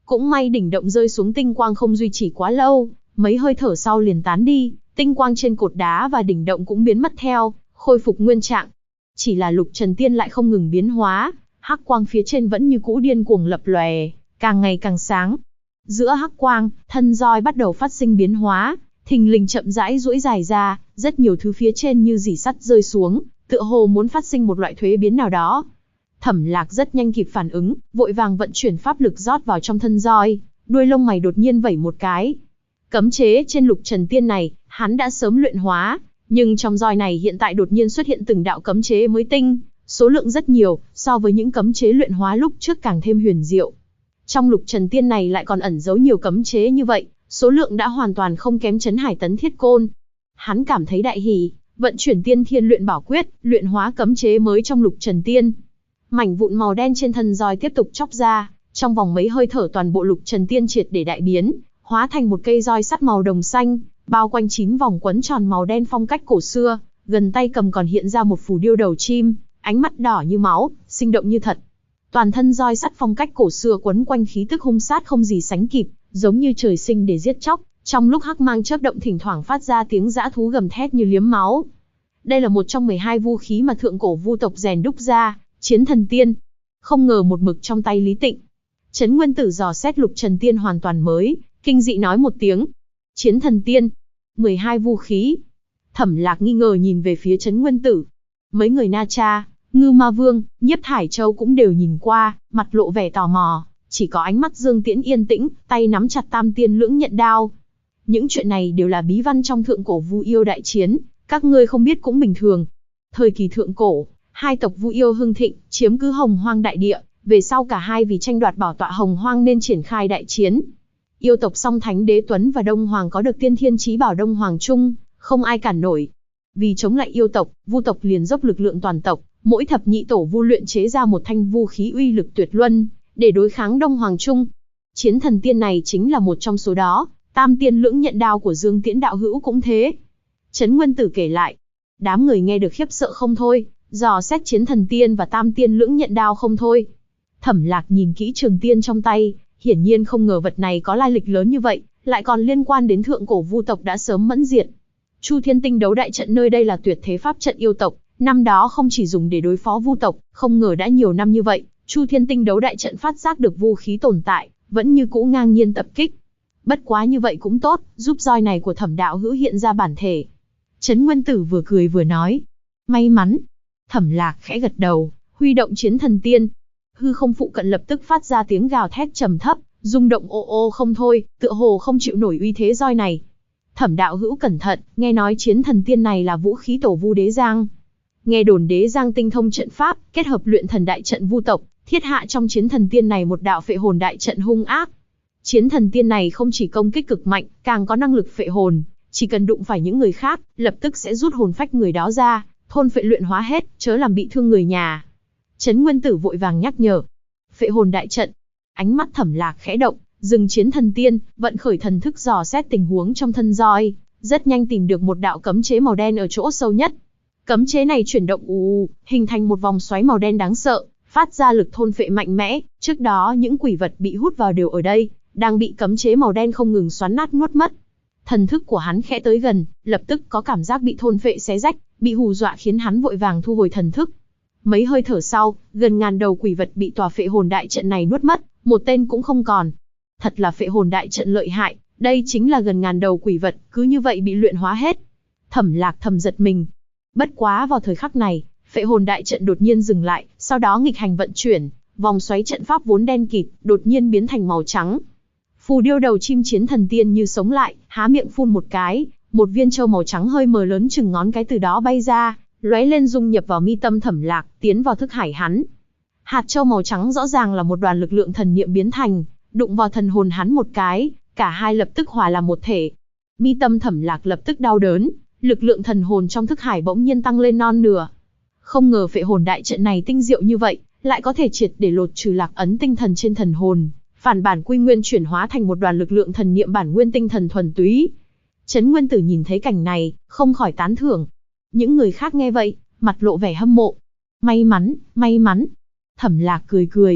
Cũng may đỉnh động rơi xuống tinh quang không duy trì quá lâu, mấy hơi thở sau liền tán đi, tinh quang trên cột đá và đỉnh động cũng biến mất theo, khôi phục nguyên trạng. Chỉ là Lục Trần Tiên lại không ngừng biến hóa, hắc quang phía trên vẫn như cũ điên cuồng lập lòe, càng ngày càng sáng. Giữa hắc quang, thân roi bắt đầu phát sinh biến hóa, thình lình chậm rãi duỗi dài ra, rất nhiều thứ phía trên như rỉ sắt rơi xuống, tựa hồ muốn phát sinh một loại thuế biến nào đó. Thẩm Lạc rất nhanh kịp phản ứng, vội vàng vận chuyển pháp lực rót vào trong thân roi, đuôi lông mày đột nhiên vẩy một cái. Cấm chế trên Lục Trần Tiên này, hắn đã sớm luyện hóa, nhưng trong roi này hiện tại đột nhiên xuất hiện từng đạo cấm chế mới tinh, số lượng rất nhiều, so với những cấm chế luyện hóa lúc trước càng thêm huyền diệu. Trong Lục Trần Tiên này lại còn ẩn giấu nhiều cấm chế như vậy, số lượng đã hoàn toàn không kém Chấn Hải Tấn Thiết Côn. Hắn cảm thấy đại hỉ, vận chuyển Tiên Thiên Luyện Bảo Quyết, luyện hóa cấm chế mới trong Lục Trần Tiên. Mảnh vụn màu đen trên thân roi tiếp tục chóc ra, trong vòng mấy hơi thở toàn bộ Lục Trần Tiên triệt để đại biến, hóa thành một cây roi sắt màu đồng xanh, bao quanh 9 vòng quấn tròn màu đen phong cách cổ xưa, gần tay cầm còn hiện ra một phù điêu đầu chim, ánh mắt đỏ như máu, sinh động như thật. Toàn thân roi sắt phong cách cổ xưa quấn quanh khí tức hung sát không gì sánh kịp, giống như trời sinh để giết chóc, trong lúc hắc mang chớp động thỉnh thoảng phát ra tiếng dã thú gầm thét như liếm máu. Đây là một trong 12 vũ khí mà thượng cổ vu tộc rèn đúc ra, Chiến Thần Tiên. Không ngờ một mực trong tay Lý Tịnh. Trấn Nguyên Tử dò xét Lục Trần Tiên hoàn toàn mới, kinh dị nói một tiếng. Chiến Thần Tiên, 12 vũ khí. Thẩm Lạc nghi ngờ nhìn về phía Trấn Nguyên Tử. Mấy người Na Cha, Ngưu Ma Vương, Nhiếp Thải Châu cũng đều nhìn qua, mặt lộ vẻ tò mò, chỉ có ánh mắt Dương Tiễn yên tĩnh, tay nắm chặt Tam Tiên Lưỡng Nhận Đao. Những chuyện này đều là bí văn trong thượng cổ Vu Yêu đại chiến, các ngươi không biết cũng bình thường. Thời kỳ thượng cổ, hai tộc Vu Yêu hưng thịnh, chiếm cứ Hồng Hoang đại địa, về sau cả hai vì tranh đoạt bảo tọa Hồng Hoang nên triển khai đại chiến. Yêu tộc Song Thánh Đế Tuấn và Đông Hoàng có được Tiên Thiên Chí Bảo Đông Hoàng Trung, không ai cản nổi. Vì chống lại yêu tộc, Vu tộc liền dốc lực lượng toàn tộc, mỗi thập nhị tổ Vu luyện chế ra một thanh vũ khí uy lực tuyệt luân, để đối kháng Đông Hoàng Trung. Chiến Thần Tiên này chính là một trong số đó, Tam Tiên Lưỡng Nhận Đao của Dương Tiễn đạo hữu cũng thế. Trấn Nguyên Tử kể lại. Đám người nghe được khiếp sợ không thôi, dò xét Chiến Thần Tiên và Tam Tiên Lưỡng Nhận Đao không thôi. Thẩm Lạc nhìn kỹ trường tiên trong tay, hiển nhiên không ngờ vật này có lai lịch lớn như vậy, lại còn liên quan đến thượng cổ Vu tộc đã sớm mẫn diệt. Chu Thiên Tinh Đấu Đại Trận nơi đây là tuyệt thế pháp trận yêu tộc, năm đó không chỉ dùng để đối phó Vu tộc, không ngờ đã nhiều năm như vậy, Chu Thiên Tinh Đấu Đại Trận phát giác được vũ khí tồn tại, vẫn như cũ ngang nhiên tập kích. Bất quá như vậy cũng tốt, giúp roi này của Thẩm đạo hữu hiện ra bản thể. Trấn Nguyên Tử vừa cười vừa nói. May mắn. Thẩm Lạc khẽ gật đầu, huy động Chiến Thần Tiên. Hư không phụ cận lập tức phát ra tiếng gào thét trầm thấp, rung động ô ô không thôi, tựa hồ không chịu nổi uy thế roi này. Thẩm đạo hữu cẩn thận, nghe nói Chiến Thần Tiên này là vũ khí tổ Vu Đế Giang. Nghe đồn Đế Giang tinh thông trận pháp, kết hợp luyện thần đại trận Vu tộc, thiết hạ trong Chiến Thần Tiên này một đạo phệ hồn đại trận hung ác. Chiến Thần Tiên này không chỉ công kích cực mạnh, càng có năng lực phệ hồn, chỉ cần đụng phải những người khác, lập tức sẽ rút hồn phách người đó ra, thôn phệ luyện hóa hết, chớ làm bị thương người nhà. Trấn Nguyên Tử vội vàng nhắc nhở. Phệ hồn đại trận. Ánh mắt Thẩm Lạc khẽ động, dừng Chiến Thần Tiên, vận khởi thần thức dò xét tình huống trong thân roi, rất nhanh tìm được một đạo cấm chế màu đen ở chỗ sâu nhất. Cấm chế này chuyển động hình thành một vòng xoáy màu đen đáng sợ, phát ra lực thôn phệ mạnh mẽ, trước đó những quỷ vật bị hút vào đều ở đây, đang bị cấm chế màu đen không ngừng xoắn nát nuốt mất. Thần thức của hắn khẽ tới gần, lập tức có cảm giác bị thôn phệ xé rách, bị hù dọa khiến hắn vội vàng thu hồi thần thức. Mấy hơi thở sau, gần ngàn đầu quỷ vật bị tòa phệ hồn đại trận này nuốt mất, một tên cũng không còn. Thật là phệ hồn đại trận lợi hại, đây chính là gần ngàn đầu quỷ vật, cứ như vậy bị luyện hóa hết. Thẩm Lạc thầm giật mình. Bất quá vào thời khắc này, phệ hồn đại trận đột nhiên dừng lại, sau đó nghịch hành vận chuyển, vòng xoáy trận pháp vốn đen kịt, đột nhiên biến thành màu trắng. Phù điêu đầu chim Chiến Thần Tiên như sống lại, há miệng phun một cái, một viên châu màu trắng hơi mờ lớn chừng ngón cái từ đó bay ra, lóe lên dung nhập vào mi tâm Thẩm Lạc, tiến vào thức hải hắn. Hạt châu màu trắng rõ ràng là một đoàn lực lượng thần niệm biến thành, đụng vào thần hồn hắn một cái, cả hai lập tức hòa làm một thể. Mi tâm Thẩm Lạc lập tức đau đớn, lực lượng thần hồn trong thức hải bỗng nhiên tăng lên non nửa. Không ngờ phệ hồn đại trận này tinh diệu như vậy, lại có thể triệt để lột trừ lạc ấn tinh thần trên thần hồn, phản bản quy nguyên chuyển hóa thành một đoàn lực lượng thần niệm bản nguyên tinh thần thuần túy. Trấn Nguyên Tử nhìn thấy cảnh này, không khỏi tán thưởng. Những người khác nghe vậy, mặt lộ vẻ hâm mộ. May mắn, may mắn. Thẩm Lạc cười cười,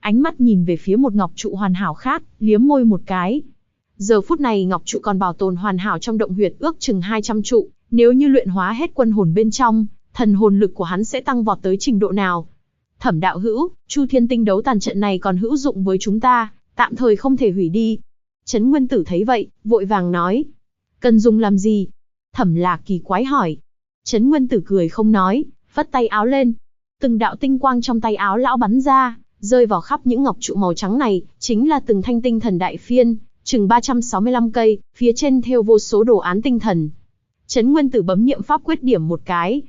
ánh mắt nhìn về phía một ngọc trụ hoàn hảo khác, liếm môi một cái. Giờ phút này ngọc trụ còn bảo tồn hoàn hảo trong động huyệt ước chừng 200 trụ, nếu như luyện hóa hết quân hồn bên trong, thần hồn lực của hắn sẽ tăng vọt tới trình độ nào? Thẩm đạo hữu, Chu Thiên Tinh đấu tàn trận này còn hữu dụng với chúng ta, tạm thời không thể hủy đi. Trấn Nguyên Tử thấy vậy, vội vàng nói. Cần dùng làm gì? Thẩm Lạc kỳ quái hỏi. Trấn Nguyên Tử cười không nói, phất tay áo lên. Từng đạo tinh quang trong tay áo lão bắn ra, rơi vào khắp những ngọc trụ màu trắng này, chính là từng thanh tinh thần đại phiên, chừng 365 cây, phía trên thêu vô số đồ án tinh thần. Trấn Nguyên Tử bấm niệm pháp quyết điểm một cái,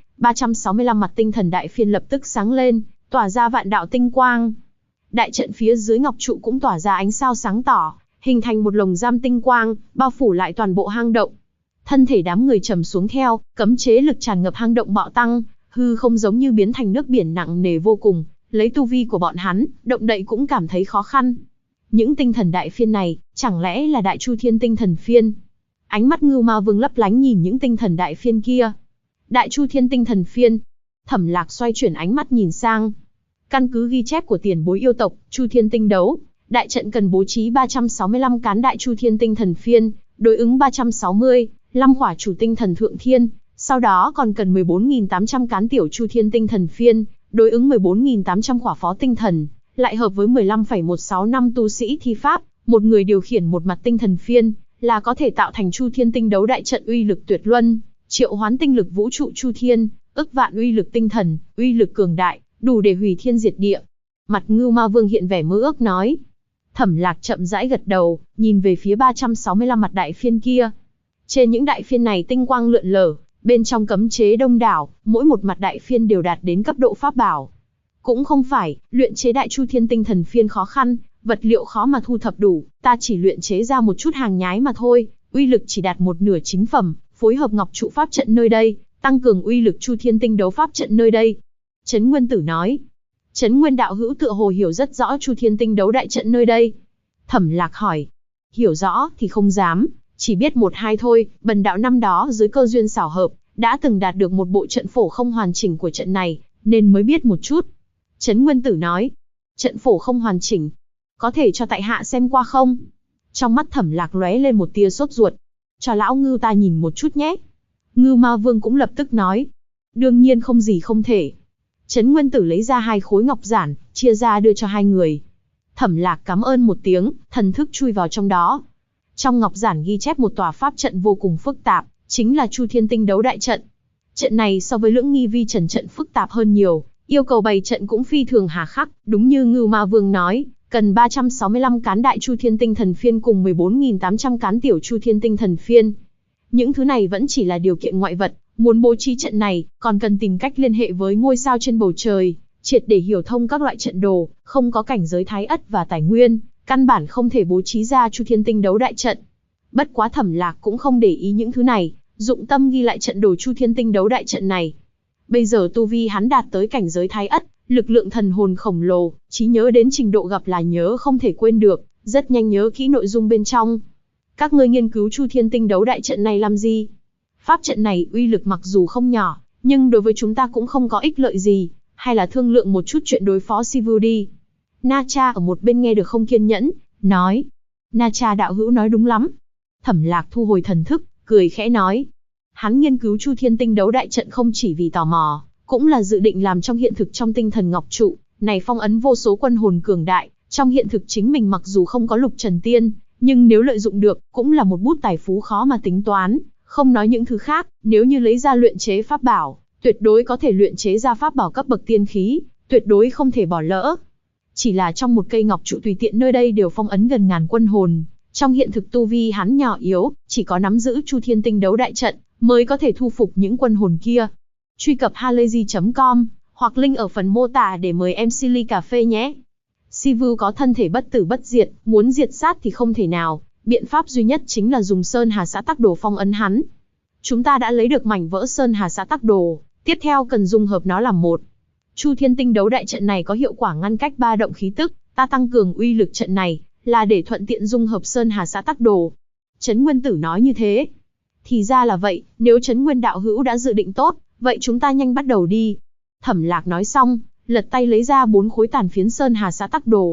365 mặt tinh thần đại phiên lập tức sáng lên, tỏa ra vạn đạo tinh quang. Đại trận phía dưới ngọc trụ cũng tỏa ra ánh sao sáng tỏ, hình thành một lồng giam tinh quang, bao phủ lại toàn bộ hang động. Thân thể đám người trầm xuống theo, cấm chế lực tràn ngập hang động bạo tăng, hư không giống như biến thành nước biển nặng nề vô cùng, lấy tu vi của bọn hắn, động đậy cũng cảm thấy khó khăn. Những tinh thần đại phiên này, chẳng lẽ là Đại Chu Thiên tinh thần phiên? Ánh mắt Ngưu Ma Vương lấp lánh nhìn những tinh thần đại phiên kia. Đại Chu Thiên tinh thần phiên. Thẩm Lạc xoay chuyển ánh mắt nhìn sang. Căn cứ ghi chép của tiền bối yêu tộc, Chu Thiên tinh đấu, đại trận cần bố trí 365 cán Đại Chu Thiên tinh thần phiên, đối ứng 360, 5 khỏa chủ tinh thần thượng thiên, sau đó còn cần 14.800 cán tiểu Chu Thiên tinh thần phiên, đối ứng 14.800 khỏa phó tinh thần, lại hợp với 15,16 năm tu sĩ thi pháp, một người điều khiển một mặt tinh thần phiên, là có thể tạo thành Chu Thiên tinh đấu đại trận uy lực tuyệt luân, triệu hoán tinh lực vũ trụ Chu Thiên, ức vạn uy lực tinh thần, uy lực cường đại, đủ để hủy thiên diệt địa. Mặt Ngưu Ma Vương hiện vẻ mơ ước nói. Thẩm Lạc chậm rãi gật đầu, nhìn về phía 365 mặt đại phiên kia. Trên những đại phiên này tinh quang lượn lờ, bên trong cấm chế đông đảo, mỗi một mặt đại phiên đều đạt đến cấp độ pháp bảo. Cũng không phải, luyện chế Đại Chu Thiên tinh thần phiên khó khăn, vật liệu khó mà thu thập đủ, ta chỉ luyện chế ra một chút hàng nhái mà thôi, uy lực chỉ đạt một nửa chính phẩm, phối hợp ngọc trụ pháp trận nơi đây, tăng cường uy lực Chu Thiên tinh đấu pháp trận nơi đây. Trấn Nguyên Tử nói. Trấn Nguyên đạo hữu tựa hồ hiểu rất rõ Chu Thiên tinh đấu đại trận nơi đây. Thẩm Lạc hỏi. Hiểu rõ thì không dám, chỉ biết một hai thôi, bần đạo năm đó dưới cơ duyên xảo hợp, đã từng đạt được một bộ trận phổ không hoàn chỉnh của trận này, nên mới biết một chút. Trấn Nguyên Tử nói. Trận phổ không hoàn chỉnh, có thể cho tại hạ xem qua không? Trong mắt Thẩm Lạc lóe lên một tia sốt ruột. Cho lão Ngưu ta nhìn một chút nhé. Ngưu Ma Vương cũng lập tức nói. Đương nhiên không gì không thể. Trấn Nguyên Tử lấy ra 2 khối ngọc giản, chia ra đưa cho 2 người. Thẩm Lạc cảm ơn một tiếng, thần thức chui vào trong đó. Trong ngọc giản ghi chép một tòa pháp trận vô cùng phức tạp, chính là Chu Thiên tinh đấu đại trận. Trận này so với Lưỡng Nghi Vi Trần trận phức tạp hơn nhiều, yêu cầu bày trận cũng phi thường hà khắc, đúng như Ngưu Ma Vương nói, cần 365 cán Đại Chu Thiên tinh thần phiên cùng 14.800 cán tiểu Chu Thiên tinh thần phiên. Những thứ này vẫn chỉ là điều kiện ngoại vật, muốn bố trí trận này, còn cần tìm cách liên hệ với ngôi sao trên bầu trời, triệt để hiểu thông các loại trận đồ, không có cảnh giới thái ất và tài nguyên, căn bản không thể bố trí ra Chu Thiên tinh đấu đại trận. Bất quá Thẩm Lạc cũng không để ý những thứ này, dụng tâm ghi lại trận đồ Chu Thiên tinh đấu đại trận này. Bây giờ tu vi hắn đạt tới cảnh giới thái ất, lực lượng thần hồn khổng lồ, trí nhớ đến trình độ gặp là nhớ không thể quên được, rất nhanh nhớ kỹ nội dung bên trong. Các ngươi nghiên cứu Chu Thiên tinh đấu đại trận này làm gì? Pháp trận này uy lực mặc dù không nhỏ, nhưng đối với chúng ta cũng không có ích lợi gì, hay là thương lượng một chút chuyện đối phó Sivu đi. Na Cha ở một bên nghe được không kiên nhẫn, nói. Na Cha đạo hữu nói đúng lắm. Thẩm Lạc thu hồi thần thức, cười khẽ nói. Hắn nghiên cứu Chu Thiên tinh đấu đại trận không chỉ vì tò mò, cũng là dự định làm trong hiện thực trong tinh thần ngọc trụ, này phong ấn vô số quân hồn cường đại, trong hiện thực chính mình mặc dù không có lục trần tiên, nhưng nếu lợi dụng được, cũng là một bút tài phú khó mà tính toán, không nói những thứ khác, nếu như lấy ra luyện chế pháp bảo, tuyệt đối có thể luyện chế ra pháp bảo cấp bậc tiên khí, tuyệt đối không thể bỏ lỡ. Chỉ là trong một cây ngọc trụ tùy tiện nơi đây đều phong ấn gần ngàn quân hồn, trong hiện thực tu vi hắn nhỏ yếu, chỉ có nắm giữ Chu Thiên tinh đấu đại trận, mới có thể thu phục những quân hồn kia. Truy cập halayzi.com, hoặc link ở phần mô tả để mời em Silly Cà Phê nhé. Sivu có thân thể bất tử bất diệt, muốn diệt sát thì không thể nào, biện pháp duy nhất chính là dùng Sơn Hà Xã Tắc Đồ phong ấn hắn. Chúng ta đã lấy được mảnh vỡ Sơn Hà Xã Tắc Đồ, tiếp theo cần dung hợp nó làm một. Chu Thiên tinh đấu đại trận này có hiệu quả ngăn cách ba động khí tức, ta tăng cường uy lực trận này, là để thuận tiện dung hợp Sơn Hà Xã Tắc Đồ. Trấn Nguyên Tử nói như thế. Thì ra là vậy, nếu Trấn Nguyên đạo hữu đã dự định tốt, vậy chúng ta nhanh bắt đầu đi. Thẩm Lạc nói xong, lật tay lấy ra 4 khối tàn phiến Sơn Hà Xã Tắc Đồ.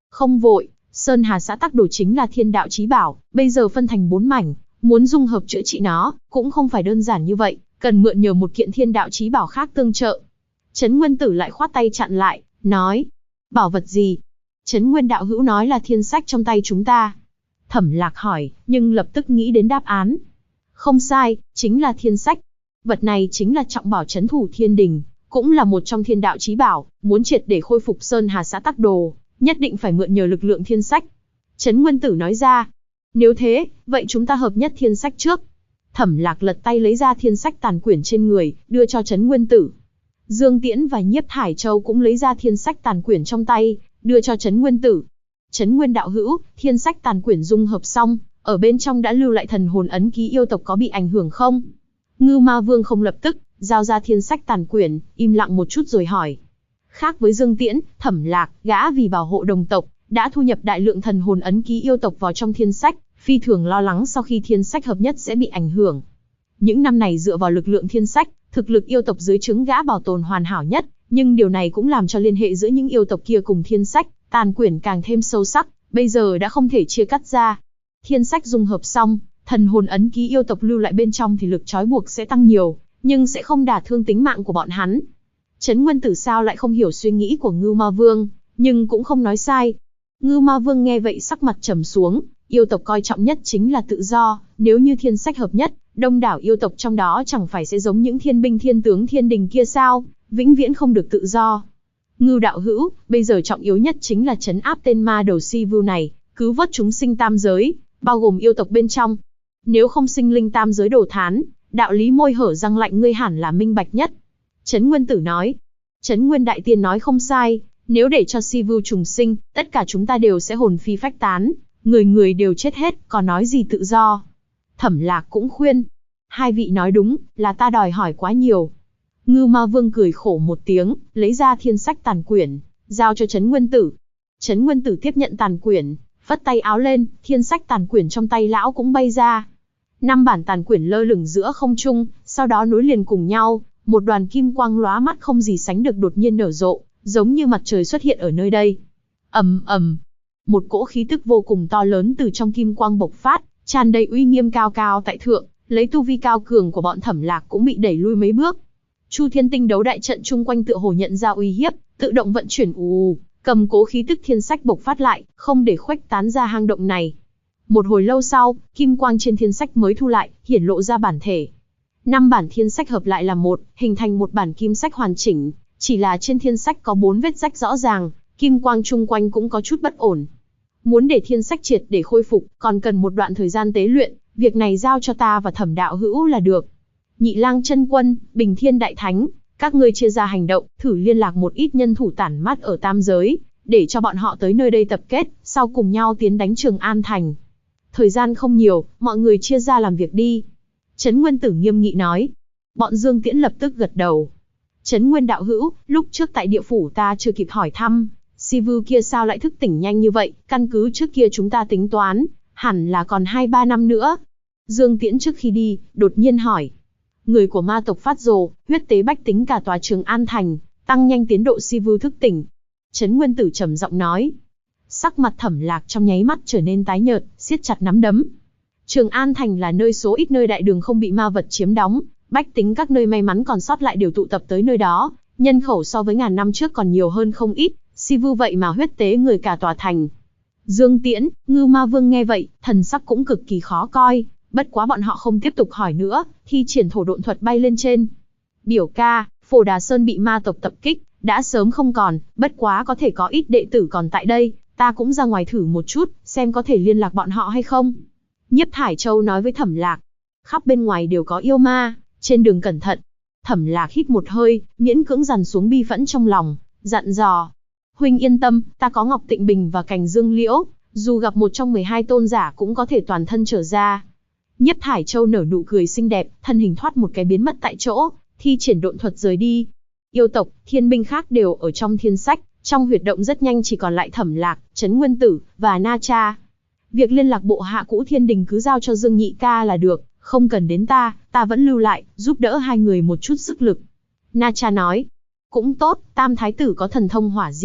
Không vội, Sơn Hà xã tắc đồ chính là thiên đạo chí bảo, bây giờ phân thành 4 mảnh, muốn dung hợp chữa trị nó, cũng không phải đơn giản như vậy, cần mượn nhờ một kiện thiên đạo chí bảo khác tương trợ. Trấn Nguyên Tử lại khoát tay chặn lại, nói, bảo vật gì? Trấn Nguyên đạo hữu nói là thiên sách trong tay chúng ta. Thẩm Lạc hỏi, nhưng lập tức nghĩ đến đáp án. Không sai, chính là thiên sách. Vật này chính là trọng bảo trấn thủ thiên đình, cũng là một trong thiên đạo chí bảo, muốn triệt để khôi phục Sơn Hà xã tắc đồ, nhất định phải mượn nhờ lực lượng thiên sách. Trấn Nguyên Tử nói ra, nếu thế, vậy chúng ta hợp nhất thiên sách trước. Thẩm Lạc lật tay lấy ra thiên sách tàn quyển trên người, đưa cho Trấn Nguyên Tử. Dương Tiễn và Nhiếp Thải Châu cũng lấy ra thiên sách tàn quyển trong tay, đưa cho Trấn Nguyên Tử. Trấn Nguyên đạo hữu, thiên sách tàn quyển dung hợp xong, ở bên trong đã lưu lại thần hồn ấn ký yêu tộc có bị ảnh hưởng không? Ngưu Ma Vương không lập tức giao ra thiên sách tàn quyển, im lặng một chút rồi hỏi. Khác với Dương Tiễn, Thẩm Lạc, gã vì bảo hộ đồng tộc, đã thu nhập đại lượng thần hồn ấn ký yêu tộc vào trong thiên sách, phi thường lo lắng sau khi thiên sách hợp nhất sẽ bị ảnh hưởng. Những năm này dựa vào lực lượng thiên sách, thực lực yêu tộc dưới trướng gã bảo tồn hoàn hảo nhất, nhưng điều này cũng làm cho liên hệ giữa những yêu tộc kia cùng thiên sách, tàn quyển càng thêm sâu sắc, bây giờ đã không thể chia cắt ra. Thiên sách dung hợp xong, thần hồn ấn ký yêu tộc lưu lại bên trong thì lực trói buộc sẽ tăng nhiều, nhưng sẽ không đả thương tính mạng của bọn hắn. Trấn Nguyên Tử sao lại không hiểu suy nghĩ của Ngưu Ma Vương, nhưng cũng không nói sai. Ngưu Ma Vương nghe vậy sắc mặt trầm xuống, yêu tộc coi trọng nhất chính là tự do, nếu như thiên sách hợp nhất, đông đảo yêu tộc trong đó chẳng phải sẽ giống những thiên binh thiên tướng thiên đình kia sao, vĩnh viễn không được tự do. Ngưu đạo hữu, bây giờ trọng yếu nhất chính là trấn áp tên ma đầu si vu này, cứu vớt chúng sinh tam giới, bao gồm yêu tộc bên trong. Nếu không sinh linh tam giới đổ thán, đạo lý môi hở răng lạnh ngươi hẳn là minh bạch nhất. Trấn Nguyên Tử nói. Trấn Nguyên Đại Tiên nói không sai, nếu để cho si vu trùng sinh, tất cả chúng ta đều sẽ hồn phi phách tán, người người đều chết hết, còn nói gì tự do. Thẩm Lạc cũng khuyên. Hai vị nói đúng, là ta đòi hỏi quá nhiều. Ngưu Ma Vương cười khổ một tiếng, lấy ra thiên sách tàn quyển, giao cho Trấn Nguyên Tử. Trấn Nguyên Tử tiếp nhận tàn quyển, phất tay áo lên, thiên sách tàn quyển trong tay lão cũng bay ra. 5 bản tàn quyển lơ lửng giữa không trung, sau đó nối liền cùng nhau, một đoàn kim quang lóa mắt không gì sánh được đột nhiên nở rộ, giống như mặt trời xuất hiện ở nơi đây. Ầm ầm, một cỗ khí tức vô cùng to lớn từ trong kim quang bộc phát, tràn đầy uy nghiêm cao cao tại thượng, lấy tu vi cao cường của bọn Thẩm Lạc cũng bị đẩy lui mấy bước. Chu Thiên Tinh đấu đại trận chung quanh tựa hồ nhận ra uy hiếp, tự động vận chuyển cầm cố khí tức thiên sách bộc phát lại, không để khuếch tán ra hang động này. Một hồi lâu sau, kim quang trên thiên sách mới thu lại, hiển lộ ra bản thể. 5 bản thiên sách hợp lại là một, hình thành một bản kim sách hoàn chỉnh, chỉ là trên thiên sách có 4 vết rách rõ ràng, kim quang chung quanh cũng có chút bất ổn. Muốn để thiên sách triệt để khôi phục, còn cần một đoạn thời gian tế luyện, việc này giao cho ta và Thẩm đạo hữu là được. Nhị Lang Chân Quân, Bình Thiên Đại Thánh, các ngươi chia ra hành động, thử liên lạc một ít nhân thủ tản mát ở tam giới, để cho bọn họ tới nơi đây tập kết, sau cùng nhau tiến đánh Trường An Thành. Thời gian không nhiều, mọi người chia ra làm việc đi. Trấn Nguyên Tử nghiêm nghị nói. Bọn Dương Tiễn lập tức gật đầu. Trấn Nguyên đạo hữu, lúc trước tại địa phủ ta chưa kịp hỏi thăm, si vu kia sao lại thức tỉnh nhanh như vậy, căn cứ trước kia chúng ta tính toán, hẳn là còn 2-3 năm nữa. Dương Tiễn trước khi đi, đột nhiên hỏi. Người của ma tộc phát rồ, huyết tế bách tính cả tòa Trường An Thành, tăng nhanh tiến độ si vu thức tỉnh. Trấn Nguyên Tử trầm giọng nói. Sắc mặt Thẩm Lạc trong nháy mắt trở nên tái nhợt, siết chặt nắm đấm. Trường An Thành là nơi số ít nơi đại đường không bị ma vật chiếm đóng, bách tính các nơi may mắn còn sót lại đều tụ tập tới nơi đó, nhân khẩu so với ngàn năm trước còn nhiều hơn không ít, si vu vậy mà huyết tế người cả tòa thành. Dương Tiễn, Ngưu Ma Vương nghe vậy, thần sắc cũng cực kỳ khó coi, bất quá bọn họ không tiếp tục hỏi nữa, thi triển thổ độn thuật bay lên trên. Biểu ca, Phổ Đà Sơn bị ma tộc tập kích, đã sớm không còn, bất quá có thể có ít đệ tử còn tại đây, ta cũng ra ngoài thử một chút, xem có thể liên lạc bọn họ hay không. Nhiếp Thải Châu nói với Thẩm Lạc, khắp bên ngoài đều có yêu ma, trên đường cẩn thận. Thẩm Lạc hít một hơi, miễn cưỡng dằn xuống bi phẫn trong lòng, dặn dò. Huynh yên tâm, ta có Ngọc Tịnh Bình và Cành Dương Liễu, dù gặp một trong 12 tôn giả cũng có thể toàn thân trở ra. Nhiếp Thải Châu nở nụ cười xinh đẹp, thân hình thoát một cái biến mất tại chỗ, thi triển độn thuật rời đi. Yêu tộc, thiên binh khác đều ở trong thiên sách, trong huyệt động rất nhanh chỉ còn lại Thẩm Lạc, Trấn Nguyên Tử và Na Cha. Việc liên lạc bộ hạ cũ thiên đình cứ giao cho Dương Nhị ca là được, không cần đến ta, ta vẫn lưu lại, giúp đỡ hai người một chút sức lực. Na Cha nói, cũng tốt, Tam Thái tử có thần thông hỏa diễm,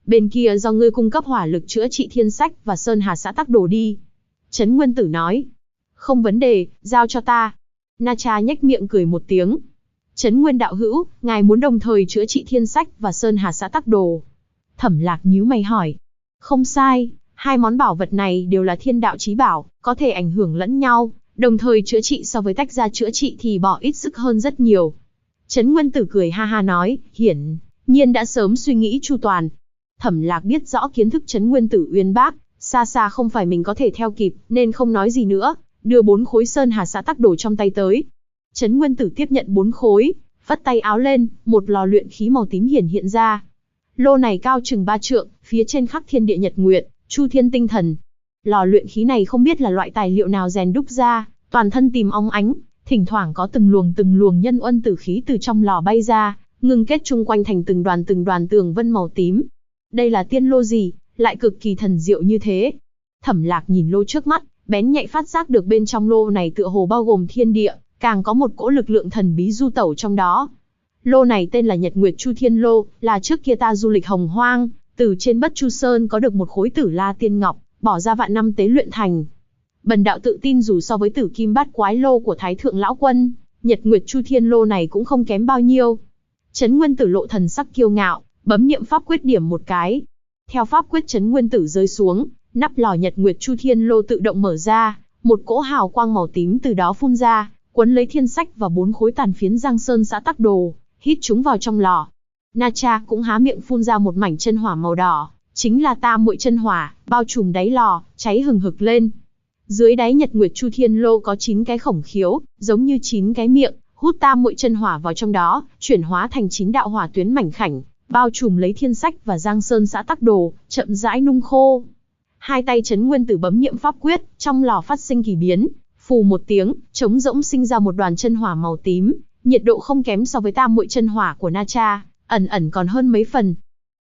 bên kia do ngươi cung cấp hỏa lực chữa trị thiên sách và sơn hà xã tắc đồ đi. Trấn Nguyên Tử nói. Không vấn đề, giao cho ta. Na Cha nhếch miệng cười một tiếng. Trấn Nguyên đạo hữu, ngài muốn đồng thời chữa trị thiên sách và sơn hà xã tắc đồ. Thẩm Lạc nhíu mày hỏi. Không sai, hai món bảo vật này đều là thiên đạo chí bảo, có thể ảnh hưởng lẫn nhau, đồng thời chữa trị so với tách ra chữa trị thì bỏ ít sức hơn rất nhiều. Trấn Nguyên Tử cười ha ha nói, hiển nhiên đã sớm suy nghĩ chu toàn. Thẩm Lạc biết rõ kiến thức Trấn Nguyên Tử uyên bác, xa xa không phải mình có thể theo kịp, nên không nói gì nữa, đưa 4 khối sơn hà xã tắc đồ trong tay tới. Trấn Nguyên Tử tiếp nhận 4 khối, vắt tay áo lên, một lò luyện khí màu tím hiển hiện ra. Lô này cao chừng 3 trượng, phía trên khắc thiên địa nhật nguyệt, chu thiên tinh thần. Lò luyện khí này không biết là loại tài liệu nào rèn đúc ra, toàn thân tím óng ánh, thỉnh thoảng có từng luồng nhân uân tử khí từ trong lò bay ra, ngưng kết chung quanh thành từng đoàn tường vân màu tím. Đây là tiên lô gì, lại cực kỳ thần diệu như thế? Thẩm Lạc nhìn lô trước mắt, bén nhạy phát giác được bên trong lô này tựa hồ bao gồm thiên địa, càng có một cỗ lực lượng thần bí du tẩu trong đó. Lô này tên là Nhật Nguyệt Chu Thiên Lô, là trước kia ta du lịch Hồng Hoang, từ trên Bất Chu Sơn có được một khối Tử La Tiên Ngọc, bỏ ra vạn năm tế luyện thành. Bần đạo tự tin dù so với Tử Kim Bát Quái Lô của Thái Thượng Lão Quân, Nhật Nguyệt Chu Thiên Lô này cũng không kém bao nhiêu. Trấn Nguyên Tử lộ thần sắc kiêu ngạo, bấm niệm pháp quyết điểm một cái. Theo pháp quyết Trấn Nguyên Tử rơi xuống, nắp lò Nhật Nguyệt Chu Thiên Lô tự động mở ra, một cỗ hào quang màu tím từ đó phun ra, quấn lấy thiên sách và 4 khối tàn phiến Giang Sơn xã tắc đồ, hít chúng vào trong lò. Na Cha cũng há miệng phun ra một mảnh chân hỏa màu đỏ, chính là tam muội chân hỏa, bao trùm đáy lò, cháy hừng hực lên. Dưới đáy Nhật Nguyệt Chu Thiên Lô có 9 cái khổng khiếu, giống như 9 cái miệng, hút tam muội chân hỏa vào trong đó, chuyển hóa thành 9 đạo hỏa tuyến mảnh khảnh, bao trùm lấy thiên sách và Giang Sơn xã tắc đồ, chậm rãi nung khô. Hai tay Trấn Nguyên Tử bấm niệm pháp quyết, trong lò phát sinh kỳ biến, phù một tiếng, trống rỗng sinh ra một đoàn chân hỏa màu tím, nhiệt độ không kém so với tam muội chân hỏa của Na Cha, ẩn còn hơn mấy phần.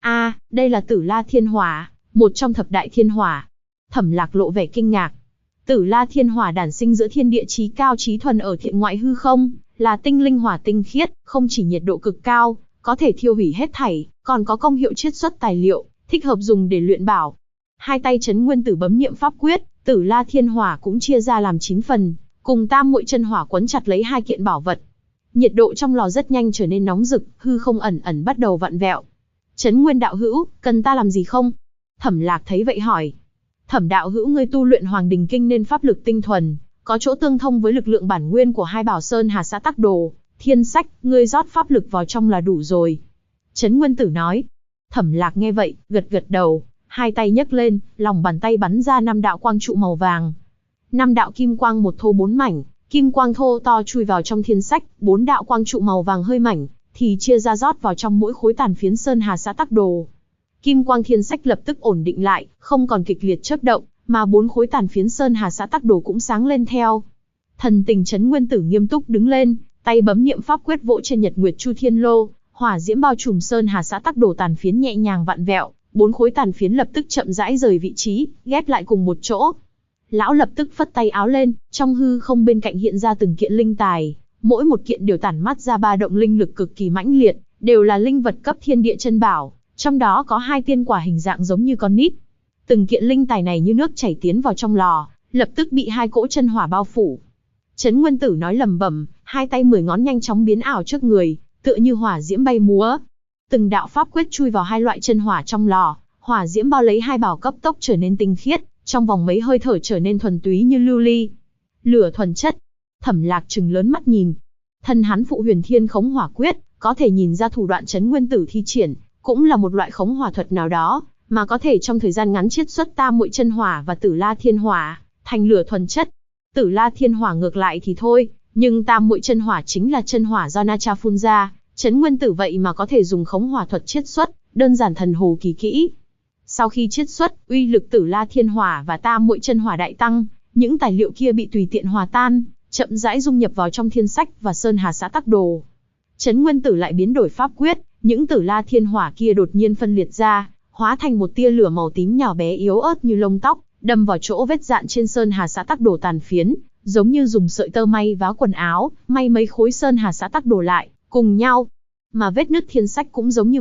Đây là Tử La Thiên Hỏa, một trong thập đại thiên hỏa. Thẩm Lạc lộ vẻ kinh ngạc. Tử La Thiên Hỏa đản sinh giữa thiên địa chí cao chí thuần ở thiện ngoại hư không, là tinh linh hỏa tinh khiết, không chỉ nhiệt độ cực cao, có thể thiêu hủy hết thảy, còn có công hiệu chiết xuất tài liệu, thích hợp dùng để luyện bảo. Hai tay Trấn Nguyên Tử bấm niệm pháp quyết, Tử La Thiên Hỏa cũng chia ra làm 9 phần, cùng tam muội chân hỏa quấn chặt lấy hai kiện bảo vật. Nhiệt độ trong lò rất nhanh trở nên nóng rực, hư không ẩn bắt đầu vặn vẹo. Trấn Nguyên đạo hữu, cần ta làm gì không? Thẩm Lạc thấy vậy hỏi. Thẩm đạo hữu ngươi tu luyện Hoàng Đình Kinh nên pháp lực tinh thuần, có chỗ tương thông với lực lượng bản nguyên của hai bảo sơn hà xã tắc đồ, thiên sách, ngươi rót pháp lực vào trong là đủ rồi. Trấn Nguyên Tử nói. Thẩm Lạc nghe vậy, gật đầu, hai tay nhấc lên, lòng bàn tay bắn ra 5 đạo quang trụ màu vàng. 5 đạo kim quang một thô 4 mảnh, kim quang thô to chui vào trong thiên sách, 4 đạo quang trụ màu vàng hơi mảnh, thì chia ra rót vào trong mỗi khối tàn phiến sơn hà xã tắc đồ. Kim quang thiên sách lập tức ổn định lại, không còn kịch liệt chớp động, mà 4 khối tàn phiến sơn hà xã tắc đồ cũng sáng lên theo. Thần tình Trấn Nguyên Tử nghiêm túc đứng lên, tay bấm niệm pháp quyết vỗ trên Nhật Nguyệt Chu Thiên Lô, hỏa diễm bao trùm sơn hà xã tắc đồ tàn phiến nhẹ nhàng vặn vẹo, 4 khối tàn phiến lập tức chậm rãi rời vị trí, ghép lại cùng một chỗ. Lão lập tức phất tay áo lên, trong hư không bên cạnh hiện ra từng kiện linh tài, mỗi một kiện đều tản mát ra ba động linh lực cực kỳ mãnh liệt, đều là linh vật cấp thiên địa chân bảo, trong đó có 2 tiên quả hình dạng giống như con nít. Từng kiện linh tài này như nước chảy tiến vào trong lò, lập tức bị 2 cỗ chân hỏa bao phủ. Trấn Nguyên Tử nói lẩm bẩm, hai tay 10 ngón nhanh chóng biến ảo trước người, tựa như hỏa diễm bay múa. Từng đạo pháp quyết chui vào 2 loại chân hỏa trong lò, hỏa diễm bao lấy 2 bảo cấp tốc trở nên tinh khiết, trong vòng mấy hơi thở trở nên thuần túy như lưu ly. Lửa thuần chất. Thẩm Lạc trừng lớn mắt nhìn. Thân hắn phụ Huyền Thiên Khống Hỏa Quyết, có thể nhìn ra thủ đoạn Trấn Nguyên Tử thi triển, cũng là một loại khống hỏa thuật nào đó, mà có thể trong thời gian ngắn chiết xuất tam muội chân hỏa và Tử La Thiên Hỏa thành lửa thuần chất. Tử La Thiên Hỏa ngược lại thì thôi, nhưng tam muội chân hỏa chính là chân hỏa do Na Cha phun ra, Trấn Nguyên Tử vậy mà có thể dùng khống hỏa thuật chiết xuất, đơn giản thần hồ kỳ kỹ. Sau khi chiết xuất, uy lực Tử La Thiên Hỏa và tam muội chân hỏa đại tăng, những tài liệu kia bị tùy tiện hòa tan, chậm rãi dung nhập vào trong thiên sách và sơn hà xã tắc đồ. Trấn Nguyên Tử lại biến đổi pháp quyết, những Tử La Thiên Hỏa kia đột nhiên phân liệt ra, hóa thành một tia lửa màu tím nhỏ bé yếu ớt như lông tóc, đâm vào chỗ vết dạn trên sơn hà xã tắc đồ tàn phiến, giống như dùng sợi tơ may vá quần áo, may mấy khối sơn hà xã tắc đồ lại, cùng nhau. Mà vết nứt thiên sách cũng giống như vậy,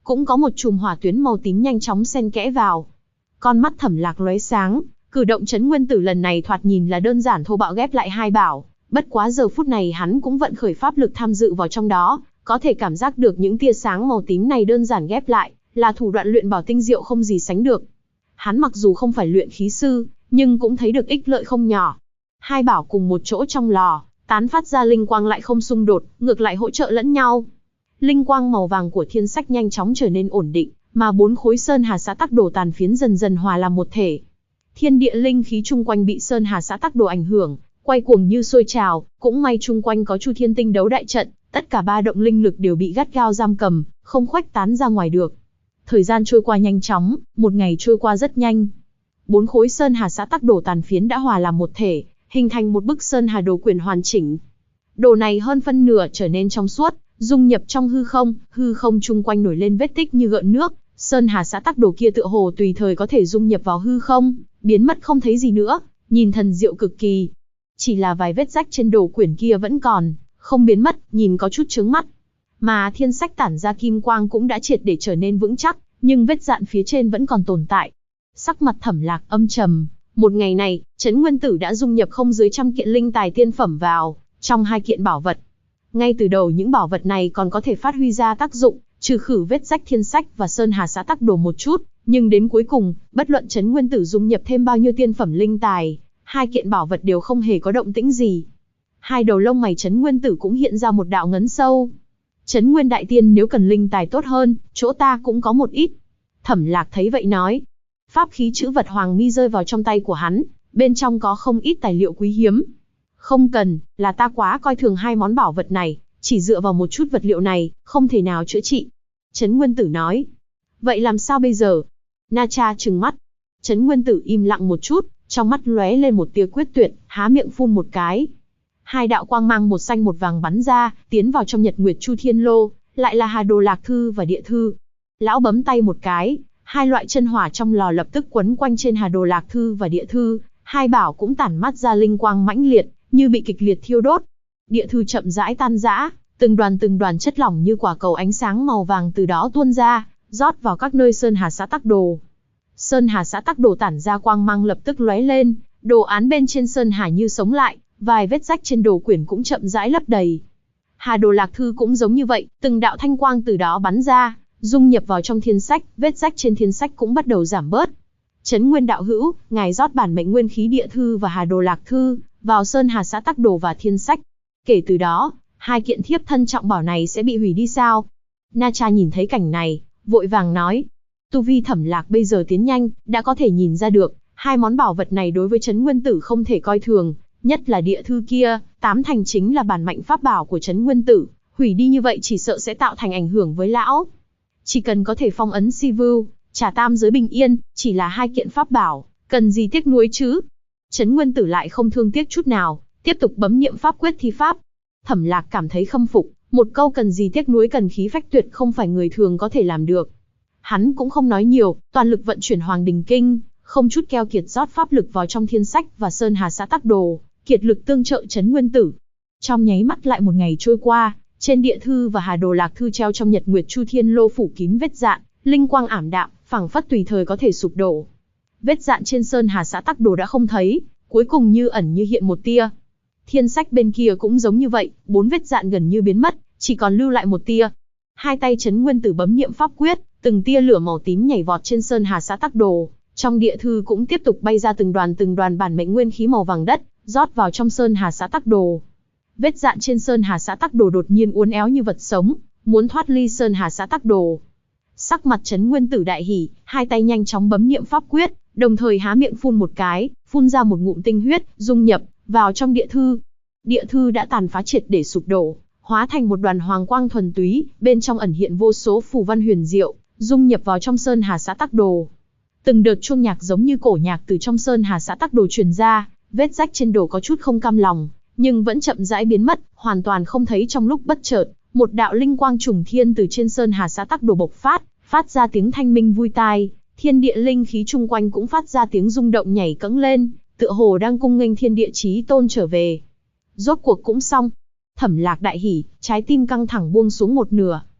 cũng có một chùm hỏa tuyến màu tím nhanh chóng xen kẽ vào. Con mắt Thẩm Lạc lóe sáng, cử động Chấn Nguyên Tử lần này thoạt nhìn là đơn giản thô bạo ghép lại hai bảo, bất quá giờ phút này hắn cũng vận khởi pháp lực tham dự vào trong đó, có thể cảm giác được những tia sáng màu tím này đơn giản ghép lại, là thủ đoạn luyện bảo tinh diệu không gì sánh được. Hắn mặc dù không phải luyện khí sư, nhưng cũng thấy được ích lợi không nhỏ. Hai bảo cùng một chỗ trong lò, tán phát ra linh quang lại không xung đột, ngược lại hỗ trợ lẫn nhau. Linh quang màu vàng của thiên sách nhanh chóng trở nên ổn định, mà 4 khối sơn hà xã tắc đồ tàn phiến dần dần hòa làm một thể. Thiên địa linh khí chung quanh bị sơn hà xã tắc đồ ảnh hưởng, quay cuồng như sôi trào, cũng may chung quanh có Chu Thiên Tinh đấu đại trận, tất cả ba động linh lực đều bị gắt gao giam cầm, không khuếch tán ra ngoài được. Thời gian trôi qua nhanh chóng, một ngày trôi qua rất nhanh. 4 khối sơn hà xã tắc đồ tàn phiến đã hòa làm một thể, hình thành một bức sơn hà đồ quyển hoàn chỉnh. Đồ này hơn phân nửa trở nên trong suốt, dung nhập trong hư không chung quanh nổi lên vết tích như gợn nước, sơn hà xã tắc đồ kia tựa hồ tùy thời có thể dung nhập vào hư không, biến mất không thấy gì nữa, nhìn thần diệu cực kỳ. Chỉ là vài vết rách trên đồ quyển kia vẫn còn, không biến mất, nhìn có chút chướng mắt. Mà thiên sách tản ra kim quang cũng đã triệt để trở nên vững chắc, nhưng vết dạn phía trên vẫn còn tồn tại. Sắc mặt Thẩm Lạc âm trầm, một ngày này, Chấn Nguyên Tử đã dung nhập không dưới 100 kiện linh tài tiên phẩm vào trong 2 kiện bảo vật. Ngay từ đầu những bảo vật này còn có thể phát huy ra tác dụng, trừ khử vết rách thiên sách và sơn hà xã tắc đồ một chút, nhưng đến cuối cùng, bất luận Chấn Nguyên Tử dung nhập thêm bao nhiêu tiên phẩm linh tài, 2 kiện bảo vật đều không hề có động tĩnh gì. Hai đầu lông mày Chấn Nguyên Tử cũng hiện ra một đạo ngấn sâu. Chấn Nguyên đại tiên nếu cần linh tài tốt hơn, chỗ ta cũng có một ít. Thẩm Lạc thấy vậy nói. Pháp khí chữ vật hoàng mi rơi vào trong tay của hắn, bên trong có không ít tài liệu quý hiếm. Không cần, là ta quá coi thường 2 món bảo vật này, chỉ dựa vào một chút vật liệu này, không thể nào chữa trị. Chấn Nguyên Tử nói. Vậy làm sao bây giờ? Na Cha trừng mắt. Chấn Nguyên Tử im lặng một chút, trong mắt lóe lên một tia quyết tuyệt, há miệng phun một cái. 2 đạo quang mang một xanh một vàng bắn ra, tiến vào trong Nhật Nguyệt Chu Thiên Lô, lại là Hà Đồ Lạc Thư và Địa Thư. Lão bấm tay một cái, 2 loại chân hỏa trong lò lập tức quấn quanh trên Hà Đồ Lạc Thư và Địa Thư, 2 bảo cũng tản mát ra linh quang mãnh liệt, như bị kịch liệt thiêu đốt. Địa Thư chậm rãi tan rã, từng đoàn chất lỏng như quả cầu ánh sáng màu vàng từ đó tuôn ra, rót vào các nơi sơn hà xã tắc đồ. Sơn hà xã tắc đồ tản ra quang mang lập tức lóe lên, đồ án bên trên sơn hà như sống lại, vài vết rách trên đồ quyển cũng chậm rãi lấp đầy. Hà Đồ Lạc Thư cũng giống như vậy, từng đạo thanh quang từ đó bắn ra, dung nhập vào trong thiên sách, vết rách trên thiên sách cũng bắt đầu giảm bớt. Chấn Nguyên đạo hữu, ngài rót bản mệnh nguyên khí Địa Thư và Hà Đồ Lạc Thư vào sơn hà xã tắc đồ và thiên sách. Kể từ đó, 2 kiện thiếp thân trọng bảo này sẽ bị hủy đi sao? Na Cha nhìn thấy cảnh này, vội vàng nói. Tu vi Thẩm Lạc bây giờ tiến nhanh, đã có thể nhìn ra được, 2 món bảo vật này đối với Chấn Nguyên Tử không thể coi thường, nhất là Địa Thư kia, 8 thành chính là bản mệnh pháp bảo của Chấn Nguyên Tử, hủy đi như vậy chỉ sợ sẽ tạo thành ảnh hưởng với lão. Chỉ cần có thể phong ấn Si Vưu, trả tam giới bình yên, chỉ là 2 kiện pháp bảo, cần gì tiếc nuối chứ? Chấn Nguyên Tử lại không thương tiếc chút nào, tiếp tục bấm niệm pháp quyết thi pháp. Thẩm Lạc cảm thấy khâm phục, một câu cần gì tiếc nuối cần khí phách tuyệt không phải người thường có thể làm được. Hắn cũng không nói nhiều, toàn lực vận chuyển Hoàng Đình Kinh, không chút keo kiệt rót pháp lực vào trong thiên sách và sơn hà xã tắc đồ, kiệt lực tương trợ Chấn Nguyên Tử. Trong nháy mắt lại một ngày trôi qua, trên Địa Thư và Hà Đồ Lạc Thư treo trong Nhật Nguyệt Chu Thiên Lô phủ kín vết dạn, linh quang ảm đạm, phảng phất tùy thời có thể sụp đổ. Vết dạn trên sơn hà xã tắc đồ đã không thấy, cuối cùng như ẩn như hiện một tia. Thiên sách bên kia cũng giống như vậy, 4 vết dạn gần như biến mất, chỉ còn lưu lại một tia. 2 tay Chấn Nguyên Tử bấm niệm pháp quyết, từng tia lửa màu tím nhảy vọt trên sơn hà xã tắc đồ. Trong Địa Thư cũng tiếp tục bay ra từng đoàn bản mệnh nguyên khí màu vàng đất, rót vào trong sơn hà xã tắc đồ. Vết dạn trên sơn hà xã tắc đồ đột nhiên uốn éo như vật sống, muốn thoát ly sơn hà xã tắc đồ. Sắc mặt Chấn Nguyên Tử đại hỉ, 2 tay nhanh chóng bấm niệm pháp quyết, đồng thời há miệng phun một cái, phun ra một ngụm tinh huyết, dung nhập vào trong Địa Thư. Địa Thư đã tàn phá triệt để sụp đổ, hóa thành một đoàn hoàng quang thuần túy, bên trong ẩn hiện vô số phù văn huyền diệu, dung nhập vào trong sơn hà xã tắc đồ. Từng đợt chuông nhạc giống như cổ nhạc từ trong sơn hà xã tắc đồ truyền ra, vết rách trên đồ có chút không cam lòng, nhưng vẫn chậm rãi biến mất, hoàn toàn không thấy. Trong lúc bất chợt, một đạo linh quang trùng thiên từ trên sơn hà xã tắc đồ bộc phát ra tiếng thanh minh vui tai, thiên địa linh khí chung quanh cũng phát ra tiếng rung động nhảy cẫng lên, tựa hồ đang cung nghênh thiên địa chí tôn trở về. Rốt cuộc cũng xong. Thẩm Lạc đại hỉ, trái tim căng thẳng buông xuống một nửa.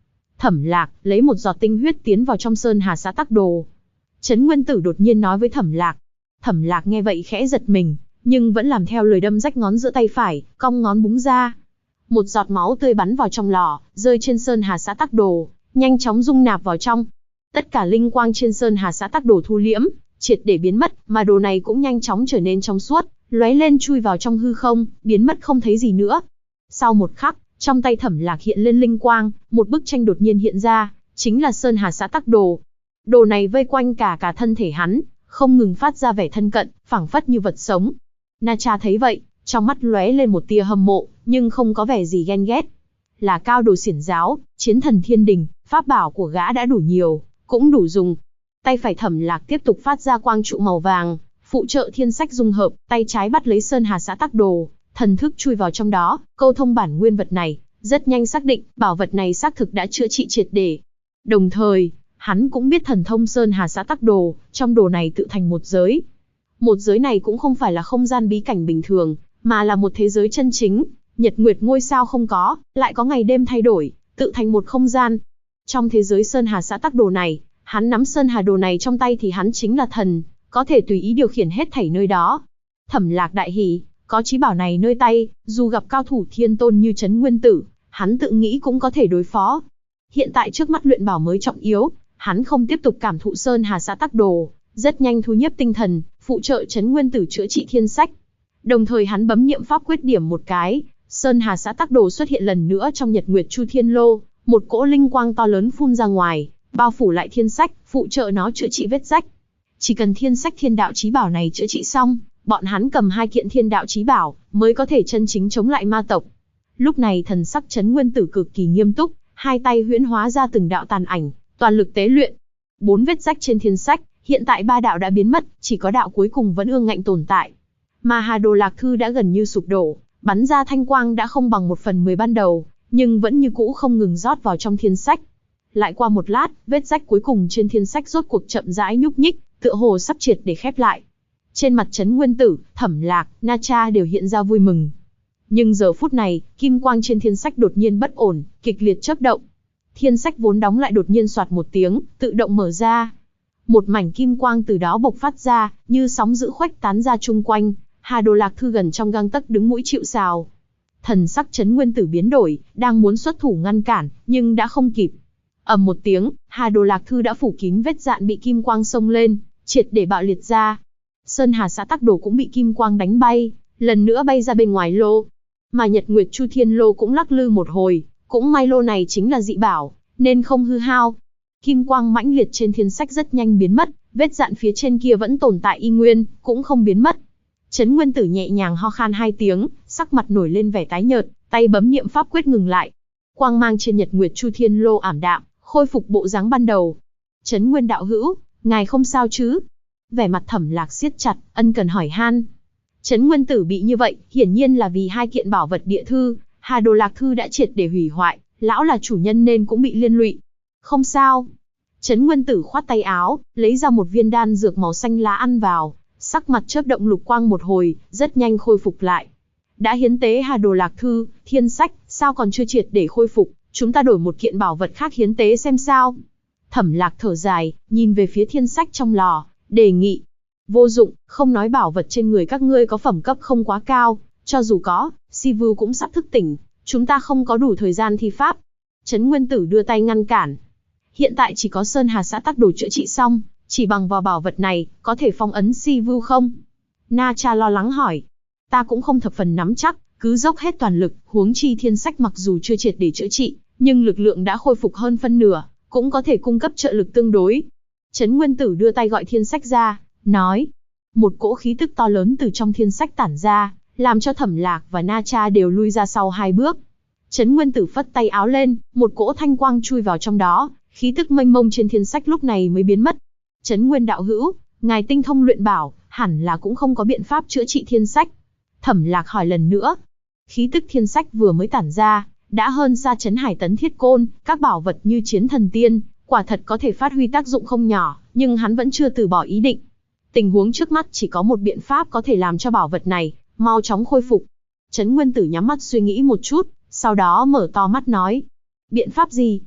Thẩm Lạc lấy một giọt tinh huyết tiến vào trong Sơn Hà Xã Tắc Đồ. Trấn Nguyên Tử đột nhiên nói với Thẩm Lạc. Thẩm Lạc nghe vậy khẽ giật mình, nhưng vẫn làm theo lời, đâm rách ngón giữa tay phải, cong ngón búng ra. Một giọt máu tươi bắn vào trong lò, rơi trên Sơn Hà Xã Tắc Đồ, nhanh chóng dung nạp vào trong. Tất cả linh quang trên Sơn Hà Xã Tắc Đồ thu liễm, triệt để biến mất, mà đồ này cũng nhanh chóng trở nên trong suốt, lóe lên chui vào trong hư không, biến mất không thấy gì nữa. Sau một khắc, trong tay Thẩm Lạc hiện lên linh quang, một bức tranh đột nhiên hiện ra, chính là Sơn Hà Xã Tắc Đồ. Đồ này vây quanh cả thân thể hắn, không ngừng phát ra vẻ thân cận, phảng phất như vật sống. Na Cha thấy vậy, trong mắt lóe lên một tia hâm mộ, nhưng không có vẻ gì ghen ghét. Là cao đồ xiển giáo, chiến thần thiên đình, pháp bảo của gã đã đủ nhiều, cũng đủ dùng. Tay phải Thẩm Lạc tiếp tục phát ra quang trụ màu vàng, phụ trợ thiên sách dung hợp, tay trái bắt lấy Sơn Hà Xã Tắc Đồ, thần thức chui vào trong đó, câu thông bản nguyên vật này, rất nhanh xác định, bảo vật này xác thực đã chữa trị triệt để. Đồng thời, hắn cũng biết thần thông Sơn Hà Xã Tắc Đồ, trong đồ này tự thành một giới. Một giới này cũng không phải là không gian bí cảnh bình thường, mà là một thế giới chân chính, nhật nguyệt ngôi sao không có, lại có ngày đêm thay đổi, tự thành một không gian. Trong thế giới Sơn Hà Xã Tắc Đồ này, hắn nắm Sơn Hà Đồ này trong tay thì hắn chính là thần, có thể tùy ý điều khiển hết thảy nơi đó. Thẩm Lạc đại hỉ, có chí bảo này nơi tay, dù gặp cao thủ thiên tôn như Trấn Nguyên Tử, hắn tự nghĩ cũng có thể đối phó. Hiện tại trước mắt luyện bảo mới trọng yếu, hắn không tiếp tục cảm thụ Sơn Hà Xã Tắc Đồ, rất nhanh thu nhiếp tinh thần, phụ trợ Trấn Nguyên Tử chữa trị thiên sách. Đồng thời hắn bấm niệm pháp quyết điểm một cái, Sơn Hà Xã Tắc Đồ xuất hiện lần nữa trong Nhật Nguyệt Chu Thiên Lô, một cỗ linh quang to lớn phun ra ngoài, bao phủ lại thiên sách, phụ trợ nó chữa trị vết rách. Chỉ cần thiên sách thiên đạo chí bảo này chữa trị xong, bọn hắn cầm 2 kiện thiên đạo chí bảo, mới có thể chân chính chống lại ma tộc. Lúc này thần sắc Trấn Nguyên Tử cực kỳ nghiêm túc, hai tay huyễn hóa ra từng đạo tàn ảnh, toàn lực tế luyện. 4 vết rách trên thiên sách, hiện tại 3 đạo đã biến mất, chỉ có đạo cuối cùng vẫn ương ngạnh tồn tại. Mà Hà Đồ Lạc Thư đã gần như sụp đổ, bắn ra thanh quang đã không bằng 1/10 ban đầu, nhưng vẫn như cũ không ngừng rót vào trong thiên sách. Lại qua một lát, vết rách cuối cùng trên thiên sách rốt cuộc chậm rãi nhúc nhích, tựa hồ sắp triệt để khép lại. Trên mặt Trấn Nguyên Tử, Thẩm Lạc, Na Cha đều hiện ra vui mừng. Nhưng giờ phút này, kim quang trên thiên sách đột nhiên bất ổn, kịch liệt chớp động. Thiên sách vốn đóng lại đột nhiên xoạt một tiếng, tự động mở ra. Một mảnh kim quang từ đó bộc phát ra, như sóng dữ khuếch tán ra chung quanh. Hà Đồ Lạc Thư gần trong gang tấc đứng mũi chịu sào. Thần sắc Trấn Nguyên Tử biến đổi, đang muốn xuất thủ ngăn cản, nhưng đã không kịp. Ầm một tiếng, Hà Đồ Lạc Thư đã phủ kín vết dạn bị kim quang xông lên, triệt để bạo liệt ra. Sơn Hà Xã Tắc Đồ cũng bị kim quang đánh bay, lần nữa bay ra bên ngoài lô. Mà Nhật Nguyệt Chu Thiên Lô cũng lắc lư một hồi, cũng may lô này chính là dị bảo, nên không hư hao. Kim quang mãnh liệt trên thiên sách rất nhanh biến mất, vết dạn phía trên kia vẫn tồn tại y nguyên, cũng không biến mất. Trấn Nguyên Tử nhẹ nhàng ho khan 2 tiếng, sắc mặt nổi lên vẻ tái nhợt, tay bấm niệm pháp quyết ngừng lại. Quang mang trên Nhật Nguyệt Chu Thiên Lô ảm đạm, khôi phục bộ dáng ban đầu. Trấn Nguyên đạo hữu, ngài không sao chứ? Vẻ mặt Thẩm Lạc siết chặt, ân cần hỏi han. Trấn Nguyên Tử bị như vậy, hiển nhiên là vì 2 kiện bảo vật địa thư, Hà Đồ Lạc Thư đã triệt để hủy hoại, lão là chủ nhân nên cũng bị liên lụy. Không sao. Trấn Nguyên Tử khoát tay áo, lấy ra một viên đan dược màu xanh lá ăn vào, sắc mặt chớp động lục quang một hồi, rất nhanh khôi phục lại. Đã hiến tế Hà Đồ Lạc Thư, thiên sách, sao còn chưa triệt để khôi phục, chúng ta đổi một kiện bảo vật khác hiến tế xem sao. Thẩm Lạc thở dài, nhìn về phía thiên sách trong lò, đề nghị. Vô dụng, không nói bảo vật trên người các ngươi có phẩm cấp không quá cao, cho dù có, Sivu cũng sắp thức tỉnh, chúng ta không có đủ thời gian thi pháp. Trấn Nguyên Tử đưa tay ngăn cản. Hiện tại chỉ có Sơn Hà Xã Tắc Đồ chữa trị xong, chỉ bằng vào bảo vật này, có thể phong ấn Sivu không? Na Cha lo lắng hỏi. Ta cũng không thập phần nắm chắc, cứ dốc hết toàn lực, huống chi thiên sách mặc dù chưa triệt để chữa trị, nhưng lực lượng đã khôi phục hơn phân nửa, cũng có thể cung cấp trợ lực tương đối. Trấn Nguyên Tử đưa tay gọi thiên sách ra, nói. Một cỗ khí tức to lớn từ trong thiên sách tản ra, làm cho Thẩm Lạc và Na Cha đều lui ra sau 2 bước. Trấn Nguyên Tử phất tay áo lên, một cỗ thanh quang chui vào trong đó, khí tức mênh mông trên thiên sách lúc này mới biến mất. Trấn Nguyên đạo hữu, ngài tinh thông luyện bảo, hẳn là cũng không có biện pháp chữa trị thiên sách. Thẩm Lạc hỏi lần nữa. Khí tức thiên sách vừa mới tản ra, đã hơn xa Trấn Hải Tấn Thiết Côn, các bảo vật như Chiến Thần Tiên, quả thật có thể phát huy tác dụng không nhỏ, nhưng hắn vẫn chưa từ bỏ ý định. Tình huống trước mắt chỉ có một biện pháp có thể làm cho bảo vật này mau chóng khôi phục. Trấn Nguyên Tử nhắm mắt suy nghĩ một chút, sau đó mở to mắt nói. Biện pháp gì?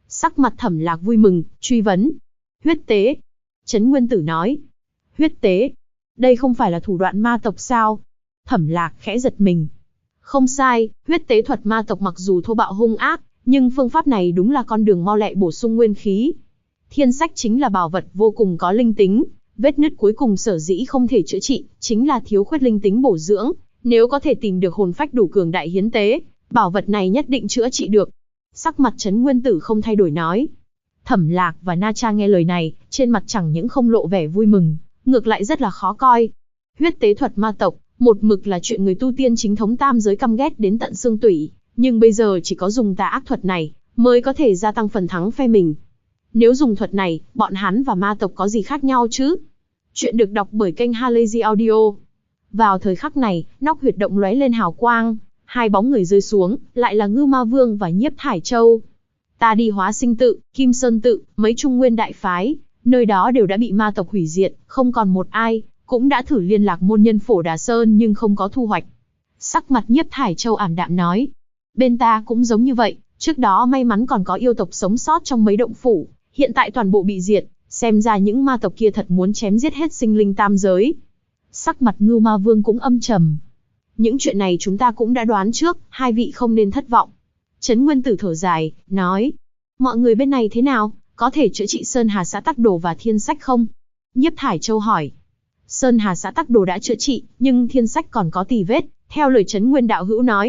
Sắc mặt Thẩm Lạc vui mừng, truy vấn. Huyết tế. Trấn Nguyên Tử nói. Huyết tế. Đây không phải là thủ đoạn ma tộc sao? Thẩm Lạc khẽ giật mình. Không sai, huyết tế thuật ma tộc mặc dù thô bạo hung ác, nhưng phương pháp này đúng là con đường mau lẹ bổ sung nguyên khí. Thiên sách chính là bảo vật vô cùng có linh tính, vết nứt cuối cùng sở dĩ không thể chữa trị, chính là thiếu khuyết linh tính bổ dưỡng, nếu có thể tìm được hồn phách đủ cường đại hiến tế, bảo vật này nhất định chữa trị được. Sắc mặt Trấn Nguyên Tử không thay đổi nói. Thẩm Lạc và Na Cha nghe lời này, trên mặt chẳng những không lộ vẻ vui mừng, ngược lại rất là khó coi. Huyết tế thuật ma tộc, một mực là chuyện người tu tiên chính thống tam giới căm ghét đến tận xương tủy, nhưng bây giờ chỉ có dùng tà ác thuật này, mới có thể gia tăng phần thắng phe mình. Nếu dùng thuật này, bọn hắn và ma tộc có gì khác nhau chứ? Chuyện được đọc bởi kênh Halazy Audio. Vào thời khắc này, nóc huyệt động lóe lên hào quang, hai bóng người rơi xuống, lại là Ngưu Ma Vương và Nhiếp Thải Châu. Ta đi Hóa Sinh tự, Kim Sơn tự, mấy Trung Nguyên đại phái, nơi đó đều đã bị ma tộc hủy diệt, không còn một ai, cũng đã thử liên lạc môn nhân Phổ Đà Sơn nhưng không có thu hoạch. Sắc mặt Nhiếp Thải Châu ảm đạm nói. Bên ta cũng giống như vậy, trước đó may mắn còn có yêu tộc sống sót trong mấy động phủ, hiện tại toàn bộ bị diệt, xem ra những ma tộc kia thật muốn chém giết hết sinh linh tam giới. Sắc mặt Ngưu Ma Vương cũng âm trầm. Những chuyện này chúng ta cũng đã đoán trước, hai vị không nên thất vọng. Trấn Nguyên Tử thở dài, nói. Mọi người bên này thế nào, có thể chữa trị Sơn Hà xã Tắc Đồ và Thiên Sách không? Nhiếp Thải Châu hỏi. Sơn Hà xã Tắc Đồ đã chữa trị, nhưng Thiên Sách còn có tì vết, theo lời Trấn Nguyên đạo hữu nói,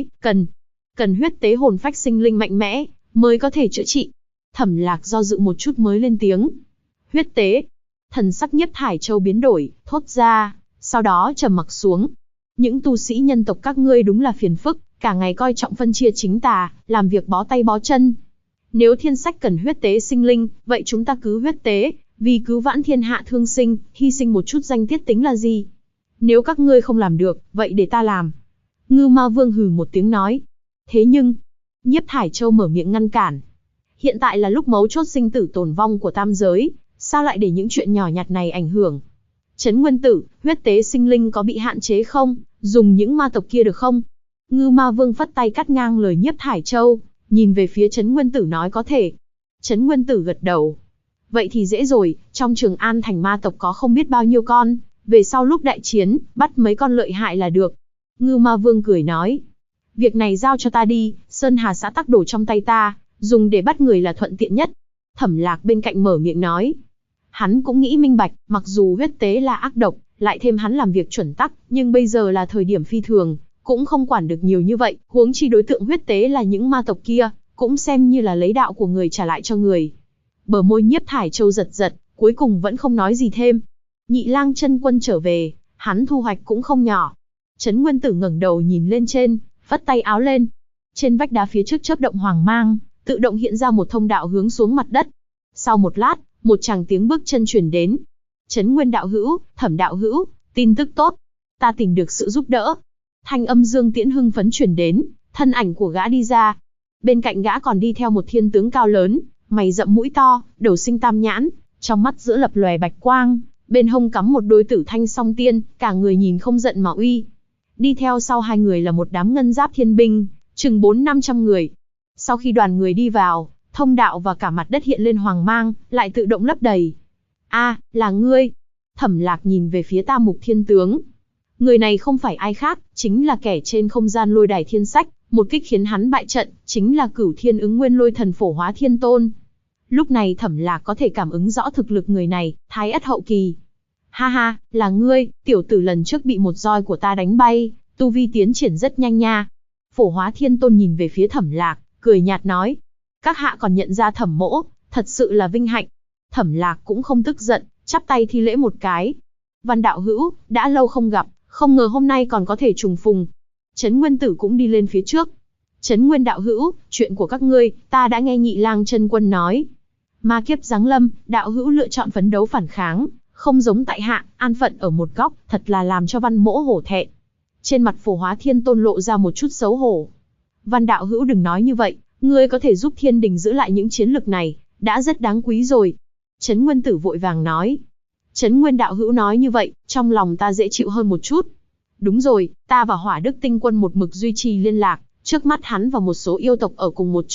cần huyết tế hồn phách sinh linh mạnh mẽ, mới có thể chữa trị. Thẩm Lạc do dự một chút mới lên tiếng. Huyết tế. Thần sắc Nhiếp Thải Châu biến đổi, thốt ra, sau đó trầm mặc xuống. Những tu sĩ nhân tộc các ngươi đúng là phiền phức, cả ngày coi trọng phân chia chính tà, làm việc bó tay bó chân. Nếu Thiên Sách cần huyết tế sinh linh, vậy chúng ta cứ huyết tế, vì cứu vãn thiên hạ thương sinh, hy sinh một chút danh tiết tính là gì? Nếu các ngươi không làm được, vậy để ta làm. Ngưu Ma Vương hừ một tiếng nói. Thế nhưng, Nhiếp Thải Châu mở miệng ngăn cản. Hiện tại là lúc mấu chốt sinh tử tồn vong của tam giới, sao lại để những chuyện nhỏ nhặt này ảnh hưởng? Trấn Nguyên Tử, huyết tế sinh linh có bị hạn chế không? Dùng những ma tộc kia được không? Ngưu Ma Vương phất tay cắt ngang lời Nhiếp Thải Châu, nhìn về phía Trấn Nguyên Tử nói có thể. Trấn Nguyên Tử gật đầu. Vậy thì dễ rồi, trong Trường An thành ma tộc có không biết bao nhiêu con, về sau lúc đại chiến, bắt mấy con lợi hại là được. Ngưu Ma Vương cười nói. Việc này giao cho ta đi, Sơn Hà xã Tắc Đồ trong tay ta, dùng để bắt người là thuận tiện nhất. Thẩm Lạc bên cạnh mở miệng nói. Hắn cũng nghĩ minh bạch, mặc dù huyết tế là ác độc, lại thêm hắn làm việc chuẩn tắc, nhưng bây giờ là thời điểm phi thường, cũng không quản được nhiều như vậy, huống chi đối tượng huyết tế là những ma tộc kia, cũng xem như là lấy đạo của người trả lại cho người. Bờ môi Nhiếp Thải Châu giật giật, cuối cùng vẫn không nói gì thêm. Nhị Lang chân quân trở về, hắn thu hoạch cũng không nhỏ. Trấn Nguyên Tử ngẩng đầu nhìn lên trên, vắt tay áo lên. Trên vách đá phía trước chớp động hoàng mang, tự động hiện ra một thông đạo hướng xuống mặt đất. Sau một lát, một tràng tiếng bước chân truyền đến. Trấn Nguyên đạo hữu, Thẩm đạo hữu, tin tức tốt. Ta tìm được sự giúp đỡ. Thanh âm Dương Tiễn hưng phấn truyền đến, thân ảnh của gã đi ra. Bên cạnh gã còn đi theo một thiên tướng cao lớn, mày rậm mũi to, đầu sinh tam nhãn, trong mắt giữa lập lòe bạch quang, bên hông cắm một đôi tử thanh song tiên, cả người nhìn không giận mà uy. Đi theo sau hai người là một đám ngân giáp thiên binh, chừng 400-500 người. Sau khi đoàn người đi vào, thông đạo và cả mặt đất hiện lên hoàng mang, lại tự động lấp đầy. A, là ngươi. Thẩm Lạc nhìn về phía Tam Mục Thiên Tướng. Người này không phải ai khác, chính là kẻ trên không gian lôi đài Thiên Sách, một kích khiến hắn bại trận, chính là Cửu Thiên Ứng Nguyên Lôi Thần Phổ Hóa Thiên Tôn. Lúc này Thẩm Lạc có thể cảm ứng rõ thực lực người này, Thái Ất hậu kỳ. Ha ha, là ngươi, tiểu tử lần trước bị một roi của ta đánh bay, tu vi tiến triển rất nhanh nha. Phổ Hóa Thiên Tôn nhìn về phía Thẩm Lạc, cười nhạt nói. Các hạ còn nhận ra Thẩm mỗ, thật sự là vinh hạnh. Thẩm Lạc cũng không tức giận, chắp tay thi lễ một cái. Văn đạo hữu, đã lâu không gặp, không ngờ hôm nay còn có thể trùng phùng. Trấn Nguyên Tử cũng đi lên phía trước. Trấn Nguyên đạo hữu, chuyện của các ngươi, ta đã nghe Nhị Lang chân quân nói. Ma kiếp giáng lâm, đạo hữu lựa chọn phấn đấu phản kháng, không giống tại hạ, an phận ở một góc, thật là làm cho Văn mỗ hổ thẹn. Trên mặt Phổ Hóa Thiên Tôn lộ ra một chút xấu hổ. Văn đạo hữu đừng nói như vậy, ngươi có thể giúp Thiên Đình giữ lại những chiến lực này, đã rất đáng quý rồi. Trấn Nguyên Tử vội vàng nói. Trấn Nguyên đạo hữu nói như vậy, trong lòng ta dễ chịu hơn một chút. Đúng rồi, ta và Hỏa Đức Tinh Quân một mực duy trì liên lạc, trước mắt hắn và một số yêu tộc ở cùng một chỗ,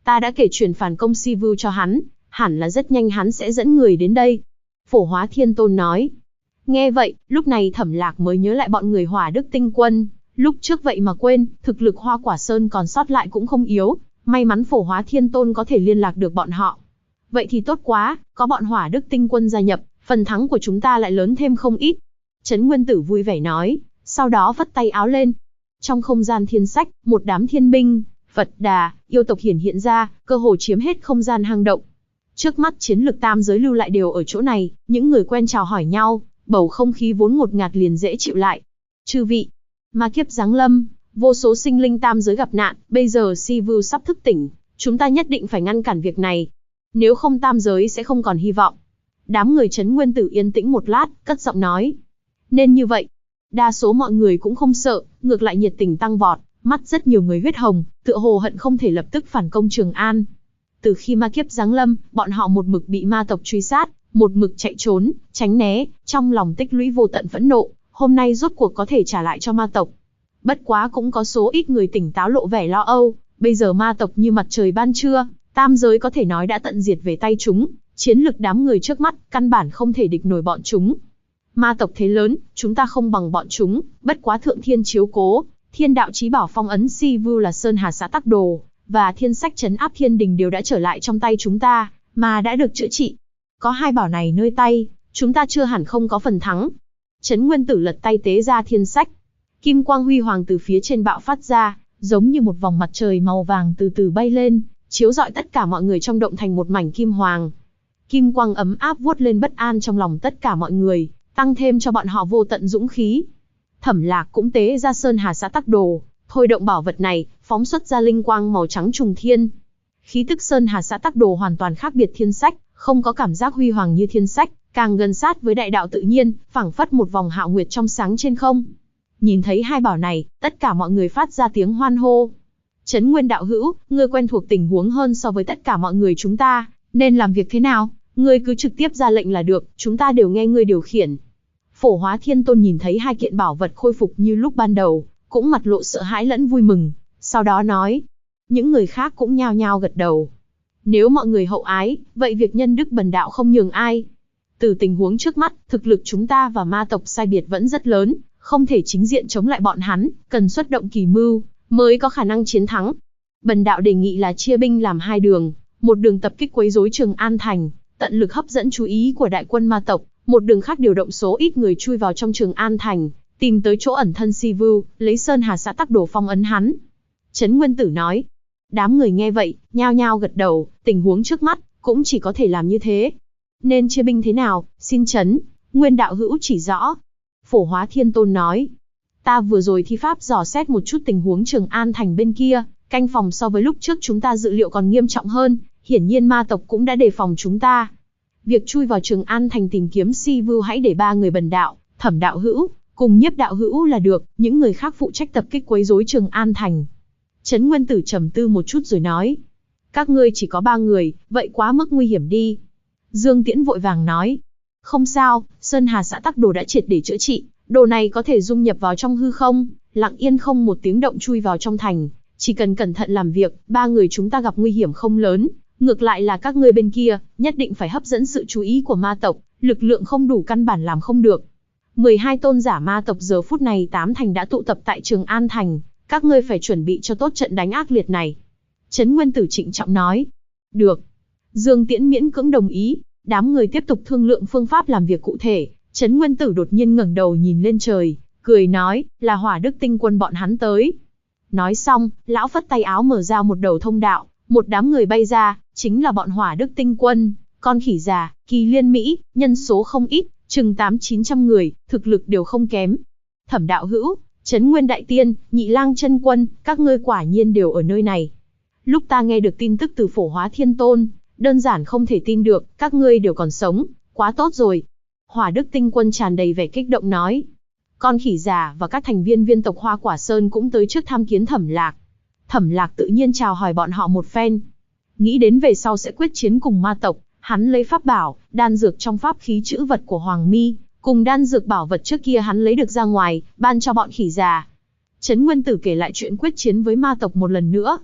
Ta đã kể chuyện phản công Sivu cho hắn, hẳn là rất nhanh hắn sẽ dẫn người đến đây. Phổ Hóa Thiên Tôn nói. Nghe vậy, lúc này Thẩm Lạc mới nhớ lại bọn người Hỏa Đức Tinh Quân, lúc trước vậy mà quên, thực lực Hoa Quả Sơn còn sót lại cũng không yếu, may mắn Phổ Hóa Thiên Tôn có thể liên lạc được bọn họ. Vậy thì tốt quá, có bọn Hỏa Đức Tinh Quân gia nhập, phần thắng của chúng ta lại lớn thêm không ít. Trấn Nguyên Tử vui vẻ nói, sau đó vất tay áo lên. Trong không gian thiên sách, một đám thiên binh, Phật Đà, yêu tộc hiện ra, cơ hồ chiếm hết không gian hang động. Trước mắt chiến lực tam giới lưu lại đều ở chỗ này, những người quen chào hỏi nhau, bầu không khí vốn ngột ngạt liền dễ chịu lại. Chư vị, ma kiếp giáng lâm, vô số sinh linh tam giới gặp nạn, bây giờ Sivu sắp thức tỉnh, chúng ta nhất định phải ngăn cản việc này. Nếu không tam giới sẽ không còn hy vọng. Đám người Trấn Nguyên Tử yên tĩnh một lát, cất giọng nói. Nên như vậy. Đa số mọi người cũng không sợ, ngược lại nhiệt tình tăng vọt, mắt rất nhiều người huyết hồng, tựa hồ hận không thể lập tức phản công Trường An. Từ khi ma kiếp giáng lâm, bọn họ một mực bị ma tộc truy sát, một mực chạy trốn, tránh né, trong lòng tích lũy vô tận phẫn nộ, hôm nay rốt cuộc có thể trả lại cho ma tộc. Bất quá cũng có số ít người tỉnh táo lộ vẻ lo âu, bây giờ ma tộc như mặt trời ban trưa, tam giới có thể nói đã tận diệt về tay chúng, chiến lực đám người trước mắt, căn bản không thể địch nổi bọn chúng. Ma tộc thế lớn, chúng ta không bằng bọn chúng, bất quá thượng thiên chiếu cố, thiên đạo chí bảo phong ấn Sivu là Sơn Hà Xã Tắc Đồ, và thiên sách trấn áp thiên đình đều đã trở lại trong tay chúng ta, mà đã được chữa trị. Có hai bảo này nơi tay, chúng ta chưa hẳn không có phần thắng. Trấn Nguyên Tử lật tay tế ra thiên sách. Kim quang huy hoàng từ phía trên bạo phát ra, giống như một vòng mặt trời màu vàng từ từ bay lên, chiếu rọi tất cả mọi người trong động thành một mảnh kim hoàng. Kim quang ấm áp vuốt lên bất an trong lòng tất cả mọi người, tăng thêm cho bọn họ vô tận dũng khí. Thẩm Lạc cũng tế ra Sơn Hà Xã Tắc Đồ, thôi động bảo vật này, phóng xuất ra linh quang màu trắng trùng thiên. Khí tức Sơn Hà Xã Tắc Đồ hoàn toàn khác biệt thiên sách, không có cảm giác huy hoàng như thiên sách, càng gần sát với đại đạo tự nhiên, phảng phất một vòng hạo nguyệt trong sáng trên không. Nhìn thấy hai bảo này, tất cả mọi người phát ra tiếng hoan hô. Trấn Nguyên đạo hữu, ngươi quen thuộc tình huống hơn so với tất cả mọi người chúng ta, nên làm việc thế nào, ngươi cứ trực tiếp ra lệnh là được, chúng ta đều nghe ngươi điều khiển. Phổ Hóa Thiên Tôn nhìn thấy hai kiện bảo vật khôi phục như lúc ban đầu, cũng mặt lộ sợ hãi lẫn vui mừng, sau đó nói. Những người khác cũng nhao nhao gật đầu. Nếu mọi người hậu ái, vậy việc nhân đức bần đạo không nhường ai. Từ tình huống trước mắt, thực lực chúng ta và ma tộc sai biệt vẫn rất lớn, không thể chính diện chống lại bọn hắn, cần xuất động kỳ mưu, mới có khả năng chiến thắng. Bần đạo đề nghị là chia binh làm hai đường, một đường tập kích quấy rối Trường An Thành, tận lực hấp dẫn chú ý của đại quân ma tộc, một đường khác điều động số ít người chui vào trong Trường An Thành, tìm tới chỗ ẩn thân Sivu, lấy Sơn Hà Xã Tắc Đồ phong ấn hắn. Trấn Nguyên Tử nói. Đám người nghe vậy, nhao nhao gật đầu, tình huống trước mắt, cũng chỉ có thể làm như thế. Nên chia binh thế nào, xin Trấn Nguyên đạo hữu chỉ rõ. Phổ Hóa Thiên Tôn nói. Ta vừa rồi thi pháp dò xét một chút tình huống Trường An Thành bên kia, canh phòng so với lúc trước chúng ta dự liệu còn nghiêm trọng hơn, hiển nhiên ma tộc cũng đã đề phòng chúng ta. Việc chui vào Trường An Thành tìm kiếm Sivu hãy để ba người bần đạo, Thẩm đạo hữu, cùng Nhiếp đạo hữu là được, những người khác phụ trách tập kích quấy rối Trường An Thành. Trấn Nguyên Tử trầm tư một chút rồi nói. Các ngươi chỉ có 3 người, vậy quá mức nguy hiểm đi. Dương Tiễn vội vàng nói. Không sao, Sơn Hà Xã Tắc Đồ đã triệt để chữa trị, đồ này có thể dung nhập vào trong hư không, lặng yên không một tiếng động chui vào trong thành. Chỉ cần cẩn thận làm việc, 3 người chúng ta gặp nguy hiểm không lớn. Ngược lại là các ngươi bên kia, nhất định phải hấp dẫn sự chú ý của ma tộc, lực lượng không đủ căn bản làm không được. 12 tôn giả ma tộc giờ phút này 8 thành đã tụ tập tại Trường An Thành, các ngươi phải chuẩn bị cho tốt trận đánh ác liệt này. Trấn Nguyên Tử trịnh trọng nói. Được. Dương Tiễn miễn cưỡng đồng ý, đám người tiếp tục thương lượng phương pháp làm việc cụ thể. Trấn Nguyên Tử đột nhiên ngẩng đầu nhìn lên trời, cười nói, là Hỏa Đức Tinh Quân bọn hắn tới. Nói xong, lão phất tay áo mở ra một đầu thông đạo, một đám người bay ra, chính là bọn Hỏa Đức Tinh Quân, con khỉ già, Kỳ Liên Mỹ, nhân số không ít, chừng 800-900 người, thực lực đều không kém. Thẩm đạo hữu, Trấn Nguyên Đại Tiên, Nhị Lang Chân Quân, các ngươi quả nhiên đều ở nơi này. Lúc ta nghe được tin tức từ Phổ Hóa Thiên Tôn, đơn giản không thể tin được, các ngươi đều còn sống, quá tốt rồi. Hỏa Đức Tinh Quân tràn đầy vẻ kích động nói. Con khỉ già và các thành viên viên tộc Hoa Quả Sơn cũng tới trước tham kiến Thẩm Lạc. Thẩm Lạc tự nhiên chào hỏi bọn họ một phen. Nghĩ đến về sau sẽ quyết chiến cùng ma tộc, hắn lấy pháp bảo, đan dược trong pháp khí chữ vật của Hoàng Mi, cùng đan dược bảo vật trước kia hắn lấy được ra ngoài, ban cho bọn khỉ già. Trấn Nguyên Tử kể lại chuyện quyết chiến với ma tộc một lần nữa.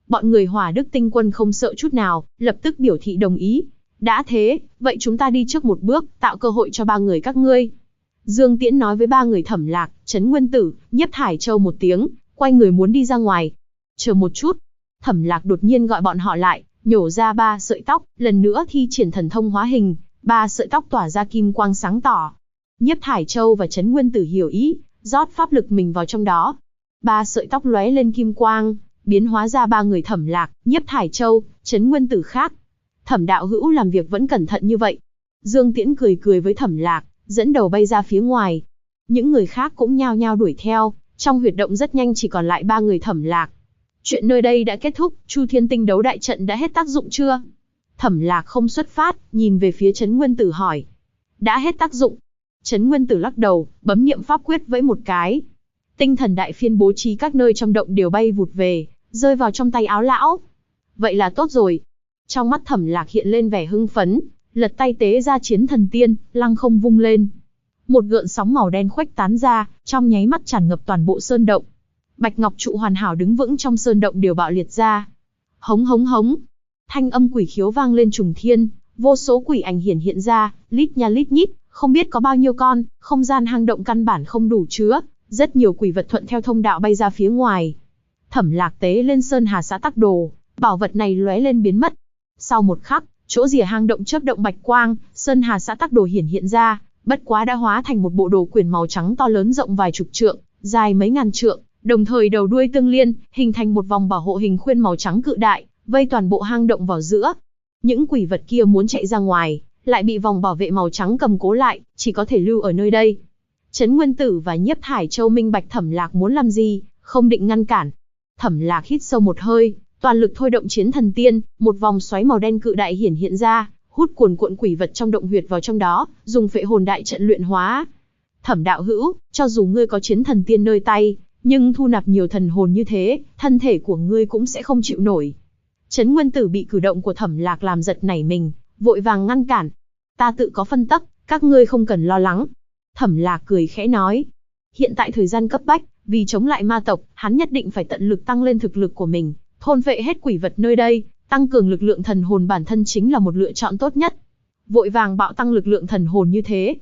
Bọn người Hỏa Đức Tinh Quân không sợ chút nào, lập tức biểu thị đồng ý. Đã thế, vậy chúng ta đi trước một bước, tạo cơ hội cho ba người các ngươi. Dương Tiễn nói với ba người Thẩm Lạc, Trấn Nguyên Tử, Nhiếp Thải Châu một tiếng, quay người muốn đi ra ngoài. Chờ một chút. Thẩm Lạc đột nhiên gọi bọn họ lại, nhổ ra 3 sợi tóc, lần nữa thi triển thần thông hóa hình, 3 sợi tóc tỏa ra kim quang sáng tỏ. Nhiếp Thải Châu và Trấn Nguyên Tử hiểu ý, rót pháp lực mình vào trong đó. 3 sợi tóc lóe lên kim quang, biến hóa ra 3 người Thẩm Lạc, Nhiếp Thải Châu, Trấn Nguyên Tử khác. Thẩm đạo hữu làm việc vẫn cẩn thận như vậy. Dương Tiễn cười cười với Thẩm Lạc, dẫn đầu bay ra phía ngoài. Những người khác cũng nhao nhao đuổi theo, trong huyệt động rất nhanh chỉ còn lại 3 người Thẩm Lạc. Chuyện nơi đây đã kết thúc, Chu Thiên Tinh đấu đại trận đã hết tác dụng chưa? Thẩm Lạc không xuất phát, nhìn về phía Trấn Nguyên Tử hỏi. Đã hết tác dụng. Trấn Nguyên Tử lắc đầu, bấm niệm pháp quyết vẫy một cái. Tinh thần đại phiên bố trí các nơi trong động đều bay vụt về, rơi vào trong tay áo lão. Vậy là tốt rồi. Trong mắt Thẩm Lạc hiện lên vẻ hưng phấn, lật tay tế ra chiến thần tiên, lăng không vung lên. Một gợn sóng màu đen khuếch tán ra, trong nháy mắt tràn ngập toàn bộ sơn động. Bạch ngọc trụ hoàn hảo đứng vững trong sơn động đều bạo liệt ra. Hống hống hống. Thanh âm quỷ khiếu vang lên trùng thiên, vô số quỷ ảnh hiển hiện ra, lít nha lít nhít, không biết có bao nhiêu con, không gian hang động căn bản không đủ chứa, rất nhiều quỷ vật thuận theo thông đạo bay ra phía ngoài. Thẩm Lạc tế lên Sơn Hà Xã Tắc Đồ, bảo vật này lóe lên biến mất. Sau một khắc, chỗ rìa hang động chớp động bạch quang, Sơn Hà Xã Tắc Đồ hiển hiện ra, bất quá đã hóa thành một bộ đồ quyển màu trắng to lớn rộng vài chục trượng, dài mấy ngàn trượng, đồng thời đầu đuôi tương liên, hình thành một vòng bảo hộ hình khuyên màu trắng cự đại, vây toàn bộ hang động vào giữa. Những quỷ vật kia muốn chạy ra ngoài, lại bị vòng bảo vệ màu trắng cầm cố lại, chỉ có thể lưu ở nơi đây. Trấn Nguyên Tử và Nhiếp Thải Châu minh bạch Thẩm Lạc muốn làm gì, không định ngăn cản. Thẩm Lạc hít sâu một hơi, toàn lực thôi động chiến thần tiên, một vòng xoáy màu đen cự đại hiển hiện ra, hút cuồn cuộn quỷ vật trong động huyệt vào trong đó, dùng phệ hồn đại trận luyện hóa. Thẩm đạo hữu, cho dù ngươi có chiến thần tiên nơi tay, nhưng thu nạp nhiều thần hồn như thế, thân thể của ngươi cũng sẽ không chịu nổi. Trấn Nguyên Tử bị cử động của Thẩm Lạc làm giật nảy mình, vội vàng ngăn cản. Ta tự có phân tắc, các ngươi không cần lo lắng. Thẩm Lạc cười khẽ nói. Hiện tại thời gian cấp bách, vì chống lại ma tộc, hắn nhất định phải tận lực tăng lên thực lực của mình, thôn phệ hết quỷ vật nơi đây, tăng cường lực lượng thần hồn bản thân chính là một lựa chọn tốt nhất. Vội vàng bạo tăng lực lượng thần hồn như thế,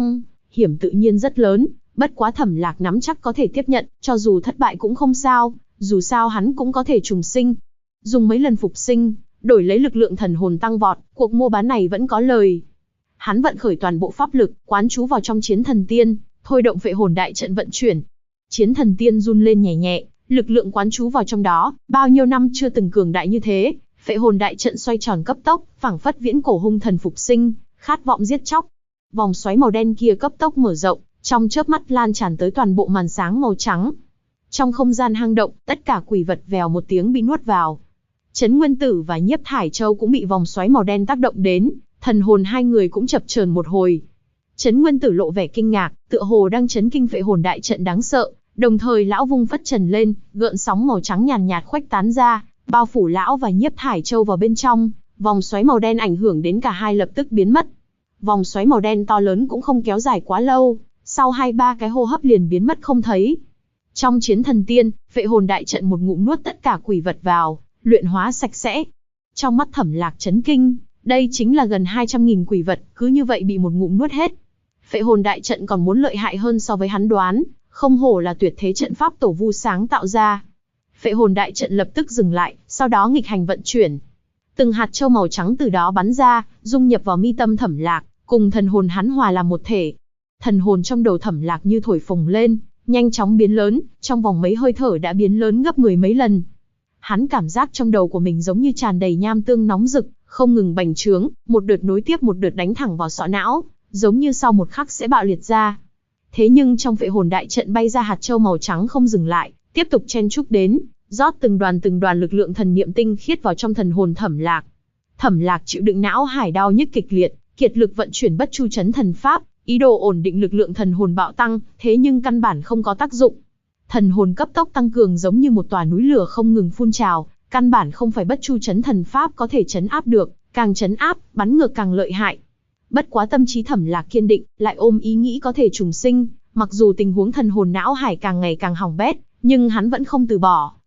hiểm tự nhiên rất lớn, bất quá Thẩm Lạc nắm chắc có thể tiếp nhận, cho dù thất bại cũng không sao, dù sao hắn cũng có thể trùng sinh. Dùng mấy lần phục sinh, đổi lấy lực lượng thần hồn tăng vọt, cuộc mua bán này vẫn có lời. Hắn vận khởi toàn bộ pháp lực, quán chú vào trong chiến thần tiên, thôi động phệ hồn đại trận vận chuyển. Chiến thần tiên run lên nhẹ nhẹ, lực lượng quán chú vào trong đó, bao nhiêu năm chưa từng cường đại như thế, phệ hồn đại trận xoay tròn cấp tốc, phảng phất viễn cổ hung thần phục sinh, khát vọng giết chóc. Vòng xoáy màu đen kia cấp tốc mở rộng, trong chớp mắt lan tràn tới toàn bộ màn sáng màu trắng. Trong không gian hang động, tất cả quỷ vật vèo một tiếng bị nuốt vào. Trấn Nguyên Tử và Nhiếp Thải Châu cũng bị vòng xoáy màu đen tác động đến, thần hồn hai người cũng chập chờn một hồi. Trấn Nguyên Tử lộ vẻ kinh ngạc, tựa hồ đang chấn kinh phệ hồn đại trận đáng sợ, đồng thời lão vung phất trần lên, gợn sóng màu trắng nhàn nhạt khuếch tán ra, bao phủ lão và Nhiếp Thải Châu vào bên trong, vòng xoáy màu đen ảnh hưởng đến cả hai lập tức biến mất. Vòng xoáy màu đen to lớn cũng không kéo dài quá lâu, sau 2-3 cái hô hấp liền biến mất không thấy. Trong chiến thần tiên, phệ hồn đại trận một ngụm nuốt tất cả quỷ vật vào, luyện hóa sạch sẽ. Trong mắt Thẩm Lạc chấn kinh, đây chính là gần 200.000 quỷ vật, cứ như vậy bị một ngụm nuốt hết. Phệ hồn đại trận còn muốn lợi hại hơn so với hắn đoán, không hổ là tuyệt thế trận pháp tổ vu sáng tạo ra. Phệ hồn đại trận lập tức dừng lại, sau đó nghịch hành vận chuyển. Từng hạt châu màu trắng từ đó bắn ra, dung nhập vào mi tâm Thẩm Lạc, cùng thần hồn hắn hòa làm một thể. Thần hồn trong đầu Thẩm Lạc như thổi phồng lên, nhanh chóng biến lớn, trong vòng mấy hơi thở đã biến lớn gấp 10 mấy lần. Hắn cảm giác trong đầu của mình giống như tràn đầy nham tương nóng rực, không ngừng bành trướng, một đợt nối tiếp một đợt đánh thẳng vào sọ não, giống như sau một khắc sẽ bạo liệt ra. Thế nhưng trong phệ hồn đại trận bay ra hạt châu màu trắng không dừng lại, tiếp tục chen chúc đến, rót từng đoàn lực lượng thần niệm tinh khiết vào trong thần hồn Thẩm Lạc. Thẩm Lạc chịu đựng não hải đau nhức kịch liệt, kiệt lực vận chuyển bất chu chấn thần pháp, ý đồ ổn định lực lượng thần hồn bạo tăng, thế nhưng căn bản không có tác dụng. Thần hồn cấp tốc tăng cường giống như một tòa núi lửa không ngừng phun trào, căn bản không phải bất chu chấn thần pháp có thể chấn áp được, càng chấn áp, bắn ngược càng lợi hại. Bất quá tâm trí Thẩm Lạc kiên định, lại ôm ý nghĩ có thể trùng sinh, mặc dù tình huống thần hồn não hải càng ngày càng hỏng bét, nhưng hắn vẫn không từ bỏ,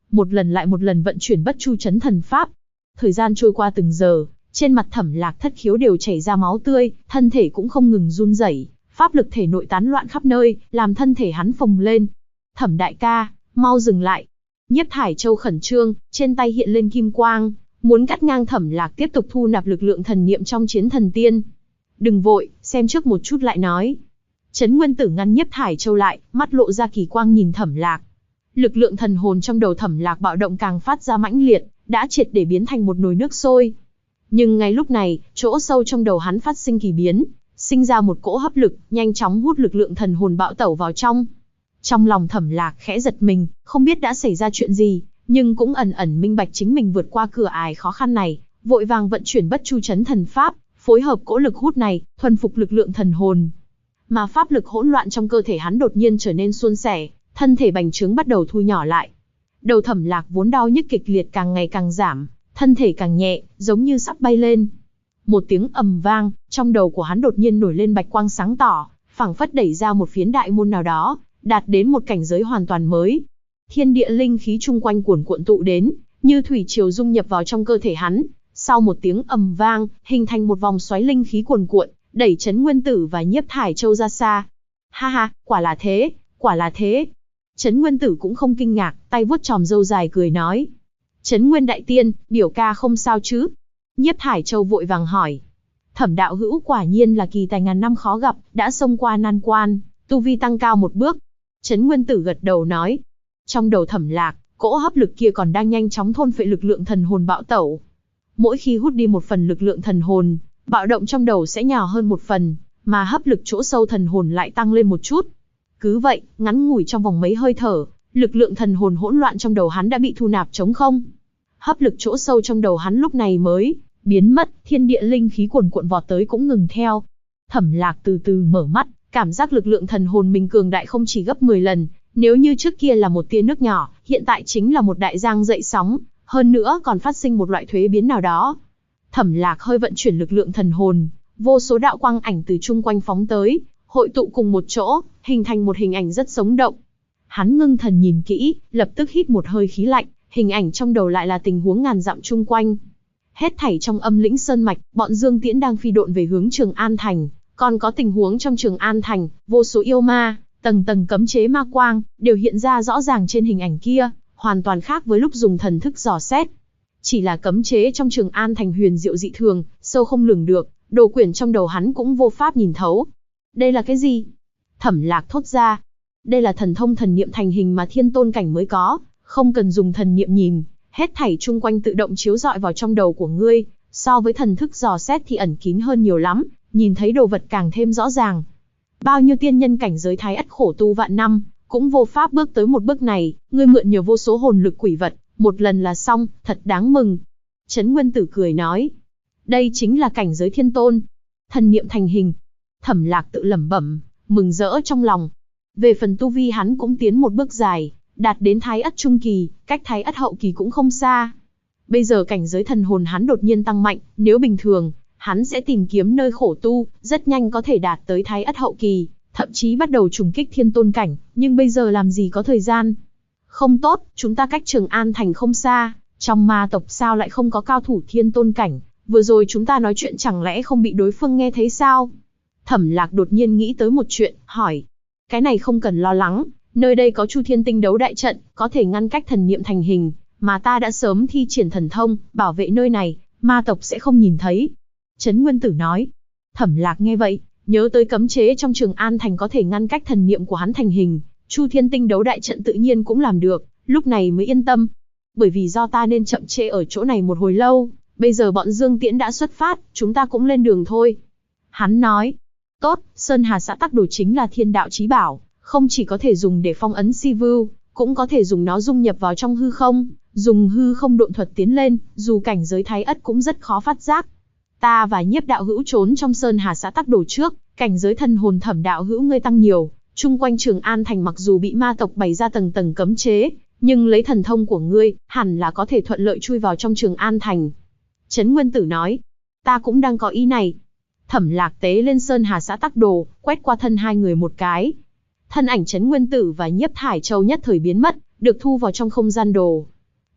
một lần lại một lần vận chuyển bất chu chấn thần pháp. Thời gian trôi qua từng giờ, trên mặt Thẩm Lạc Thất khiếu đều chảy ra máu tươi, thân thể cũng không ngừng run rẩy, pháp lực thể nội tán loạn khắp nơi, làm thân thể hắn phồng lên. Thẩm đại ca, mau dừng lại. Nhiếp Thải Châu khẩn trương, trên tay hiện lên kim quang, muốn cắt ngang Thẩm Lạc tiếp tục thu nạp lực lượng thần niệm trong chiến thần tiên. Đừng vội, xem trước một chút lại nói. Trấn Nguyên Tử ngăn Nhiếp Thải Châu lại, mắt lộ ra kỳ quang nhìn Thẩm Lạc. Lực lượng thần hồn trong đầu Thẩm Lạc bạo động càng phát ra mãnh liệt, đã triệt để biến thành một nồi nước sôi. Nhưng ngay lúc này, chỗ sâu trong đầu hắn phát sinh kỳ biến, sinh ra một cỗ hấp lực, nhanh chóng hút lực lượng thần hồn bạo tẩu vào trong. Trong lòng Thẩm Lạc khẽ giật mình, không biết đã xảy ra chuyện gì, nhưng cũng ẩn ẩn minh bạch chính mình vượt qua cửa ải khó khăn này, vội vàng vận chuyển bất chu chấn thần pháp, phối hợp cỗ lực hút này, thuần phục lực lượng thần hồn. Mà pháp lực hỗn loạn trong cơ thể hắn đột nhiên trở nên suôn sẻ, thân thể bành trướng bắt đầu thu nhỏ lại. Đầu Thẩm Lạc vốn đau nhức kịch liệt càng ngày càng giảm, thân thể càng nhẹ, giống như sắp bay lên. Một tiếng ầm vang, trong đầu của hắn đột nhiên nổi lên bạch quang sáng tỏ, phảng phất đẩy ra một phiến đại môn nào đó, đạt đến một cảnh giới hoàn toàn mới. Thiên địa linh khí chung quanh cuồn cuộn tụ đến, như thủy triều dung nhập vào trong cơ thể hắn. Sau một tiếng ầm vang, hình thành một vòng xoáy linh khí cuồn cuộn, đẩy Trấn Nguyên Tử và Nhiếp Thải Châu ra xa. Ha ha, quả là thế, quả là thế. Trấn Nguyên Tử cũng không kinh ngạc, tay vuốt chòm râu dài cười nói. Trấn Nguyên đại tiên, biểu ca không sao chứ? Nhiếp Thải Châu vội vàng hỏi. Thẩm đạo hữu quả nhiên là kỳ tài ngàn năm khó gặp, đã xông qua nan quan, tu vi tăng cao một bước. Trấn Nguyên Tử gật đầu nói. Trong đầu Thẩm Lạc, cỗ hấp lực kia còn đang nhanh chóng thôn phệ lực lượng thần hồn bạo tẩu. Mỗi khi hút đi một phần lực lượng thần hồn, bạo động trong đầu sẽ nhỏ hơn một phần, mà hấp lực chỗ sâu thần hồn lại tăng lên một chút. Cứ vậy, ngắn ngủi trong vòng mấy hơi thở, lực lượng thần hồn hỗn loạn trong đầu hắn đã bị thu nạp trống không. Hấp lực chỗ sâu trong đầu hắn lúc này mới biến mất, thiên địa linh khí cuồn cuộn vọt tới cũng ngừng theo. Thẩm Lạc từ từ mở mắt, cảm giác lực lượng thần hồn mình cường đại không chỉ gấp 10 lần, nếu như trước kia là một tia nước nhỏ, hiện tại chính là một đại giang dậy sóng, hơn nữa còn phát sinh một loại thuế biến nào đó. Thẩm Lạc hơi vận chuyển lực lượng thần hồn, vô số đạo quang ảnh từ chung quanh phóng tới, hội tụ cùng một chỗ, hình thành một hình ảnh rất sống động. Hắn ngưng thần nhìn kỹ, lập tức hít một hơi khí lạnh, hình ảnh trong đầu lại là tình huống ngàn dặm chung quanh. Hết thảy trong Âm Lĩnh Sơn mạch, bọn Dương Tiễn đang phi độn về hướng Trường An thành, còn có tình huống trong Trường An thành, vô số yêu ma, tầng tầng cấm chế ma quang, đều hiện ra rõ ràng trên hình ảnh kia, hoàn toàn khác với lúc dùng thần thức dò xét. Chỉ là cấm chế trong Trường An thành huyền diệu dị thường, sâu không lường được, đồ quyển trong đầu hắn cũng vô pháp nhìn thấu. Đây là cái gì? Thẩm Lạc thốt ra. Đây là thần thông thần niệm thành hình mà thiên tôn cảnh mới có, không cần dùng thần niệm nhìn, hết thảy chung quanh tự động chiếu rọi vào trong đầu của ngươi, so với thần thức dò xét thì ẩn kín hơn nhiều lắm, nhìn thấy đồ vật càng thêm rõ ràng. Bao nhiêu tiên nhân cảnh giới thái ất khổ tu vạn năm, cũng vô pháp bước tới một bước này, ngươi mượn nhờ vô số hồn lực quỷ vật, một lần là xong, thật đáng mừng. Trấn Nguyên Tử cười nói, đây chính là cảnh giới thiên tôn, thần niệm thành hình. Thẩm Lạc tự lẩm bẩm, mừng rỡ trong lòng. Về phần tu vi hắn cũng tiến một bước dài, đạt đến thái ất trung kỳ, cách thái ất hậu kỳ cũng không xa. Bây giờ cảnh giới thần hồn hắn đột nhiên tăng mạnh, nếu bình thường, hắn sẽ tìm kiếm nơi khổ tu, rất nhanh có thể đạt tới thái ất hậu kỳ, thậm chí bắt đầu trùng kích thiên tôn cảnh, nhưng bây giờ làm gì có thời gian. Không tốt, chúng ta cách Trường An thành không xa, trong ma tộc sao lại không có cao thủ thiên tôn cảnh, vừa rồi chúng ta nói chuyện chẳng lẽ không bị đối phương nghe thấy sao? Thẩm Lạc đột nhiên nghĩ tới một chuyện, hỏi. Cái này không cần lo lắng, nơi đây có Chu Thiên Tinh Đấu đại trận, có thể ngăn cách thần niệm thành hình, mà ta đã sớm thi triển thần thông, bảo vệ nơi này, ma tộc sẽ không nhìn thấy. Trấn Nguyên Tử nói. Thẩm Lạc nghe vậy, nhớ tới cấm chế trong Trường An thành có thể ngăn cách thần niệm của hắn thành hình, Chu Thiên Tinh Đấu đại trận tự nhiên cũng làm được, lúc này mới yên tâm. Bởi vì do ta nên chậm trễ ở chỗ này một hồi lâu, bây giờ bọn Dương Tiễn đã xuất phát, chúng ta cũng lên đường thôi. Hắn nói. Tốt, Sơn Hà Xã Tắc Đồ chính là thiên đạo chí bảo, không chỉ có thể dùng để phong ấn si vưu, cũng có thể dùng nó dung nhập vào trong hư không, dùng hư không độn thuật tiến lên, dù cảnh giới thái ất cũng rất khó phát giác. Ta và Nhiếp đạo hữu trốn trong Sơn Hà Xã Tắc Đồ trước, cảnh giới thần hồn Thẩm đạo hữu ngươi tăng nhiều, chung quanh Trường An thành mặc dù bị ma tộc bày ra tầng tầng cấm chế, nhưng lấy thần thông của ngươi, hẳn là có thể thuận lợi chui vào trong Trường An thành. Trấn Nguyên Tử nói, ta cũng đang có ý này. Thẩm Lạc tế lên Sơn Hà Xã Tắc Đồ, quét qua thân hai người một cái. Thân ảnh Trấn Nguyên Tử và Nhiếp Thải Châu nhất thời biến mất, được thu vào trong không gian đồ.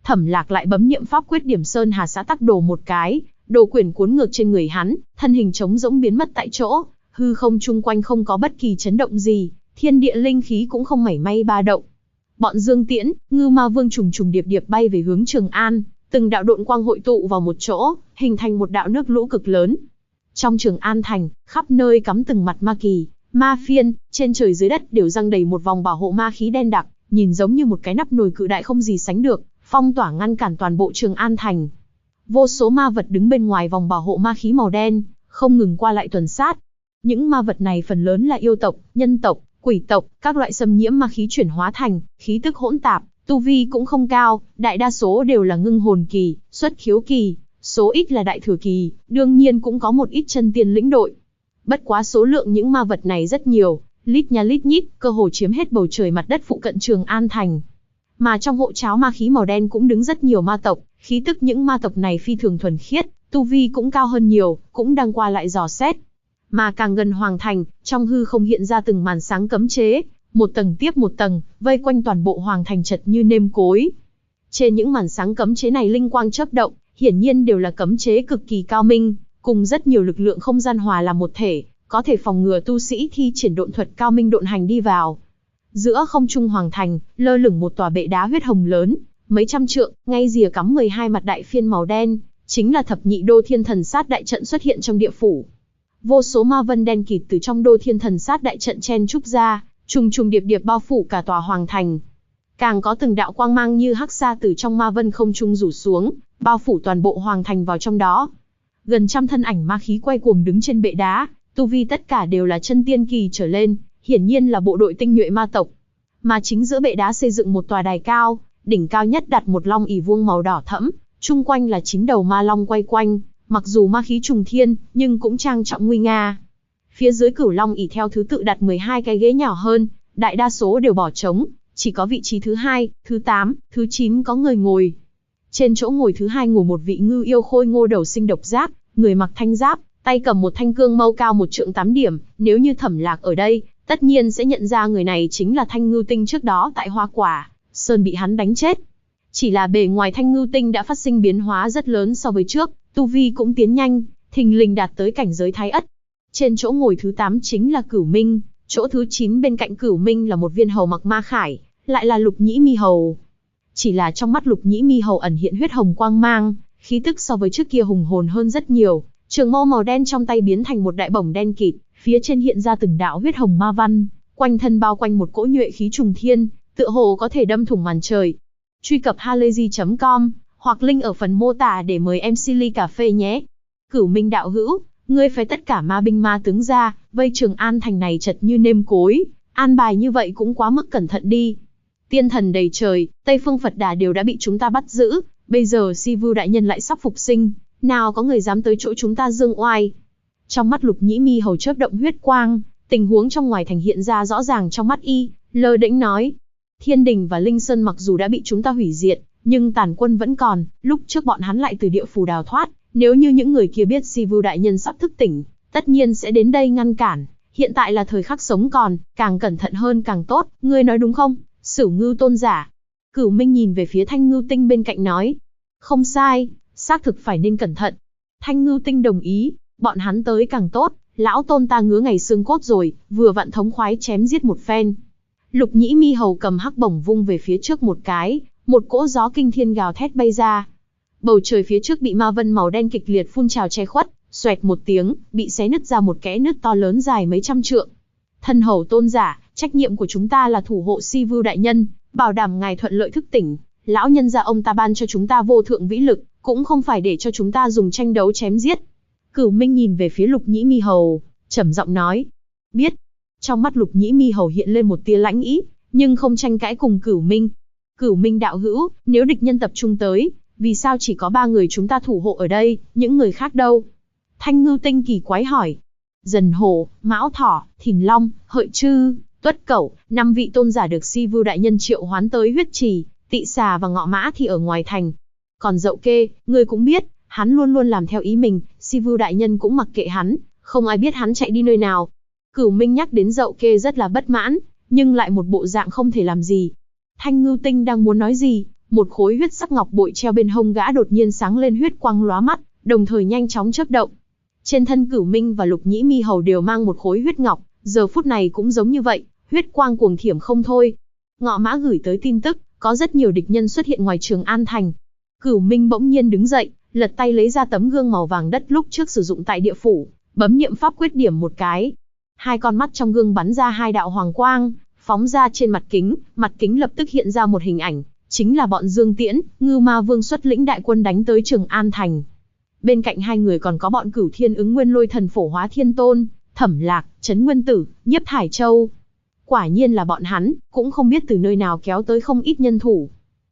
Thẩm Lạc lại bấm niệm pháp quyết điểm Sơn Hà Xã Tắc Đồ một cái, đồ quyển cuốn ngược trên người hắn, thân hình trống rỗng biến mất tại chỗ, hư không chung quanh không có bất kỳ chấn động gì, thiên địa linh khí cũng không mảy may ba động. Bọn Dương Tiễn, Ngưu Ma Vương trùng trùng điệp điệp bay về hướng Trường An, từng đạo độn quang hội tụ vào một chỗ, hình thành một đạo nước lũ cực lớn. Trong Trường An thành, khắp nơi cắm từng mặt ma kỳ, ma phiên, trên trời dưới đất đều giăng đầy một vòng bảo hộ ma khí đen đặc, nhìn giống như một cái nắp nồi cự đại không gì sánh được, phong tỏa ngăn cản toàn bộ Trường An thành. Vô số ma vật đứng bên ngoài vòng bảo hộ ma khí màu đen, không ngừng qua lại tuần sát. Những ma vật này phần lớn là yêu tộc, nhân tộc, quỷ tộc, các loại xâm nhiễm ma khí chuyển hóa thành, khí tức hỗn tạp, tu vi cũng không cao, đại đa số đều là ngưng hồn kỳ, xuất khiếu kỳ, số ít là đại thừa kỳ, đương nhiên cũng có một ít chân tiên lĩnh đội. Bất quá số lượng những ma vật này rất nhiều, lít nha lít nhít, cơ hồ chiếm hết bầu trời mặt đất phụ cận Trường An thành. Mà trong hộ cháo ma khí màu đen cũng đứng rất nhiều ma tộc, khí tức những ma tộc này phi thường thuần khiết, tu vi cũng cao hơn nhiều, cũng đang qua lại dò xét. Mà càng gần hoàng thành, trong hư không hiện ra từng màn sáng cấm chế, một tầng tiếp một tầng, vây quanh toàn bộ hoàng thành chật như nêm cối. Trên những màn sáng cấm chế này linh quang chớp động, hiển nhiên đều là cấm chế cực kỳ cao minh, cùng rất nhiều lực lượng không gian hòa làm một thể, có thể phòng ngừa tu sĩ thi triển độn thuật cao minh độn hành đi vào. Giữa không trung hoàng thành, lơ lửng một tòa bệ đá huyết hồng lớn, mấy trăm trượng, ngay rìa cắm 12 mặt đại phiên màu đen, chính là thập nhị đô thiên thần sát đại trận xuất hiện trong địa phủ. Vô số ma vân đen kịt từ trong đô thiên thần sát đại trận chen trúc ra, trùng trùng điệp điệp bao phủ cả tòa hoàng thành. Càng có từng đạo quang mang như hắc sa từ trong ma vân không trung rủ xuống, bao phủ toàn bộ hoàng thành vào trong đó. Gần trăm thân ảnh ma khí quay cuồng đứng trên bệ đá, tu vi tất cả đều là chân tiên kỳ trở lên, hiển nhiên là bộ đội tinh nhuệ ma tộc. Mà chính giữa bệ đá xây dựng một tòa đài cao, đỉnh cao nhất đặt một long ỷ vuông màu đỏ thẫm, chung quanh là 9 đầu ma long quay quanh, mặc dù ma khí trùng thiên, nhưng cũng trang trọng nguy nga. Phía dưới cửu long ỷ theo thứ tự đặt 12 cái ghế nhỏ hơn, đại đa số đều bỏ trống, chỉ có vị trí thứ 2, thứ 8, thứ 9 có người ngồi. Trên chỗ ngồi thứ 2 ngồi một vị ngư yêu khôi ngô đầu sinh độc giác, người mặc thanh giáp, tay cầm một thanh cương mâu cao 1 trượng 8 điểm, nếu như Thẩm Lạc ở đây, tất nhiên sẽ nhận ra người này chính là Thanh Ngưu Tinh trước đó tại Hoa Quả Sơn bị hắn đánh chết. Chỉ là bề ngoài Thanh Ngưu Tinh đã phát sinh biến hóa rất lớn so với trước, tu vi cũng tiến nhanh, thình lình đạt tới cảnh giới Thái Ất. Trên chỗ ngồi thứ 8 chính là Cửu Minh, chỗ thứ 9 bên cạnh Cửu Minh là một viên hầu mặc ma khải, lại là Lục Nhĩ Mi Hầu. Chỉ là trong mắt Lục Nhĩ Mi Hầu ẩn hiện huyết hồng quang mang, khí tức so với trước kia hùng hồn hơn rất nhiều, trường mâu màu đen trong tay biến thành một đại bổng đen kịt, phía trên hiện ra từng đạo huyết hồng ma văn, quanh thân bao quanh một cỗ nhuệ khí trùng thiên, tựa hồ có thể đâm thủng màn trời. Truy cập halayzi.com hoặc link ở phần mô tả để mời MC ly cà phê nhé. Cửu Minh đạo hữu, ngươi phái tất cả ma binh ma tướng ra, vây Trường An thành này chật như nêm cối, an bài như vậy cũng quá mức cẩn thận đi. Tiên thần đầy trời, Tây Phương Phật Đà đều đã bị chúng ta bắt giữ, bây giờ Si Vưu đại nhân lại sắp phục sinh, nào có người dám tới chỗ chúng ta dương oai. Trong mắt Lục Nhĩ Mi Hầu chớp động huyết quang, tình huống trong ngoài thành hiện ra rõ ràng trong mắt y, lơ đễnh nói: Thiên Đình và Linh Sơn mặc dù đã bị chúng ta hủy diệt, nhưng tàn quân vẫn còn, lúc trước bọn hắn lại từ địa phủ đào thoát, nếu như những người kia biết Si Vưu đại nhân sắp thức tỉnh, tất nhiên sẽ đến đây ngăn cản, hiện tại là thời khắc sống còn, càng cẩn thận hơn càng tốt, ngươi nói đúng không, Sửu Ngưu tôn giả? Cửu Minh nhìn về phía Thanh Ngưu Tinh bên cạnh nói: Không sai, xác thực phải nên cẩn thận. Thanh Ngưu Tinh đồng ý, bọn hắn tới càng tốt, lão tôn ta ngứa ngày xương cốt rồi, vừa vặn thống khoái chém giết một phen. Lục Nhĩ Mi Hầu cầm hắc bổng vung về phía trước một cái, một cỗ gió kinh thiên gào thét bay ra. Bầu trời phía trước bị ma vân màu đen kịch liệt phun trào che khuất, xoẹt một tiếng, bị xé nứt ra một kẽ nứt to lớn dài mấy trăm trượng. Thân hầu tôn giả, trách nhiệm của chúng ta là thủ hộ Si Vưu đại nhân, bảo đảm ngài thuận lợi thức tỉnh. Lão nhân gia ông ta ban cho chúng ta vô thượng vĩ lực, cũng không phải để cho chúng ta dùng tranh đấu chém giết. Cửu Minh nhìn về phía Lục Nhĩ Mi Hầu, trầm giọng nói: Biết. Trong mắt Lục Nhĩ Mi Hầu hiện lên một tia lãnh ý, nhưng không tranh cãi cùng Cửu Minh. Cửu Minh đạo hữu, nếu địch nhân tập trung tới, vì sao chỉ có 3 người chúng ta thủ hộ ở đây, những người khác đâu? Thanh Ngưu Tinh kỳ quái hỏi. Dần Hổ, Mão Thỏ, Thìn Long, Hợi Trư, Tuất Cẩu, 5 vị tôn giả được Si Vưu đại nhân triệu hoán tới huyết trì, Tị Xà và Ngọ Mã thì ở ngoài thành. Còn Dậu Kê, ngươi cũng biết, hắn luôn luôn làm theo ý mình, Si Vưu đại nhân cũng mặc kệ hắn, không ai biết hắn chạy đi nơi nào. Cửu Minh nhắc đến Dậu Kê rất là bất mãn, nhưng lại một bộ dạng không thể làm gì. Thanh Ngưu Tinh đang muốn nói gì, Một khối huyết sắc ngọc bội treo bên hông gã đột nhiên sáng lên huyết quang lóa mắt, đồng thời nhanh chóng chớp động. Trên thân Cửu Minh và Lục Nhĩ Mi Hầu đều mang một khối huyết ngọc, giờ phút này cũng giống như vậy, huyết quang cuồng thiểm không thôi. Ngọ Mã gửi tới tin tức, có rất nhiều địch nhân xuất hiện ngoài Trường An thành. Cửu Minh bỗng nhiên đứng dậy, lật tay lấy ra tấm gương màu vàng đất lúc trước sử dụng tại địa phủ, bấm niệm pháp quyết điểm một cái. Hai con mắt trong gương bắn ra hai đạo hoàng quang, phóng ra trên mặt kính lập tức hiện ra một hình ảnh, chính là bọn Dương Tiễn, Ngưu Ma Vương xuất lĩnh đại quân đánh tới Trường An thành. Bên cạnh hai người còn có bọn Cửu Thiên Ứng Nguyên Lôi Thần Phổ Hóa Thiên Tôn, Thẩm Lạc, Trấn Nguyên Tử, Nhiếp Thải Châu. Quả nhiên là bọn hắn, cũng không biết từ nơi nào kéo tới không ít nhân thủ.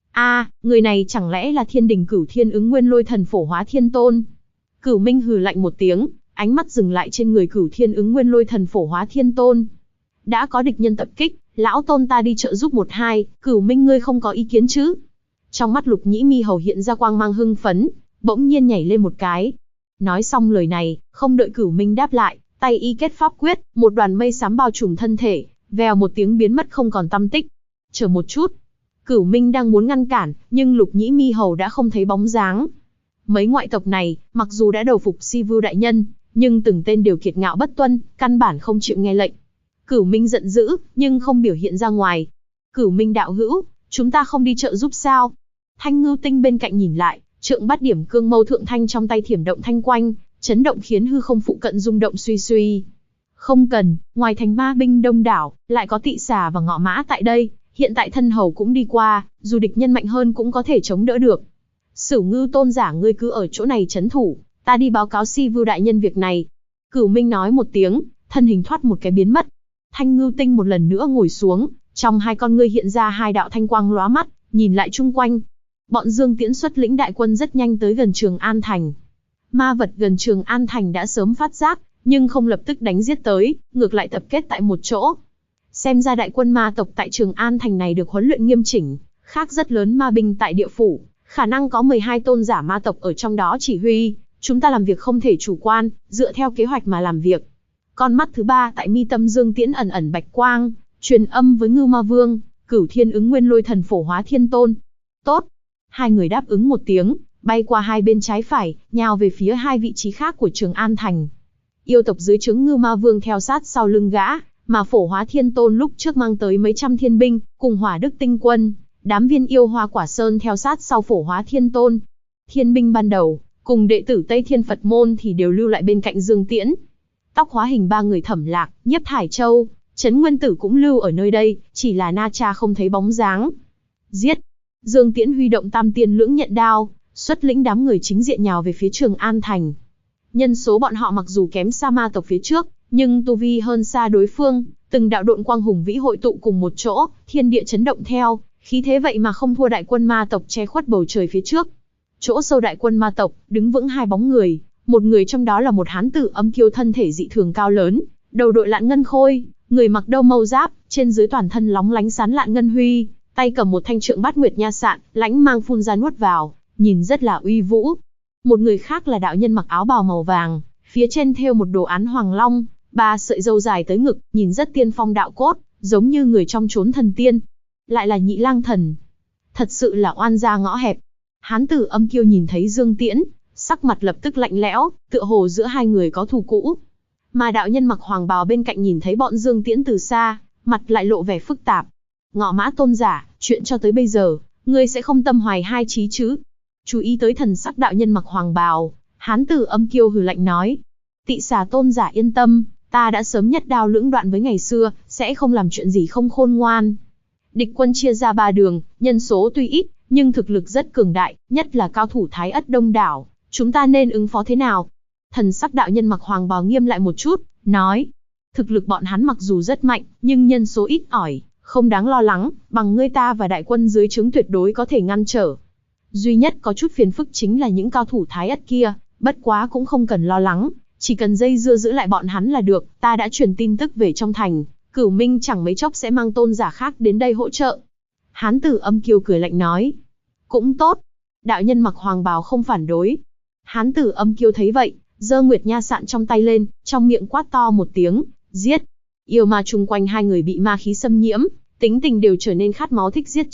Người này chẳng lẽ là Thiên Đình Cửu Thiên Ứng Nguyên Lôi Thần Phổ Hóa Thiên Tôn? Cửu Minh hừ lạnh một tiếng, ánh mắt dừng lại trên người Cửu Thiên Ứng Nguyên Lôi Thần Phổ Hóa Thiên Tôn. Đã có địch nhân tập kích, lão tôn ta đi trợ giúp một hai, Cửu Minh ngươi không có ý kiến chứ? Trong mắt Lục Nhĩ Mi Hầu hiện ra quang mang hưng phấn, bỗng nhiên nhảy lên một cái. Nói xong lời này, không đợi Cửu Minh đáp lại, tay y kết pháp quyết, một đoàn mây xám bao trùm thân thể, vèo một tiếng biến mất không còn tăm tích. Chờ một chút, Cửu Minh đang muốn ngăn cản, nhưng Lục Nhĩ Mi Hầu đã không thấy bóng dáng. Mấy ngoại tộc này, mặc dù đã đầu phục Si Vưu đại nhân, nhưng từng tên đều kiệt ngạo bất tuân, căn bản không chịu nghe lệnh. Cửu Minh giận dữ, nhưng không biểu hiện ra ngoài. Cửu Minh đạo hữu, chúng ta không đi trợ giúp sao? Thanh Ngưu Tinh bên cạnh nhìn lại, trượng bát điểm cương mâu thượng thanh trong tay thiểm động thanh quanh, chấn động khiến hư không phụ cận rung động suy suy. Không cần, ngoài thành ma binh đông đảo, lại có Tị Xà và Ngọ Mã tại đây, hiện tại thân hầu cũng đi qua, dù địch nhân mạnh hơn cũng có thể chống đỡ được. Sửu Ngưu tôn giả ngươi cứ ở chỗ này trấn thủ, ta đi báo cáo Si Vưu đại nhân việc này. Cửu Minh nói một tiếng, thân hình thoát một cái biến mất. Thanh Ngưu Tinh một lần nữa ngồi xuống, trong hai con ngươi hiện ra hai đạo thanh quang lóa mắt, nhìn lại chung quanh. Bọn Dương Tiễn xuất lĩnh đại quân rất nhanh tới gần Trường An thành. Ma vật gần Trường An thành đã sớm phát giác, nhưng không lập tức đánh giết tới, ngược lại tập kết tại một chỗ. Xem ra đại quân ma tộc tại Trường An thành này được huấn luyện nghiêm chỉnh, khác rất lớn ma binh tại địa phủ, khả năng có 12 tôn giả ma tộc ở trong đó chỉ huy, chúng ta làm việc không thể chủ quan, dựa theo kế hoạch mà làm việc. Con mắt thứ ba tại mi tâm Dương Tiễn ẩn ẩn bạch quang, truyền âm với Ngưu Ma Vương, Cửu Thiên Ứng Nguyên Lôi Thần Phổ Hóa Thiên Tôn. Tốt. Hai người đáp ứng một tiếng, bay qua hai bên trái phải, nhào về phía hai vị trí khác của Trường An thành. Yêu tộc dưới trướng Ngưu Ma Vương theo sát sau lưng gã, mà Phổ Hóa Thiên Tôn lúc trước mang tới mấy trăm thiên binh, cùng Hỏa Đức tinh quân, đám viên yêu Hoa Quả Sơn theo sát sau Phổ Hóa Thiên Tôn. Thiên binh ban đầu, cùng đệ tử Tây Thiên Phật môn thì đều lưu lại bên cạnh Dương Tiễn. Tóc hóa hình ba người Thẩm Lạc, Nhiếp Thải Châu, Trấn Nguyên Tử cũng lưu ở nơi đây, chỉ là Na Cha không thấy bóng dáng. Giết! Dương Tiễn huy động Tam Tiên Lưỡng Nhận Đao, xuất lĩnh đám người chính diện nhào về phía Trường An thành. Nhân số bọn họ mặc dù kém xa ma tộc phía trước, nhưng tu vi hơn xa đối phương, từng đạo độn quang hùng vĩ hội tụ cùng một chỗ, thiên địa chấn động theo, khí thế vậy mà không thua đại quân ma tộc che khuất bầu trời phía trước. Chỗ sâu đại quân ma tộc, đứng vững hai bóng người, một người trong đó là một hán tử âm kiêu thân thể dị thường cao lớn, đầu đội lạn ngân khôi, người mặc đâu mâu giáp, trên dưới toàn thân lóng lánh sán lạn ngân huy, tay cầm một thanh trượng bát nguyệt nha sạn, lãnh mang phun ra nuốt vào, nhìn rất là uy vũ. Một người khác là đạo nhân mặc áo bào màu vàng, phía trên thêu một đồ án hoàng long, ba sợi râu dài tới ngực, nhìn rất tiên phong đạo cốt, giống như người trong chốn thần tiên. Lại là Nhị Lang Thần. Thật sự là oan gia ngõ hẹp. Hán tử âm kiêu nhìn thấy Dương Tiễn, sắc mặt lập tức lạnh lẽo, tựa hồ giữa hai người có thù cũ. Mà đạo nhân mặc hoàng bào bên cạnh nhìn thấy bọn Dương Tiễn từ xa, mặt lại lộ vẻ phức tạp. Ngọ Mã tôn giả, chuyện cho tới bây giờ, ngươi sẽ không tâm hoài hai chí chứ? Chú ý tới thần sắc đạo nhân mặc hoàng bào, hán tử âm kiêu hừ lạnh nói. Tị Xà tôn giả yên tâm, ta đã sớm nhất đao lưỡng đoạn với ngày xưa, sẽ không làm chuyện gì không khôn ngoan. Địch quân chia ra ba đường, nhân số tuy ít, nhưng thực lực rất cường đại, nhất là cao thủ Thái Ất đông đảo. Chúng ta nên ứng phó thế nào? Thần sắc đạo nhân mặc hoàng bào nghiêm lại một chút, nói. Thực lực bọn hắn mặc dù rất mạnh, nhưng nhân số ít ỏi, không đáng lo lắng, bằng ngươi ta và đại quân dưới trướng tuyệt đối có thể ngăn trở. Duy nhất có chút phiền phức chính là những cao thủ Thái Ất kia, bất quá cũng không cần lo lắng, chỉ cần dây dưa giữ lại bọn hắn là được, ta đã truyền tin tức về trong thành, Cửu Minh chẳng mấy chốc sẽ mang tôn giả khác đến đây hỗ trợ. Hán tử âm kiêu cười lạnh nói. Cũng tốt. Đạo nhân mặc hoàng bào không phản đối. Hán tử âm kiêu thấy vậy, giơ nguyệt nha sạn trong tay lên, trong miệng quát to một tiếng, giết. Yêu ma chung quanh hai người bị ma khí xâm nhiễm, tính tình đều trở nên khát máu thích giết chóc,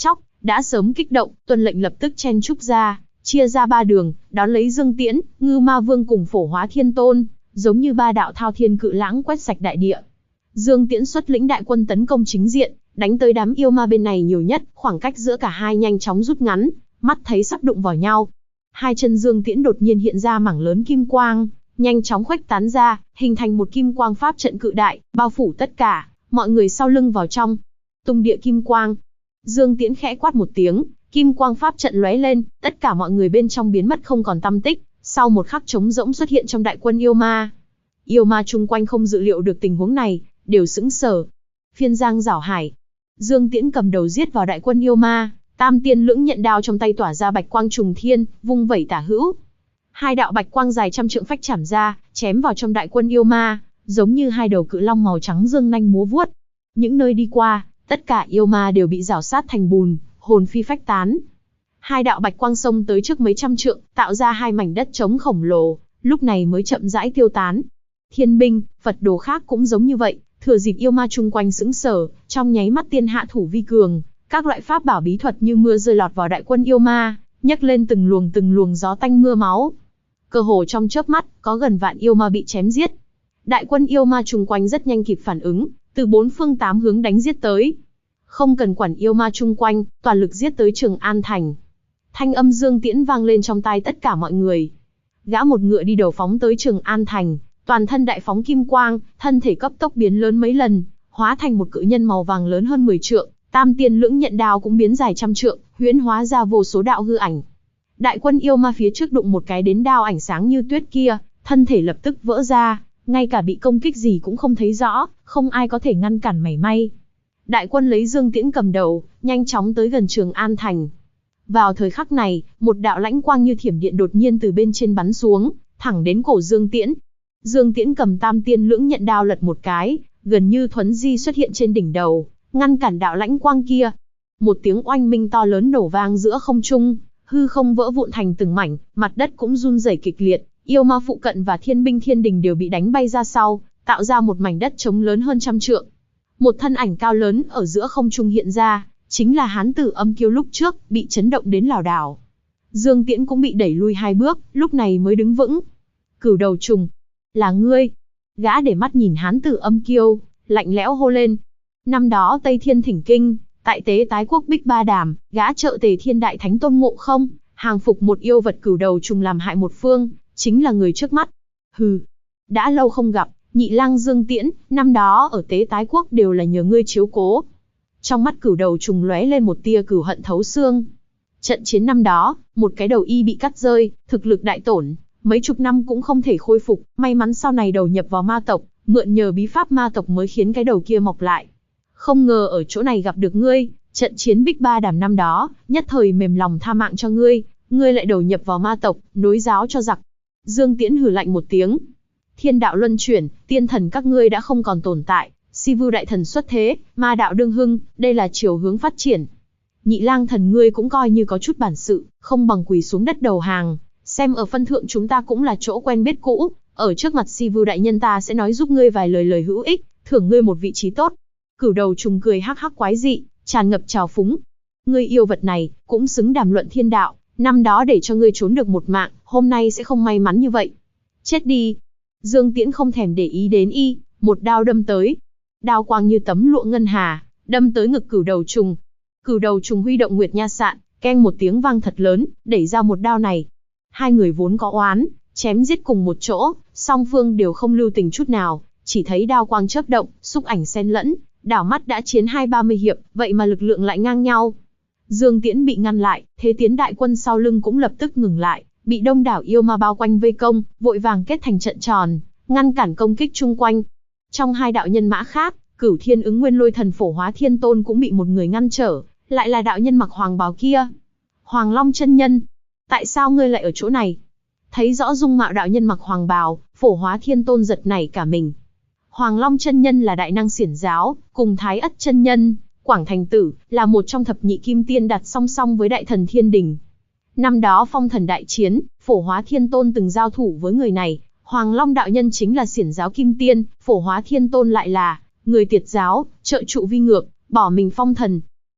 đã sớm kích động, tuân lệnh lập tức chen trúc ra, chia ra ba đường, đón lấy Dương Tiễn, Ngưu Ma Vương cùng Phổ Hóa Thiên Tôn, giống như ba đạo thao thiên cự lãng quét sạch đại địa. Dương Tiễn xuất lĩnh đại quân tấn công chính diện, đánh tới đám yêu ma bên này nhiều nhất, khoảng cách giữa cả hai nhanh chóng rút ngắn, mắt thấy sắp đụng vào nhau. Hai chân Dương Tiễn đột nhiên hiện ra mảng lớn kim quang, nhanh chóng khuếch tán ra, hình thành một kim quang pháp trận cự đại, bao phủ tất cả mọi người sau lưng vào trong. Tung địa kim quang. Dương Tiễn khẽ quát một tiếng, kim quang pháp trận lóe lên, tất cả mọi người bên trong biến mất không còn tăm tích, sau một khắc trống rỗng xuất hiện trong đại quân yêu ma. Yêu ma chung quanh không dự liệu được tình huống này, đều sững sờ. Phiên giang giảo hải. Dương Tiễn cầm đầu giết vào đại quân yêu ma, Tam Tiên Lưỡng Nhận đao trong tay tỏa ra bạch quang trùng thiên, vung vẩy tả hữu. Hai đạo bạch quang dài trăm trượng phách chảm ra, chém vào trong đại quân yêu ma, giống như hai đầu cự long màu trắng dương nanh múa vuốt. Những nơi đi qua, tất cả yêu ma đều bị rào sát thành bùn, hồn phi phách tán. Hai đạo bạch quang xông tới trước mấy trăm trượng, tạo ra hai mảnh đất trống khổng lồ, lúc này mới chậm rãi tiêu tán. Thiên binh, Phật đồ khác cũng giống như vậy, thừa dịp yêu ma chung quanh sững sờ, trong nháy mắt tiên hạ thủ vi cường, các loại pháp bảo bí thuật như mưa rơi lọt vào đại quân yêu ma, nhấc lên từng luồng gió tanh mưa máu. Cơ hồ trong chớp mắt, có gần vạn yêu ma bị chém giết. Đại quân yêu ma chung quanh rất nhanh kịp phản ứng, từ bốn phương tám hướng đánh giết tới. Không cần quản yêu ma chung quanh, toàn lực giết tới Trường An Thành. Thanh âm Dương Tiễn vang lên trong tai tất cả mọi người. Gã một ngựa đi đầu phóng tới Trường An Thành, toàn thân đại phóng kim quang, thân thể cấp tốc biến lớn mấy lần, hóa thành một cự nhân màu vàng lớn hơn 10 trượng, Tam Tiên Lưỡng Nhận đao cũng biến dài trăm trượng, huyễn hóa ra vô số đạo hư ảnh. Đại quân yêu ma phía trước đụng một cái đến đao ảnh sáng như tuyết kia, thân thể lập tức vỡ ra, ngay cả bị công kích gì cũng không thấy rõ, không ai có thể ngăn cản mảy may. Đại quân lấy Dương Tiễn cầm đầu, nhanh chóng tới gần Trường An Thành. Vào thời khắc này, một đạo lãnh quang như thiểm điện đột nhiên từ bên trên bắn xuống, thẳng đến cổ Dương Tiễn. Dương Tiễn cầm Tam Tiên Lưỡng Nhận đao lật một cái, gần như thuấn di xuất hiện trên đỉnh đầu, ngăn cản đạo lãnh quang kia. Một tiếng oanh minh to lớn nổ vang giữa không trung, hư không vỡ vụn thành từng mảnh, mặt đất cũng run rẩy kịch liệt, yêu ma phụ cận và thiên binh thiên đình đều bị đánh bay ra sau, tạo ra một mảnh đất trống lớn hơn trăm trượng. Một thân ảnh cao lớn ở giữa không trung hiện ra, chính là hán tử Âm Kiêu lúc trước, bị chấn động đến lảo đảo. Dương Tiễn cũng bị đẩy lui hai bước, lúc này mới đứng vững. Cửu Đầu Trùng, là ngươi. Gã để mắt nhìn hán tử Âm Kiêu, lạnh lẽo hô lên. Năm đó Tây Thiên Thỉnh Kinh, tại Tế Tái Quốc Bích Ba Đàm, gã trợ Tề Thiên Đại Thánh Tôn Ngộ Không, hàng phục một yêu vật cửu đầu trùng làm hại một phương, chính là người trước mắt. Hừ, đã lâu không gặp, nhị lang Dương Tiễn, năm đó ở Tế Tái Quốc đều là nhờ ngươi chiếu cố. Trong mắt cửu đầu trùng lóe lên một tia cửu hận thấu xương. Trận chiến năm đó, một cái đầu y bị cắt rơi, thực lực đại tổn, mấy chục năm cũng không thể khôi phục, may mắn sau này đầu nhập vào ma tộc, mượn nhờ bí pháp ma tộc mới khiến cái đầu kia mọc lại. Không ngờ ở chỗ này gặp được ngươi, trận chiến Bích Ba Đàm năm đó, nhất thời mềm lòng tha mạng cho ngươi, ngươi lại đầu nhập vào ma tộc, nối giáo cho giặc. Dương Tiễn hừ lạnh một tiếng. Thiên đạo luân chuyển, tiên thần các ngươi đã không còn tồn tại, Si Vưu đại thần xuất thế, ma đạo đương hưng, đây là chiều hướng phát triển. Nhị lang thần ngươi cũng coi như có chút bản sự, không bằng quỳ xuống đất đầu hàng, xem ở phân thượng chúng ta cũng là chỗ quen biết cũ, ở trước mặt Si Vưu đại nhân ta sẽ nói giúp ngươi vài lời hữu ích, thưởng ngươi một vị trí tốt. Cửu đầu trùng cười hắc hắc quái dị, tràn ngập trào phúng. Ngươi yêu vật này, cũng xứng đàm luận thiên đạo, năm đó để cho ngươi trốn được một mạng, hôm nay sẽ không may mắn như vậy. Chết đi. Dương Tiễn không thèm để ý đến y, một đao đâm tới. Đao quang như tấm lụa ngân hà, đâm tới ngực cửu đầu trùng. Cửu đầu trùng huy động Nguyệt Nha Sạn, keng một tiếng vang thật lớn, đẩy ra một đao này. Hai người vốn có oán, chém giết cùng một chỗ, song phương đều không lưu tình chút nào, chỉ thấy đao quang chớp động, xúc ảnh xen lẫn, đảo mắt đã chiến 20-30 hiệp, vậy mà lực lượng lại ngang nhau. Dương Tiễn bị ngăn lại, thế tiến đại quân sau lưng cũng lập tức ngừng lại, bị đông đảo yêu ma bao quanh vây công, vội vàng kết thành trận tròn, ngăn cản công kích chung quanh. Trong hai đạo nhân mã khác, Cửu Thiên Ứng Nguyên Lôi Thần Phổ Hóa Thiên Tôn cũng bị một người ngăn trở, lại là đạo nhân mặc hoàng bào kia. Hoàng Long chân nhân, tại sao ngươi lại ở chỗ này? Thấy rõ dung mạo đạo nhân mặc hoàng bào, Phổ Hóa Thiên Tôn giật nảy cả mình. Hoàng Long chân nhân là đại năng xiển giáo, cùng Thái Ất chân nhân, Quảng Thành Tử, là một trong thập nhị kim tiên đặt song song với đại thần Thiên Đình. Năm đó phong thần đại chiến, Phổ Hóa Thiên Tôn từng giao thủ với người này. Hoàng Long đạo nhân chính là xiển giáo kim tiên, Phổ Hóa Thiên Tôn lại là người Tiệt giáo, trợ trụ vi ngược, bỏ mình phong thần.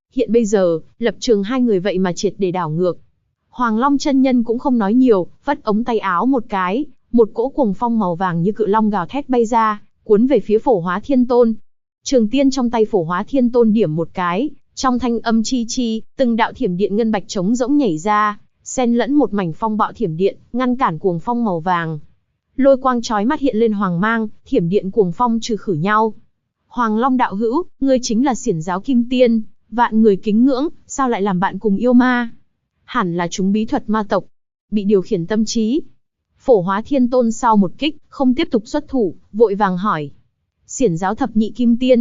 Hiện bây giờ, lập trường hai người vậy mà triệt để đảo ngược. Hoàng Long chân nhân cũng không nói nhiều, phất ống tay áo một cái, một cỗ cuồng phong màu vàng như cự long gào thét bay ra, cuốn về phía Phổ Hóa Thiên Tôn. Trường tiên trong tay Phổ Hóa Thiên Tôn điểm một cái, trong thanh âm chi chi, từng đạo thiểm điện ngân bạch trống rỗng nhảy ra, xen lẫn một mảnh phong bạo thiểm điện, ngăn cản cuồng phong màu vàng. Lôi quang chói mắt hiện lên hoàng mang, thiểm điện cuồng phong trừ khử nhau. Hoàng Long đạo hữu, ngươi chính là xiển giáo kim tiên, vạn người kính ngưỡng, sao lại làm bạn cùng yêu ma? Hẳn là chúng bí thuật ma tộc, bị điều khiển tâm trí. Phổ Hóa Thiên Tôn sau một kích, không tiếp tục xuất thủ, vội vàng hỏi. Xiển giáo thập nhị kim tiên.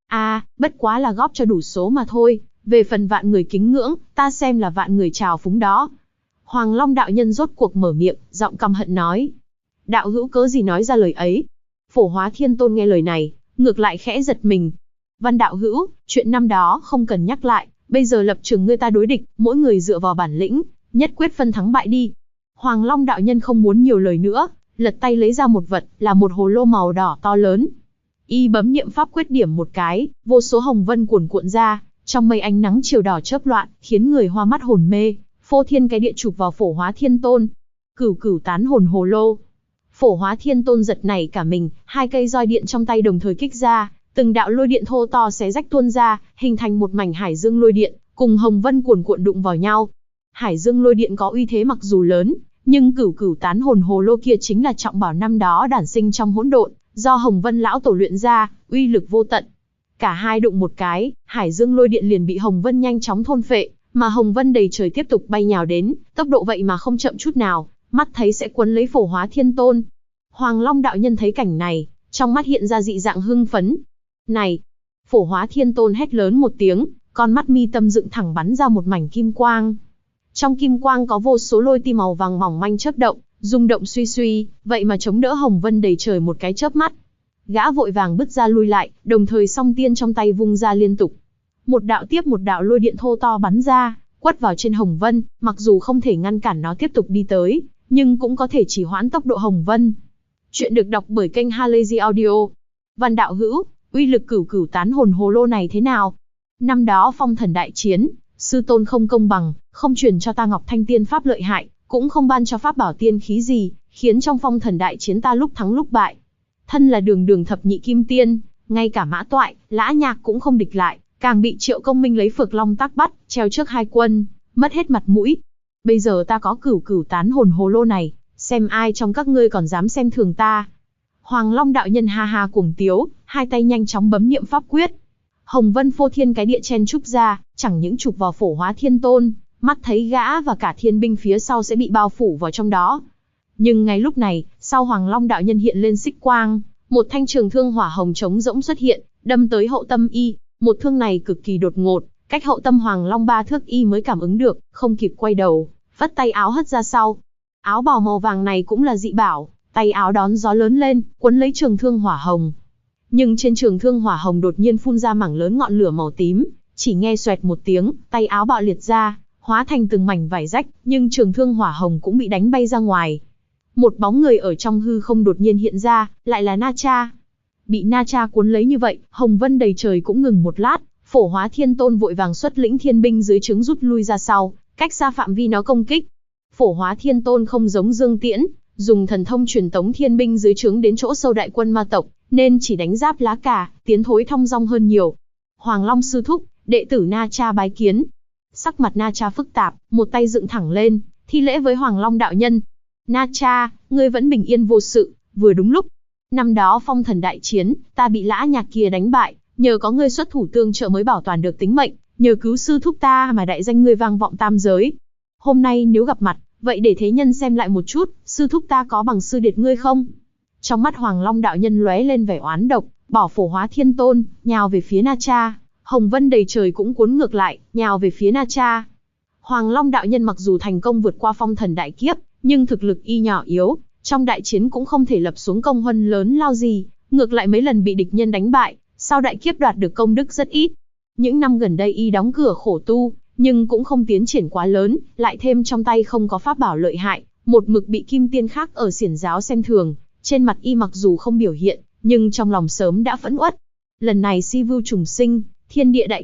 Bất quá là góp cho đủ số mà thôi, về phần vạn người kính ngưỡng, ta xem là vạn người trào phúng đó. Hoàng Long đạo nhân rốt cuộc mở miệng, giọng căm hận nói. Đạo hữu cớ gì nói ra lời ấy? Phổ Hóa Thiên Tôn nghe lời này, ngược lại khẽ giật mình. Văn đạo hữu, chuyện năm đó không cần nhắc lại, bây giờ lập trường ngươi ta đối địch, mỗi người dựa vào bản lĩnh, nhất quyết phân thắng bại đi. Hoàng Long đạo nhân không muốn nhiều lời nữa, lật tay lấy ra một vật, là một hồ lô màu đỏ to lớn. Y bấm niệm pháp quyết điểm một cái, vô số hồng vân cuồn cuộn ra, trong mây ánh nắng chiều đỏ chớp loạn, khiến người hoa mắt hồn mê, phô thiên cái địa chụp vào Phổ Hóa Thiên Tôn. Cửu cửu tán hồn hồ lô. Phổ Hóa Thiên Tôn giật nảy cả mình, hai cây roi điện trong tay đồng thời kích ra, từng đạo lôi điện thô to xé rách tuôn ra, hình thành một mảnh hải dương lôi điện, cùng hồng vân cuồn cuộn đụng vào nhau. Hải dương lôi điện có uy thế mặc dù lớn, nhưng cửu cửu tán hồn hồ lô kia chính là trọng bảo năm đó đản sinh trong hỗn độn, do Hồng Vân lão tổ luyện ra, uy lực vô tận. Cả hai đụng một cái, hải dương lôi điện liền bị Hồng Vân nhanh chóng thôn phệ, mà Hồng Vân đầy trời tiếp tục bay nhào đến, tốc độ vậy mà không chậm chút nào, mắt thấy sẽ quấn lấy Phổ Hóa Thiên Tôn. Hoàng Long đạo nhân thấy cảnh này, trong mắt hiện ra dị dạng hưng phấn. Này! Phổ Hóa Thiên Tôn hét lớn một tiếng, con mắt mi tâm dựng thẳng bắn ra một mảnh kim quang. Trong kim quang có vô số lôi ti màu vàng mỏng manh chớp động, rung động suy suy, vậy mà chống đỡ Hồng Vân đầy trời một cái chớp mắt. Gã vội vàng bứt ra lui lại, đồng thời song tiên trong tay vung ra liên tục. Một đạo tiếp một đạo lôi điện thô to bắn ra, quất vào trên Hồng Vân, mặc dù không thể ngăn cản nó tiếp tục đi tới, nhưng cũng có thể chỉ hoãn tốc độ Hồng Vân. Chuyện được đọc bởi kênh Halazy Audio. Văn đạo hữu, uy lực cửu cửu tán hồn hồ lô này thế nào? Năm đó phong thần đại chiến, sư tôn không công bằng, không truyền cho ta Ngọc Thanh Tiên pháp lợi hại, cũng không ban cho pháp bảo tiên khí gì, khiến trong phong thần đại chiến ta lúc thắng lúc bại. Thân là đường đường thập nhị kim tiên, ngay cả Mã Toại, Lã Nhạc cũng không địch lại, càng bị Triệu Công Minh lấy Phược Long Tác bắt, treo trước hai quân, mất hết mặt mũi. Bây giờ ta có cửu cửu tán hồn hồ lô này, xem ai trong các ngươi còn dám xem thường ta. Hoàng Long đạo nhân ha ha cuồng tiếu, hai tay nhanh chóng bấm niệm pháp quyết. Hồng Vân phô thiên cái địa chen trúc ra, chẳng những chụp vào Phổ Hóa Thiên Tôn, mắt thấy gã và cả thiên binh phía sau sẽ bị bao phủ vào trong đó. Nhưng ngay lúc này, sau Hoàng Long đạo nhân hiện lên xích quang, một thanh trường thương hỏa hồng trống rỗng xuất hiện, đâm tới hậu tâm y. Một thương này cực kỳ đột ngột, cách hậu tâm Hoàng Long 3 thước y mới cảm ứng được, không kịp quay đầu, vất tay áo hất ra sau. Áo bào màu vàng này cũng là dị bảo, tay áo đón gió lớn lên, quấn lấy trường thương hỏa hồng. Nhưng trên trường thương hỏa hồng đột nhiên phun ra mảng lớn ngọn lửa màu tím, chỉ nghe xoẹt một tiếng, tay áo bạo liệt ra, hóa thành từng mảnh vải rách, nhưng trường thương hỏa hồng cũng bị đánh bay ra ngoài. Một bóng người ở trong hư không đột nhiên hiện ra, lại là Na Cha. Bị Na Cha cuốn lấy như vậy, Hồng Vân đầy trời cũng ngừng một lát, Phổ Hóa Thiên Tôn vội vàng xuất lĩnh thiên binh dưới trướng rút lui ra sau, cách xa phạm vi nó công kích. Phổ Hóa Thiên Tôn không giống Dương Tiễn, dùng thần thông truyền tống thiên binh dưới trướng đến chỗ sâu đại quân ma tộc, nên chỉ đánh giáp lá cà, tiến thối thong dong hơn nhiều. Hoàng Long sư thúc, đệ tử Na Cha bái kiến. Sắc mặt Na Cha phức tạp, một tay dựng thẳng lên, thi lễ với Hoàng Long đạo nhân. Na Cha, ngươi vẫn bình yên vô sự, vừa đúng lúc. Năm đó phong thần đại chiến, ta bị Lã Nhạc kia đánh bại, nhờ có ngươi xuất thủ tương trợ mới bảo toàn được tính mệnh, nhờ cứu sư thúc ta mà đại danh ngươi vang vọng tam giới. Hôm nay nếu gặp mặt, vậy để thế nhân xem lại một chút, sư thúc ta có bằng sư điệt ngươi không? Trong mắt Hoàng Long đạo nhân lóe lên vẻ oán độc, bỏ Phổ Hóa Thiên Tôn, nhào về phía Na Cha. Hồng Vân đầy trời cũng cuốn ngược lại, nhào về phía Na Cha. Hoàng Long đạo nhân mặc dù thành công vượt qua phong thần đại kiếp, nhưng thực lực y nhỏ yếu, trong đại chiến cũng không thể lập xuống công huân lớn lao gì, ngược lại mấy lần bị địch nhân đánh bại, sau đại kiếp đoạt được công đức rất ít. Những năm gần đây y đóng cửa khổ tu, nhưng cũng không tiến triển quá lớn, lại thêm trong tay không có pháp bảo lợi hại, một mực bị kim tiên khác ở xiển giáo xem thường, trên mặt y mặc dù không biểu hiện, nhưng trong lòng sớm đã phẫn uất. Lần này si vưu trùng sinh, thiên địa đại kiếp,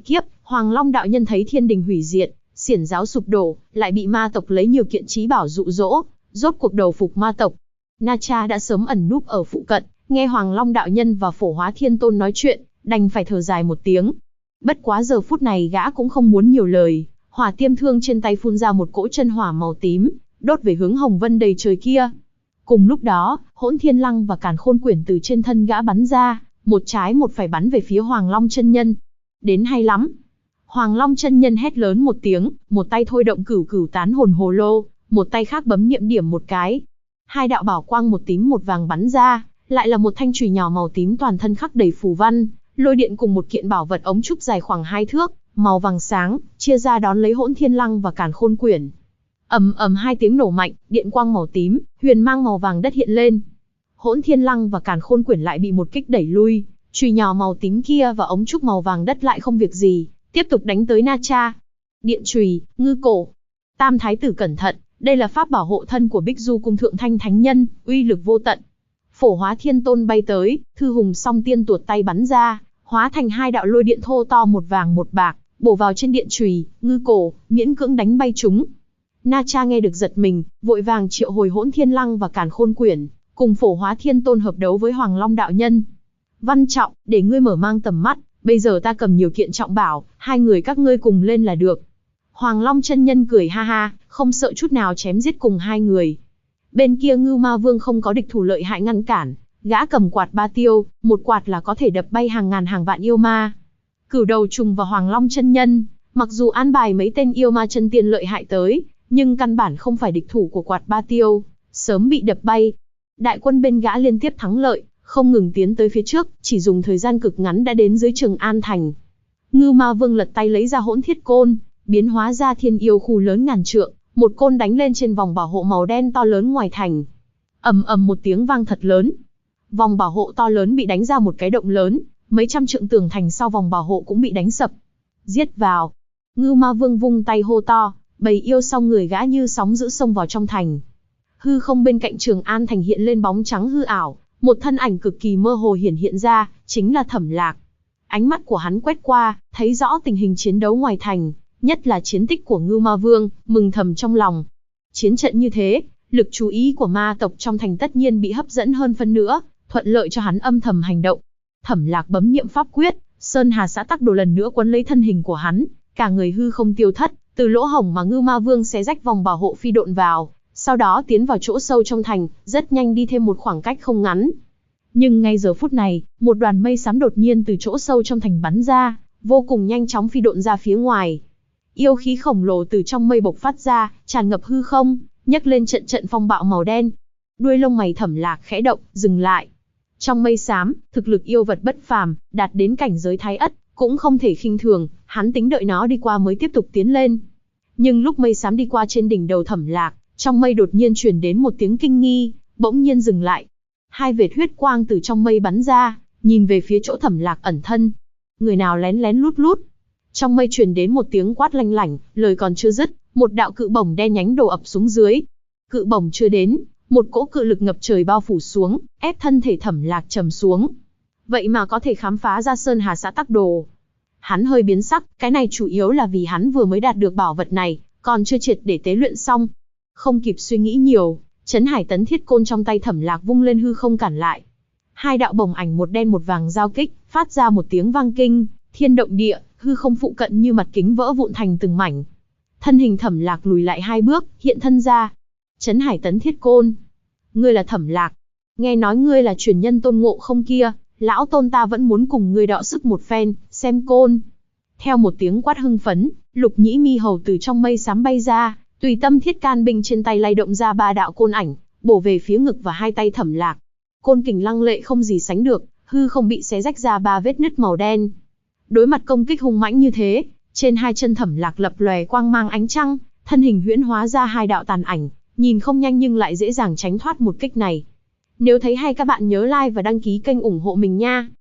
Hoàng Long đạo nhân thấy thiên đình hủy diệt, xiển giáo sụp đổ, lại bị ma tộc lấy nhiều kiện trí bảo dụ dỗ, rốt cuộc đầu phục ma tộc. Na Cha đã sớm ẩn núp ở phụ cận, nghe Hoàng Long đạo nhân và Phổ Hóa Thiên Tôn nói chuyện, đành phải thở dài một tiếng. Bất quá giờ phút này gã cũng không muốn nhiều lời, hỏa tiêm thương trên tay phun ra một cỗ chân hỏa màu tím, đốt về hướng hồng vân đầy trời kia. Cùng lúc đó, Hỗn Thiên Lăng và Càn Khôn Quyển từ trên thân gã bắn ra, một trái một phải bắn về phía Hoàng Long chân nhân. Đến hay lắm. Hoàng Long chân nhân hét lớn một tiếng, một tay thôi động cửu cửu tán hồn hồ lô, một tay khác bấm niệm điểm một cái. Hai đạo bảo quang một tím một vàng bắn ra, lại là một thanh chùy nhỏ màu tím toàn thân khắc đầy phù văn, lôi điện cùng một kiện bảo vật ống trúc dài khoảng 2 thước, màu vàng sáng, chia ra đón lấy Hỗn Thiên Lăng và Càn Khôn Quyển. Ầm ầm hai tiếng nổ mạnh, điện quang màu tím, huyền mang màu vàng đất hiện lên. Hỗn Thiên Lăng và Càn Khôn Quyển lại bị một kích đẩy lui, chùy nhỏ màu tím kia và ống trúc màu vàng đất lại không việc gì, tiếp tục đánh tới Na Cha. Điện chùy, ngư cổ. Tam thái tử cẩn thận, đây là pháp bảo hộ thân của Bích Du cung Thượng Thanh Thánh Nhân, uy lực vô tận. Phổ Hóa Thiên Tôn bay tới, Thư Hùng Song Tiên tuột tay bắn ra, hóa thành hai đạo lôi điện thô to một vàng một bạc, bổ vào trên điện chùy, ngư cổ, miễn cưỡng đánh bay chúng. Na Cha nghe được giật mình, vội vàng triệu hồi Hỗn Thiên Lăng và Càn Khôn Quyển, cùng Phổ Hóa Thiên Tôn hợp đấu với Hoàng Long đạo nhân. Văn Trọng, để ngươi mở mang tầm mắt, bây giờ ta cầm nhiều kiện trọng bảo, hai người các ngươi cùng lên là được. Hoàng Long chân nhân cười ha ha, không sợ chút nào chém giết cùng hai người. Bên kia Ngưu Ma Vương không có địch thủ lợi hại ngăn cản, gã cầm quạt ba tiêu, một quạt là có thể đập bay hàng ngàn hàng vạn yêu ma. Cửu Đầu Trùng và Hoàng Long chân nhân, mặc dù an bài mấy tên yêu ma chân tiên lợi hại tới, nhưng căn bản không phải địch thủ của quạt ba tiêu, sớm bị đập bay. Đại quân bên gã liên tiếp thắng lợi, không ngừng tiến tới phía trước, chỉ dùng thời gian cực ngắn đã đến dưới Trường An thành. Ngưu Ma Vương lật tay lấy ra Hỗn Thiết Côn, biến hóa ra thiên yêu khu lớn ngàn trượng, một côn đánh lên trên vòng bảo hộ màu đen to lớn ngoài thành. Ầm ầm một tiếng vang thật lớn. Vòng bảo hộ to lớn bị đánh ra một cái động lớn, mấy trăm trượng tường thành sau vòng bảo hộ cũng bị đánh sập. Giết vào. Ngưu Ma Vương vung tay hô to, bầy yêu sau người gã như sóng dữ xông vào trong thành. Hư không bên cạnh Trường An thành hiện lên bóng trắng hư ảo, một thân ảnh cực kỳ mơ hồ hiển hiện ra, chính là Thẩm Lạc. Ánh mắt của hắn quét qua, thấy rõ tình hình chiến đấu ngoài thành, nhất là chiến tích của Ngưu Ma Vương, mừng thầm trong lòng. Chiến trận như thế, lực chú ý của ma tộc trong thành tất nhiên bị hấp dẫn hơn phân nữa, thuận lợi cho hắn âm thầm hành động. Thẩm Lạc bấm niệm pháp quyết, Sơn Hà Xã Tắc Đồ lần nữa quấn lấy thân hình của hắn, cả người hư không tiêu thất, từ lỗ hổng mà Ngưu Ma Vương xé rách vòng bảo hộ phi độn vào, sau đó tiến vào chỗ sâu trong thành, rất nhanh đi thêm một khoảng cách không ngắn. Nhưng ngay giờ phút này, một đoàn mây xám đột nhiên từ chỗ sâu trong thành bắn ra, vô cùng nhanh chóng phi độn ra phía ngoài. Yêu khí khổng lồ từ trong mây bộc phát ra, tràn ngập hư không, nhấc lên trận trận phong bạo màu đen. Đuôi lông mày Thẩm Lạc khẽ động, dừng lại. Trong mây xám, thực lực yêu vật bất phàm, đạt đến cảnh giới thái ất, cũng không thể khinh thường, hắn tính đợi nó đi qua mới tiếp tục tiến lên. Nhưng lúc mây xám đi qua trên đỉnh đầu Thẩm Lạc, trong mây đột nhiên truyền đến một tiếng kinh nghi, bỗng nhiên dừng lại. Hai vệt huyết quang từ trong mây bắn ra, nhìn về phía chỗ Thẩm Lạc ẩn thân. Người nào lén lén lút lút. Trong mây truyền đến một tiếng quát lanh lảnh, lời còn chưa dứt, một đạo cự bổng đen nhánh đổ ập xuống dưới. Cự bổng chưa đến, một cỗ cự lực ngập trời bao phủ xuống, ép thân thể Thẩm Lạc trầm xuống. Vậy mà có thể khám phá ra Sơn Hà Xã Tắc Đồ. Hắn hơi biến sắc, cái này chủ yếu là vì hắn vừa mới đạt được bảo vật này, còn chưa triệt để tế luyện xong. Không kịp suy nghĩ nhiều, Trấn Hải Tấn Thiết Côn trong tay Thẩm Lạc vung lên hư không cản lại. Hai đạo bổng ảnh một đen một vàng giao kích, phát ra một tiếng vang kinh, thiên động địa, hư không phụ cận như mặt kính vỡ vụn thành từng mảnh. Thân hình Thẩm Lạc lùi lại 2 bước, hiện thân ra. Trấn Hải Tấn Thiết Côn, ngươi là Thẩm Lạc? Nghe nói ngươi là truyền nhân Tôn Ngộ Không kia, lão Tôn ta vẫn muốn cùng ngươi đọ sức một phen, xem côn. Theo một tiếng quát hưng phấn, Lục Nhĩ Mi Hầu từ trong mây xám bay ra, tùy tâm thiết can binh trên tay lay động ra 3 đạo côn ảnh, bổ về phía ngực và hai tay Thẩm Lạc. Côn kình lăng lệ không gì sánh được, hư không bị xé rách ra 3 vết nứt màu đen. Đối mặt công kích hung mãnh như thế, trên hai chân Thẩm Lạc lập lòe quang mang ánh trăng, thân hình huyễn hóa ra 2 đạo tàn ảnh, nhìn không nhanh nhưng lại dễ dàng tránh thoát một kích này. Nếu thấy hay các bạn nhớ like và đăng ký kênh ủng hộ mình nha.